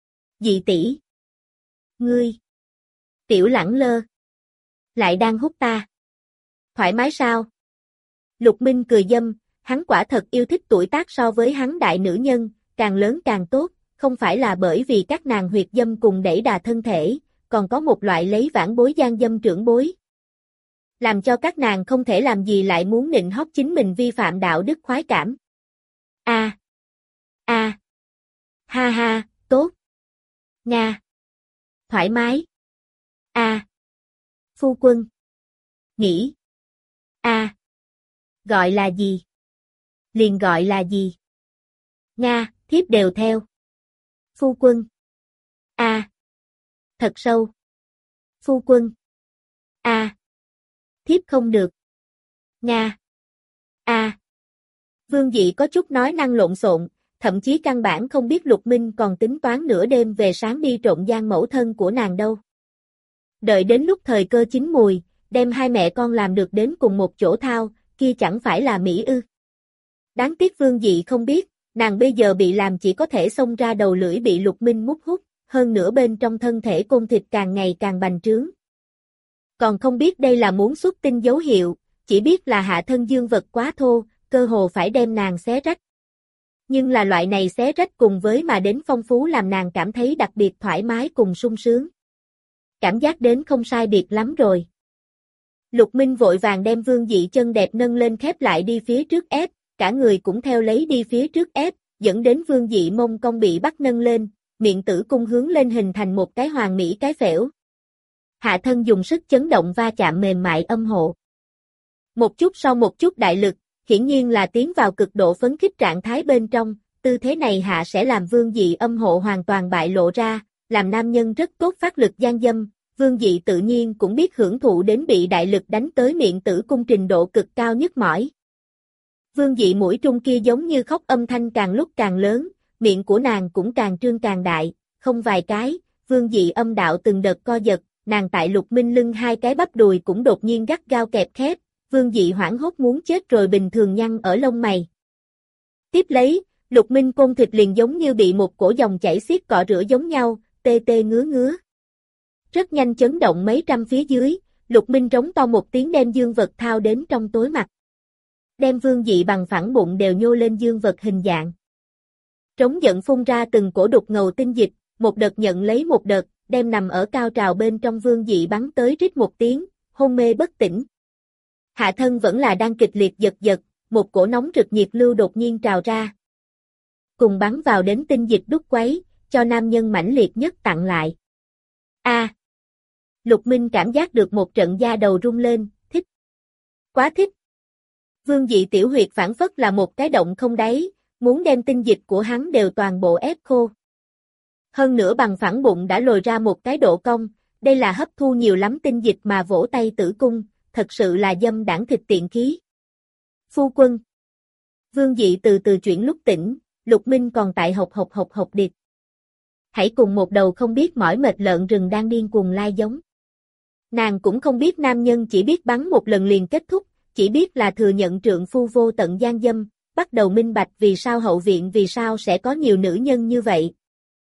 dị tỷ. Ngươi. Tiểu lẳng lơ. Lại đang hút ta. Thoải mái sao? Lục Minh cười dâm, hắn quả thật yêu thích tuổi tác so với hắn đại nữ nhân, càng lớn càng tốt, không phải là bởi vì các nàng huyệt dâm cùng đẩy đà thân thể, còn có một loại lấy vãn bối gian dâm trưởng bối. Làm cho các nàng không thể làm gì lại muốn nịnh hót chính mình vi phạm đạo đức khoái cảm. A. A. Ha ha, tốt. Nga. Thoải mái. A. Phu quân. Nghĩ. A. Gọi là gì? Liền gọi là gì? Nga, thiếp đều theo. Phu quân. A. Thật sâu. Phu quân. A. Thiếp không được. Nga. A. Vương Dị có chút nói năng lộn xộn, thậm chí căn bản không biết Lục Minh còn tính toán nửa đêm về sáng đi trộn gian mẫu thân của nàng đâu. Đợi đến lúc thời cơ chín mùi, đem hai mẹ con làm được đến cùng một chỗ thao, kia chẳng phải là mỹ ư. Đáng tiếc Vương Dị không biết, nàng bây giờ bị làm chỉ có thể xông ra đầu lưỡi bị Lục Minh mút hút, hơn nữa bên trong thân thể côn thịt càng ngày càng bành trướng. Còn không biết đây là muốn xuất tinh dấu hiệu, chỉ biết là hạ thân dương vật quá thô, cơ hồ phải đem nàng xé rách. Nhưng là loại này xé rách cùng với mà đến phong phú làm nàng cảm thấy đặc biệt thoải mái cùng sung sướng. Cảm giác đến không sai biệt lắm rồi. Lục Minh vội vàng đem Vương Dị chân đẹp nâng lên khép lại đi phía trước ép, cả người cũng theo lấy đi phía trước ép, dẫn đến Vương Dị mông cong bị bắt nâng lên, miệng tử cung hướng lên hình thành một cái hoàn mỹ cái phễu. Hạ thân dùng sức chấn động va chạm mềm mại âm hộ. Một chút sau một chút đại lực, hiển nhiên là tiến vào cực độ phấn khích trạng thái bên trong, tư thế này hạ sẽ làm Vương Dị âm hộ hoàn toàn bại lộ ra, làm nam nhân rất tốt phát lực gian dâm, Vương Dị tự nhiên cũng biết hưởng thụ đến bị đại lực đánh tới miệng tử cung trình độ cực cao nhức mỏi. Vương Dị mũi trung kia giống như khóc âm thanh càng lúc càng lớn, miệng của nàng cũng càng trương càng đại, không vài cái, Vương Dị âm đạo từng đợt co giật, nàng tại Lục Minh lưng hai cái bắp đùi cũng đột nhiên gắt gao kẹp khép, Vương Dị hoảng hốt muốn chết rồi bình thường nhăn ở lông mày. Tiếp lấy, Lục Minh côn thịt liền giống như bị một cổ dòng chảy xiết cọ rửa giống nhau, tê tê ngứa ngứa. Rất nhanh chấn động mấy trăm phía dưới, Lục Minh trống to một tiếng đem dương vật thao đến trong tối mặt. Đem Vương Dị bằng phẳng bụng đều nhô lên dương vật hình dạng. Trống giận phun ra từng cổ đục ngầu tinh dịch, một đợt nhận lấy một đợt, đem nằm ở cao trào bên trong Vương Dị bắn tới rít một tiếng, hôn mê bất tỉnh. Hạ thân vẫn là đang kịch liệt giật giật, một cổ nóng rực nhiệt lưu đột nhiên trào ra. Cùng bắn vào đến tinh dịch đúc quấy, cho nam nhân mãnh liệt nhất tặng lại. A. À, Lục Minh cảm giác được một trận da đầu rung lên, thích. Quá thích. Vương Dị tiểu huyệt phản phất là một cái động không đáy, muốn đem tinh dịch của hắn đều toàn bộ ép khô. Hơn nữa bằng phẳng bụng đã lồi ra một cái độ cong, đây là hấp thu nhiều lắm tinh dịch mà vỗ tay tử cung, thật sự là dâm đảng thịt tiện khí. Phu quân. Vương Dị từ từ chuyển lúc tỉnh, Lục Minh còn tại hộc hộc hộc hộc điệt. Hãy cùng một đầu không biết mỏi mệt lợn rừng đang điên cuồng lai giống. Nàng cũng không biết nam nhân chỉ biết bắn một lần liền kết thúc, chỉ biết là thừa nhận trượng phu vô tận gian dâm, bắt đầu minh bạch vì sao hậu viện vì sao sẽ có nhiều nữ nhân như vậy.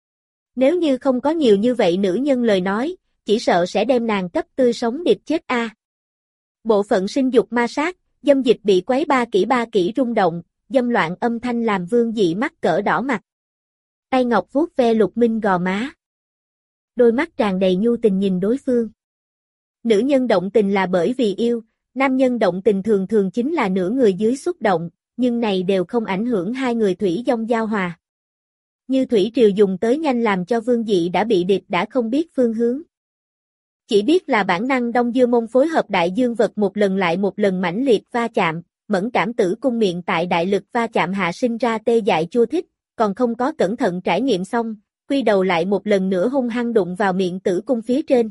Nếu như không có nhiều như vậy nữ nhân lời nói, chỉ sợ sẽ đem nàng cấp tươi sống điệp chết a. À. Bộ phận sinh dục ma sát, dâm dịch bị quấy ba kỹ ba kỹ rung động, dâm loạn âm thanh làm Vương Dị mắt cỡ đỏ mặt. Tay ngọc vuốt ve Lục Minh gò má. Đôi mắt tràn đầy nhu tình nhìn đối phương. Nữ nhân động tình là bởi vì yêu, nam nhân động tình thường thường chính là nửa người dưới xúc động, nhưng này đều không ảnh hưởng hai người thủy dông giao hòa. Như thủy triều dùng tới nhanh làm cho Vương Dị đã bị điệp đã không biết phương hướng. Chỉ biết là bản năng đông dương mông phối hợp đại dương vật một lần lại một lần mãnh liệt va chạm, mẫn cảm tử cung miệng tại đại lực va chạm hạ sinh ra tê dại chua thích, còn không có cẩn thận trải nghiệm xong, quy đầu lại một lần nữa hung hăng đụng vào miệng tử cung phía trên.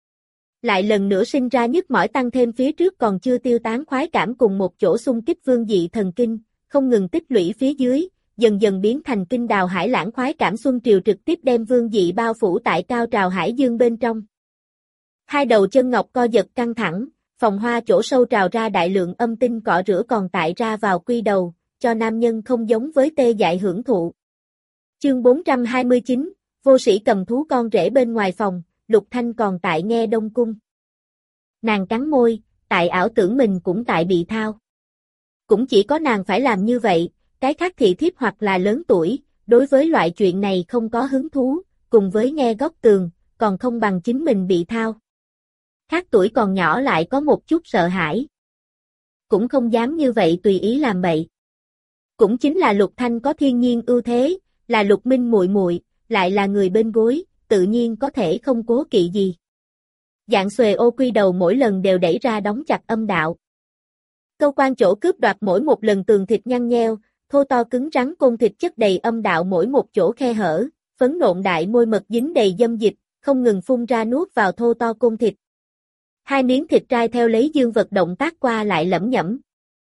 Lại lần nữa sinh ra nhức mỏi tăng thêm phía trước còn chưa tiêu tán khoái cảm cùng một chỗ xung kích Vương Dị thần kinh, không ngừng tích lũy phía dưới, dần dần biến thành kinh đào hải lãng khoái cảm xuân triều trực tiếp đem Vương Dị bao phủ tại cao trào hải dương bên trong. Hai đầu chân ngọc co giật căng thẳng, phòng hoa chỗ sâu trào ra đại lượng âm tinh cọ rửa còn tại ra vào quy đầu, cho nam nhân không giống với tê dại hưởng thụ. Chương bốn trăm hai mươi chín, vô sĩ cầm thú con rể bên ngoài phòng, Lục Thanh còn tại nghe Đông Cung. Nàng cắn môi, tại ảo tưởng mình cũng tại bị thao. Cũng chỉ có nàng phải làm như vậy, cái khác thị thiếp hoặc là lớn tuổi, đối với loại chuyện này không có hứng thú, cùng với nghe góc tường, còn không bằng chính mình bị thao. Khác tuổi còn nhỏ lại có một chút sợ hãi. Cũng không dám như vậy tùy ý làm bậy. Cũng chính là Lục Thanh có thiên nhiên ưu thế, là Lục Minh muội muội, lại là người bên gối, tự nhiên có thể không cố kỵ gì. Dạng xuề ô quy đầu mỗi lần đều đẩy ra đóng chặt âm đạo. Câu quan chỗ cướp đoạt mỗi một lần tường thịt nhăn nheo, thô to cứng rắn côn thịt chất đầy âm đạo mỗi một chỗ khe hở, phấn nộn đại môi mật dính đầy dâm dịch, không ngừng phun ra nuốt vào thô to côn thịt. Hai miếng thịt trai theo lấy dương vật động tác qua lại lẩm nhẩm.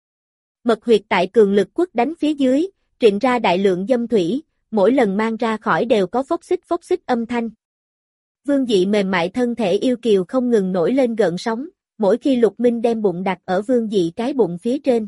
Mật huyệt tại cường lực quất đánh phía dưới, trịn ra đại lượng dâm thủy, mỗi lần mang ra khỏi đều có phốc xích phốc xích âm thanh. Vương Dị mềm mại thân thể yêu kiều không ngừng nổi lên gợn sóng, mỗi khi Lục Minh đem bụng đặt ở Vương Dị cái bụng phía trên.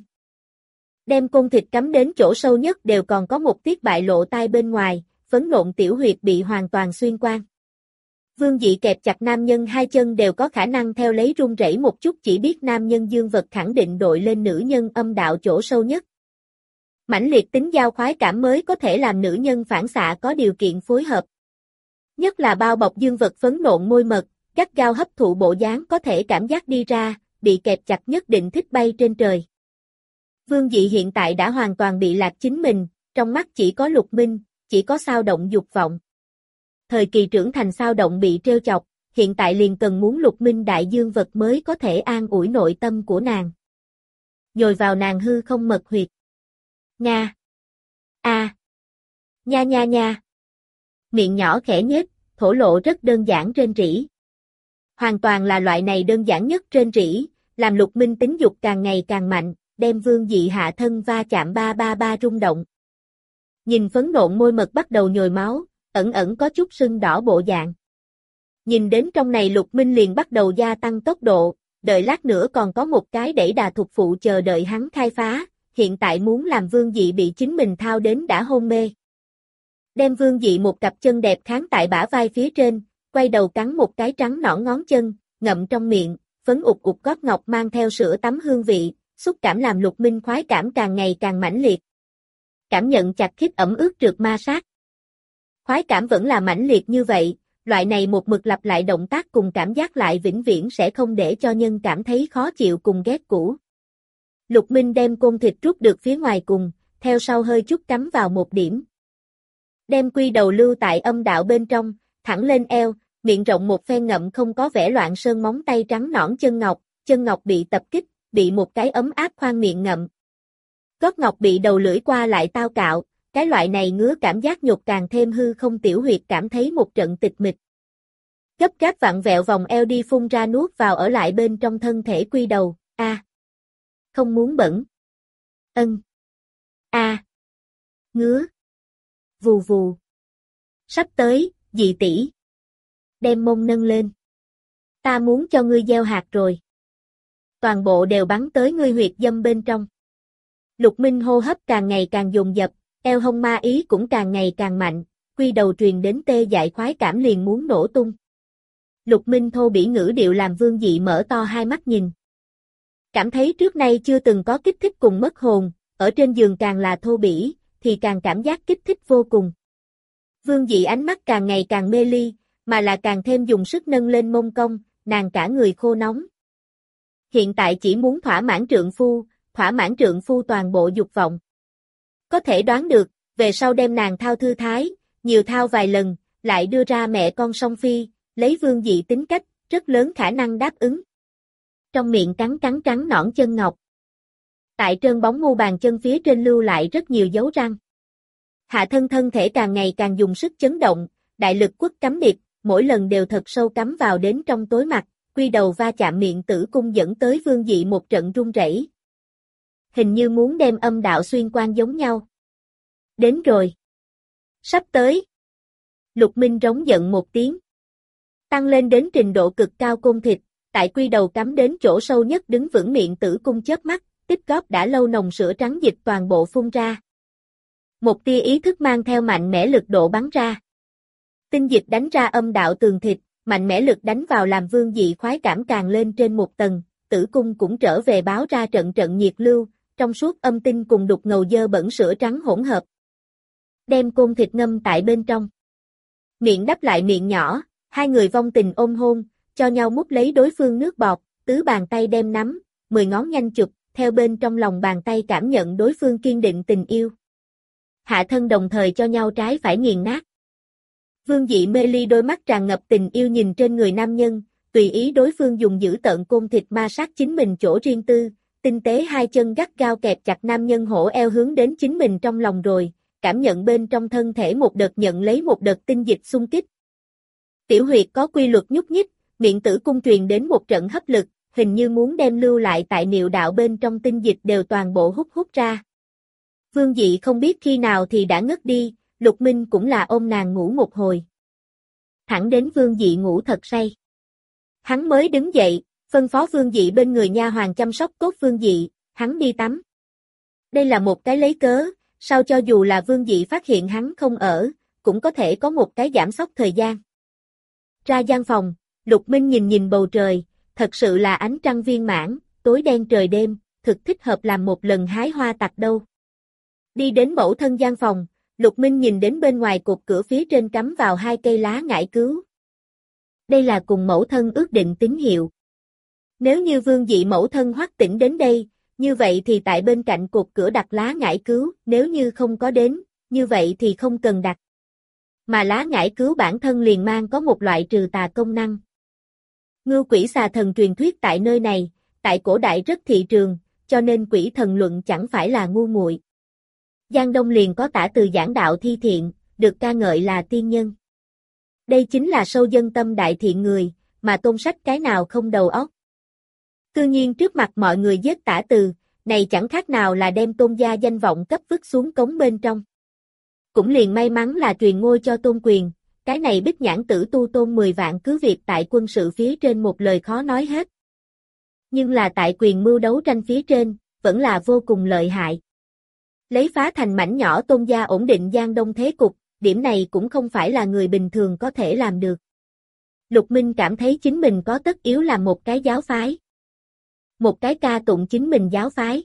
Đem côn thịt cắm đến chỗ sâu nhất đều còn có một tiết bại lộ tai bên ngoài, phấn nộn tiểu huyệt bị hoàn toàn xuyên qua. Vương Dị kẹp chặt nam nhân hai chân đều có khả năng theo lấy run rẩy một chút, chỉ biết nam nhân dương vật khẳng định đội lên nữ nhân âm đạo chỗ sâu nhất. Mãnh liệt tính giao khoái cảm mới có thể làm nữ nhân phản xạ có điều kiện phối hợp. Nhất là bao bọc dương vật phấn nộn môi mật, gắt gao hấp thụ bộ dáng có thể cảm giác đi ra, bị kẹp chặt nhất định thích bay trên trời. Vương Dị hiện tại đã hoàn toàn bị lạc chính mình, trong mắt chỉ có Lục Minh, chỉ có xao động dục vọng. Thời kỳ trưởng thành xao động bị trêu chọc, hiện tại liền cần muốn Lục Minh đại dương vật mới có thể an ủi nội tâm của nàng. Nhồi vào nàng hư không mật huyệt. Nga. A. À. Nha nha nha. Miệng nhỏ khẽ nhếch, thổ lộ rất đơn giản rên rỉ. Hoàn toàn là loại này đơn giản nhất rên rỉ, làm Lục Minh tính dục càng ngày càng mạnh, đem Vương Dị hạ thân va chạm ba ba ba rung động. Nhìn phấn nộn môi mật bắt đầu nhồi máu, ẩn ẩn có chút sưng đỏ bộ dạng. Nhìn đến trong này Lục Minh liền bắt đầu gia tăng tốc độ, đợi lát nữa còn có một cái đẩy đà thuộc phụ chờ đợi hắn khai phá, hiện tại muốn làm Vương Dị bị chính mình thao đến đã hôn mê. Đem Vương Dị một cặp chân đẹp kháng tại bả vai phía trên, quay đầu cắn một cái trắng nõn ngón chân, ngậm trong miệng, phấn ụt ụt gót ngọc mang theo sữa tắm hương vị, xúc cảm làm Lục Minh khoái cảm càng ngày càng mãnh liệt. Cảm nhận chặt khít ẩm ướt trượt ma sát. Khoái cảm vẫn là mãnh liệt như vậy, loại này một mực lặp lại động tác cùng cảm giác lại vĩnh viễn sẽ không để cho nhân cảm thấy khó chịu cùng ghét cũ. Lục Minh đem côn thịt rút được phía ngoài cùng, theo sau hơi chút cắm vào một điểm. Đem quy đầu lưu tại âm đạo bên trong, thẳng lên eo, miệng rộng một phen ngậm không có vẻ loạn sơn móng tay trắng nõn chân ngọc, chân ngọc bị tập kích, bị một cái ấm áp khoan miệng ngậm. Gót ngọc bị đầu lưỡi qua lại tao cạo, cái loại này ngứa cảm giác nhục càng thêm hư không tiểu huyệt cảm thấy một trận tịch mịch. Gấp gáp vặn vẹo vòng eo đi phun ra nuốt vào ở lại bên trong thân thể quy đầu, a. À. Không muốn bẩn. Ân. A. À. Ngứa. Vù vù. Sắp tới, Dị tỷ. Đem mông nâng lên. Ta muốn cho ngươi gieo hạt rồi. Toàn bộ đều bắn tới ngươi huyệt dâm bên trong. Lục Minh hô hấp càng ngày càng dồn dập, eo hông ma ý cũng càng ngày càng mạnh, quy đầu truyền đến tê dại khoái cảm liền muốn nổ tung. Lục Minh thô bỉ ngữ điệu làm Vương Dị mở to hai mắt nhìn. Cảm thấy trước nay chưa từng có kích thích cùng mất hồn, ở trên giường càng là thô bỉ, thì càng cảm giác kích thích vô cùng. Vương Dị ánh mắt càng ngày càng mê ly, mà là càng thêm dùng sức nâng lên mông cong, nàng cả người khô nóng. Hiện tại chỉ muốn thỏa mãn trượng phu, thỏa mãn trượng phu toàn bộ dục vọng. Có thể đoán được, về sau đem nàng thao thư thái, nhiều thao vài lần, lại đưa ra mẹ con song phi, lấy Vương Dị tính cách, rất lớn khả năng đáp ứng. Trong miệng cắn cắn trắng nõn chân ngọc. Tại trơn bóng mu bàn chân phía trên lưu lại rất nhiều dấu răng. Hạ thân thân thể càng ngày càng dùng sức chấn động, đại lực quất cắm điệp, mỗi lần đều thật sâu cắm vào đến trong tối mặt, quy đầu va chạm miệng tử cung dẫn tới Vương Dị một trận run rẩy. Hình như muốn đem âm đạo xuyên quan giống nhau. Đến rồi. Sắp tới. Lục Minh rống giận một tiếng. Tăng lên đến trình độ cực cao côn thịt, tại quy đầu cắm đến chỗ sâu nhất đứng vững miệng tử cung chớp mắt, tích góp đã lâu nồng sữa trắng dịch toàn bộ phun ra. Một tia ý thức mang theo mạnh mẽ lực độ bắn ra. Tinh dịch đánh ra âm đạo tường thịt, mạnh mẽ lực đánh vào làm Vương Dị khoái cảm càng lên trên một tầng, tử cung cũng trở về báo ra trận trận nhiệt lưu, trong suốt âm tinh cùng đục ngầu dơ bẩn sữa trắng hỗn hợp. Đem côn thịt ngâm tại bên trong. Miệng đắp lại miệng nhỏ, hai người vong tình ôm hôn, cho nhau mút lấy đối phương nước bọt, tứ bàn tay đem nắm, mười ngón nhanh chụp, theo bên trong lòng bàn tay cảm nhận đối phương kiên định tình yêu. Hạ thân đồng thời cho nhau trái phải nghiền nát. Vương Dị mê ly đôi mắt tràn ngập tình yêu nhìn trên người nam nhân, tùy ý đối phương dùng dữ tợn côn thịt ma sát chính mình chỗ riêng tư, tinh tế hai chân gắt gao kẹp chặt nam nhân hổ eo hướng đến chính mình trong lòng rồi, cảm nhận bên trong thân thể một đợt nhận lấy một đợt tinh dịch xung kích. Tiểu huyệt có quy luật nhúc nhích, miệng tử cung truyền đến một trận hấp lực, hình như muốn đem lưu lại tại niệu đạo bên trong tinh dịch đều toàn bộ hút hút ra. Vương Dị không biết khi nào thì đã ngất đi, Lục Minh cũng là ôm nàng ngủ một hồi. Thẳng đến Vương Dị ngủ thật say. Hắn mới đứng dậy, phân phó Vương Dị bên người nha hoàn chăm sóc tốt Vương Dị, hắn đi tắm. Đây là một cái lấy cớ, sao cho dù là Vương Dị phát hiện hắn không ở, cũng có thể có một cái giảm sốc thời gian. Ra gian phòng, Lục Minh nhìn nhìn bầu trời, thật sự là ánh trăng viên mãn, tối đen trời đêm, thực thích hợp làm một lần hái hoa tặc đâu. Đi đến mẫu thân gian phòng, Lục Minh nhìn đến bên ngoài cột cửa phía trên cắm vào hai cây lá ngải cứu. Đây là cùng mẫu thân ước định tín hiệu. Nếu như Vương Dị mẫu thân Hoắc Tĩnh đến đây, như vậy thì tại bên cạnh cột cửa đặt lá ngải cứu, nếu như không có đến, như vậy thì không cần đặt. Mà lá ngải cứu bản thân liền mang có một loại trừ tà công năng. Ngưu quỷ xà thần truyền thuyết tại nơi này, tại cổ đại rất thị trường, cho nên quỷ thần luận chẳng phải là ngu muội. Giang Đông liền có tả từ giảng đạo thi thiện, được ca ngợi là tiên nhân. Đây chính là sâu dân tâm đại thiện người, mà tôn sách cái nào không đầu óc. Cư nhiên trước mặt mọi người giết tả từ, này chẳng khác nào là đem Tôn gia danh vọng cấp vứt xuống cống bên trong. Cũng liền may mắn là truyền ngôi cho Tôn Quyền, cái này bích nhãn tử tu Tôn mười vạn cứ việc tại quân sự phía trên một lời khó nói hết. Nhưng là tại quyền mưu đấu tranh phía trên, vẫn là vô cùng lợi hại. Lấy phá thành mảnh nhỏ Tôn gia ổn định Giang Đông thế cục, điểm này cũng không phải là người bình thường có thể làm được. Lục Minh cảm thấy chính mình có tất yếu làm một cái giáo phái. Một cái ca tụng chính mình giáo phái.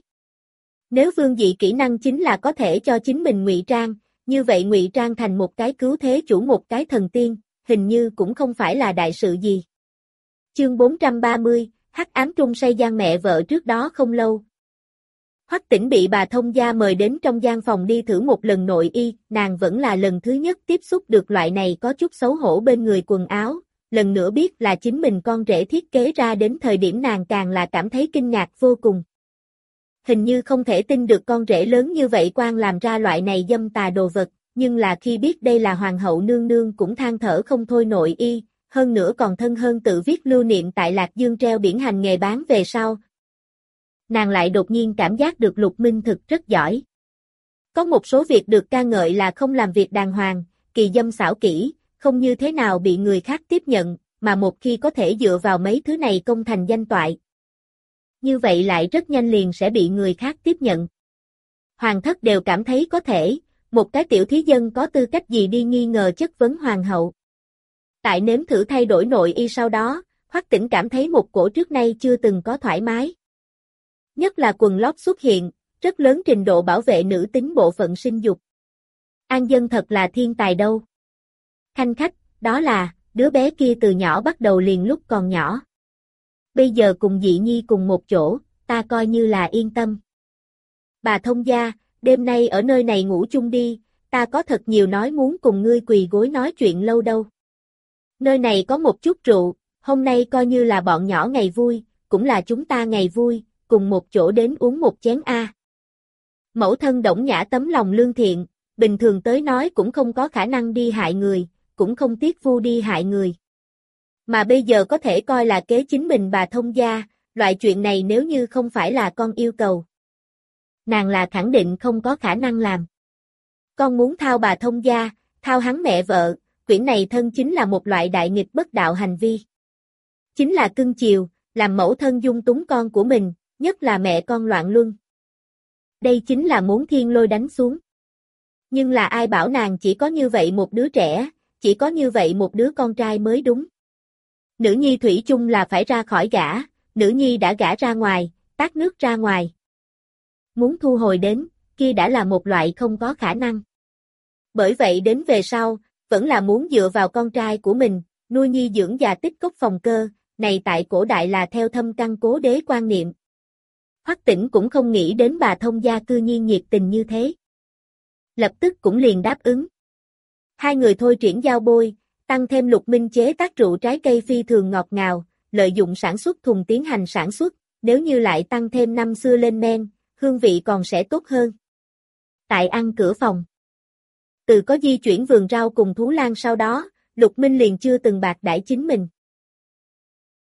Nếu Vương Dị kỹ năng chính là có thể cho chính mình ngụy trang, như vậy ngụy trang thành một cái cứu thế chủ một cái thần tiên, hình như cũng không phải là đại sự gì. Chương bốn trăm ba mươi, Hắc ám trung say gian mẹ vợ trước đó không lâu. Hoắc Tĩnh bị bà thông gia mời đến trong gian phòng đi thử một lần nội y, nàng vẫn là lần thứ nhất tiếp xúc được loại này có chút xấu hổ bên người quần áo, lần nữa biết là chính mình con rể thiết kế ra đến thời điểm nàng càng là cảm thấy kinh ngạc vô cùng. Hình như không thể tin được con rể lớn như vậy quan làm ra loại này dâm tà đồ vật, nhưng là khi biết đây là hoàng hậu nương nương cũng than thở không thôi nội y, hơn nữa còn thân hơn tự viết lưu niệm tại Lạc Dương treo biển hành nghề bán về sau. Nàng lại đột nhiên cảm giác được Lục Minh thực rất giỏi. Có một số việc được ca ngợi là không làm việc đàng hoàng, kỳ dâm xảo kỹ, không như thế nào bị người khác tiếp nhận, mà một khi có thể dựa vào mấy thứ này công thành danh toại. Như vậy lại rất nhanh liền sẽ bị người khác tiếp nhận. Hoàng thất đều cảm thấy có thể, một cái tiểu thí dân có tư cách gì đi nghi ngờ chất vấn hoàng hậu. Tại nếm thử thay đổi nội y sau đó, Hoắc Tĩnh cảm thấy một cổ trước nay chưa từng có thoải mái. Nhất là quần lót xuất hiện, rất lớn trình độ bảo vệ nữ tính bộ phận sinh dục. An Dân thật là thiên tài đâu. Khanh khách, đó là, đứa bé kia từ nhỏ bắt đầu liền lúc còn nhỏ. Bây giờ cùng Dị Nhi cùng một chỗ, ta coi như là yên tâm. Bà thông gia, đêm nay ở nơi này ngủ chung đi, ta có thật nhiều nói muốn cùng ngươi quỳ gối nói chuyện lâu đâu. Nơi này có một chút rượu, hôm nay coi như là bọn nhỏ ngày vui, cũng là chúng ta ngày vui, cùng một chỗ đến uống một chén a. Mẫu thân Đổng Nhã tấm lòng lương thiện, bình thường tới nói cũng không có khả năng đi hại người, cũng không tiếc vu đi hại người. Mà bây giờ có thể coi là kế chính mình bà thông gia, loại chuyện này nếu như không phải là con yêu cầu. Nàng là khẳng định không có khả năng làm. Con muốn thao bà thông gia, thao hắn mẹ vợ, quyển này thân chính là một loại đại nghịch bất đạo hành vi. Chính là cưng chiều, làm mẫu thân dung túng con của mình, nhất là mẹ con loạn luân. Đây chính là muốn thiên lôi đánh xuống. Nhưng là ai bảo nàng chỉ có như vậy một đứa trẻ, chỉ có như vậy một đứa con trai mới đúng. Nữ nhi thủy chung là phải ra khỏi gả, nữ nhi đã gả ra ngoài, tát nước ra ngoài. Muốn thu hồi đến, kia đã là một loại không có khả năng. Bởi vậy đến về sau, vẫn là muốn dựa vào con trai của mình, nuôi nhi dưỡng già tích cốc phòng cơ, này tại cổ đại là theo thâm căn cố đế quan niệm. Hoắc Tĩnh cũng không nghĩ đến bà thông gia cư nhiên nhiệt tình như thế. Lập tức cũng liền đáp ứng. Hai người thôi triển giao bôi, tăng thêm Lục Minh chế tác rượu trái cây phi thường ngọt ngào, lợi dụng sản xuất thùng tiến hành sản xuất, nếu như lại tăng thêm năm xưa lên men, hương vị còn sẽ tốt hơn. Tại ăn cửa phòng. Từ có di chuyển vườn rau cùng thú lang sau đó, Lục Minh liền chưa từng bạc đãi chính mình.